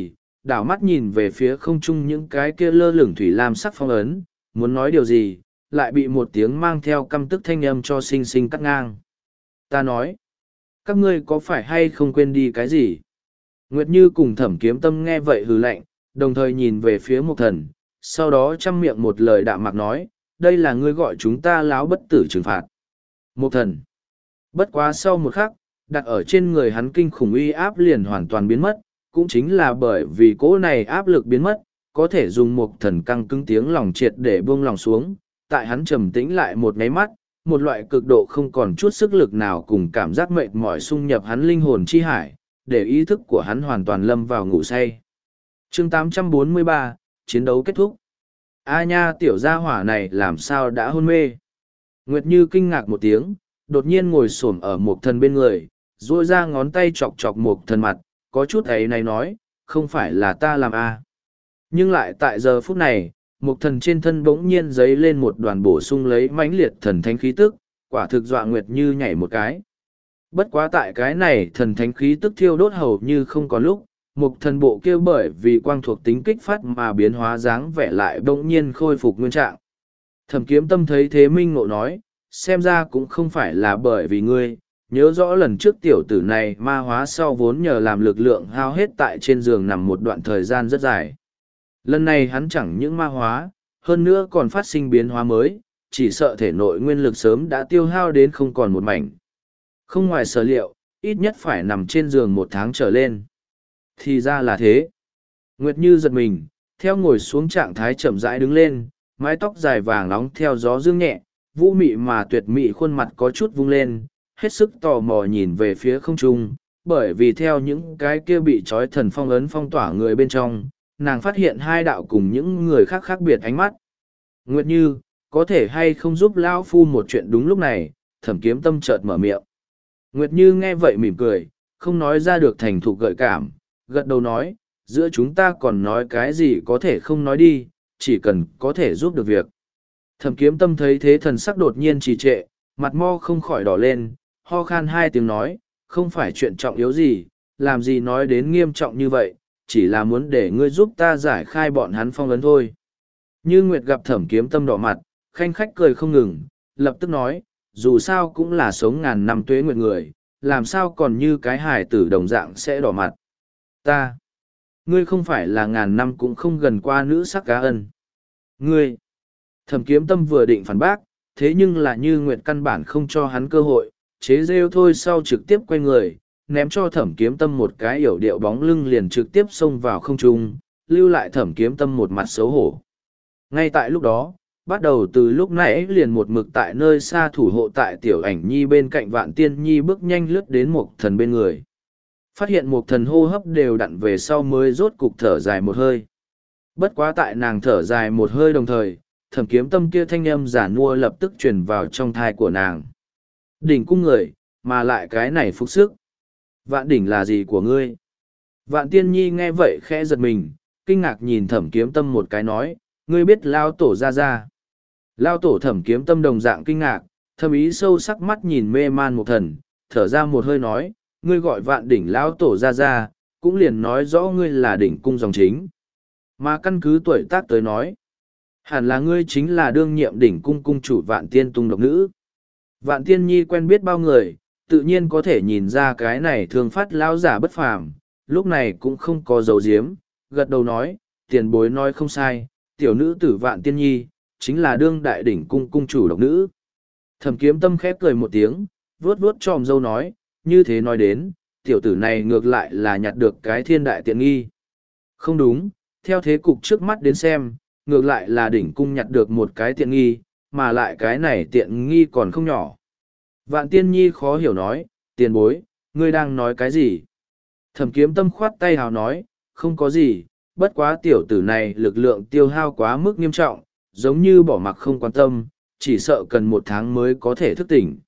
[SPEAKER 1] đảo mắt nhìn về phía không trung những cái kia lơ lửng thủy lam sắc phong ấn, muốn nói điều gì, lại bị một tiếng mang theo căm tức thanh âm cho xinh xinh cắt ngang. Ta nói, các ngươi có phải hay không quên đi cái gì? Nguyệt Như cùng Thẩm Kiếm Tâm nghe vậy hừ lạnh, đồng thời nhìn về phía Mục Thần, sau đó chăm miệng một lời đạm mạc nói, đây là ngươi gọi chúng ta láo bất tử trừng phạt. Mục Thần. Bất quá sau một khắc, đặt ở trên người hắn kinh khủng uy áp liền hoàn toàn biến mất, cũng chính là bởi vì cỗ này áp lực biến mất, có thể dùng Mục Thần căng cứng tiếng lòng triệt để buông lòng xuống, tại hắn trầm tĩnh lại một nháy mắt, một loại cực độ không còn chút sức lực nào cùng cảm giác mệt mỏi xung nhập hắn linh hồn chi hải, để ý thức của hắn hoàn toàn lâm vào ngủ say. Chương tám trăm bốn mươi ba, chiến đấu kết thúc. A nha, tiểu gia hỏa này làm sao đã hôn mê? Nguyệt Như kinh ngạc một tiếng, đột nhiên ngồi xổm ở Mục Thần bên người, duỗi ra ngón tay chọc chọc Mục Thần mặt, có chút ấy này nói, không phải là ta làm a. Nhưng lại tại giờ phút này, Mục Thần trên thân bỗng nhiên giấy lên một đoàn bổ sung lấy mãnh liệt thần thánh khí tức, quả thực dọa Nguyệt Như nhảy một cái. Bất quá tại cái này thần thánh khí tức thiêu đốt hầu như không có lúc, Mục Thần bộ kia bởi vì quang thuộc tính kích phát mà biến hóa dáng vẻ lại bỗng nhiên khôi phục nguyên trạng. Thẩm Kiếm Tâm thấy thế minh ngộ nói, xem ra cũng không phải là bởi vì ngươi, nhớ rõ lần trước tiểu tử này ma hóa sau vốn nhờ làm lực lượng hao hết tại trên giường nằm một đoạn thời gian rất dài. Lần này hắn chẳng những ma hóa, hơn nữa còn phát sinh biến hóa mới, chỉ sợ thể nội nguyên lực sớm đã tiêu hao đến không còn một mảnh. Không ngoài sở liệu, ít nhất phải nằm trên giường một tháng trở lên. Thì ra là thế. Nguyệt Như giật mình, theo ngồi xuống trạng thái chậm rãi đứng lên, mái tóc dài vàng nóng theo gió dương nhẹ, vũ mị mà tuyệt mị khuôn mặt có chút vung lên, hết sức tò mò nhìn về phía không trung, bởi vì theo những cái kia bị trói thần phong ấn phong tỏa người bên trong, nàng phát hiện hai đạo cùng những người khác khác biệt ánh mắt. Nguyệt Như, có thể hay không giúp Lão Phu một chuyện đúng lúc này, Thẩm Kiếm Tâm chợt mở miệng. Nguyệt Như nghe vậy mỉm cười, không nói ra được thành thục gợi cảm, gật đầu nói, giữa chúng ta còn nói cái gì có thể không nói đi, chỉ cần có thể giúp được việc. Thẩm Kiếm Tâm thấy thế thần sắc đột nhiên trì trệ, mặt mo không khỏi đỏ lên, ho khan hai tiếng nói, không phải chuyện trọng yếu gì, làm gì nói đến nghiêm trọng như vậy, chỉ là muốn để ngươi giúp ta giải khai bọn hắn phong ấn thôi. Như Nguyệt gặp Thẩm Kiếm Tâm đỏ mặt, khanh khách cười không ngừng, lập tức nói, dù sao cũng là sống ngàn năm tuế nguyệt người, làm sao còn như cái hài tử đồng dạng sẽ đỏ mặt. Ta, ngươi không phải là ngàn năm cũng không gần qua nữ sắc cá ân. Ngươi, Thẩm Kiếm Tâm vừa định phản bác, thế nhưng là Như Nguyệt căn bản không cho hắn cơ hội, chế rêu thôi sau trực tiếp quay người, ném cho Thẩm Kiếm Tâm một cái yểu điệu bóng lưng liền trực tiếp xông vào không trung, lưu lại Thẩm Kiếm Tâm một mặt xấu hổ. Ngay tại lúc đó, bắt đầu từ lúc nãy liền một mực tại nơi xa thủ hộ tại Tiểu Ảnh Nhi bên cạnh Vạn Tiên Nhi bước nhanh lướt đến Mục Thần bên người. Phát hiện Mục Thần hô hấp đều đặn về sau mới rốt cục thở dài một hơi. Bất quá tại nàng thở dài một hơi đồng thời, Thẩm Kiếm Tâm kia thanh âm giả nua lập tức truyền vào trong thai của nàng. Đỉnh cung người, mà lại cái này phục sức. Vạn đỉnh là gì của ngươi? Vạn Tiên Nhi nghe vậy khẽ giật mình, kinh ngạc nhìn Thẩm Kiếm Tâm một cái nói, ngươi biết Lao Tổ ra ra. Lao Tổ Thẩm Kiếm Tâm đồng dạng kinh ngạc, thâm ý sâu sắc mắt nhìn mê man Mục Thần, thở ra một hơi nói, ngươi gọi Vạn đỉnh Lao Tổ ra ra, cũng liền nói rõ ngươi là đỉnh cung dòng chính. Mà căn cứ tuổi tác tới nói, hẳn là ngươi chính là đương nhiệm đỉnh cung cung chủ Vạn Tiên Tung độc nữ. Vạn Tiên Nhi quen biết bao người, tự nhiên có thể nhìn ra cái này thường phát lão giả bất phàm, lúc này cũng không có dấu diếm, gật đầu nói, tiền bối nói không sai, tiểu nữ tử Vạn Tiên Nhi, chính là đương đại đỉnh cung cung chủ độc nữ. Thẩm Kiếm Tâm khép cười một tiếng, vuốt vuốt tròm dâu nói, như thế nói đến, tiểu tử này ngược lại là nhặt được cái thiên đại tiện nghi. Không đúng, theo thế cục trước mắt đến xem, ngược lại là đỉnh cung nhặt được một cái tiện nghi, mà lại cái này tiện nghi còn không nhỏ. Vạn Tiên Nhi khó hiểu nói, tiền bối, ngươi đang nói cái gì? Thẩm Kiếm Tâm khoát tay hào nói, không có gì, bất quá tiểu tử này lực lượng tiêu hao quá mức nghiêm trọng, giống như bỏ mặc không quan tâm, chỉ sợ cần một tháng mới có thể thức tỉnh.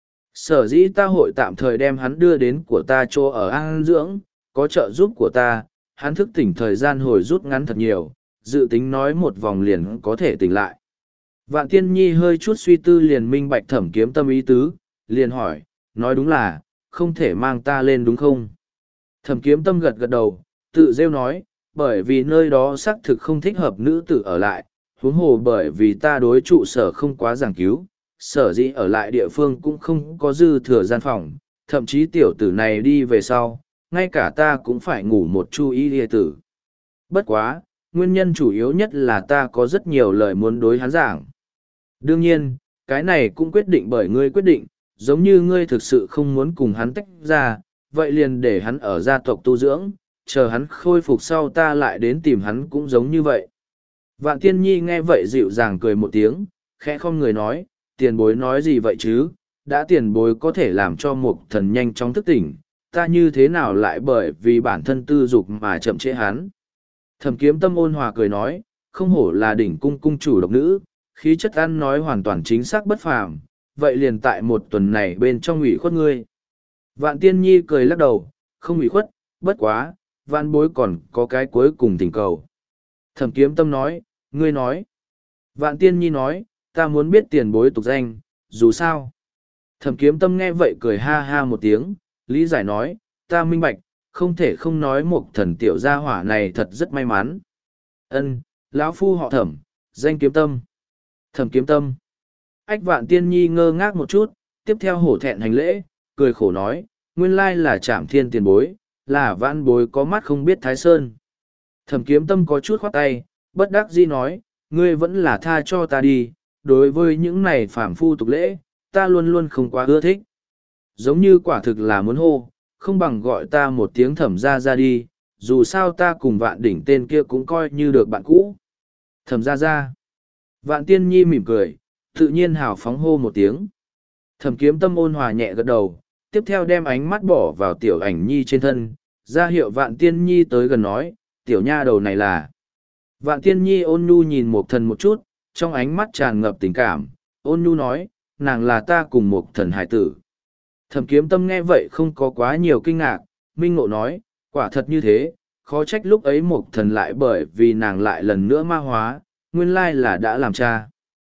[SPEAKER 1] Sở dĩ ta hội tạm thời đem hắn đưa đến của ta chỗ ở an dưỡng, có trợ giúp của ta, hắn thức tỉnh thời gian hồi rút ngắn thật nhiều, dự tính nói một vòng liền có thể tỉnh lại. Vạn Tiên Nhi hơi chút suy tư liền minh bạch Thẩm Kiếm Tâm ý tứ, liền hỏi, nói đúng là, không thể mang ta lên đúng không? Thẩm Kiếm Tâm gật gật đầu, tự rêu nói, bởi vì nơi đó xác thực không thích hợp nữ tử ở lại, huống hồ bởi vì ta đối trụ sở không quá giảng cứu, sở dĩ ở lại địa phương cũng không có dư thừa gian phòng, thậm chí tiểu tử này đi về sau, ngay cả ta cũng phải ngủ một chu y lìa tử. Bất quá, nguyên nhân chủ yếu nhất là ta có rất nhiều lời muốn đối hắn giảng. Đương nhiên, cái này cũng quyết định bởi ngươi quyết định, giống như ngươi thực sự không muốn cùng hắn tách ra, vậy liền để hắn ở gia tộc tu dưỡng, chờ hắn khôi phục sau ta lại đến tìm hắn cũng giống như vậy. Vạn Tiên Nhi nghe vậy dịu dàng cười một tiếng, khẽ không người nói, tiền bối nói gì vậy chứ, đã tiền bối có thể làm cho một thần nhanh chóng thức tỉnh, ta như thế nào lại bởi vì bản thân tư dục mà chậm trễ hắn. Thẩm Kiếm Tâm ôn hòa cười nói, không hổ là đỉnh cung cung chủ độc nữ, khí chất ăn nói hoàn toàn chính xác bất phàm, vậy liền tại một tuần này bên trong ủy khuất ngươi. Vạn Tiên Nhi cười lắc đầu, không ủy khuất, bất quá, vạn bối còn có cái cuối cùng tình cầu. Thẩm Kiếm Tâm nói, ngươi nói. Vạn Tiên Nhi nói, ta muốn biết tiền bối tục danh, dù sao. Thẩm Kiếm Tâm nghe vậy cười ha ha một tiếng, lý giải nói, ta minh bạch, không thể không nói một thần tiểu gia hỏa này thật rất may mắn. Ân, lão phu họ Thẩm, danh Kiếm Tâm. Thẩm Kiếm Tâm. Ách Vạn Tiên Nhi ngơ ngác một chút, tiếp theo hổ thẹn hành lễ, cười khổ nói, nguyên lai là Trảm Thiên tiền bối, là vãn bối có mắt không biết Thái Sơn. Thẩm Kiếm Tâm có chút khoát tay, bất đắc dĩ nói, ngươi vẫn là tha cho ta đi, đối với những này phàm phu tục lễ, ta luôn luôn không quá ưa thích. Giống như quả thực là muốn hô, không bằng gọi ta một tiếng thẩm ra ra đi, dù sao ta cùng vạn đỉnh tên kia cũng coi như được bạn cũ. Thẩm ra ra. Vạn Tiên Nhi mỉm cười, tự nhiên hào phóng hô một tiếng. Thẩm Kiếm Tâm ôn hòa nhẹ gật đầu, tiếp theo đem ánh mắt bỏ vào tiểu ảnh nhi trên thân, ra hiệu Vạn Tiên Nhi tới gần nói, tiểu nha đầu này là. Vạn Tiên Nhi ôn nhu nhìn một thần một chút, trong ánh mắt tràn ngập tình cảm, ôn nhu nói, nàng là ta cùng một thần hải tử. Thẩm Kiếm Tâm nghe vậy không có quá nhiều kinh ngạc, minh ngộ nói, quả thật như thế, khó trách lúc ấy một thần lại bởi vì nàng lại lần nữa ma hóa, nguyên lai là đã làm cha.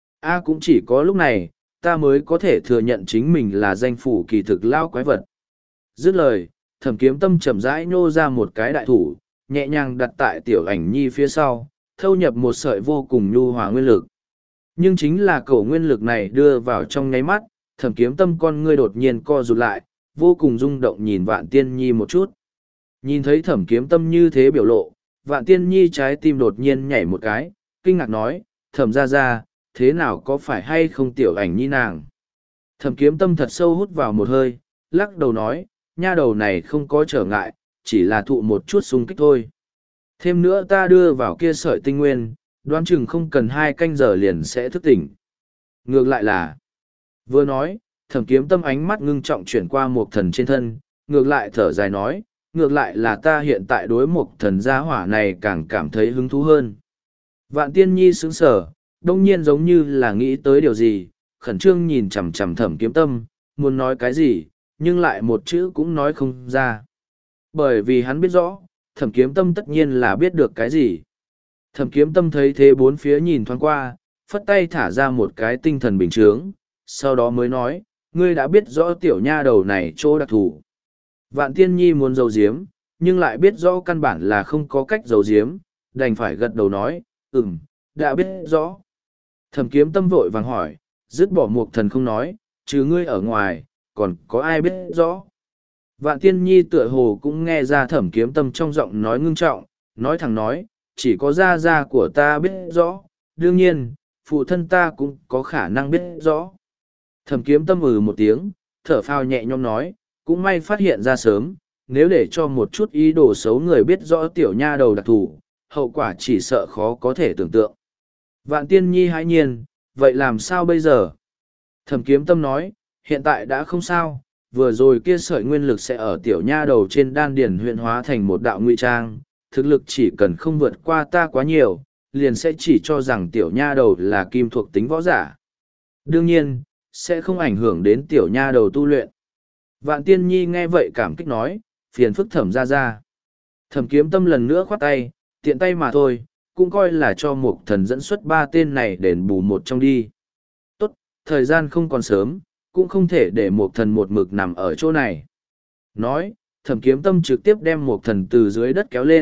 [SPEAKER 1] A cũng chỉ có lúc này, ta mới có thể thừa nhận chính mình là danh phủ kỳ thực lao quái vật. Dứt lời, Thẩm Kiếm Tâm chậm rãi nhô ra một cái đại thủ, nhẹ nhàng đặt tại tiểu ảnh nhi phía sau, thâu nhập một sợi vô cùng nhu hòa nguyên lực. Nhưng chính là cổ nguyên lực này đưa vào trong nháy mắt, Thẩm Kiếm Tâm con ngươi đột nhiên co rụt lại, vô cùng rung động nhìn Vạn Tiên Nhi một chút. Nhìn thấy Thẩm Kiếm Tâm như thế biểu lộ, Vạn Tiên Nhi trái tim đột nhiên nhảy một cái, kinh ngạc nói, Thẩm ra ra, thế nào có phải hay không tiểu ảnh nhi nàng? Thẩm Kiếm Tâm thật sâu hút vào một hơi, lắc đầu nói, nha đầu này không có trở ngại, chỉ là thụ một chút xung kích thôi. Thêm nữa ta đưa vào kia sợi tinh nguyên, đoán chừng không cần hai canh giờ liền sẽ thức tỉnh. Ngược lại là, vừa nói, Thẩm Kiếm Tâm ánh mắt ngưng trọng chuyển qua một thần trên thân, ngược lại thở dài nói, ngược lại là ta hiện tại đối một thần gia hỏa này càng cảm thấy hứng thú hơn. Vạn Tiên Nhi sững sờ, đông nhiên giống như là nghĩ tới điều gì, khẩn trương nhìn chằm chằm Thẩm Kiếm Tâm, muốn nói cái gì, nhưng lại một chữ cũng nói không ra. Bởi vì hắn biết rõ, Thẩm Kiếm Tâm tất nhiên là biết được cái gì. Thẩm Kiếm Tâm thấy thế bốn phía nhìn thoáng qua, phất tay thả ra một cái tinh thần bình chướng, sau đó mới nói, ngươi đã biết rõ tiểu nha đầu này chỗ đặc thù. Vạn Tiên Nhi muốn giấu giếm, nhưng lại biết rõ căn bản là không có cách giấu giếm, đành phải gật đầu nói, ừm, đã biết rõ. Thẩm Kiếm Tâm vội vàng hỏi, dứt bỏ một thần không nói, trừ ngươi ở ngoài, còn có ai biết rõ. Vạn Tiên Nhi tựa hồ cũng nghe ra Thẩm Kiếm Tâm trong giọng nói ngưng trọng, nói thẳng nói, chỉ có gia gia của ta biết rõ, đương nhiên, phụ thân ta cũng có khả năng biết rõ. Thẩm Kiếm Tâm ừ một tiếng, thở phào nhẹ nhõm nói, cũng may phát hiện ra sớm, nếu để cho một chút ý đồ xấu người biết rõ tiểu nha đầu đặc thù, hậu quả chỉ sợ khó có thể tưởng tượng. Vạn Tiên Nhi hãi nhiên, vậy làm sao bây giờ? Thẩm Kiếm Tâm nói, hiện tại đã không sao, vừa rồi kia sợi nguyên lực sẽ ở tiểu nha đầu trên đan điển huyện hóa thành một đạo ngụy trang, thực lực chỉ cần không vượt qua ta quá nhiều, liền sẽ chỉ cho rằng tiểu nha đầu là kim thuộc tính võ giả. Đương nhiên, sẽ không ảnh hưởng đến tiểu nha đầu tu luyện. Vạn Tiên Nhi nghe vậy cảm kích nói, phiền phức Thẩm ra ra. Thẩm Kiếm Tâm lần nữa khoát tay, tiện tay mà thôi, cũng coi là cho một thần dẫn xuất ba tên này đền bù một trong đi. Tốt, thời gian không còn sớm, cũng không thể để một thần một mực nằm ở chỗ này. Nói, Thẩm Kiếm Tâm trực tiếp đem một thần từ dưới đất kéo lên,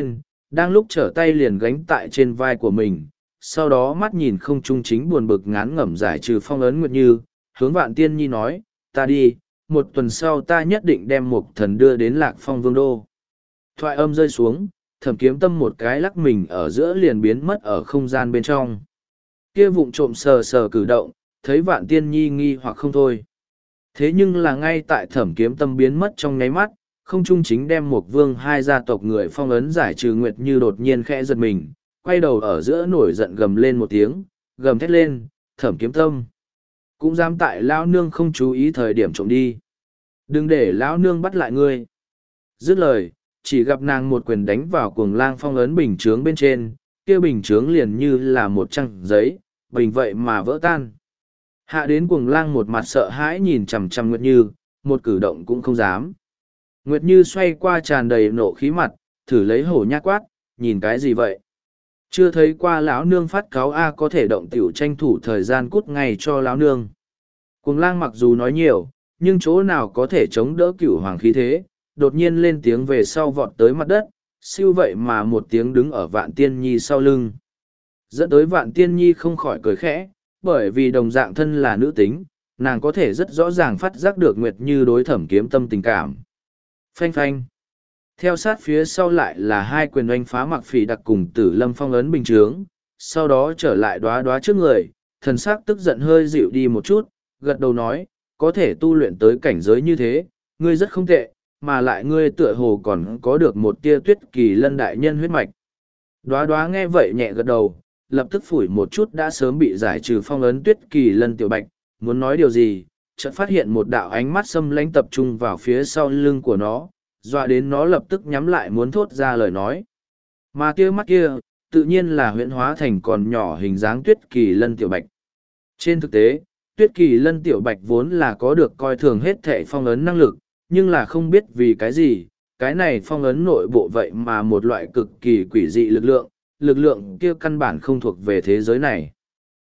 [SPEAKER 1] đang lúc trở tay liền gánh tại trên vai của mình, sau đó mắt nhìn không trung chính buồn bực ngán ngẩm giải trừ phong ấn Nguyệt Như, hướng Vạn Tiên Nhi nói, ta đi, một tuần sau ta nhất định đem Mục Thần đưa đến Lạc Phong Vương Đô. Thoại âm rơi xuống, Thẩm Kiếm Tâm một cái lắc mình ở giữa liền biến mất ở không gian bên trong. Kia vụng trộm sờ sờ cử động, thấy Vạn Tiên Nhi nghi hoặc không thôi. Thế nhưng là ngay tại Thẩm Kiếm Tâm biến mất trong nháy mắt, không trung chính đem một vương hai gia tộc người phong ấn giải trừ Nguyệt Như đột nhiên khẽ giật mình, quay đầu ở giữa nổi giận gầm lên một tiếng, gầm thét lên, Thẩm Kiếm Tâm. Cũng dám tại lão nương không chú ý thời điểm trộm đi. Đừng để lão nương bắt lại ngươi. Dứt lời, chỉ gặp nàng một quyền đánh vào cuồng lang phong ấn bình chướng bên trên, kia bình chướng liền như là một trang giấy, bình vậy mà vỡ tan. Hạ đến cuồng lang một mặt sợ hãi nhìn chằm chằm Nguyệt Như, một cử động cũng không dám. Nguyệt Như xoay qua tràn đầy nộ khí mặt, thử lấy hổ nhát quát, nhìn cái gì vậy? Chưa thấy qua lão nương phát cáo A có thể động tiểu tranh thủ thời gian cút ngay cho lão nương. Cuồng lang mặc dù nói nhiều, nhưng chỗ nào có thể chống đỡ cửu hoàng khí thế, đột nhiên lên tiếng về sau vọt tới mặt đất, siêu vậy mà một tiếng đứng ở Vạn Tiên Nhi sau lưng. Dẫn tới Vạn Tiên Nhi không khỏi cười khẽ, bởi vì đồng dạng thân là nữ tính, nàng có thể rất rõ ràng phát giác được Nguyệt Như đối Thẩm Kiếm Tâm tình cảm. Phanh phanh. Theo sát phía sau lại là hai quyền oanh phá Mặc Phỉ Đặc cùng Tử Lâm phong ấn bình chướng, sau đó trở lại đóa đóa trước người, thần sắc tức giận hơi dịu đi một chút, gật đầu nói, có thể tu luyện tới cảnh giới như thế, ngươi rất không tệ, mà lại ngươi tựa hồ còn có được một tia Tuyết Kỳ Lân đại nhân huyết mạch. Đóa đóa nghe vậy nhẹ gật đầu, lập tức phủi một chút đã sớm bị giải trừ phong ấn Tuyết Kỳ Lân tiểu bạch, muốn nói điều gì, chợt phát hiện một đạo ánh mắt xâm lánh tập trung vào phía sau lưng của nó, dọa đến nó lập tức nhắm lại muốn thốt ra lời nói. Mà kia mắt kia, tự nhiên là huyễn hóa thành còn nhỏ hình dáng Tuyết Kỳ Lân tiểu bạch. Trên thực tế, Tuyết Kỳ Lân tiểu bạch vốn là có được coi thường hết thệ phong ấn năng lực, nhưng là không biết vì cái gì, cái này phong ấn nội bộ vậy mà một loại cực kỳ quỷ dị lực lượng, lực lượng kia căn bản không thuộc về thế giới này.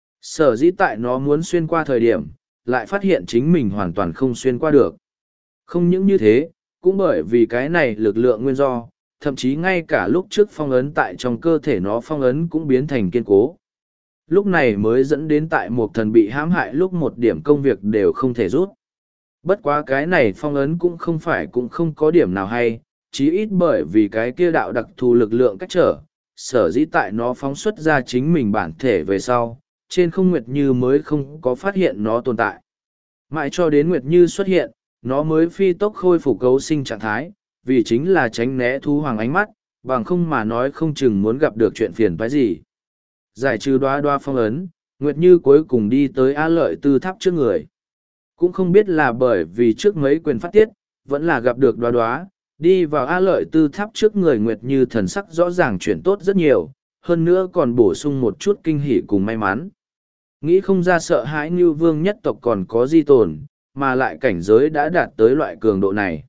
[SPEAKER 1] Sở dĩ tại nó muốn xuyên qua thời điểm, lại phát hiện chính mình hoàn toàn không xuyên qua được. Không những như thế, cũng bởi vì cái này lực lượng nguyên do, thậm chí ngay cả lúc trước phong ấn tại trong cơ thể nó phong ấn cũng biến thành kiên cố. Lúc này mới dẫn đến tại một thần bị hãm hại lúc một điểm công việc đều không thể rút. Bất quá cái này phong ấn cũng không phải cũng không có điểm nào hay, chí ít bởi vì cái kia đạo đặc thù lực lượng cách trở, sở dĩ tại nó phóng xuất ra chính mình bản thể về sau, trên không Nguyệt Như mới không có phát hiện nó tồn tại. Mãi cho đến Nguyệt Như xuất hiện, nó mới phi tốc khôi phục cấu sinh trạng thái, vì chính là tránh né thú hoàng ánh mắt, bằng không mà nói không chừng muốn gặp được chuyện phiền phái gì. Giải trừ đoá đoá phong ấn, Nguyệt Như cuối cùng đi tới A Lợi Tư Tháp trước người. Cũng không biết là bởi vì trước mấy quyền phát tiết, vẫn là gặp được đoá đoá, đi vào A Lợi Tư Tháp trước người Nguyệt Như thần sắc rõ ràng chuyển tốt rất nhiều, hơn nữa còn bổ sung một chút kinh hỉ cùng may mắn. Nghĩ không ra sợ hãi như vương nhất tộc còn có di tồn, mà lại cảnh giới đã đạt tới loại cường độ này.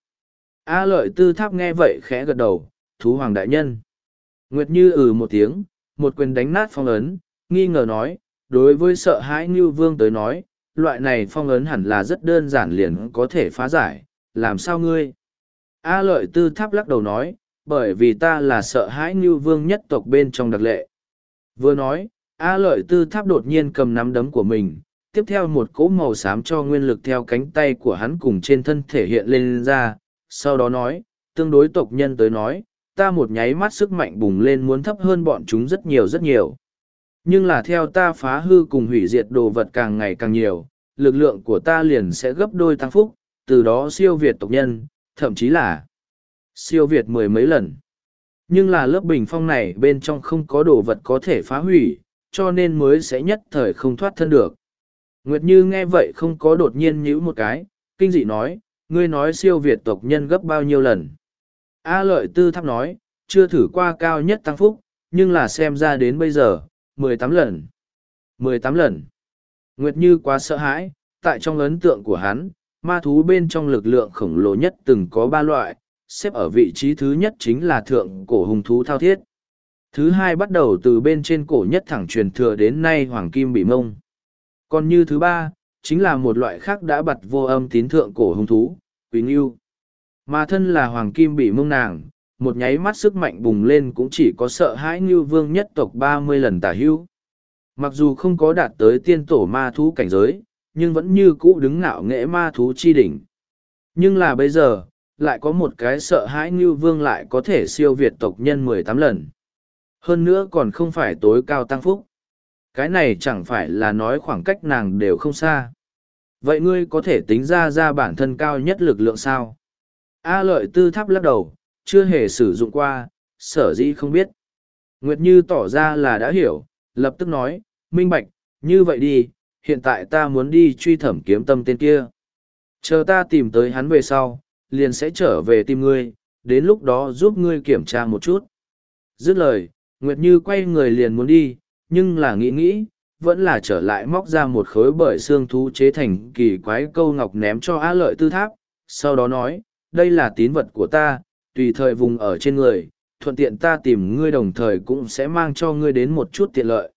[SPEAKER 1] A Lợi Tư Tháp nghe vậy khẽ gật đầu, thú hoàng đại nhân. Nguyệt Như ừ một tiếng, một quyền đánh nát phong ấn, nghi ngờ nói, đối với sợ hãi như vương tới nói, loại này phong ấn hẳn là rất đơn giản liền có thể phá giải, làm sao ngươi? A Lợi Tư Tháp lắc đầu nói, bởi vì ta là sợ hãi như vương nhất tộc bên trong đặc lệ. Vừa nói, A Lợi Tư Tháp đột nhiên cầm nắm đấm của mình, tiếp theo một cỗ màu xám cho nguyên lực theo cánh tay của hắn cùng trên thân thể hiện lên ra, sau đó nói, tương đối tộc nhân tới nói, ta một nháy mắt sức mạnh bùng lên muốn thấp hơn bọn chúng rất nhiều rất nhiều. Nhưng là theo ta phá hư cùng hủy diệt đồ vật càng ngày càng nhiều, lực lượng của ta liền sẽ gấp đôi tăng phúc, từ đó siêu việt tộc nhân, thậm chí là siêu việt mười mấy lần. Nhưng là lớp bình phong này bên trong không có đồ vật có thể phá hủy, cho nên mới sẽ nhất thời không thoát thân được. Nguyệt Như nghe vậy không có đột nhiên nhíu một cái, kinh dị nói, ngươi nói siêu việt tộc nhân gấp bao nhiêu lần. A Lợi Tư Tháp nói, chưa thử qua cao nhất tăng phúc, nhưng là xem ra đến bây giờ, mười tám lần. mười tám lần. Nguyệt Như quá sợ hãi, tại trong ấn tượng của hắn, ma thú bên trong lực lượng khổng lồ nhất từng có ba loại, xếp ở vị trí thứ nhất chính là thượng cổ hung thú thao thiết. Thứ hai bắt đầu từ bên trên cổ nhất thẳng truyền thừa đến nay hoàng kim bị mông. Còn như thứ ba, chính là một loại khác đã bật vô âm tín thượng cổ hung thú, quý ngưu. Mà thân là hoàng kim bị mông nàng, một nháy mắt sức mạnh bùng lên cũng chỉ có sợ hãi Ngưu Vương nhất tộc ba mươi lần tả hữu. Mặc dù không có đạt tới tiên tổ ma thú cảnh giới, nhưng vẫn như cũ đứng ngạo nghễ ma thú chi đỉnh. Nhưng là bây giờ, lại có một cái sợ hãi Ngưu Vương lại có thể siêu việt tộc nhân mười tám lần. Hơn nữa còn không phải tối cao tăng phúc. Cái này chẳng phải là nói khoảng cách nàng đều không xa. Vậy ngươi có thể tính ra ra bản thân cao nhất lực lượng sao? A Lợi Tư Tháp lắc đầu, chưa hề sử dụng qua, sở dĩ không biết. Nguyệt Như tỏ ra là đã hiểu, lập tức nói, minh bạch, như vậy đi, hiện tại ta muốn đi truy thẩm kiếm tâm tên kia. Chờ ta tìm tới hắn về sau, liền sẽ trở về tìm ngươi, đến lúc đó giúp ngươi kiểm tra một chút. Dứt lời, Nguyệt Như quay người liền muốn đi, nhưng là nghĩ nghĩ, vẫn là trở lại móc ra một khối bởi xương thú chế thành kỳ quái câu ngọc ném cho A Lợi Tư Tháp, sau đó nói, đây là tín vật của ta, tùy thời vùng ở trên người, thuận tiện ta tìm ngươi đồng thời cũng sẽ mang cho ngươi đến một chút tiện lợi.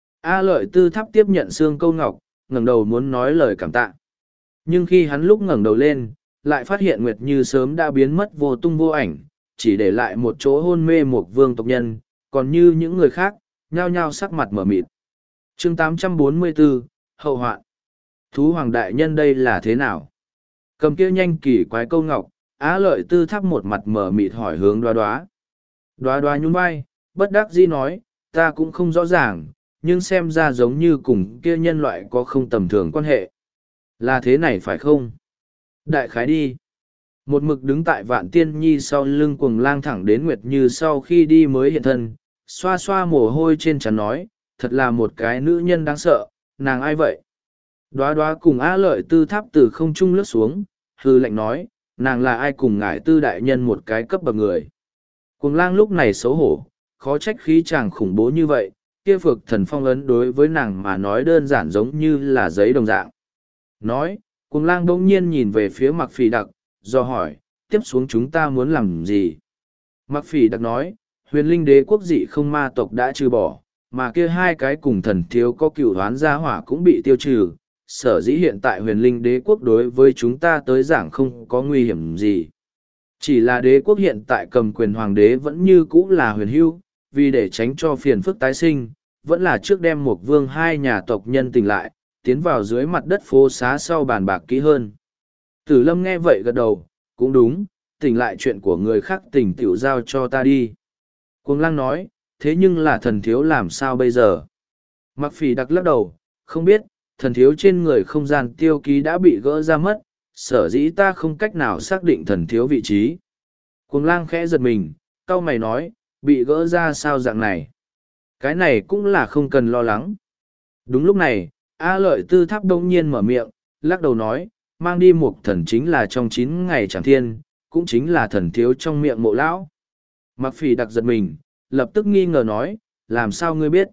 [SPEAKER 1] A Lợi Tư Tháp tiếp nhận xương câu ngọc, ngẩng đầu muốn nói lời cảm tạ. Nhưng khi hắn lúc ngẩng đầu lên, lại phát hiện Nguyệt Như sớm đã biến mất vô tung vô ảnh, chỉ để lại một chỗ hôn mê một vương tộc nhân, còn như những người khác, nhao nhao sắc mặt mở mịt. chương tám trăm bốn mươi bốn, Hậu hoạn. Thú hoàng đại nhân đây là thế nào? Cầm kia nhanh kỳ quái câu ngọc, Á Lợi Tư Tháp một mặt mở mịt hỏi hướng Đoá Đoá. Đoá Đoá nhún vai, bất đắc dĩ nói, ta cũng không rõ ràng, nhưng xem ra giống như cùng kia nhân loại có không tầm thường quan hệ. Là thế này phải không? Đại khái đi. Một mực đứng tại Vạn Tiên Nhi sau lưng cuồng lang thẳng đến Nguyệt Như sau khi đi mới hiện thân, xoa xoa mồ hôi trên trán nói, thật là một cái nữ nhân đáng sợ, nàng ai vậy? Đoá Đoá cùng Á Lợi Tư Tháp từ không trung lướt xuống, hư lệnh nói, nàng là ai cùng ngải tư đại nhân một cái cấp bậc người. Cuồng lang lúc này xấu hổ, khó trách khí chàng khủng bố như vậy, kia phược thần phong ấn đối với nàng mà nói đơn giản giống như là giấy đồng dạng. Nói, cuồng lang bỗng nhiên nhìn về phía Mặc Phỉ Đặc, do hỏi, tiếp xuống chúng ta muốn làm gì? Mặc Phỉ Đặc nói, huyền linh đế quốc dị không ma tộc đã trừ bỏ, mà kia hai cái cùng thần thiếu có cựu hoán gia hỏa cũng bị tiêu trừ. Sở dĩ hiện tại huyền linh đế quốc đối với chúng ta tới giảng không có nguy hiểm gì. Chỉ là đế quốc hiện tại cầm quyền hoàng đế vẫn như cũ là huyền hưu, vì để tránh cho phiền phức tái sinh, vẫn là trước đem một vương hai nhà tộc nhân tỉnh lại, tiến vào dưới mặt đất phố xá sau bàn bạc kỹ hơn. Tử Lâm nghe vậy gật đầu, cũng đúng, tỉnh lại chuyện của người khác tỉnh tiểu giao cho ta đi. Cuồng Lang nói, thế nhưng là thần thiếu làm sao bây giờ? Mặc Phỉ Đặc lắc đầu, không biết, thần thiếu trên người không gian tiêu ký đã bị gỡ ra mất, sở dĩ ta không cách nào xác định thần thiếu vị trí. Cuồng Lang khẽ giật mình, cau mày nói, bị gỡ ra sao dạng này? Cái này cũng là không cần lo lắng. Đúng lúc này, A Lợi Tư Tháp đông nhiên mở miệng, lắc đầu nói, mang đi một thần chính là trong chín ngày Trảm Thiên, cũng chính là thần thiếu trong miệng Mộ lão. Mặc Phỉ Đặc giật mình, lập tức nghi ngờ nói, làm sao ngươi biết?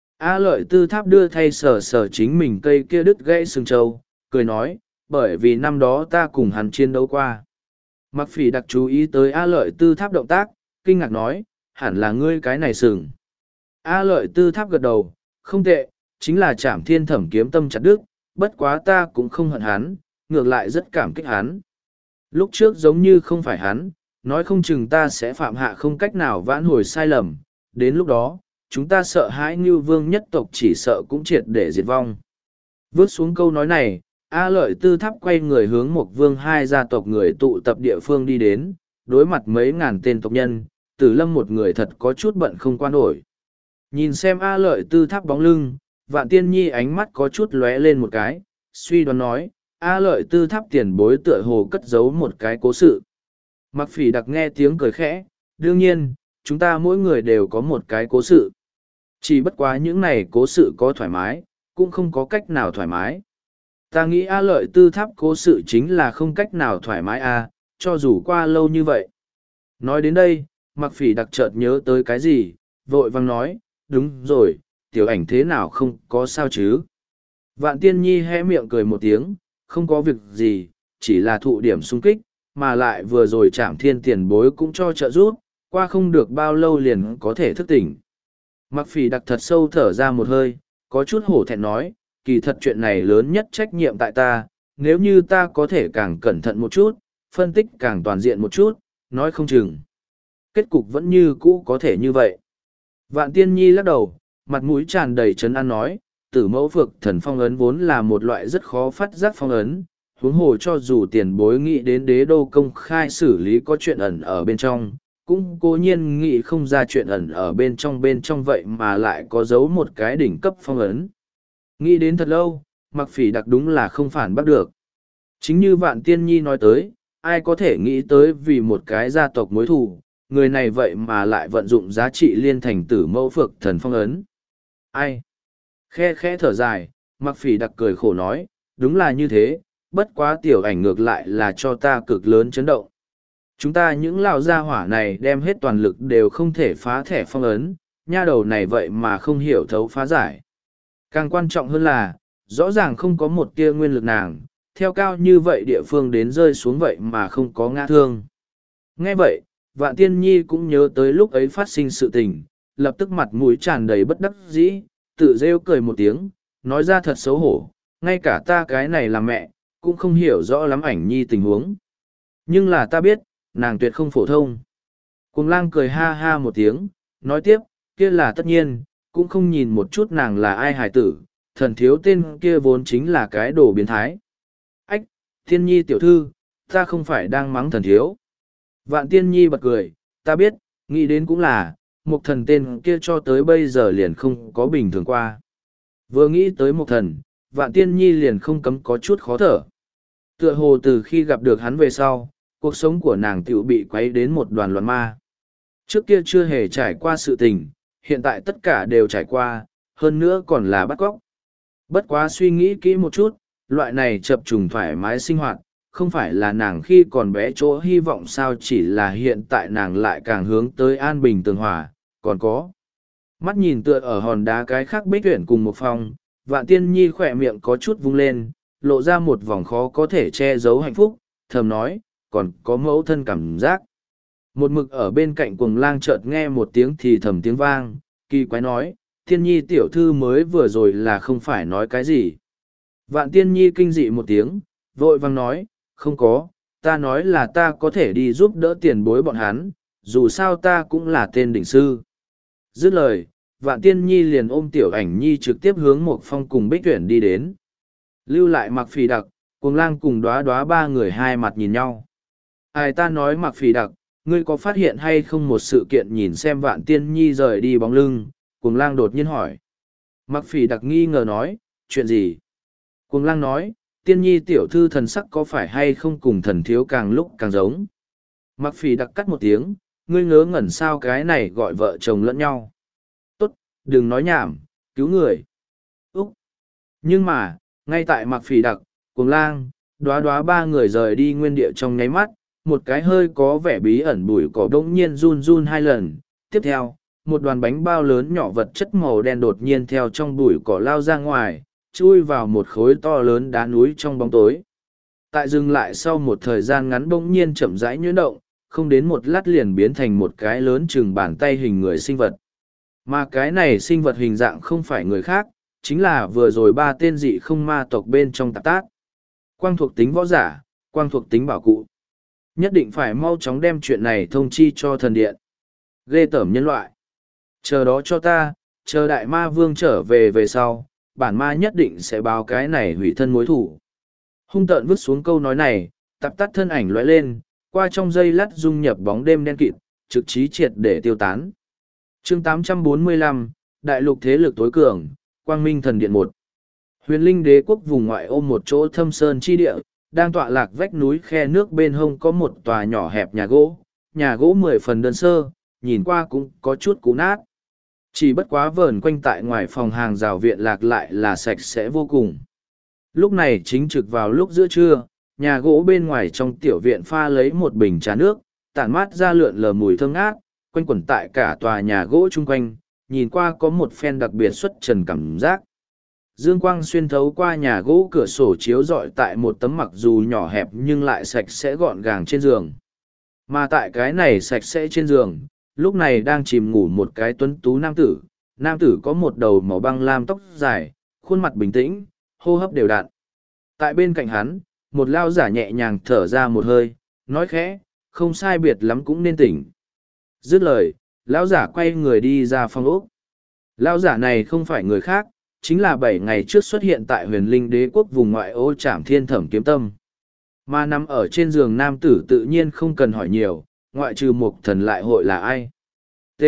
[SPEAKER 1] A Lợi Tư Tháp đưa thay sở sở chính mình cây kia đứt gãy xương trâu, cười nói, bởi vì năm đó ta cùng hắn chiến đấu qua. Mặc Phỉ Đặc chú ý tới A Lợi Tư Tháp động tác, kinh ngạc nói, hẳn là ngươi cái này sừng. A Lợi Tư Tháp gật đầu, không tệ, chính là Trảm Thiên Thẩm kiếm tâm chặt đứt, bất quá ta cũng không hận hắn, ngược lại rất cảm kích hắn. Lúc trước giống như không phải hắn, nói không chừng ta sẽ phạm hạ không cách nào vãn hồi sai lầm, đến lúc đó, chúng ta sợ hãi Ngưu Vương nhất tộc chỉ sợ cũng triệt để diệt vong. Vớt xuống câu nói này, A Lợi Tư Tháp quay người hướng một vương hai gia tộc người tụ tập địa phương đi đến, đối mặt mấy ngàn tên tộc nhân, Tử Lâm một người thật có chút bận không quan nổi. Nhìn xem A Lợi Tư Tháp bóng lưng, Vạn Tiên Nhi ánh mắt có chút lóe lên một cái, suy đoán nói, A Lợi Tư Tháp tiền bối tựa hồ cất giấu một cái cố sự. Mặc Phỉ Đặc nghe tiếng cười khẽ, đương nhiên, chúng ta mỗi người đều có một cái cố sự. Chỉ bất quá những này cố sự có thoải mái, cũng không có cách nào thoải mái. Ta nghĩ A Lợi Tư Tháp cố sự chính là không cách nào thoải mái a, cho dù qua lâu như vậy. Nói đến đây, Mặc Phỉ Đặc chợt nhớ tới cái gì, vội vang nói, đúng rồi, tiểu ảnh thế nào không có sao chứ. Vạn Tiên Nhi hé miệng cười một tiếng, không có việc gì, chỉ là thụ điểm xung kích, mà lại vừa rồi Trảm Thiên tiền bối cũng cho trợ giúp, qua không được bao lâu liền có thể thức tỉnh. Mặc Phỉ Đặc thật sâu thở ra một hơi, có chút hổ thẹn nói, kỳ thật chuyện này lớn nhất trách nhiệm tại ta, nếu như ta có thể càng cẩn thận một chút, phân tích càng toàn diện một chút, nói không chừng. kết cục vẫn như cũ có thể như vậy. Vạn Tiên Nhi lắc đầu, mặt mũi tràn đầy trấn an nói, tử mẫu phược thần phong ấn vốn là một loại rất khó phát giác phong ấn, huống hồ cho dù tiền bối nghĩ đến đế đô công khai xử lý có chuyện ẩn ở bên trong, cũng cố nhiên nghĩ không ra chuyện ẩn ở bên trong bên trong vậy mà lại có giấu một cái đỉnh cấp phong ấn. Nghĩ đến thật lâu, Mặc Phỉ Đặc đúng là không phản bắt được. Chính như Vạn Tiên Nhi nói tới, ai có thể nghĩ tới vì một cái gia tộc mối thù, người này vậy mà lại vận dụng giá trị liên thành tử mẫu phược thần phong ấn. Ai? Khe khẽ thở dài, Mặc Phỉ Đặc cười khổ nói, đúng là như thế, bất quá tiểu ảnh ngược lại là cho ta cực lớn chấn động. Chúng ta những lão gia hỏa này đem hết toàn lực đều không thể phá thẻ phong ấn, nha đầu này vậy mà không hiểu thấu phá giải. Càng quan trọng hơn là, rõ ràng không có một tia nguyên lực nàng, theo cao như vậy địa phương đến rơi xuống vậy mà không có ngã thương. Nghe vậy, Vạn Tiên Nhi cũng nhớ tới lúc ấy phát sinh sự tình, lập tức mặt mũi tràn đầy bất đắc dĩ, tự rêu cười một tiếng, nói ra thật xấu hổ, ngay cả ta cái này là mẹ, cũng không hiểu rõ lắm ảnh nhi tình huống. Nhưng là ta biết, nàng tuyệt không phổ thông. Cuồng lang cười ha ha một tiếng, nói tiếp, kia là tất nhiên, cũng không nhìn một chút nàng là ai hài tử, thần thiếu tên kia vốn chính là cái đồ biến thái. Ách, Tiên Nhi tiểu thư, ta không phải đang mắng thần thiếu. Vạn Tiên Nhi bật cười, ta biết, nghĩ đến cũng là, một thần tên kia cho tới bây giờ liền không có bình thường qua. Vừa nghĩ tới một thần, Vạn Tiên Nhi liền không cấm có chút khó thở. Tựa hồ từ khi gặp được hắn về sau, cuộc sống của nàng tiểu bị quấy đến một đoàn loạn ma. Trước kia chưa hề trải qua sự tình, hiện tại tất cả đều trải qua, hơn nữa còn là bắt cóc. Bất quá suy nghĩ kỹ một chút, loại này chập trùng thoải mái sinh hoạt, không phải là nàng khi còn bé chỗ hy vọng sao, chỉ là hiện tại nàng lại càng hướng tới an bình tường hòa, còn có. Mắt nhìn tựa ở hòn đá cái khác Bích Tuyển cùng một phòng, Vạn Tiên Nhi khỏe miệng có chút vung lên, lộ ra một vòng khó có thể che giấu hạnh phúc, thầm nói, còn có mẫu thân cảm giác. Một mực ở bên cạnh cuồng lang chợt nghe một tiếng thì thầm tiếng vang, kỳ quái nói, Tiên Nhi tiểu thư mới vừa rồi là không phải nói cái gì. Vạn Tiên Nhi kinh dị một tiếng, vội vang nói, không có, ta nói là ta có thể đi giúp đỡ tiền bối bọn hắn, dù sao ta cũng là tên đỉnh sư. Dứt lời, Vạn Tiên Nhi liền ôm tiểu ảnh nhi trực tiếp hướng một phong cùng Bích Tuyển đi đến. Lưu lại Mặc Phỉ Đặc, cuồng lang cùng đóa đóa ba người hai mặt nhìn nhau. Ai ta nói Mặc Phỉ Đặc, ngươi có phát hiện hay không một sự kiện, nhìn xem Vạn Tiên Nhi rời đi bóng lưng, cuồng lang đột nhiên hỏi. Mặc Phỉ Đặc nghi ngờ nói, chuyện gì? Cuồng lang nói, Tiên Nhi tiểu thư thần sắc có phải hay không cùng thần thiếu càng lúc càng giống? Mặc Phỉ Đặc cắt một tiếng, ngươi ngớ ngẩn sao cái này gọi vợ chồng lẫn nhau. Tốt, đừng nói nhảm, cứu người. Úc! Nhưng mà, ngay tại Mặc Phỉ Đặc, cuồng lang, đóa đóa ba người rời đi nguyên địa trong nháy mắt, một cái hơi có vẻ bí ẩn bụi cỏ đống nhiên run run hai lần. Tiếp theo, một đoàn bánh bao lớn nhỏ vật chất màu đen đột nhiên theo trong bụi cỏ lao ra ngoài, chui vào một khối to lớn đá núi trong bóng tối. Tại dừng lại sau một thời gian ngắn bỗng nhiên chậm rãi nhuyễn động, không đến một lát liền biến thành một cái lớn chừng bàn tay hình người sinh vật. Mà cái này sinh vật hình dạng không phải người khác, chính là vừa rồi ba tên dị không ma tộc bên trong tạp tác. Quang thuộc tính võ giả, quang thuộc tính bảo cụ. Nhất định phải mau chóng đem chuyện này thông chi cho thần điện. Ghê tởm nhân loại. Chờ đó cho ta, chờ đại ma vương trở về về sau, bản ma nhất định sẽ báo cái này hủy thân mối thủ. Hung tợn vứt xuống câu nói này, tạp tắt thân ảnh lóe lên, qua trong giây lát dung nhập bóng đêm đen kịt, trực trí triệt để tiêu tán. chương tám trăm bốn mươi lăm, Đại lục thế lực tối cường, Quang Minh thần điện một. Huyền linh đế quốc vùng ngoại ô một chỗ thâm sơn chi địa, đang tọa lạc vách núi khe nước bên hông có một tòa nhỏ hẹp nhà gỗ, nhà gỗ mười phần đơn sơ, nhìn qua cũng có chút cũ nát. Chỉ bất quá vờn quanh tại ngoài phòng hàng rào viện lạc lại là sạch sẽ vô cùng. Lúc này chính trực vào lúc giữa trưa, nhà gỗ bên ngoài trong tiểu viện pha lấy một bình trà nước, tản mát ra lượn lờ mùi thơm ngát, quanh quẩn tại cả tòa nhà gỗ chung quanh, nhìn qua có một phen đặc biệt xuất trần cảm giác. Dương quang xuyên thấu qua nhà gỗ cửa sổ chiếu rọi tại một tấm mặc dù nhỏ hẹp nhưng lại sạch sẽ gọn gàng trên giường. Mà tại cái này sạch sẽ trên giường, lúc này đang chìm ngủ một cái tuấn tú nam tử. Nam tử có một đầu màu băng lam tóc dài, khuôn mặt bình tĩnh, hô hấp đều đặn. Tại bên cạnh hắn, một lao giả nhẹ nhàng thở ra một hơi, nói khẽ, không sai biệt lắm cũng nên tỉnh. Dứt lời, lão giả quay người đi ra phòng ốc. Lão giả này không phải người khác, chính là bảy ngày trước xuất hiện tại huyền linh đế quốc vùng ngoại ô Trảm Thiên Thẩm Kiếm Tâm. Mà nằm ở trên giường nam tử tự nhiên không cần hỏi nhiều, ngoại trừ Mục Thần lại hội là ai. T.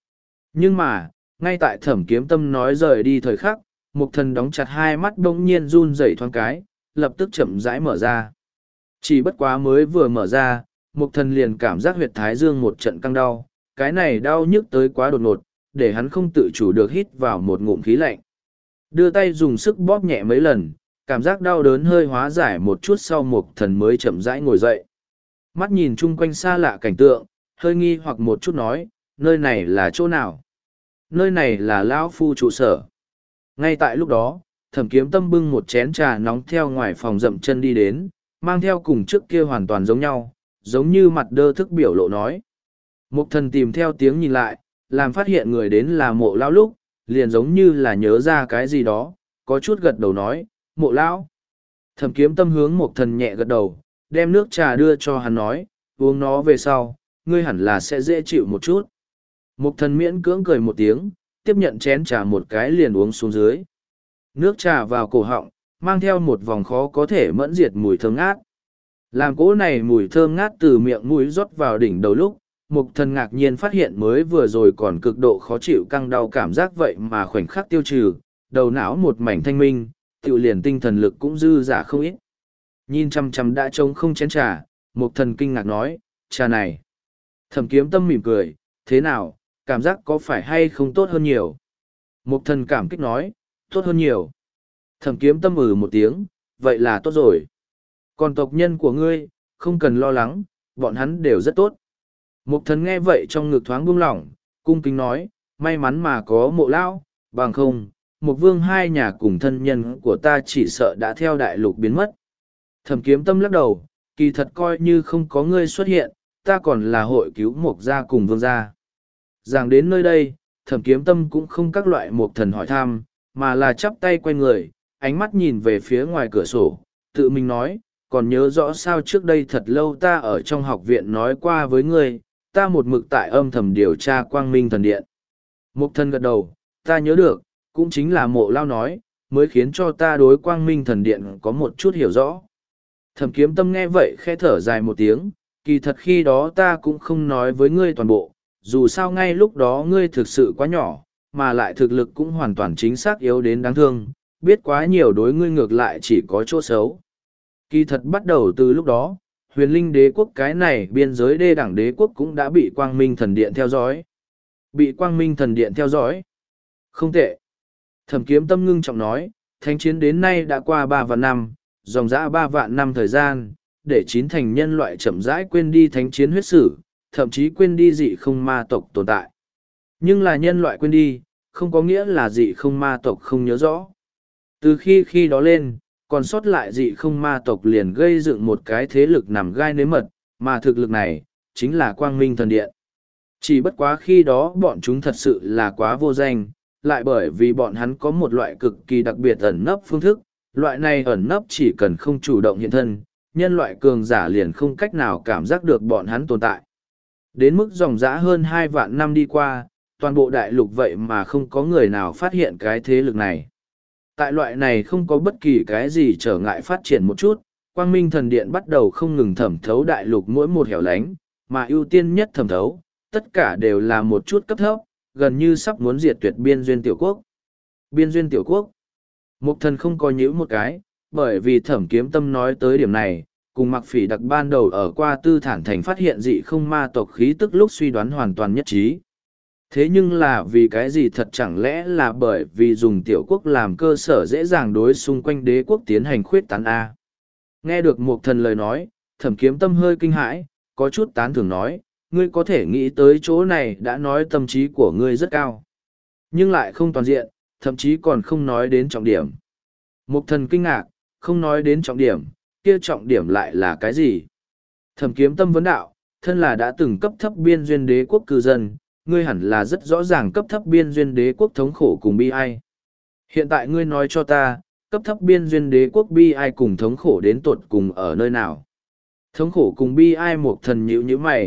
[SPEAKER 1] Nhưng mà, ngay tại Thẩm Kiếm Tâm nói rời đi thời khắc, Mục Thần đóng chặt hai mắt bỗng nhiên run rẩy thoáng cái, lập tức chậm rãi mở ra. Chỉ bất quá mới vừa mở ra, Mục Thần liền cảm giác huyệt thái dương một trận căng đau, cái này đau nhức tới quá đột ngột, để hắn không tự chủ được hít vào một ngụm khí lạnh. Đưa tay dùng sức bóp nhẹ mấy lần, cảm giác đau đớn hơi hóa giải một chút sau Mục Thần mới chậm rãi ngồi dậy. Mắt nhìn chung quanh xa lạ cảnh tượng, hơi nghi hoặc một chút nói, nơi này là chỗ nào? Nơi này là lão phu trụ sở. Ngay tại lúc đó, Thẩm Kiếm Tâm bưng một chén trà nóng theo ngoài phòng dậm chân đi đến, mang theo cùng trước kia hoàn toàn giống nhau, giống như mặt đơ thức biểu lộ nói. Mục Thần tìm theo tiếng nhìn lại, làm phát hiện người đến là Mộ lão lúc, liền giống như là nhớ ra cái gì đó, có chút gật đầu nói, Mộ lão. Thẩm Kiếm Tâm hướng Mục Thần nhẹ gật đầu, đem nước trà đưa cho hắn nói, uống nó về sau, ngươi hẳn là sẽ dễ chịu một chút. Mục Thần miễn cưỡng cười một tiếng, tiếp nhận chén trà một cái liền uống xuống dưới. Nước trà vào cổ họng, mang theo một vòng khó có thể mẫn diệt mùi thơm ngát. Làm cỗ này mùi thơm ngát từ miệng mũi rót vào đỉnh đầu lúc, Mục Thần ngạc nhiên phát hiện mới vừa rồi còn cực độ khó chịu căng đau cảm giác vậy mà khoảnh khắc tiêu trừ, đầu não một mảnh thanh minh, tự liền tinh thần lực cũng dư giả không ít. Nhìn chăm chăm đã trông không chén trà, Mục Thần kinh ngạc nói, trà này. Thẩm Kiếm Tâm mỉm cười, thế nào, cảm giác có phải hay không tốt hơn nhiều? Mục Thần cảm kích nói, tốt hơn nhiều. Thẩm Kiếm Tâm ừ một tiếng, vậy là tốt rồi. Còn tộc nhân của ngươi, không cần lo lắng, bọn hắn đều rất tốt. Mục Thần nghe vậy trong ngực thoáng buông lỏng, cung kính nói, may mắn mà có Mộ lão, bằng không, Mục Vương hai nhà cùng thân nhân của ta chỉ sợ đã theo đại lục biến mất. Thẩm Kiếm Tâm lắc đầu, kỳ thật coi như không có ngươi xuất hiện, ta còn là hội cứu Mục gia cùng Vương gia. Giảng đến nơi đây, Thẩm Kiếm Tâm cũng không các loại Mục Thần hỏi thăm, mà là chắp tay quay người, ánh mắt nhìn về phía ngoài cửa sổ, tự mình nói, còn nhớ rõ sao trước đây thật lâu ta ở trong học viện nói qua với ngươi, ta một mực tại âm thầm điều tra Quang Minh Thần Điện. Mục Thần gật đầu, ta nhớ được, cũng chính là Mộ lão nói, mới khiến cho ta đối Quang Minh Thần Điện có một chút hiểu rõ. Thẩm Kiếm Tâm nghe vậy khẽ thở dài một tiếng, kỳ thật khi đó ta cũng không nói với ngươi toàn bộ, dù sao ngay lúc đó ngươi thực sự quá nhỏ, mà lại thực lực cũng hoàn toàn chính xác yếu đến đáng thương, biết quá nhiều đối ngươi ngược lại chỉ có chỗ xấu. Kỳ thật bắt đầu từ lúc đó, huyền linh đế quốc cái này biên giới đê đẳng đế quốc cũng đã bị Quang Minh Thần Điện theo dõi. Bị Quang Minh Thần Điện theo dõi. Không tệ. Thẩm Kiếm Tâm ngưng trọng nói, thánh chiến đến nay đã qua ba vạn năm, dòng dã ba vạn năm thời gian, để chín thành nhân loại chậm rãi quên đi thánh chiến huyết sử, thậm chí quên đi dị không ma tộc tồn tại. Nhưng là nhân loại quên đi, không có nghĩa là dị không ma tộc không nhớ rõ. Từ khi khi đó lên, còn sót lại dị không ma tộc liền gây dựng một cái thế lực nằm gai nếm mật, mà thực lực này, chính là Quang Minh Thần Điện. Chỉ bất quá khi đó bọn chúng thật sự là quá vô danh, lại bởi vì bọn hắn có một loại cực kỳ đặc biệt ẩn nấp phương thức, loại này ẩn nấp chỉ cần không chủ động hiện thân, nhân loại cường giả liền không cách nào cảm giác được bọn hắn tồn tại. Đến mức dòng dã hơn hai vạn năm đi qua, toàn bộ đại lục vậy mà không có người nào phát hiện cái thế lực này. Tại loại này không có bất kỳ cái gì trở ngại phát triển một chút, Quang Minh Thần Điện bắt đầu không ngừng thẩm thấu đại lục mỗi một hẻo lánh, mà ưu tiên nhất thẩm thấu, tất cả đều là một chút cấp thấp, gần như sắp muốn diệt tuyệt biên duyên tiểu quốc. Biên duyên tiểu quốc. Mục Thần không có nhíu một cái, bởi vì Thẩm Kiếm Tâm nói tới điểm này, cùng Mặc Phỉ đặc ban đầu ở qua Tư Thản Thành phát hiện dị không ma tộc khí tức lúc suy đoán hoàn toàn nhất trí. Thế nhưng là vì cái gì thật chẳng lẽ là bởi vì dùng tiểu quốc làm cơ sở dễ dàng đối xung quanh đế quốc tiến hành khuyết tán A. Nghe được Mục Thần lời nói, Thẩm Kiếm Tâm hơi kinh hãi, có chút tán thưởng nói, ngươi có thể nghĩ tới chỗ này đã nói tâm trí của ngươi rất cao. Nhưng lại không toàn diện, thậm chí còn không nói đến trọng điểm. Mục Thần kinh ngạc, không nói đến trọng điểm, kia trọng điểm lại là cái gì? Thẩm Kiếm Tâm vấn đạo, thân là đã từng cấp thấp biên duyên đế quốc cư dân, ngươi hẳn là rất rõ ràng cấp thấp biên duyên đế quốc thống khổ cùng bi ai. Hiện tại ngươi nói cho ta, cấp thấp biên duyên đế quốc bi ai cùng thống khổ đến tột cùng ở nơi nào? Thống khổ cùng bi ai Mục Thần nhíu nhíu mày,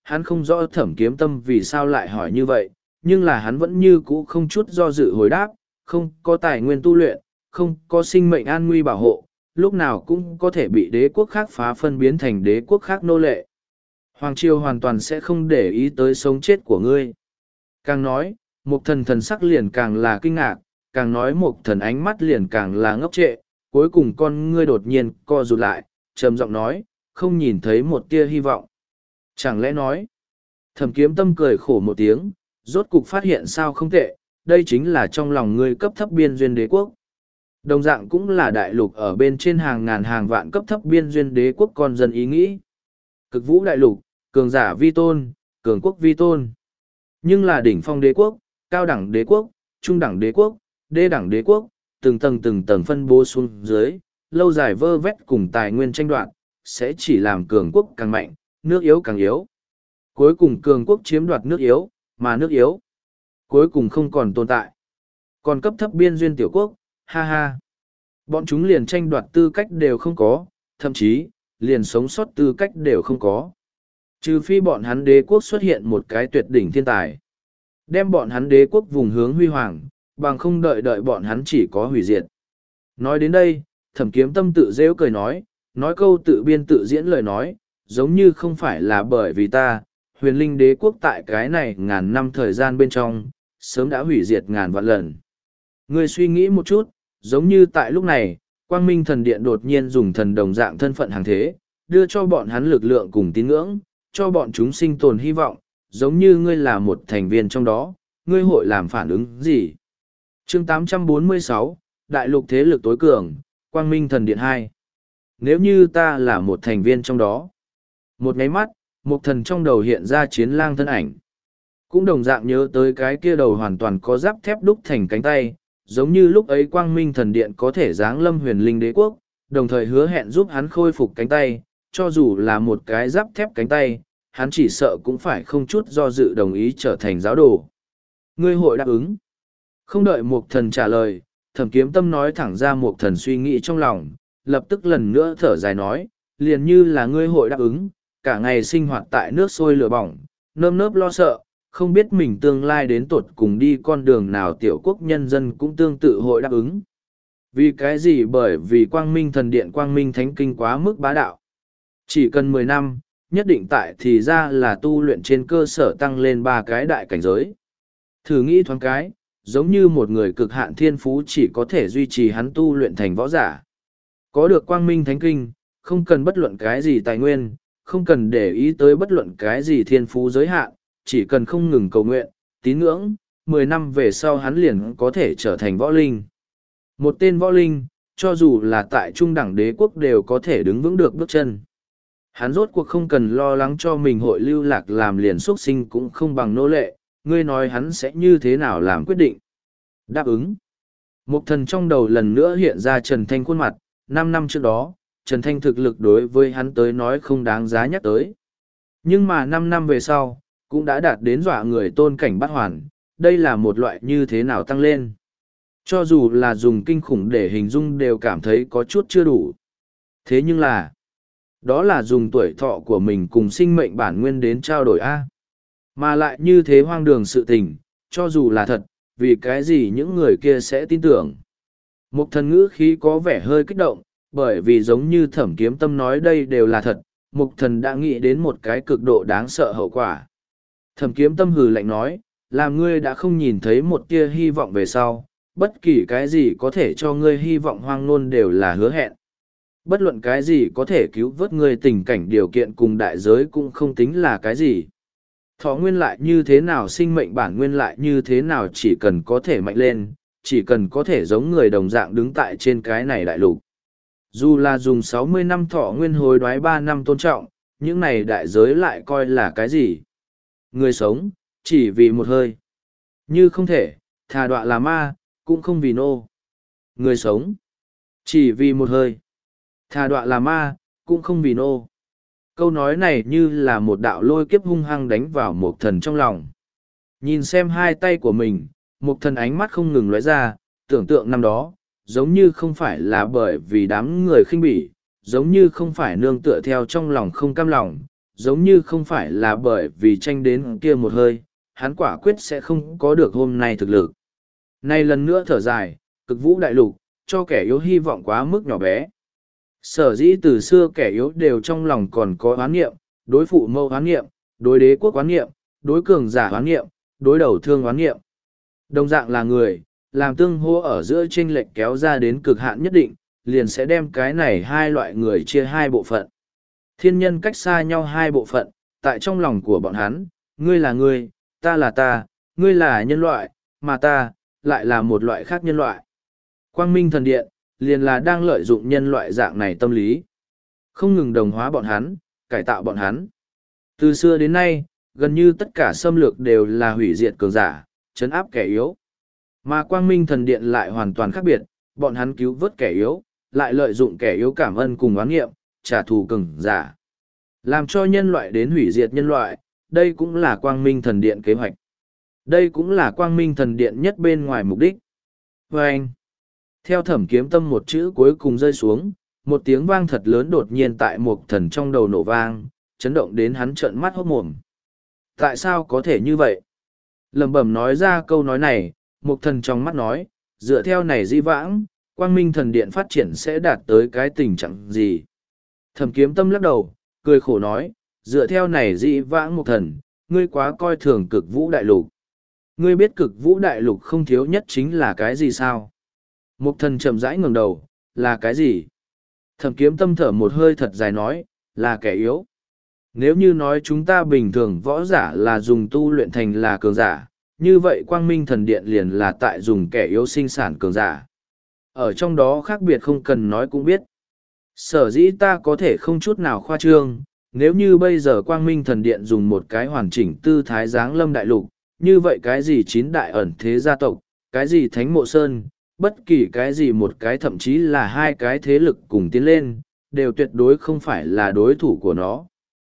[SPEAKER 1] hắn không rõ Thẩm Kiếm Tâm vì sao lại hỏi như vậy, nhưng là hắn vẫn như cũ không chút do dự hồi đáp, không có tài nguyên tu luyện, không có sinh mệnh an nguy bảo hộ, lúc nào cũng có thể bị đế quốc khác phá phân biến thành đế quốc khác nô lệ. Hoàng triều hoàn toàn sẽ không để ý tới sống chết của ngươi. Càng nói, Mục Thần thần sắc liền càng là kinh ngạc, càng nói Mục Thần ánh mắt liền càng là ngốc trệ, cuối cùng con ngươi đột nhiên co rụt lại, trầm giọng nói, không nhìn thấy một tia hy vọng. Chẳng lẽ nói, Thẩm Kiếm Tâm cười khổ một tiếng, rốt cục phát hiện sao không tệ, đây chính là trong lòng ngươi cấp thấp biên duyên đế quốc. Đồng dạng cũng là đại lục ở bên trên hàng ngàn hàng vạn cấp thấp biên duyên đế quốc con dân ý nghĩ. Cực vũ đại lục, cường giả vi tôn, cường quốc vi tôn. Nhưng là đỉnh phong đế quốc, cao đẳng đế quốc, trung đẳng đế quốc, đê đẳng đế quốc, từng tầng từng tầng phân bố xuống dưới, lâu dài vơ vét cùng tài nguyên tranh đoạt, sẽ chỉ làm cường quốc càng mạnh, nước yếu càng yếu. Cuối cùng cường quốc chiếm đoạt nước yếu, mà nước yếu cuối cùng không còn tồn tại. Còn cấp thấp biên duyên tiểu quốc, ha ha. Bọn chúng liền tranh đoạt tư cách đều không có, thậm chí, liền sống sót tư cách đều không có. Trừ phi bọn hắn đế quốc xuất hiện một cái tuyệt đỉnh thiên tài. Đem bọn hắn đế quốc vùng hướng huy hoàng, bằng không đợi đợi bọn hắn chỉ có hủy diệt. Nói đến đây, Thẩm Kiếm Tâm tự rêu cười nói, nói câu tự biên tự diễn lời nói, giống như không phải là bởi vì ta, huyền linh đế quốc tại cái này ngàn năm thời gian bên trong, sớm đã hủy diệt ngàn vạn lần. Ngươi suy nghĩ một chút, giống như tại lúc này, Quang Minh Thần Điện đột nhiên dùng thần đồng dạng thân phận hàng thế, đưa cho bọn hắn lực lượng cùng tín ngưỡng, cho bọn chúng sinh tồn hy vọng, giống như ngươi là một thành viên trong đó, ngươi hội làm phản ứng gì? Chương tám trăm bốn mươi sáu, Đại lục thế lực tối cường, Quang Minh Thần Điện hai. Nếu như ta là một thành viên trong đó, một nháy mắt, một thần trong đầu hiện ra chiến lang thân ảnh. Cũng đồng dạng nhớ tới cái kia đầu hoàn toàn có giáp thép đúc thành cánh tay, giống như lúc ấy Quang Minh Thần Điện có thể giáng lâm huyền linh đế quốc, đồng thời hứa hẹn giúp hắn khôi phục cánh tay, cho dù là một cái giáp thép cánh tay, hắn chỉ sợ cũng phải không chút do dự đồng ý trở thành giáo đồ. Ngươi hội đáp ứng. Không đợi Mục Thần trả lời, Thẩm Kiếm Tâm nói thẳng ra Mục Thần suy nghĩ trong lòng, lập tức lần nữa thở dài nói, liền như là ngươi hội đáp ứng, cả ngày sinh hoạt tại nước sôi lửa bỏng, nơm nớp lo sợ, không biết mình tương lai đến tột cùng đi con đường nào tiểu quốc nhân dân cũng tương tự hội đáp ứng. Vì cái gì? Bởi vì Quang Minh Thần Điện Quang Minh Thánh Kinh quá mức bá đạo. Chỉ cần mười năm, nhất định tại thì ra là tu luyện trên cơ sở tăng lên ba cái đại cảnh giới. Thử nghĩ thoáng cái, giống như một người cực hạn thiên phú chỉ có thể duy trì hắn tu luyện thành võ giả. Có được Quang Minh Thánh Kinh, không cần bất luận cái gì tài nguyên, không cần để ý tới bất luận cái gì thiên phú giới hạn, chỉ cần không ngừng cầu nguyện, tín ngưỡng, mười năm về sau hắn liền có thể trở thành võ linh. Một tên võ linh, cho dù là tại trung đẳng đế quốc đều có thể đứng vững được bước chân. Hắn rốt cuộc không cần lo lắng cho mình hội lưu lạc làm liền xuất sinh cũng không bằng nô lệ, ngươi nói hắn sẽ như thế nào làm quyết định. Đáp ứng. Một thần trong đầu lần nữa hiện ra Trần Thanh khuôn mặt, năm năm trước đó, Trần Thanh thực lực đối với hắn tới nói không đáng giá nhắc tới. Nhưng mà năm năm về sau, cũng đã đạt đến dọa người tôn cảnh bát hoàn, đây là một loại như thế nào tăng lên. Cho dù là dùng kinh khủng để hình dung đều cảm thấy có chút chưa đủ. Thế nhưng là, đó là dùng tuổi thọ của mình cùng sinh mệnh bản nguyên đến trao đổi A. Mà lại như thế hoang đường sự tình, cho dù là thật, vì cái gì những người kia sẽ tin tưởng. Một thần ngữ khí có vẻ hơi kích động, bởi vì giống như Thẩm Kiếm Tâm nói đây đều là thật, Mục Thần đã nghĩ đến một cái cực độ đáng sợ hậu quả. Thẩm Kiếm Tâm hừ lạnh nói, làm ngươi đã không nhìn thấy một tia hy vọng về sau, bất kỳ cái gì có thể cho ngươi hy vọng hoang nôn đều là hứa hẹn. Bất luận cái gì có thể cứu vớt ngươi tình cảnh điều kiện cùng đại giới cũng không tính là cái gì. Thọ nguyên lại như thế nào sinh mệnh bản nguyên lại như thế nào chỉ cần có thể mạnh lên, chỉ cần có thể giống người đồng dạng đứng tại trên cái này đại lục. Dù là dùng sáu mươi năm thọ nguyên hồi đoái ba năm tôn trọng, những này đại giới lại coi là cái gì? Người sống, chỉ vì một hơi. Như không thể, thà đọa là ma, cũng không vì nô. Người sống, chỉ vì một hơi. Thà đọa là ma, cũng không vì nô. Câu nói này như là một đạo lôi kiếp hung hăng đánh vào một thần trong lòng. Nhìn xem hai tay của mình, một thần ánh mắt không ngừng lóe ra, tưởng tượng năm đó, giống như không phải là bởi vì đám người khinh bỉ, giống như không phải nương tựa theo trong lòng không cam lòng, giống như không phải là bởi vì tranh đến kia một hơi, hắn quả quyết sẽ không có được hôm nay thực lực. Nay lần nữa thở dài, cực vũ đại lục, cho kẻ yếu hy vọng quá mức nhỏ bé. Sở dĩ từ xưa kẻ yếu đều trong lòng còn có oán nghiệm, đối phụ mâu oán nghiệm, đối đế quốc oán nghiệm, đối cường giả oán nghiệm, đối đầu thương oán nghiệm. Đồng dạng là người, làm tương hô ở giữa chênh lệch kéo ra đến cực hạn nhất định, liền sẽ đem cái này hai loại người chia hai bộ phận. Thiên nhân cách xa nhau hai bộ phận, tại trong lòng của bọn hắn, ngươi là ngươi, ta là ta, ngươi là nhân loại, mà ta, lại là một loại khác nhân loại. Quang Minh Thần Điện, liền là đang lợi dụng nhân loại dạng này tâm lý. Không ngừng đồng hóa bọn hắn, cải tạo bọn hắn. Từ xưa đến nay, gần như tất cả xâm lược đều là hủy diệt cường giả, chấn áp kẻ yếu. Mà Quang Minh Thần Điện lại hoàn toàn khác biệt, bọn hắn cứu vớt kẻ yếu, lại lợi dụng kẻ yếu cảm ơn cùng oán nghiệm, trả thù cường giả. Làm cho nhân loại đến hủy diệt nhân loại, đây cũng là Quang Minh Thần Điện kế hoạch. Đây cũng là Quang Minh Thần Điện nhất bên ngoài mục đích. Và anh, theo Thẩm Kiếm Tâm một chữ cuối cùng rơi xuống, một tiếng vang thật lớn đột nhiên tại Mục Thần trong đầu nổ vang, chấn động đến hắn trợn mắt hốt mồm. Tại sao có thể như vậy? Lẩm bẩm nói ra câu nói này, Mục Thần trong mắt nói, dựa theo này di vãng, Quang Minh Thần Điện phát triển sẽ đạt tới cái tình trạng gì? Thẩm Kiếm Tâm lắc đầu, cười khổ nói, dựa theo này di vãng Mục Thần, ngươi quá coi thường Cực Vũ Đại Lục. Ngươi biết Cực Vũ Đại Lục không thiếu nhất chính là cái gì sao? Mục Thần chậm rãi ngẩng đầu, là cái gì? Thẩm Kiếm Tâm thở một hơi thật dài nói, là kẻ yếu. Nếu như nói chúng ta bình thường võ giả là dùng tu luyện thành là cường giả, như vậy Quang Minh Thần Điện liền là tại dùng kẻ yếu sinh sản cường giả. Ở trong đó khác biệt không cần nói cũng biết. Sở dĩ ta có thể không chút nào khoa trương, nếu như bây giờ Quang Minh Thần Điện dùng một cái hoàn chỉnh tư thái giáng lâm đại lục, như vậy cái gì chín đại ẩn thế gia tộc, cái gì Thánh Mộ Sơn, bất kỳ cái gì một cái thậm chí là hai cái thế lực cùng tiến lên, đều tuyệt đối không phải là đối thủ của nó.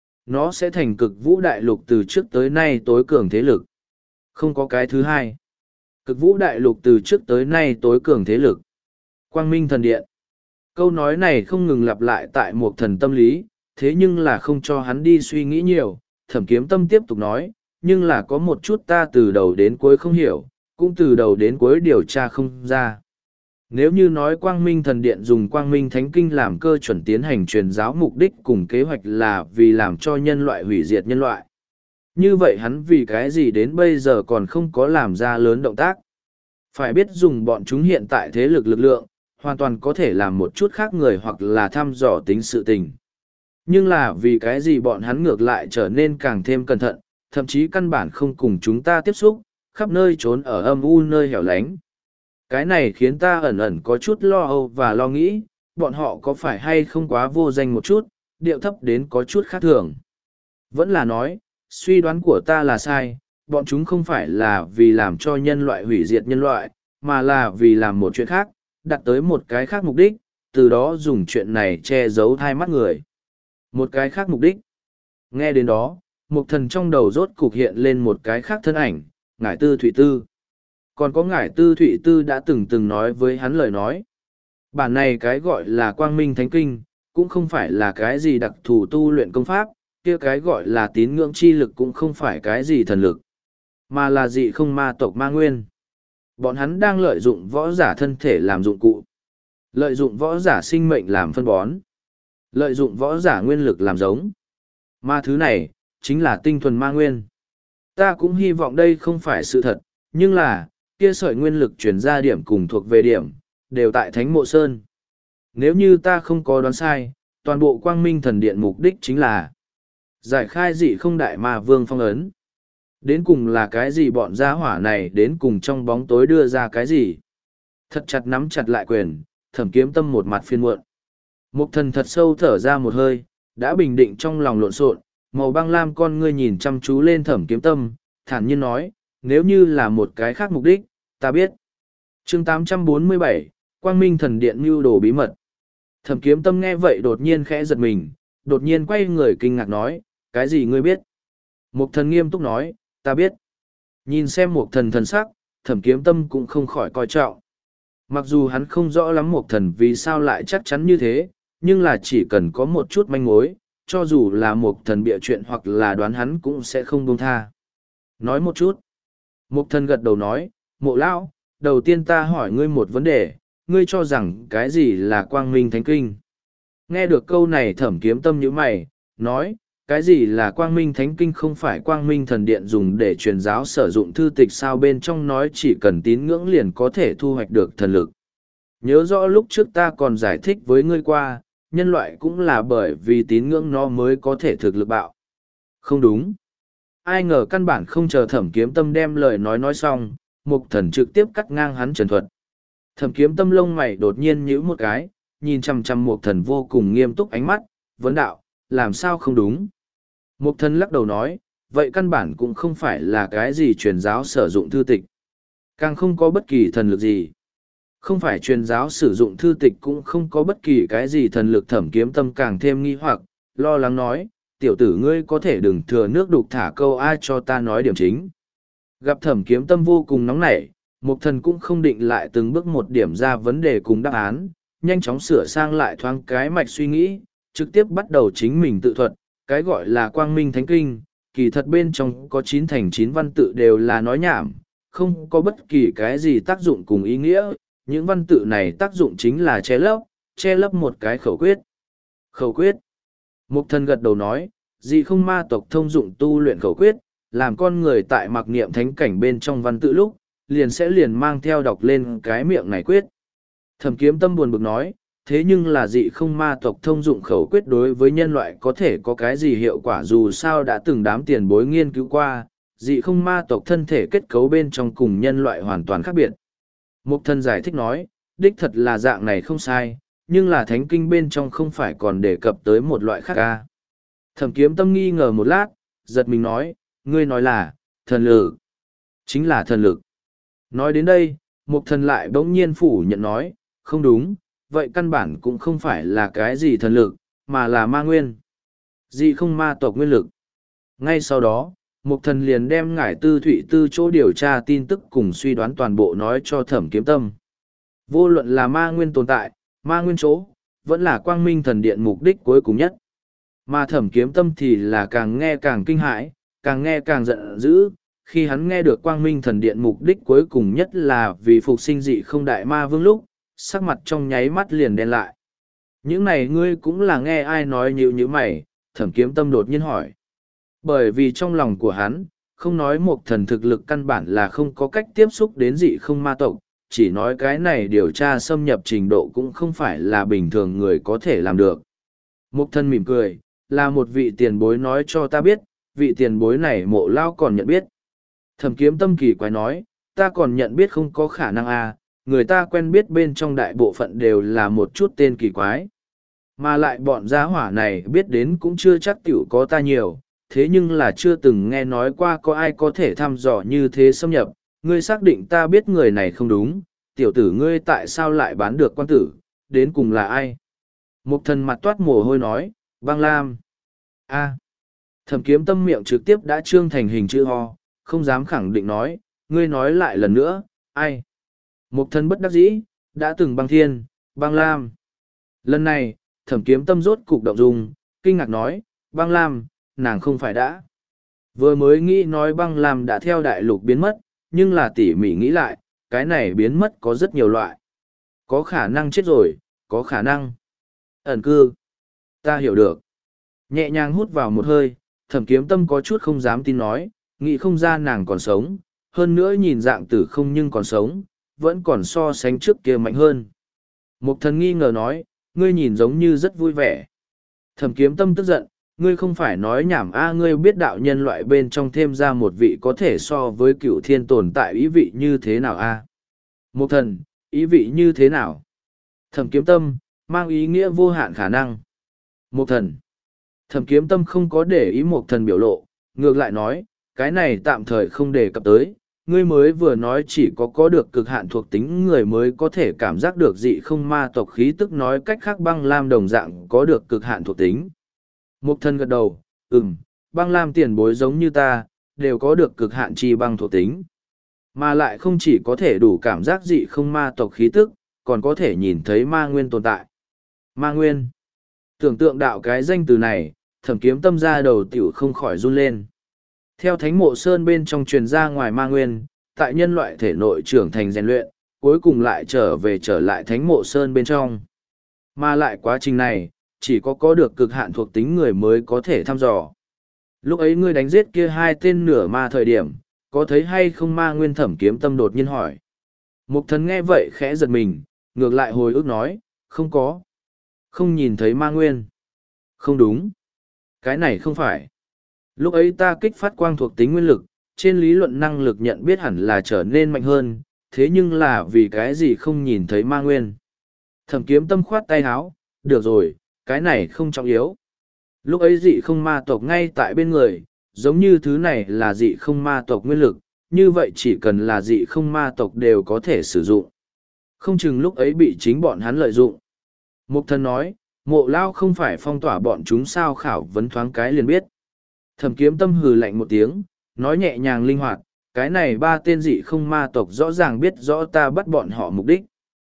[SPEAKER 1] Nó sẽ thành Cực Vũ Đại Lục từ trước tới nay tối cường thế lực. Không có cái thứ hai. Cực Vũ Đại Lục từ trước tới nay tối cường thế lực. Quang Minh Thần Điện. Câu nói này không ngừng lặp lại tại một thần tâm lý, thế nhưng là không cho hắn đi suy nghĩ nhiều. Thẩm Kiếm Tâm tiếp tục nói, nhưng là có một chút ta từ đầu đến cuối không hiểu, cũng từ đầu đến cuối điều tra không ra. Nếu như nói Quang Minh Thần Điện dùng Quang Minh Thánh Kinh làm cơ chuẩn tiến hành truyền giáo mục đích cùng kế hoạch là vì làm cho nhân loại hủy diệt nhân loại. Như vậy hắn vì cái gì đến bây giờ còn không có làm ra lớn động tác. Phải biết dùng bọn chúng hiện tại thế lực lực lượng, hoàn toàn có thể làm một chút khác người hoặc là thăm dò tính sự tình. Nhưng là vì cái gì bọn hắn ngược lại trở nên càng thêm cẩn thận, thậm chí căn bản không cùng chúng ta tiếp xúc, khắp nơi trốn ở âm u nơi hẻo lánh. Cái này khiến ta ẩn ẩn có chút lo âu và lo nghĩ, bọn họ có phải hay không quá vô danh một chút, điệu thấp đến có chút khác thường. Vẫn là nói, suy đoán của ta là sai, bọn chúng không phải là vì làm cho nhân loại hủy diệt nhân loại, mà là vì làm một chuyện khác, đặt tới một cái khác mục đích, từ đó dùng chuyện này che giấu hai mắt người. Một cái khác mục đích. Nghe đến đó, Mục Thần trong đầu rốt cục hiện lên một cái khác thân ảnh, Ngải Tư Thụy Tư. Còn có Ngải Tư Thụy Tư đã từng từng nói với hắn lời nói. Bản này cái gọi là Quang Minh Thánh Kinh, cũng không phải là cái gì đặc thù tu luyện công pháp, kia cái gọi là tín ngưỡng chi lực cũng không phải cái gì thần lực, mà là dị không ma tộc ma nguyên. Bọn hắn đang lợi dụng võ giả thân thể làm dụng cụ, lợi dụng võ giả sinh mệnh làm phân bón, lợi dụng võ giả nguyên lực làm giống. Ma thứ này, chính là tinh thuần ma nguyên. Ta cũng hy vọng đây không phải sự thật, nhưng là, kia sợi nguyên lực chuyển ra điểm cùng thuộc về điểm, đều tại Thánh Mộ Sơn. Nếu như ta không có đoán sai, toàn bộ Quang Minh Thần Điện mục đích chính là giải khai dị không đại ma vương phong ấn. Đến cùng là cái gì bọn gia hỏa này đến cùng trong bóng tối đưa ra cái gì? Thật chặt nắm chặt lại quyền, Thẩm Kiếm Tâm một mặt phiền muộn. Mục Thần thật sâu thở ra một hơi, đã bình định trong lòng lộn xộn, màu băng lam con ngươi nhìn chăm chú lên Thẩm Kiếm Tâm, thản nhiên nói, nếu như là một cái khác mục đích, ta biết. Chương tám trăm bốn mươi bảy, Quang Minh Thần Điện mưu đồ bí mật. Thẩm Kiếm Tâm nghe vậy đột nhiên khẽ giật mình, đột nhiên quay người kinh ngạc nói, cái gì ngươi biết? Mục Thần nghiêm túc nói, ta biết. Nhìn xem Mục Thần thần sắc, Thẩm Kiếm Tâm cũng không khỏi coi trọng. Mặc dù hắn không rõ lắm Mục Thần vì sao lại chắc chắn như thế, nhưng là chỉ cần có một chút manh mối, cho dù là một thần bịa chuyện hoặc là đoán hắn cũng sẽ không buông tha. Nói một chút. Mục thần gật đầu nói, Mộ lão, đầu tiên ta hỏi ngươi một vấn đề, ngươi cho rằng cái gì là quang minh thánh kinh? Nghe được câu này Thẩm Kiếm Tâm nhíu mày, nói, cái gì là quang minh thánh kinh không phải quang minh thần điện dùng để truyền giáo sử dụng thư tịch sao, bên trong nói chỉ cần tín ngưỡng liền có thể thu hoạch được thần lực. Nhớ rõ lúc trước ta còn giải thích với ngươi qua, nhân loại cũng là bởi vì tín ngưỡng nó mới có thể thực lực bạo. Không đúng. Ai ngờ căn bản không chờ Thẩm Kiếm Tâm đem lời nói nói xong, Mục thần trực tiếp cắt ngang hắn trần thuật. Thẩm Kiếm Tâm lông mày đột nhiên nhíu một cái, nhìn chằm chằm Mục thần vô cùng nghiêm túc ánh mắt, vấn đạo, làm sao không đúng? Mục thần lắc đầu nói, vậy căn bản cũng không phải là cái gì truyền giáo sử dụng thư tịch. Càng không có bất kỳ thần lực gì. Không phải truyền giáo sử dụng thư tịch cũng không có bất kỳ cái gì thần lực. Thẩm Kiếm Tâm càng thêm nghi hoặc, lo lắng nói, tiểu tử ngươi có thể đừng thừa nước đục thả câu ai cho ta nói điểm chính. Gặp Thẩm Kiếm Tâm vô cùng nóng nảy, Mục thần cũng không định lại từng bước một điểm ra vấn đề cùng đáp án, nhanh chóng sửa sang lại thoáng cái mạch suy nghĩ, trực tiếp bắt đầu chính mình tự thuật, cái gọi là quang minh thánh kinh, kỳ thật bên trong có chín thành chín văn tự đều là nói nhảm, không có bất kỳ cái gì tác dụng cùng ý nghĩa, những văn tự này tác dụng chính là che lấp, che lấp một cái khẩu quyết. Khẩu quyết. Mục thần gật đầu nói, dị không ma tộc thông dụng tu luyện khẩu quyết, làm con người tại mặc niệm thánh cảnh bên trong văn tự lúc, liền sẽ liền mang theo đọc lên cái miệng này quyết. Thẩm Kiếm Tâm buồn bực nói, thế nhưng là dị không ma tộc thông dụng khẩu quyết đối với nhân loại có thể có cái gì hiệu quả, dù sao đã từng đám tiền bối nghiên cứu qua, dị không ma tộc thân thể kết cấu bên trong cùng nhân loại hoàn toàn khác biệt. Mục thần giải thích nói, đích thật là dạng này không sai, nhưng là thánh kinh bên trong không phải còn đề cập tới một loại khác ca. Thẩm Kiếm Tâm nghi ngờ một lát, giật mình nói, ngươi nói là, thần lực. Chính là thần lực. Nói đến đây, Mục thần lại bỗng nhiên phủ nhận nói, không đúng, vậy căn bản cũng không phải là cái gì thần lực, mà là ma nguyên. Dị không ma tộc nguyên lực. Ngay sau đó, Mục thần liền đem ngải tư thụy tư chỗ điều tra tin tức cùng suy đoán toàn bộ nói cho Thẩm Kiếm Tâm. Vô luận là ma nguyên tồn tại, ma nguyên chỗ, vẫn là quang minh thần điện mục đích cuối cùng nhất. Mà Thẩm Kiếm Tâm thì là càng nghe càng kinh hãi, càng nghe càng giận dữ, khi hắn nghe được quang minh thần điện mục đích cuối cùng nhất là vì phục sinh dị không đại ma vương lúc, sắc mặt trong nháy mắt liền đen lại. Những này ngươi cũng là nghe ai nói nhịu như mày, Thẩm Kiếm Tâm đột nhiên hỏi. Bởi vì trong lòng của hắn, không nói một thần thực lực căn bản là không có cách tiếp xúc đến dị không ma tộc, chỉ nói cái này điều tra xâm nhập trình độ cũng không phải là bình thường người có thể làm được. Mục thần mỉm cười, là một vị tiền bối nói cho ta biết, vị tiền bối này Mộ lao còn nhận biết. Thẩm Kiếm Tâm kỳ quái nói, ta còn nhận biết không có khả năng à, người ta quen biết bên trong đại bộ phận đều là một chút tên kỳ quái. Mà lại bọn gia hỏa này biết đến cũng chưa chắc tiểu có ta nhiều, thế nhưng là chưa từng nghe nói qua có ai có thể thăm dò như thế xâm nhập, ngươi xác định ta biết người này không đúng, tiểu tử ngươi tại sao lại bán được quan tử, đến cùng là ai? Mục thần mặt toát mồ hôi nói, băng lam. A. Thẩm Kiếm Tâm miệng trực tiếp đã trương thành hình chữ ho, không dám khẳng định nói, ngươi nói lại lần nữa, ai? Mục thần bất đắc dĩ, đã từng băng thiên, băng lam. Lần này, Thẩm Kiếm Tâm rốt cục động dung, kinh ngạc nói, băng lam, nàng không phải đã. Vừa mới nghĩ nói băng lam đã theo đại lục biến mất, nhưng là tỉ mỉ nghĩ lại, cái này biến mất có rất nhiều loại. Có khả năng chết rồi, có khả năng ẩn cư. Ta hiểu được. Nhẹ nhàng hút vào một hơi, Thẩm Kiếm Tâm có chút không dám tin nói, nghĩ không ra nàng còn sống, hơn nữa nhìn dạng tử không nhưng còn sống, vẫn còn so sánh trước kia mạnh hơn. Mục thần nghi ngờ nói, ngươi nhìn giống như rất vui vẻ. Thẩm Kiếm Tâm tức giận, ngươi không phải nói nhảm a, ngươi biết đạo nhân loại bên trong thêm ra một vị có thể so với cựu thiên tồn tại ý vị như thế nào a? Mục thần, ý vị như thế nào? Thẩm Kiếm Tâm, mang ý nghĩa vô hạn khả năng. Mục thần. Thẩm Kiếm Tâm không có để ý Mục thần biểu lộ, ngược lại nói, cái này tạm thời không đề cập tới, ngươi mới vừa nói chỉ có có được cực hạn thuộc tính người mới có thể cảm giác được dị không ma tộc khí tức, nói cách khác băng lam đồng dạng có được cực hạn thuộc tính. Mục thần gật đầu, ừm, băng lam tiền bối giống như ta, đều có được cực hạn chi băng thuộc tính. Mà lại không chỉ có thể đủ cảm giác dị không ma tộc khí tức, còn có thể nhìn thấy ma nguyên tồn tại. Ma nguyên. Tưởng tượng đạo cái danh từ này, Thẩm Kiếm Tâm ra đầu tiểu không khỏi run lên. Theo Thánh Mộ Sơn bên trong truyền ra ngoài ma nguyên, tại nhân loại thể nội trưởng thành rèn luyện, cuối cùng lại trở về trở lại Thánh Mộ Sơn bên trong. Mà lại quá trình này, chỉ có có được cực hạn thuộc tính người mới có thể thăm dò. Lúc ấy ngươi đánh giết kia hai tên nửa ma thời điểm, có thấy hay không ma nguyên? Thẩm Kiếm Tâm đột nhiên hỏi. Mục Thần nghe vậy khẽ giật mình, ngược lại hồi ức nói, không có. Không nhìn thấy ma nguyên. Không đúng. Cái này không phải. Lúc ấy ta kích phát quang thuộc tính nguyên lực, trên lý luận năng lực nhận biết hẳn là trở nên mạnh hơn, thế nhưng là vì cái gì không nhìn thấy ma nguyên. Thẩm Kiếm Tâm khoát tay háo, được rồi, cái này không trọng yếu. Lúc ấy dị không ma tộc ngay tại bên người, giống như thứ này là dị không ma tộc nguyên lực, như vậy chỉ cần là dị không ma tộc đều có thể sử dụng. Không chừng lúc ấy bị chính bọn hắn lợi dụng. Mục Thần nói, Mộ Lao không phải phong tỏa bọn chúng sao? Khảo vấn thoáng cái liền biết. Thẩm Kiếm Tâm hừ lạnh một tiếng, nói nhẹ nhàng linh hoạt, cái này ba tên dị không ma tộc rõ ràng biết rõ ta bắt bọn họ mục đích.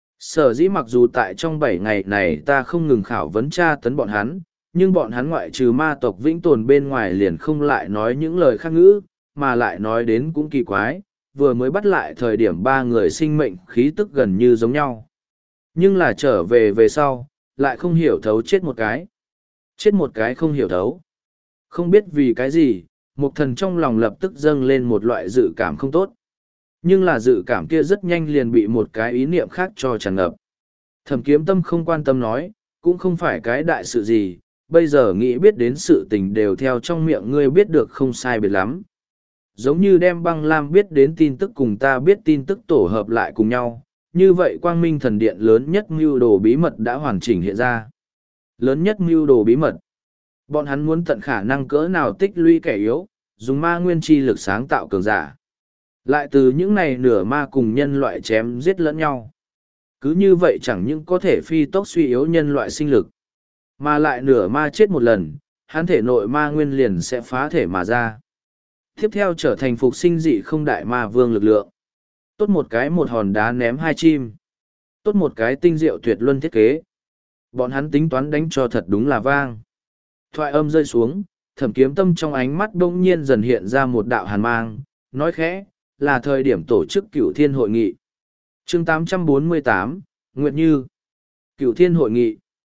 [SPEAKER 1] Sở dĩ mặc dù tại trong bảy ngày này ta không ngừng khảo vấn tra tấn bọn hắn, nhưng bọn hắn ngoại trừ ma tộc vĩnh tồn bên ngoài liền không lại nói những lời khác ngữ, mà lại nói đến cũng kỳ quái, vừa mới bắt lại thời điểm ba người sinh mệnh khí tức gần như giống nhau. Nhưng là trở về về sau, lại không hiểu thấu chết một cái. Chết một cái không hiểu thấu. Không biết vì cái gì, Mục Thần trong lòng lập tức dâng lên một loại dự cảm không tốt. Nhưng là dự cảm kia rất nhanh liền bị một cái ý niệm khác cho tràn ngập. Thẩm Kiếm Tâm không quan tâm nói, cũng không phải cái đại sự gì, bây giờ nghĩ biết đến sự tình đều theo trong miệng ngươi biết được không sai biệt lắm. Giống như đem băng lam biết đến tin tức cùng ta biết tin tức tổ hợp lại cùng nhau, như vậy Quang Minh Thần Điện lớn nhất mưu đồ bí mật đã hoàn chỉnh hiện ra. Lớn nhất mưu đồ bí mật. Bọn hắn muốn tận khả năng cỡ nào tích lũy kẻ yếu, dùng ma nguyên chi lực sáng tạo cường giả. Lại từ những này nửa ma cùng nhân loại chém giết lẫn nhau. Cứ như vậy chẳng những có thể phi tốc suy yếu nhân loại sinh lực, mà lại nửa ma chết một lần, hắn thể nội ma nguyên liền sẽ phá thể mà ra. Tiếp theo trở thành phục sinh dị không đại ma vương lực lượng. Tốt một cái một hòn đá ném hai chim. Tốt một cái tinh diệu tuyệt luân thiết kế. Bọn hắn tính toán đánh cho thật đúng là vang. Thoại âm rơi xuống, Thẩm Kiếm Tâm trong ánh mắt bỗng nhiên dần hiện ra một đạo hàn mang, nói khẽ, là thời điểm tổ chức Cửu Thiên hội nghị. Chương tám trăm bốn mươi tám, Nguyệt Như. Cửu Thiên hội nghị.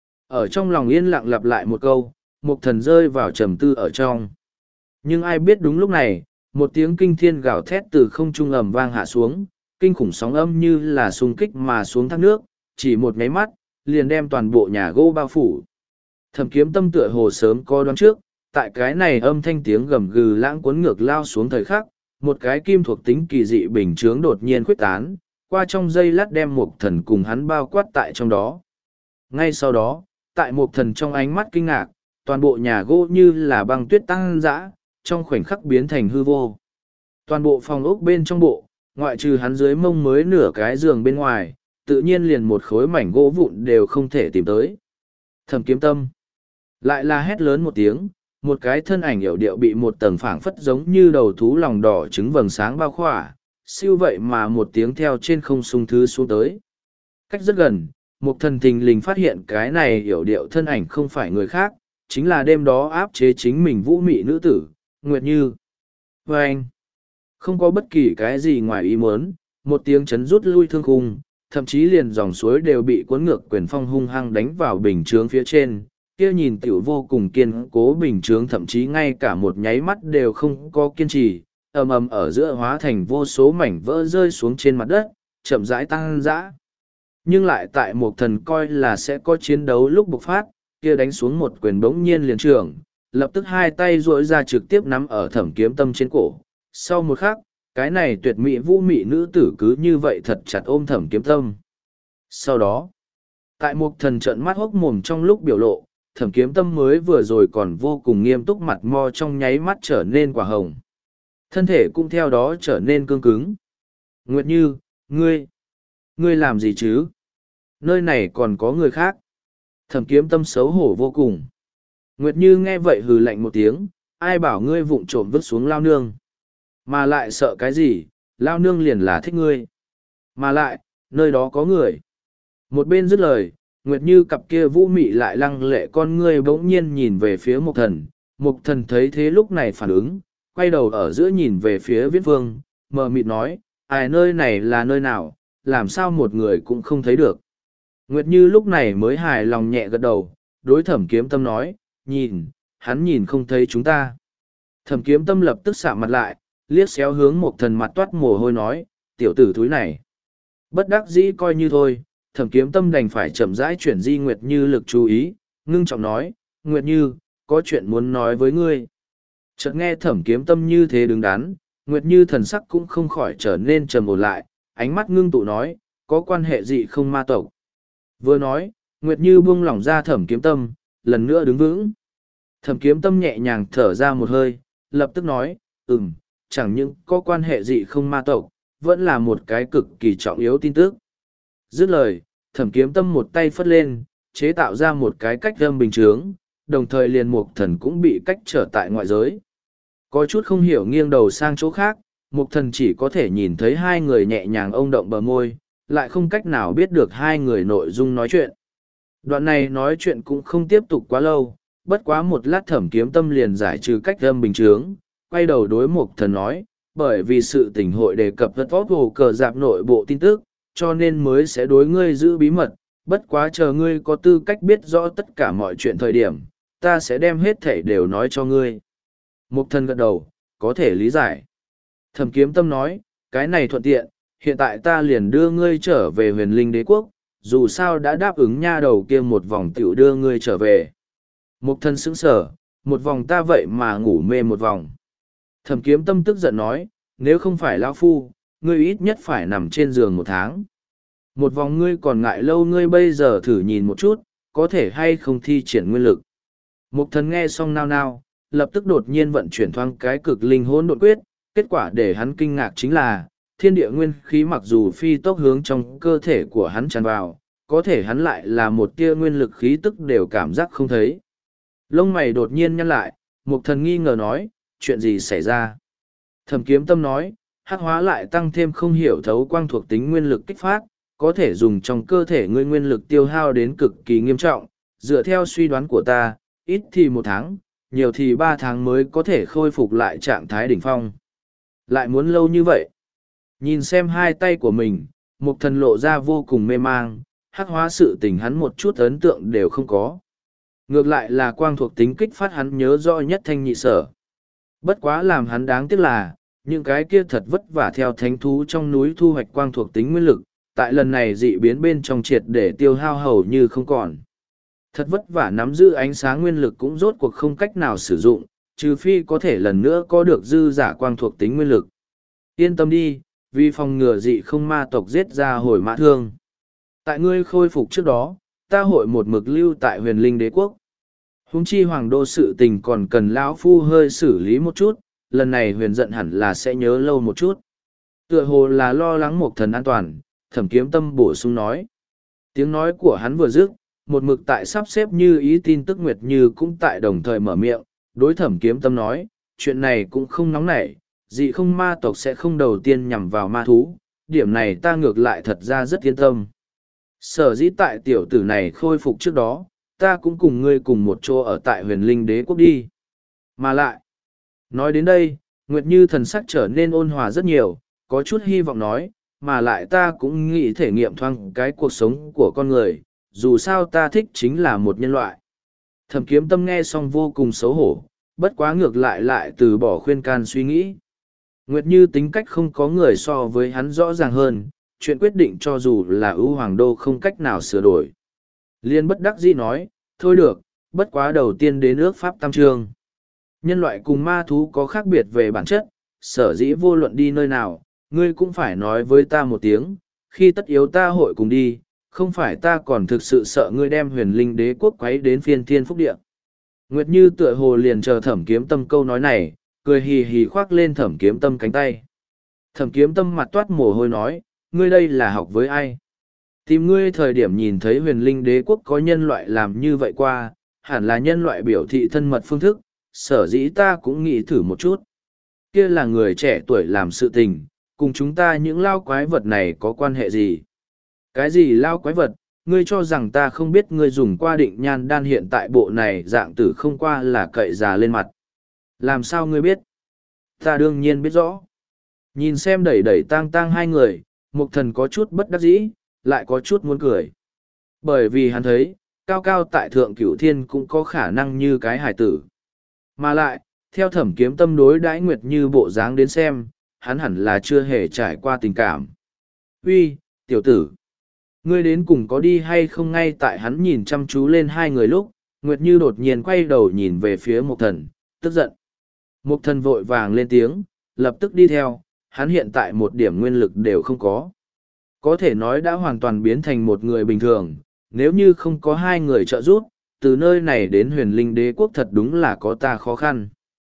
[SPEAKER 1] Ở trong lòng yên lặng lặp lại một câu, Mục Thần rơi vào trầm tư ở trong. Nhưng ai biết đúng lúc này, một tiếng kinh thiên gào thét từ không trung ầm vang hạ xuống, kinh khủng sóng âm như là xung kích mà xuống thác nước, chỉ một nháy mắt, liền đem toàn bộ nhà gỗ bao phủ. Thẩm Kiếm Tâm tựa hồ sớm có đoán trước, tại cái này âm thanh tiếng gầm gừ lãng cuốn ngược lao xuống thời khắc, một cái kim thuộc tính kỳ dị bình chướng đột nhiên khuếch tán, qua trong giây lát đem Mục Thần cùng hắn bao quát tại trong đó. Ngay sau đó, tại Mục Thần trong ánh mắt kinh ngạc, toàn bộ nhà gỗ như là băng tuyết tăng dã, trong khoảnh khắc biến thành hư vô. Toàn bộ phòng ốc bên trong bộ, ngoại trừ hắn dưới mông mới nửa cái giường bên ngoài, tự nhiên liền một khối mảnh gỗ vụn đều không thể tìm tới. Thẩm Kiếm Tâm lại là hét lớn một tiếng, một cái thân ảnh hiểu điệu bị một tầng phảng phất giống như đầu thú lòng đỏ trứng vầng sáng bao khỏa, siêu vậy mà một tiếng theo trên không sung thứ xuống tới. Cách rất gần, một thần thình lình phát hiện cái này hiểu điệu thân ảnh không phải người khác, chính là đêm đó áp chế chính mình vũ mị nữ tử, Nguyệt Như. Và anh, không có bất kỳ cái gì ngoài ý muốn, một tiếng chấn rút lui thương khung, thậm chí liền dòng suối đều bị cuốn ngược quyền phong hung hăng đánh vào bình chướng phía trên, kia nhìn tiểu vô cùng kiên cố bình chướng thậm chí ngay cả một nháy mắt đều không có kiên trì, ầm ầm ở giữa hóa thành vô số mảnh vỡ rơi xuống trên mặt đất, chậm rãi tăng dã. Nhưng lại tại một thần coi là sẽ có chiến đấu lúc bộc phát, kia đánh xuống một quyền bỗng nhiên liền trường, lập tức hai tay duỗi ra trực tiếp nắm ở Thẩm Kiếm Tâm trên cổ. Sau một khắc, cái này tuyệt mỹ vũ mị nữ tử cứ như vậy thật chặt ôm Thẩm Kiếm Tâm. Sau đó, tại một thần trợn mắt hốc mồm trong lúc biểu lộ, Thẩm Kiếm Tâm mới vừa rồi còn vô cùng nghiêm túc mặt mo trong nháy mắt trở nên quả hồng. Thân thể cũng theo đó trở nên cương cứng. Nguyệt Như, ngươi, ngươi làm gì chứ? Nơi này còn có người khác. Thẩm Kiếm Tâm xấu hổ vô cùng. Nguyệt Như nghe vậy hừ lạnh một tiếng, ai bảo ngươi vụng trộm vứt xuống lao nương. Mà lại sợ cái gì, lao nương liền là thích ngươi. Mà lại, nơi đó có người. Một bên dứt lời, Nguyệt Như cặp kia vũ mị lại lăng lệ con ngươi bỗng nhiên nhìn về phía Mộc Thần. Mộc Thần thấy thế lúc này phản ứng, quay đầu ở giữa nhìn về phía Viễn Vương, mờ mịt nói, ai nơi này là nơi nào, làm sao một người cũng không thấy được. Nguyệt Như lúc này mới hài lòng nhẹ gật đầu, đối Thẩm Kiếm Tâm nói, nhìn, hắn nhìn không thấy chúng ta. Thẩm Kiếm Tâm lập tức sạm mặt lại, liếc xéo hướng Mộc Thần mặt toát mồ hôi nói, tiểu tử thúi này. Bất đắc dĩ coi như thôi, Thẩm Kiếm Tâm đành phải chậm rãi chuyển di Nguyệt Như lực chú ý, ngưng trọng nói, Nguyệt Như, có chuyện muốn nói với ngươi. Chợt nghe Thẩm Kiếm Tâm như thế đứng đắn, Nguyệt Như thần sắc cũng không khỏi trở nên trầm ổn lại, ánh mắt ngưng tụ nói, có quan hệ gì không ma tộc. Vừa nói, Nguyệt Như buông lỏng ra Thẩm Kiếm Tâm, lần nữa đứng vững. Thẩm Kiếm Tâm nhẹ nhàng thở ra một hơi, lập tức nói, ừm, chẳng những có quan hệ gì không ma tộc, vẫn là một cái cực kỳ trọng yếu tin tức. Dứt lời, Thẩm Kiếm Tâm một tay phất lên, chế tạo ra một cái cách âm bình chướng, đồng thời liền Mục Thần cũng bị cách trở tại ngoại giới. Có chút không hiểu nghiêng đầu sang chỗ khác, Mục Thần chỉ có thể nhìn thấy hai người nhẹ nhàng ông động bờ môi, lại không cách nào biết được hai người nội dung nói chuyện. Đoạn này nói chuyện cũng không tiếp tục quá lâu, bất quá một lát Thẩm Kiếm Tâm liền giải trừ cách âm bình chướng, quay đầu đối Mục Thần nói, bởi vì sự tình hội đề cập rất tốt hồ cờ dạp nội bộ tin tức, cho nên mới sẽ đối ngươi giữ bí mật, bất quá chờ ngươi có tư cách biết rõ tất cả mọi chuyện thời điểm, ta sẽ đem hết thể đều nói cho ngươi. Mục Thần gật đầu, có thể lý giải. Thẩm Kiếm Tâm nói, cái này thuận tiện, hiện tại ta liền đưa ngươi trở về huyền linh đế quốc, dù sao đã đáp ứng nha đầu kia một vòng tiểu đưa ngươi trở về. Mục Thần sững sở, một vòng ta vậy mà ngủ mê một vòng. Thẩm Kiếm Tâm tức giận nói, nếu không phải lão phu, ngươi ít nhất phải nằm trên giường một tháng. Một vòng ngươi còn ngại lâu, ngươi bây giờ thử nhìn một chút, có thể hay không thi triển nguyên lực. Mục Thần nghe xong nao nao, lập tức đột nhiên vận chuyển thoáng cái cực linh hỗn độn quyết, kết quả để hắn kinh ngạc chính là, thiên địa nguyên khí mặc dù phi tốc hướng trong cơ thể của hắn tràn vào, có thể hắn lại là một tia nguyên lực khí tức đều cảm giác không thấy. Lông mày đột nhiên nhăn lại, Mục Thần nghi ngờ nói, chuyện gì xảy ra? Thẩm Kiếm Tâm nói, hắc hóa lại tăng thêm không hiểu thấu quang thuộc tính nguyên lực kích phát, có thể dùng trong cơ thể ngươi nguyên lực tiêu hao đến cực kỳ nghiêm trọng, dựa theo suy đoán của ta, ít thì một tháng, nhiều thì ba tháng mới có thể khôi phục lại trạng thái đỉnh phong. Lại muốn lâu như vậy? Nhìn xem hai tay của mình, Mục Thần lộ ra vô cùng mê mang, hắc hóa sự tình hắn một chút ấn tượng đều không có. Ngược lại là quang thuộc tính kích phát hắn nhớ rõ nhất thanh nhị sở. Bất quá làm hắn đáng tiếc là, những cái kia thật vất vả theo thánh thú trong núi thu hoạch quang thuộc tính nguyên lực, tại lần này dị biến bên trong triệt để tiêu hao hầu như không còn. Thật vất vả nắm giữ ánh sáng nguyên lực cũng rốt cuộc không cách nào sử dụng, trừ phi có thể lần nữa có được dư giả quang thuộc tính nguyên lực. Yên tâm đi, vì phòng ngừa dị không ma tộc giết ra hồi mã thương. Tại ngươi khôi phục trước đó, ta hội một mực lưu tại huyền linh đế quốc. Húng chi hoàng đô sự tình còn cần lão phu hơi xử lý một chút, lần này huyền giận hẳn là sẽ nhớ lâu một chút. Tựa hồ là lo lắng Mục Thần an toàn, Thẩm Kiếm Tâm bổ sung nói. Tiếng nói của hắn vừa dứt, một mực tại sắp xếp như ý tin tức Nguyệt Như cũng tại đồng thời mở miệng, đối Thẩm Kiếm Tâm nói, chuyện này cũng không nóng nảy, dị không ma tộc sẽ không đầu tiên nhằm vào ma thú, điểm này ta ngược lại thật ra rất yên tâm. Sở dĩ tại tiểu tử này khôi phục trước đó, ta cũng cùng ngươi cùng một chỗ ở tại huyền linh đế quốc đi. Mà lại, nói đến đây, Nguyệt Như thần sắc trở nên ôn hòa rất nhiều, có chút hy vọng nói, mà lại ta cũng nghĩ thể nghiệm thoáng cái cuộc sống của con người, dù sao ta thích chính là một nhân loại. Thẩm Kiếm Tâm nghe xong vô cùng xấu hổ, bất quá ngược lại lại từ bỏ khuyên can suy nghĩ. Nguyệt Như tính cách không có người so với hắn rõ ràng hơn, chuyện quyết định cho dù là ưu hoàng đô không cách nào sửa đổi. Liên bất đắc dĩ nói, thôi được, bất quá đầu tiên đến ước pháp tam trương. Nhân loại cùng ma thú có khác biệt về bản chất, sở dĩ vô luận đi nơi nào, ngươi cũng phải nói với ta một tiếng, khi tất yếu ta hội cùng đi, không phải ta còn thực sự sợ ngươi đem huyền linh đế quốc quấy đến phiên thiên phúc địa. Nguyệt Như tựa hồ liền chờ Thẩm Kiếm Tâm câu nói này, cười hì hì khoác lên Thẩm Kiếm Tâm cánh tay. Thẩm Kiếm Tâm mặt toát mồ hôi nói, ngươi đây là học với ai? Tìm ngươi thời điểm nhìn thấy huyền linh đế quốc có nhân loại làm như vậy qua, hẳn là nhân loại biểu thị thân mật phương thức, sở dĩ ta cũng nghĩ thử một chút. Kia là người trẻ tuổi làm sự tình, cùng chúng ta những lao quái vật này có quan hệ gì? Cái gì lao quái vật, Ngươi cho rằng ta không biết ngươi dùng qua định nhan đan hiện tại bộ này dạng tử không qua là cậy già lên mặt. Làm sao ngươi biết? Ta đương nhiên biết rõ. Nhìn xem đẩy đẩy tang tang hai người, Mục Thần có chút bất đắc dĩ, lại có chút muốn cười. Bởi vì hắn thấy, cao cao tại thượng cửu thiên cũng có khả năng như cái hải tử. Mà lại, theo Thẩm Kiếm Tâm đối đãi Nguyệt Như bộ dáng đến xem, hắn hẳn là chưa hề trải qua tình cảm. Uy, tiểu tử! Ngươi đến cùng có đi hay không? Ngay tại hắn nhìn chăm chú lên hai người lúc, Nguyệt Như đột nhiên quay đầu nhìn về phía Mục Thần, tức giận. Mục Thần vội vàng lên tiếng, lập tức đi theo, hắn hiện tại một điểm nguyên lực đều không có. Có thể nói đã hoàn toàn biến thành một người bình thường, nếu như không có hai người trợ giúp, từ nơi này đến huyền linh đế quốc thật đúng là có ta khó khăn.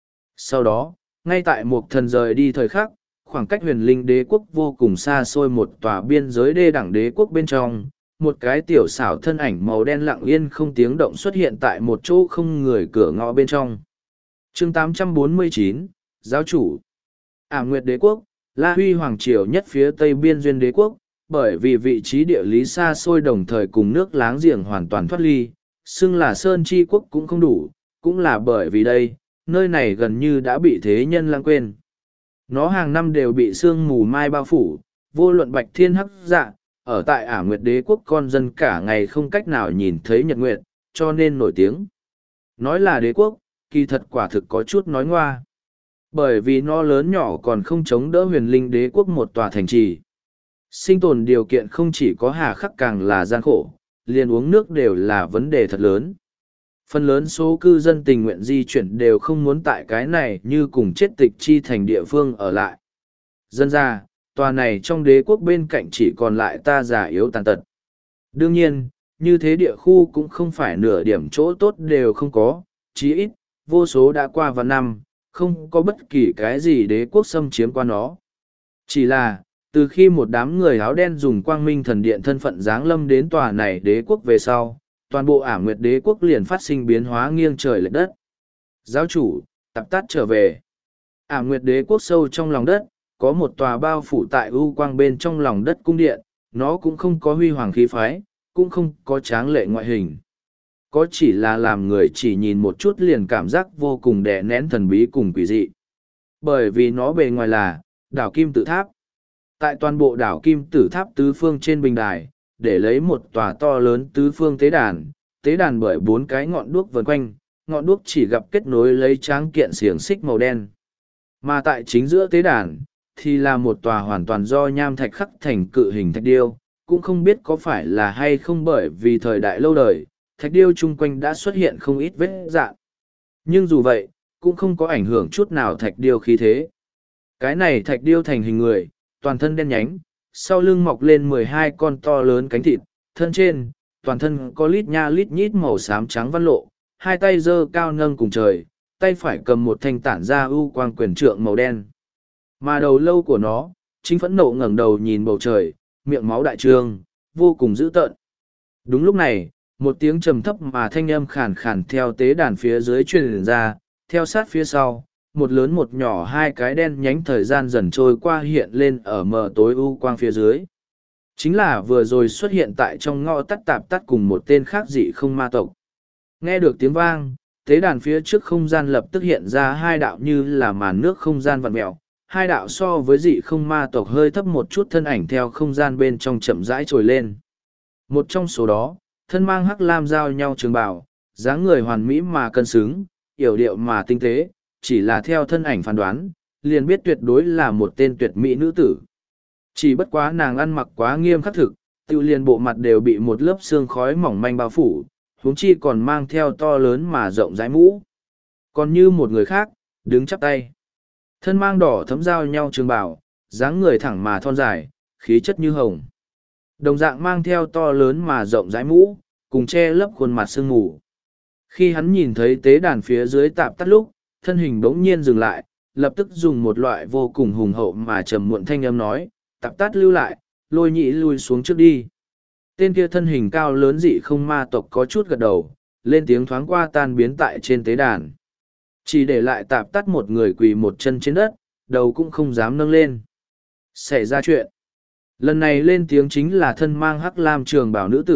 [SPEAKER 1] Sau đó, ngay tại Mục Thần rời đi thời khắc, khoảng cách huyền linh đế quốc vô cùng xa xôi một tòa biên giới đê đẳng đế quốc bên trong, một cái tiểu xảo thân ảnh màu đen lặng yên không tiếng động xuất hiện tại một chỗ không người cửa ngõ bên trong. Chương tám trăm bốn mươi chín, Giáo chủ Ảm Nguyệt đế quốc, La Huy Hoàng Triều nhất phía tây biên duyên đế quốc, bởi vì vị trí địa lý xa xôi đồng thời cùng nước láng giềng hoàn toàn thoát ly, xưng là Sơn Chi quốc cũng không đủ, cũng là bởi vì đây, nơi này gần như đã bị thế nhân lãng quên. Nó hàng năm đều bị sương mù mai bao phủ, vô luận bạch thiên hắc dạ, ở tại Ảm Nguyệt đế quốc con dân cả ngày không cách nào nhìn thấy nhật nguyệt, cho nên nổi tiếng. Nói là đế quốc, kỳ thật quả thực có chút nói ngoa. Bởi vì nó lớn nhỏ còn không chống đỡ huyền linh đế quốc một tòa thành trì. Sinh tồn điều kiện không chỉ có hà khắc càng là gian khổ, liền uống nước đều là vấn đề thật lớn. Phần lớn số cư dân tình nguyện di chuyển đều không muốn tại cái này như cùng chết tịch chi thành địa phương ở lại. Dân ra, tòa này trong đế quốc bên cạnh chỉ còn lại ta già yếu tàn tật. Đương nhiên, như thế địa khu cũng không phải nửa điểm chỗ tốt đều không có, chí ít, vô số đã qua vạn năm, không có bất kỳ cái gì đế quốc xâm chiếm qua nó. Chỉ là, từ khi một đám người áo đen dùng quang minh thần điện thân phận giáng lâm đến tòa này đế quốc về sau, toàn bộ Ảm Nguyệt đế quốc liền phát sinh biến hóa nghiêng trời lệch đất. Giáo chủ, tập tát trở về. Ảm Nguyệt đế quốc sâu trong lòng đất, có một tòa bao phủ tại ưu quang bên trong lòng đất cung điện, nó cũng không có huy hoàng khí phái, cũng không có tráng lệ ngoại hình. Có chỉ là làm người chỉ nhìn một chút liền cảm giác vô cùng đè nén thần bí cùng quỷ dị. Bởi vì nó bề ngoài là đảo Kim Tự Tháp. Tại toàn bộ đảo Kim Tử Tháp tứ phương trên bình đài, để lấy một tòa to lớn tứ phương tế đàn, tế đàn bởi bốn cái ngọn đuốc vần quanh, ngọn đuốc chỉ gặp kết nối lấy tráng kiện xiềng xích màu đen. Mà tại chính giữa tế đàn, thì là một tòa hoàn toàn do nham thạch khắc thành cự hình thạch điêu, cũng không biết có phải là hay không bởi vì thời đại lâu đời, thạch điêu chung quanh đã xuất hiện không ít vết dạn. Nhưng dù vậy, cũng không có ảnh hưởng chút nào thạch điêu khí thế. Cái này thạch điêu thành hình người, toàn thân đen nhánh, sau lưng mọc lên mười hai con to lớn cánh thịt, thân trên, toàn thân có lít nha lít nhít màu xám trắng văn lộ, hai tay giơ cao nâng cùng trời, tay phải cầm một thanh tản ra ưu quang quyền trượng màu đen. Mà đầu lâu của nó, chính phẫn nộ ngẩng đầu nhìn bầu trời, miệng máu đại trương, vô cùng dữ tợn. Đúng lúc này, một tiếng trầm thấp mà thanh âm khàn khàn theo tế đàn phía dưới truyền ra, theo sát phía sau, một lớn một nhỏ hai cái đen nhánh thời gian dần trôi qua hiện lên ở mờ tối u quang phía dưới. Chính là vừa rồi xuất hiện tại trong ngõ tắt tạp tắt cùng một tên khác dị không ma tộc. Nghe được tiếng vang, tế đàn phía trước không gian lập tức hiện ra hai đạo như là màn nước không gian vặn mẹo, hai đạo so với dị không ma tộc hơi thấp một chút thân ảnh theo không gian bên trong chậm rãi trồi lên. Một trong số đó, thân mang hắc lam giao nhau trường bào, dáng người hoàn mỹ mà cân xứng, yểu điệu mà tinh tế, chỉ là theo thân ảnh phán đoán, liền biết tuyệt đối là một tên tuyệt mỹ nữ tử. Chỉ bất quá nàng ăn mặc quá nghiêm khắc thực, tiêu liền bộ mặt đều bị một lớp xương khói mỏng manh bao phủ, huống chi còn mang theo to lớn mà rộng rãi mũ. Còn như một người khác, đứng chắp tay. Thân mang đỏ thấm giao nhau trường bào, dáng người thẳng mà thon dài, khí chất như hồng. Đồng dạng mang theo to lớn mà rộng rãi mũ, cùng che lấp khuôn mặt sương mù. Khi hắn nhìn thấy tế đàn phía dưới tạp tắt lúc, thân hình bỗng nhiên dừng lại, lập tức dùng một loại vô cùng hùng hậu mà trầm muộn thanh âm nói, tạp tắt lưu lại, lôi nhị lui xuống trước đi. Tên kia thân hình cao lớn dị không ma tộc có chút gật đầu, lên tiếng thoáng qua tan biến tại trên tế đàn. Chỉ để lại tạp tắt một người quỳ một chân trên đất, đầu cũng không dám nâng lên. Xảy ra chuyện. Lần này lên tiếng chính là thân mang hắc lam trường bảo nữ tử,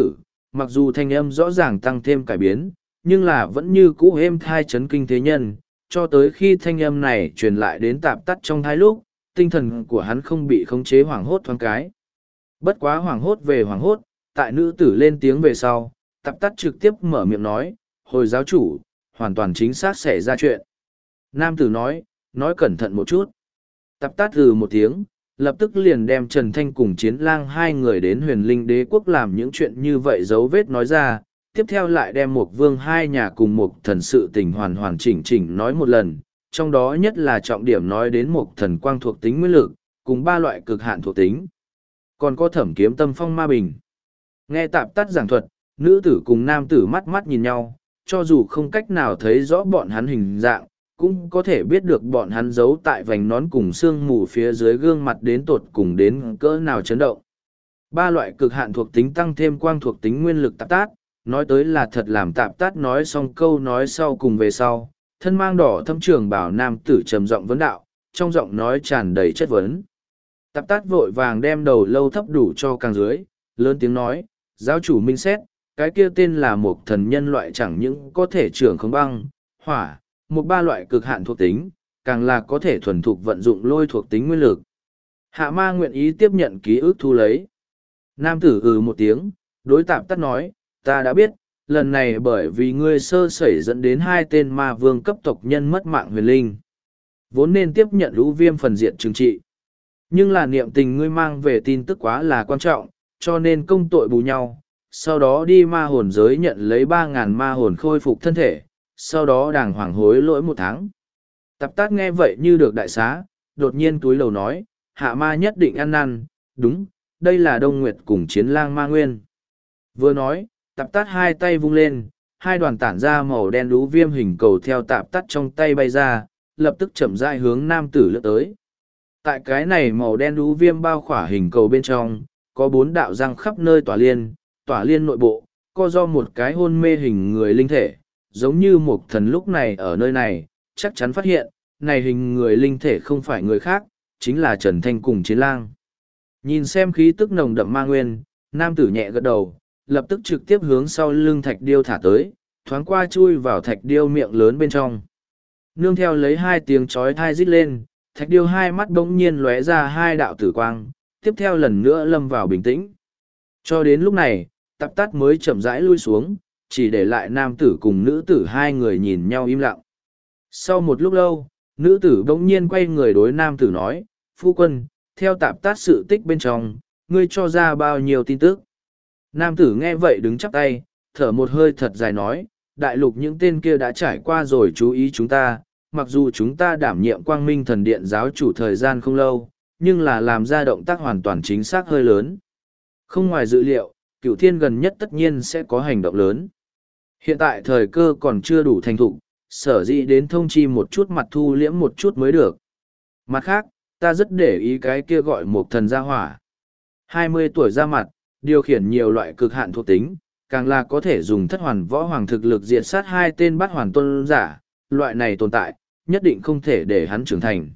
[SPEAKER 1] mặc dù thanh âm rõ ràng tăng thêm cải biến, nhưng là vẫn như cũ êm thai chấn kinh thế nhân, cho tới khi thanh âm này truyền lại đến tạp tắt trong hai lúc, tinh thần của hắn không bị khống chế hoảng hốt thoáng cái. Bất quá hoảng hốt về hoảng hốt, tại nữ tử lên tiếng về sau, tạp tắt trực tiếp mở miệng nói, hồi giáo chủ, hoàn toàn chính xác xảy ra chuyện. Nam tử nói, nói cẩn thận một chút. Tạp tắt ừ một tiếng, lập tức liền đem Trần Thanh cùng Chiến Lang hai người đến huyền linh đế quốc làm những chuyện như vậy dấu vết nói ra, tiếp theo lại đem một vương hai nhà cùng một thần sự tình hoàn hoàn chỉnh chỉnh nói một lần, trong đó nhất là trọng điểm nói đến một thần quang thuộc tính nguyên lực, cùng ba loại cực hạn thuộc tính. Còn có thẩm kiếm tâm phong ma bình. Nghe tạp tắt giảng thuật, nữ tử cùng nam tử mắt mắt nhìn nhau, cho dù không cách nào thấy rõ bọn hắn hình dạng, cũng có thể biết được bọn hắn giấu tại vành nón cùng xương mù phía dưới gương mặt đến tột cùng đến cỡ nào chấn động. Ba loại cực hạn thuộc tính tăng thêm quang thuộc tính nguyên lực tạp tát, nói tới là thật làm tạp tát nói xong câu nói sau cùng về sau, thân mang đỏ thâm trường bảo nam tử trầm giọng vấn đạo, trong giọng nói tràn đầy chất vấn. Tạp tát vội vàng đem đầu lâu thấp đủ cho càng dưới, lớn tiếng nói, giáo chủ minh xét, cái kia tên là một thần nhân loại chẳng những có thể trưởng không băng, hỏa, một ba loại cực hạn thuộc tính, càng là có thể thuần thục vận dụng lôi thuộc tính nguyên lực. Hạ ma nguyện ý tiếp nhận ký ức thu lấy. Nam tử ừ một tiếng, đối tạp tắt nói, ta đã biết, lần này bởi vì ngươi sơ sẩy dẫn đến hai tên ma vương cấp tộc nhân mất mạng huyền linh. Vốn nên tiếp nhận lũ viêm phần diện trừng trị. Nhưng là niệm tình ngươi mang về tin tức quá là quan trọng, cho nên công tội bù nhau, sau đó đi ma hồn giới nhận lấy ba ngàn ma hồn khôi phục thân thể, sau đó đàng hoàng hối lỗi một tháng. Tạp tát nghe vậy như được đại xá, đột nhiên túi lầu nói, hạ ma nhất định ăn năn, đúng, đây là Đông Nguyệt cùng Chiến Lang ma nguyên. Vừa nói, tạp tát hai tay vung lên, hai đoàn tản ra màu đen lũ viêm hình cầu theo tạp tát trong tay bay ra, lập tức chậm rãi hướng nam tử lướt tới. Tại cái này màu đen lũ viêm bao khỏa hình cầu bên trong, có bốn đạo răng khắp nơi tỏa liên, tỏa liên nội bộ, có do một cái hôn mê hình người linh thể, giống như một thần lúc này ở nơi này, chắc chắn phát hiện, này hình người linh thể không phải người khác, chính là Trần Thanh cùng Chiến Lang. Nhìn xem khí tức nồng đậm ma nguyên, nam tử nhẹ gật đầu, lập tức trực tiếp hướng sau lưng thạch điêu thả tới, thoáng qua chui vào thạch điêu miệng lớn bên trong. Nương theo lấy hai tiếng chói thai rít lên, thạch điêu hai mắt bỗng nhiên lóe ra hai đạo tử quang, tiếp theo lần nữa lâm vào bình tĩnh. Cho đến lúc này, tạp tát mới chậm rãi lui xuống, chỉ để lại nam tử cùng nữ tử hai người nhìn nhau im lặng. Sau một lúc lâu, nữ tử bỗng nhiên quay người đối nam tử nói, phu quân, theo tạp tát sự tích bên trong, ngươi cho ra bao nhiêu tin tức. Nam tử nghe vậy đứng chắp tay, thở một hơi thật dài nói, đại lục những tên kia đã trải qua rồi chú ý chúng ta, mặc dù chúng ta đảm nhiệm quang minh thần điện giáo chủ thời gian không lâu, nhưng là làm ra động tác hoàn toàn chính xác hơi lớn. Không ngoài dự liệu, cửu thiên gần nhất tất nhiên sẽ có hành động lớn. Hiện tại thời cơ còn chưa đủ thành thục, sở dĩ đến thông chi một chút mặt thu liễm một chút mới được. Mặt khác, ta rất để ý cái kia gọi một thần gia hỏa. hai mươi tuổi ra mặt, điều khiển nhiều loại cực hạn thuộc tính, càng là có thể dùng thất hoàn võ hoàng thực lực diệt sát hai tên bát hoàn tôn giả, loại này tồn tại, nhất định không thể để hắn trưởng thành.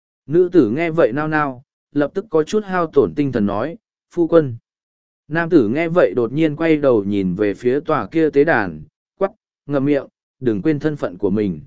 [SPEAKER 1] Nữ tử nghe vậy nao nao, lập tức có chút hao tổn tinh thần nói, phu quân. Nam tử nghe vậy đột nhiên quay đầu nhìn về phía tòa kia tế đàn, quắc, ngậm miệng, đừng quên thân phận của mình.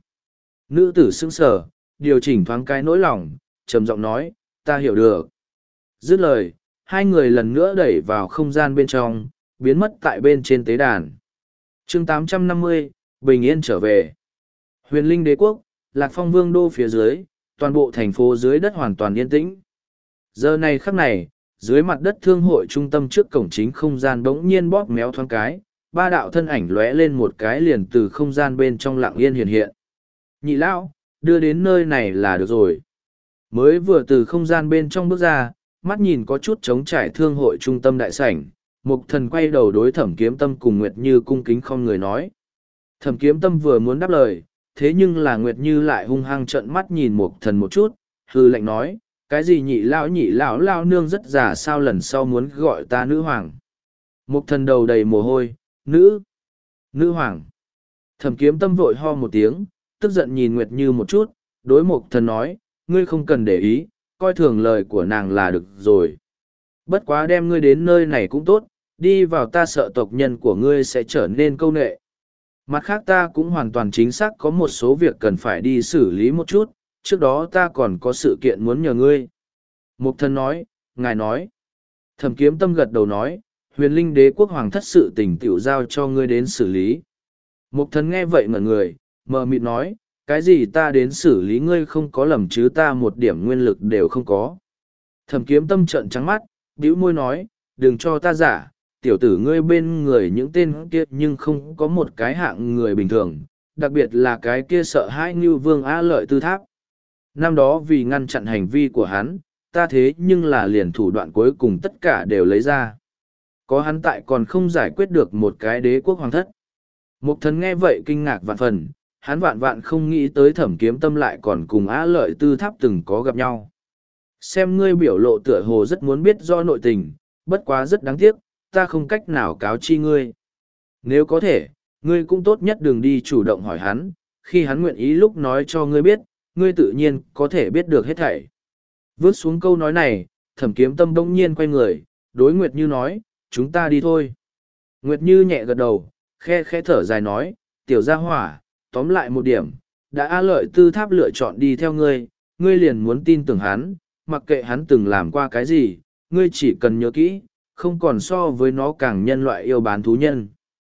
[SPEAKER 1] Nữ tử sững sờ, điều chỉnh thoáng cái nỗi lòng, trầm giọng nói, ta hiểu được. Dứt lời, hai người lần nữa đẩy vào không gian bên trong, biến mất tại bên trên tế đàn. chương tám trăm năm mươi, bình yên trở về. Huyền Linh Đế Quốc, Lạc Phong Vương đô phía dưới, toàn bộ thành phố dưới đất hoàn toàn yên tĩnh. Giờ này khắc này, dưới mặt đất thương hội trung tâm trước cổng chính không gian bỗng nhiên bóp méo thoáng cái, ba đạo thân ảnh lóe lên một cái liền từ không gian bên trong lặng yên hiện hiện. Nhị lão, đưa đến nơi này là được rồi. Mới vừa từ không gian bên trong bước ra, mắt nhìn có chút trống trải thương hội trung tâm đại sảnh, Mục Thần quay đầu đối Thẩm Kiếm Tâm cùng Nguyệt Như cung kính không người nói. Thẩm Kiếm Tâm vừa muốn đáp lời, thế nhưng là Nguyệt Như lại hung hăng trợn mắt nhìn Mục Thần một chút, hư lệnh nói, cái gì nhị lão nhị lão lao nương rất già sao lần sau muốn gọi ta nữ hoàng. Mục Thần đầu đầy mồ hôi, nữ, nữ hoàng. Thẩm Kiếm Tâm vội ho một tiếng, tức giận nhìn Nguyệt Như một chút, đối Mục Thần nói, ngươi không cần để ý, coi thường lời của nàng là được rồi. Bất quá đem ngươi đến nơi này cũng tốt, Đi vào ta sợ tộc nhân của ngươi sẽ trở nên câu nệ. Mặt khác ta cũng hoàn toàn chính xác có một số việc cần phải đi xử lý một chút, trước đó ta còn có sự kiện muốn nhờ ngươi. Mục thần nói, ngài nói. Thẩm Kiếm Tâm gật đầu nói, huyền linh đế quốc hoàng thất sự tình tiểu giao cho ngươi đến xử lý. Mục thần nghe vậy ngẩn người, mờ mịt nói, cái gì ta đến xử lý ngươi không có lầm chứ, ta một điểm nguyên lực đều không có. Thẩm Kiếm Tâm trợn trắng mắt, bĩu môi nói, đừng cho ta giả, tiểu tử ngươi bên người những tên kia nhưng không có một cái hạng người bình thường, đặc biệt là cái kia sợ hãi như Vương Á Lợi Tư Tháp. Năm đó vì ngăn chặn hành vi của hắn, ta thế nhưng là liền thủ đoạn cuối cùng tất cả đều lấy ra. Có hắn tại còn không giải quyết được một cái đế quốc hoàng thất. Mục thần nghe vậy kinh ngạc vạn phần, hắn vạn vạn không nghĩ tới Thẩm Kiếm Tâm lại còn cùng Á Lợi Tư Tháp từng có gặp nhau. Xem ngươi biểu lộ tựa hồ rất muốn biết do nội tình, bất quá rất đáng tiếc, ta không cách nào cáo chi ngươi. Nếu có thể, ngươi cũng tốt nhất đừng đi chủ động hỏi hắn, khi hắn nguyện ý lúc nói cho ngươi biết, ngươi tự nhiên có thể biết được hết thảy. Vớt xuống câu nói này, Thẩm Kiếm Tâm bỗng nhiên quay người, đối Nguyệt Như nói, chúng ta đi thôi. Nguyệt Như nhẹ gật đầu, khe khẽ thở dài nói, tiểu gia hỏa, tóm lại một điểm, đã Á Lợi Tư Tháp lựa chọn đi theo ngươi, ngươi liền muốn tin tưởng hắn, mặc kệ hắn từng làm qua cái gì, ngươi chỉ cần nhớ kỹ, không còn so với nó càng nhân loại yêu bán thú nhân.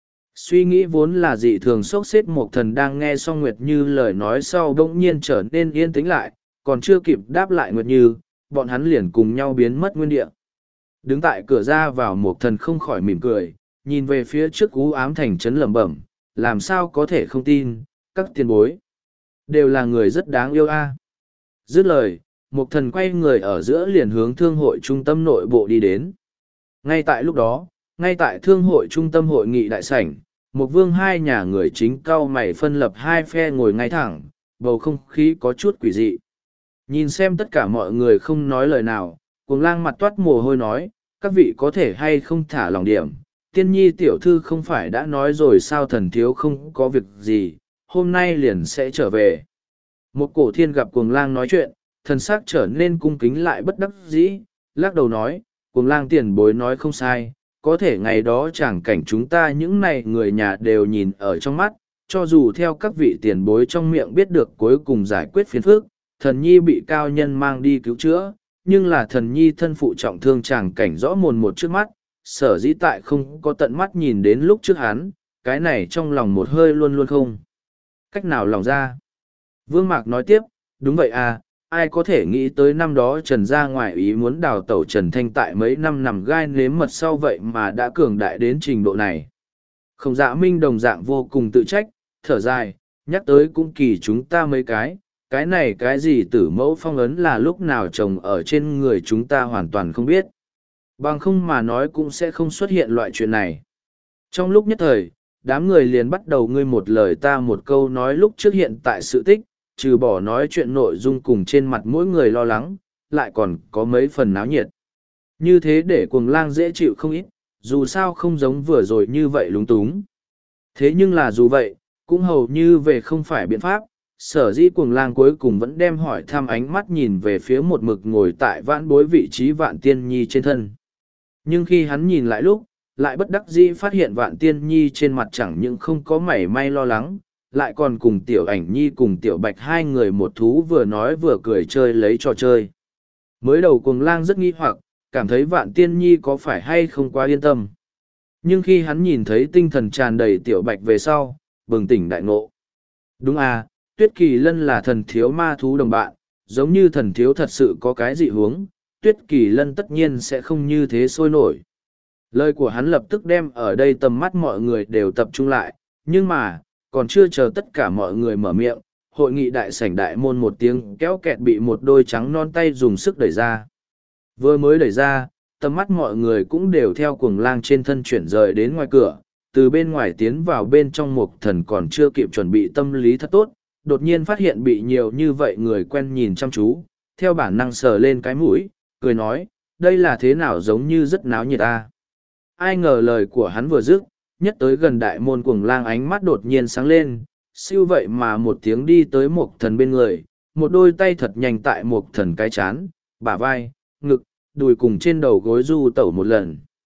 [SPEAKER 1] Suy nghĩ vốn là dị thường sốc xếp một thần đang nghe xong Nguyệt Như lời nói sau bỗng nhiên trở nên yên tĩnh lại, còn chưa kịp đáp lại Nguyệt Như, bọn hắn liền cùng nhau biến mất nguyên địa. Đứng tại cửa ra vào một thần không khỏi mỉm cười, nhìn về phía trước u ám thành trấn lẩm bẩm, làm sao có thể không tin, các tiền bối. Đều là người rất đáng yêu a. Dứt lời, một thần quay người ở giữa liền hướng thương hội trung tâm nội bộ đi đến. Ngay tại lúc đó, ngay tại thương hội trung tâm hội nghị đại sảnh, một vương hai nhà người chính cao mày phân lập hai phe ngồi ngay thẳng, bầu không khí có chút quỷ dị. Nhìn xem tất cả mọi người không nói lời nào, cuồng lang mặt toát mồ hôi nói, các vị có thể hay không thả lòng điểm, tiên nhi tiểu thư không phải đã nói rồi sao thần thiếu không có việc gì, hôm nay liền sẽ trở về. Một cổ thiên gặp cuồng lang nói chuyện, thần sắc trở nên cung kính lại bất đắc dĩ, lắc đầu nói, cuồng lang tiền bối nói không sai, có thể ngày đó chẳng cảnh chúng ta những này người nhà đều nhìn ở trong mắt, cho dù theo các vị tiền bối trong miệng biết được cuối cùng giải quyết phiền phức, thần nhi bị cao nhân mang đi cứu chữa, nhưng là thần nhi thân phụ trọng thương chẳng cảnh rõ mồn một trước mắt, sở dĩ tại không có tận mắt nhìn đến lúc trước hắn, cái này trong lòng một hơi luôn luôn không. Cách nào lòng ra? Vương Mạc nói tiếp, đúng vậy à, ai có thể nghĩ tới năm đó Trần gia ngoại ý muốn đào tẩu Trần Thanh tại mấy năm nằm gai nếm mật sau vậy mà đã cường đại đến trình độ này. Không dạ minh đồng dạng vô cùng tự trách, thở dài, nhắc tới cũng kỳ chúng ta mấy cái, cái này cái gì tử mẫu phong ấn là lúc nào trồng ở trên người chúng ta hoàn toàn không biết. Bằng không mà nói cũng sẽ không xuất hiện loại chuyện này. Trong lúc nhất thời, đám người liền bắt đầu ngươi một lời ta một câu nói lúc trước hiện tại sự tích, trừ bỏ nói chuyện nội dung cùng trên mặt mỗi người lo lắng, lại còn có mấy phần náo nhiệt. Như thế để cuồng lang dễ chịu không ít, dù sao không giống vừa rồi như vậy lúng túng. Thế nhưng là dù vậy, cũng hầu như về không phải biện pháp, sở dĩ cuồng lang cuối cùng vẫn đem hỏi thăm ánh mắt nhìn về phía một mực ngồi tại vãn bối vị trí Vạn Tiên Nhi trên thân. Nhưng khi hắn nhìn lại lúc, lại bất đắc dĩ phát hiện Vạn Tiên Nhi trên mặt chẳng những không có mảy may lo lắng, lại còn cùng tiểu ảnh nhi cùng tiểu bạch hai người một thú vừa nói vừa cười chơi lấy trò chơi. Mới đầu cuồng lang rất nghi hoặc, cảm thấy Vạn Tiên Nhi có phải hay không quá yên tâm. Nhưng khi hắn nhìn thấy tinh thần tràn đầy tiểu bạch về sau, bừng tỉnh đại ngộ. Đúng à, Tuyết Kỳ Lân là thần thiếu ma thú đồng bạn, giống như thần thiếu thật sự có cái dị hướng, Tuyết Kỳ Lân tất nhiên sẽ không như thế sôi nổi. Lời của hắn lập tức đem ở đây tầm mắt mọi người đều tập trung lại, nhưng mà, còn chưa chờ tất cả mọi người mở miệng, hội nghị đại sảnh đại môn một tiếng kéo kẹt bị một đôi trắng non tay dùng sức đẩy ra. Vừa mới đẩy ra, tầm mắt mọi người cũng đều theo cuồng lang trên thân chuyển rời đến ngoài cửa, từ bên ngoài tiến vào bên trong một thần còn chưa kịp chuẩn bị tâm lý thật tốt, đột nhiên phát hiện bị nhiều như vậy người quen nhìn chăm chú, theo bản năng sờ lên cái mũi, cười nói, đây là thế nào giống như rất náo nhiệt ta. Ai ngờ lời của hắn vừa dứt, nhất tới gần đại môn cuồng lang ánh mắt đột nhiên sáng lên, siêu vậy mà một tiếng đi tới một thần bên người, một đôi tay thật nhanh tại một thần cái chán, bả vai, ngực, đùi cùng trên đầu gối du tẩu một lần.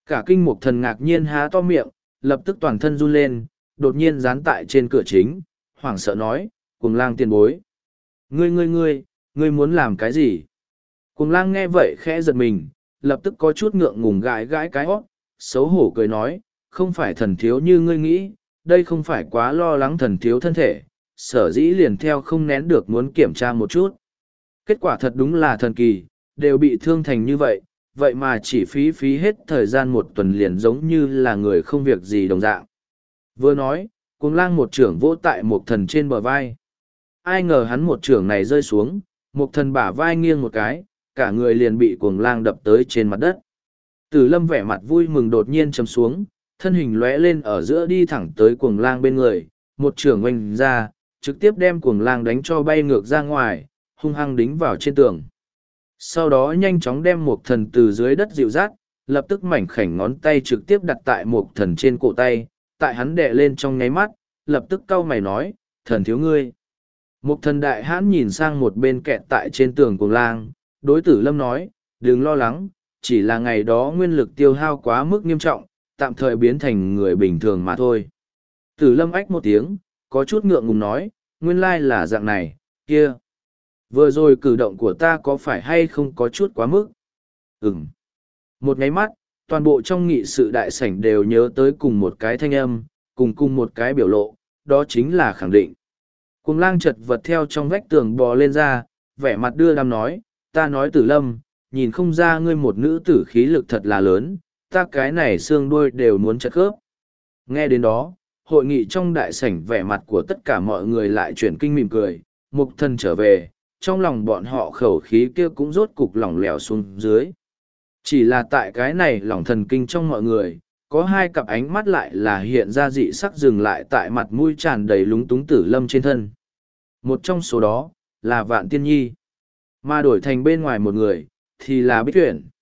[SPEAKER 1] Cả kinh mục thần ngạc nhiên há to miệng, lập tức toàn thân run lên, đột nhiên dán tại trên cửa chính, hoảng sợ nói, Cuồng Lang tiền bối. Ngươi ngươi ngươi, ngươi muốn làm cái gì? Cuồng Lang nghe vậy khẽ giật mình, lập tức có chút ngượng ngùng gãi gãi cái hót, xấu hổ cười nói, không phải thần thiếu như ngươi nghĩ, đây không phải quá lo lắng thần thiếu thân thể, sở dĩ liền theo không nén được muốn kiểm tra một chút. Kết quả thật đúng là thần kỳ, đều bị thương thành như vậy, vậy mà chỉ phí phí hết thời gian một tuần liền giống như là người không việc gì đồng dạng. Vừa nói, Cuồng Lang một trưởng vỗ tại một thần trên bờ vai. Ai ngờ hắn một trưởng này rơi xuống, một thần bả vai nghiêng một cái, cả người liền bị Cuồng Lang đập tới trên mặt đất. Tử Lâm vẻ mặt vui mừng đột nhiên chầm xuống, thân hình lóe lên ở giữa đi thẳng tới Cuồng Lang bên người, một trưởng oanh ra, trực tiếp đem Cuồng Lang đánh cho bay ngược ra ngoài, hung hăng đính vào trên tường. Sau đó nhanh chóng đem một thần từ dưới đất dịu dắt, lập tức mảnh khảnh ngón tay trực tiếp đặt tại một thần trên cổ tay, tại hắn đè lên trong nháy mắt, lập tức cau mày nói, thần thiếu ngươi. Một thần đại hãn nhìn sang một bên kẹt tại trên tường Cuồng Lang, đối Tử Lâm nói, đừng lo lắng, chỉ là ngày đó nguyên lực tiêu hao quá mức nghiêm trọng, tạm thời biến thành người bình thường mà thôi. Tử Lâm ách một tiếng, có chút ngượng ngùng nói, nguyên lai là dạng này, kia. Vừa rồi cử động của ta có phải hay không có chút quá mức? Ừm. Một nháy mắt, toàn bộ trong nghị sự đại sảnh đều nhớ tới cùng một cái thanh âm, cùng cùng một cái biểu lộ, đó chính là khẳng định. Cuồng Lang chật vật theo trong vách tường bò lên ra, vẻ mặt đưa đám nói, ta nói Tử Lâm, nhìn không ra ngươi một nữ tử khí lực thật là lớn, ta cái này xương đuôi đều muốn chật khớp. Nghe đến đó, hội nghị trong đại sảnh vẻ mặt của tất cả mọi người lại chuyển kinh mỉm cười, mục thần trở về, trong lòng bọn họ khẩu khí kia cũng rốt cục lỏng lẻo xuống dưới. Chỉ là tại cái này lỏng thần kinh trong mọi người, có hai cặp ánh mắt lại là hiện ra dị sắc dừng lại tại mặt mũi tràn đầy lúng túng Tử Lâm trên thân. Một trong số đó, là Vạn Tiên Nhi. Mà đổi thành bên ngoài một người, thì là Bích Tuyển.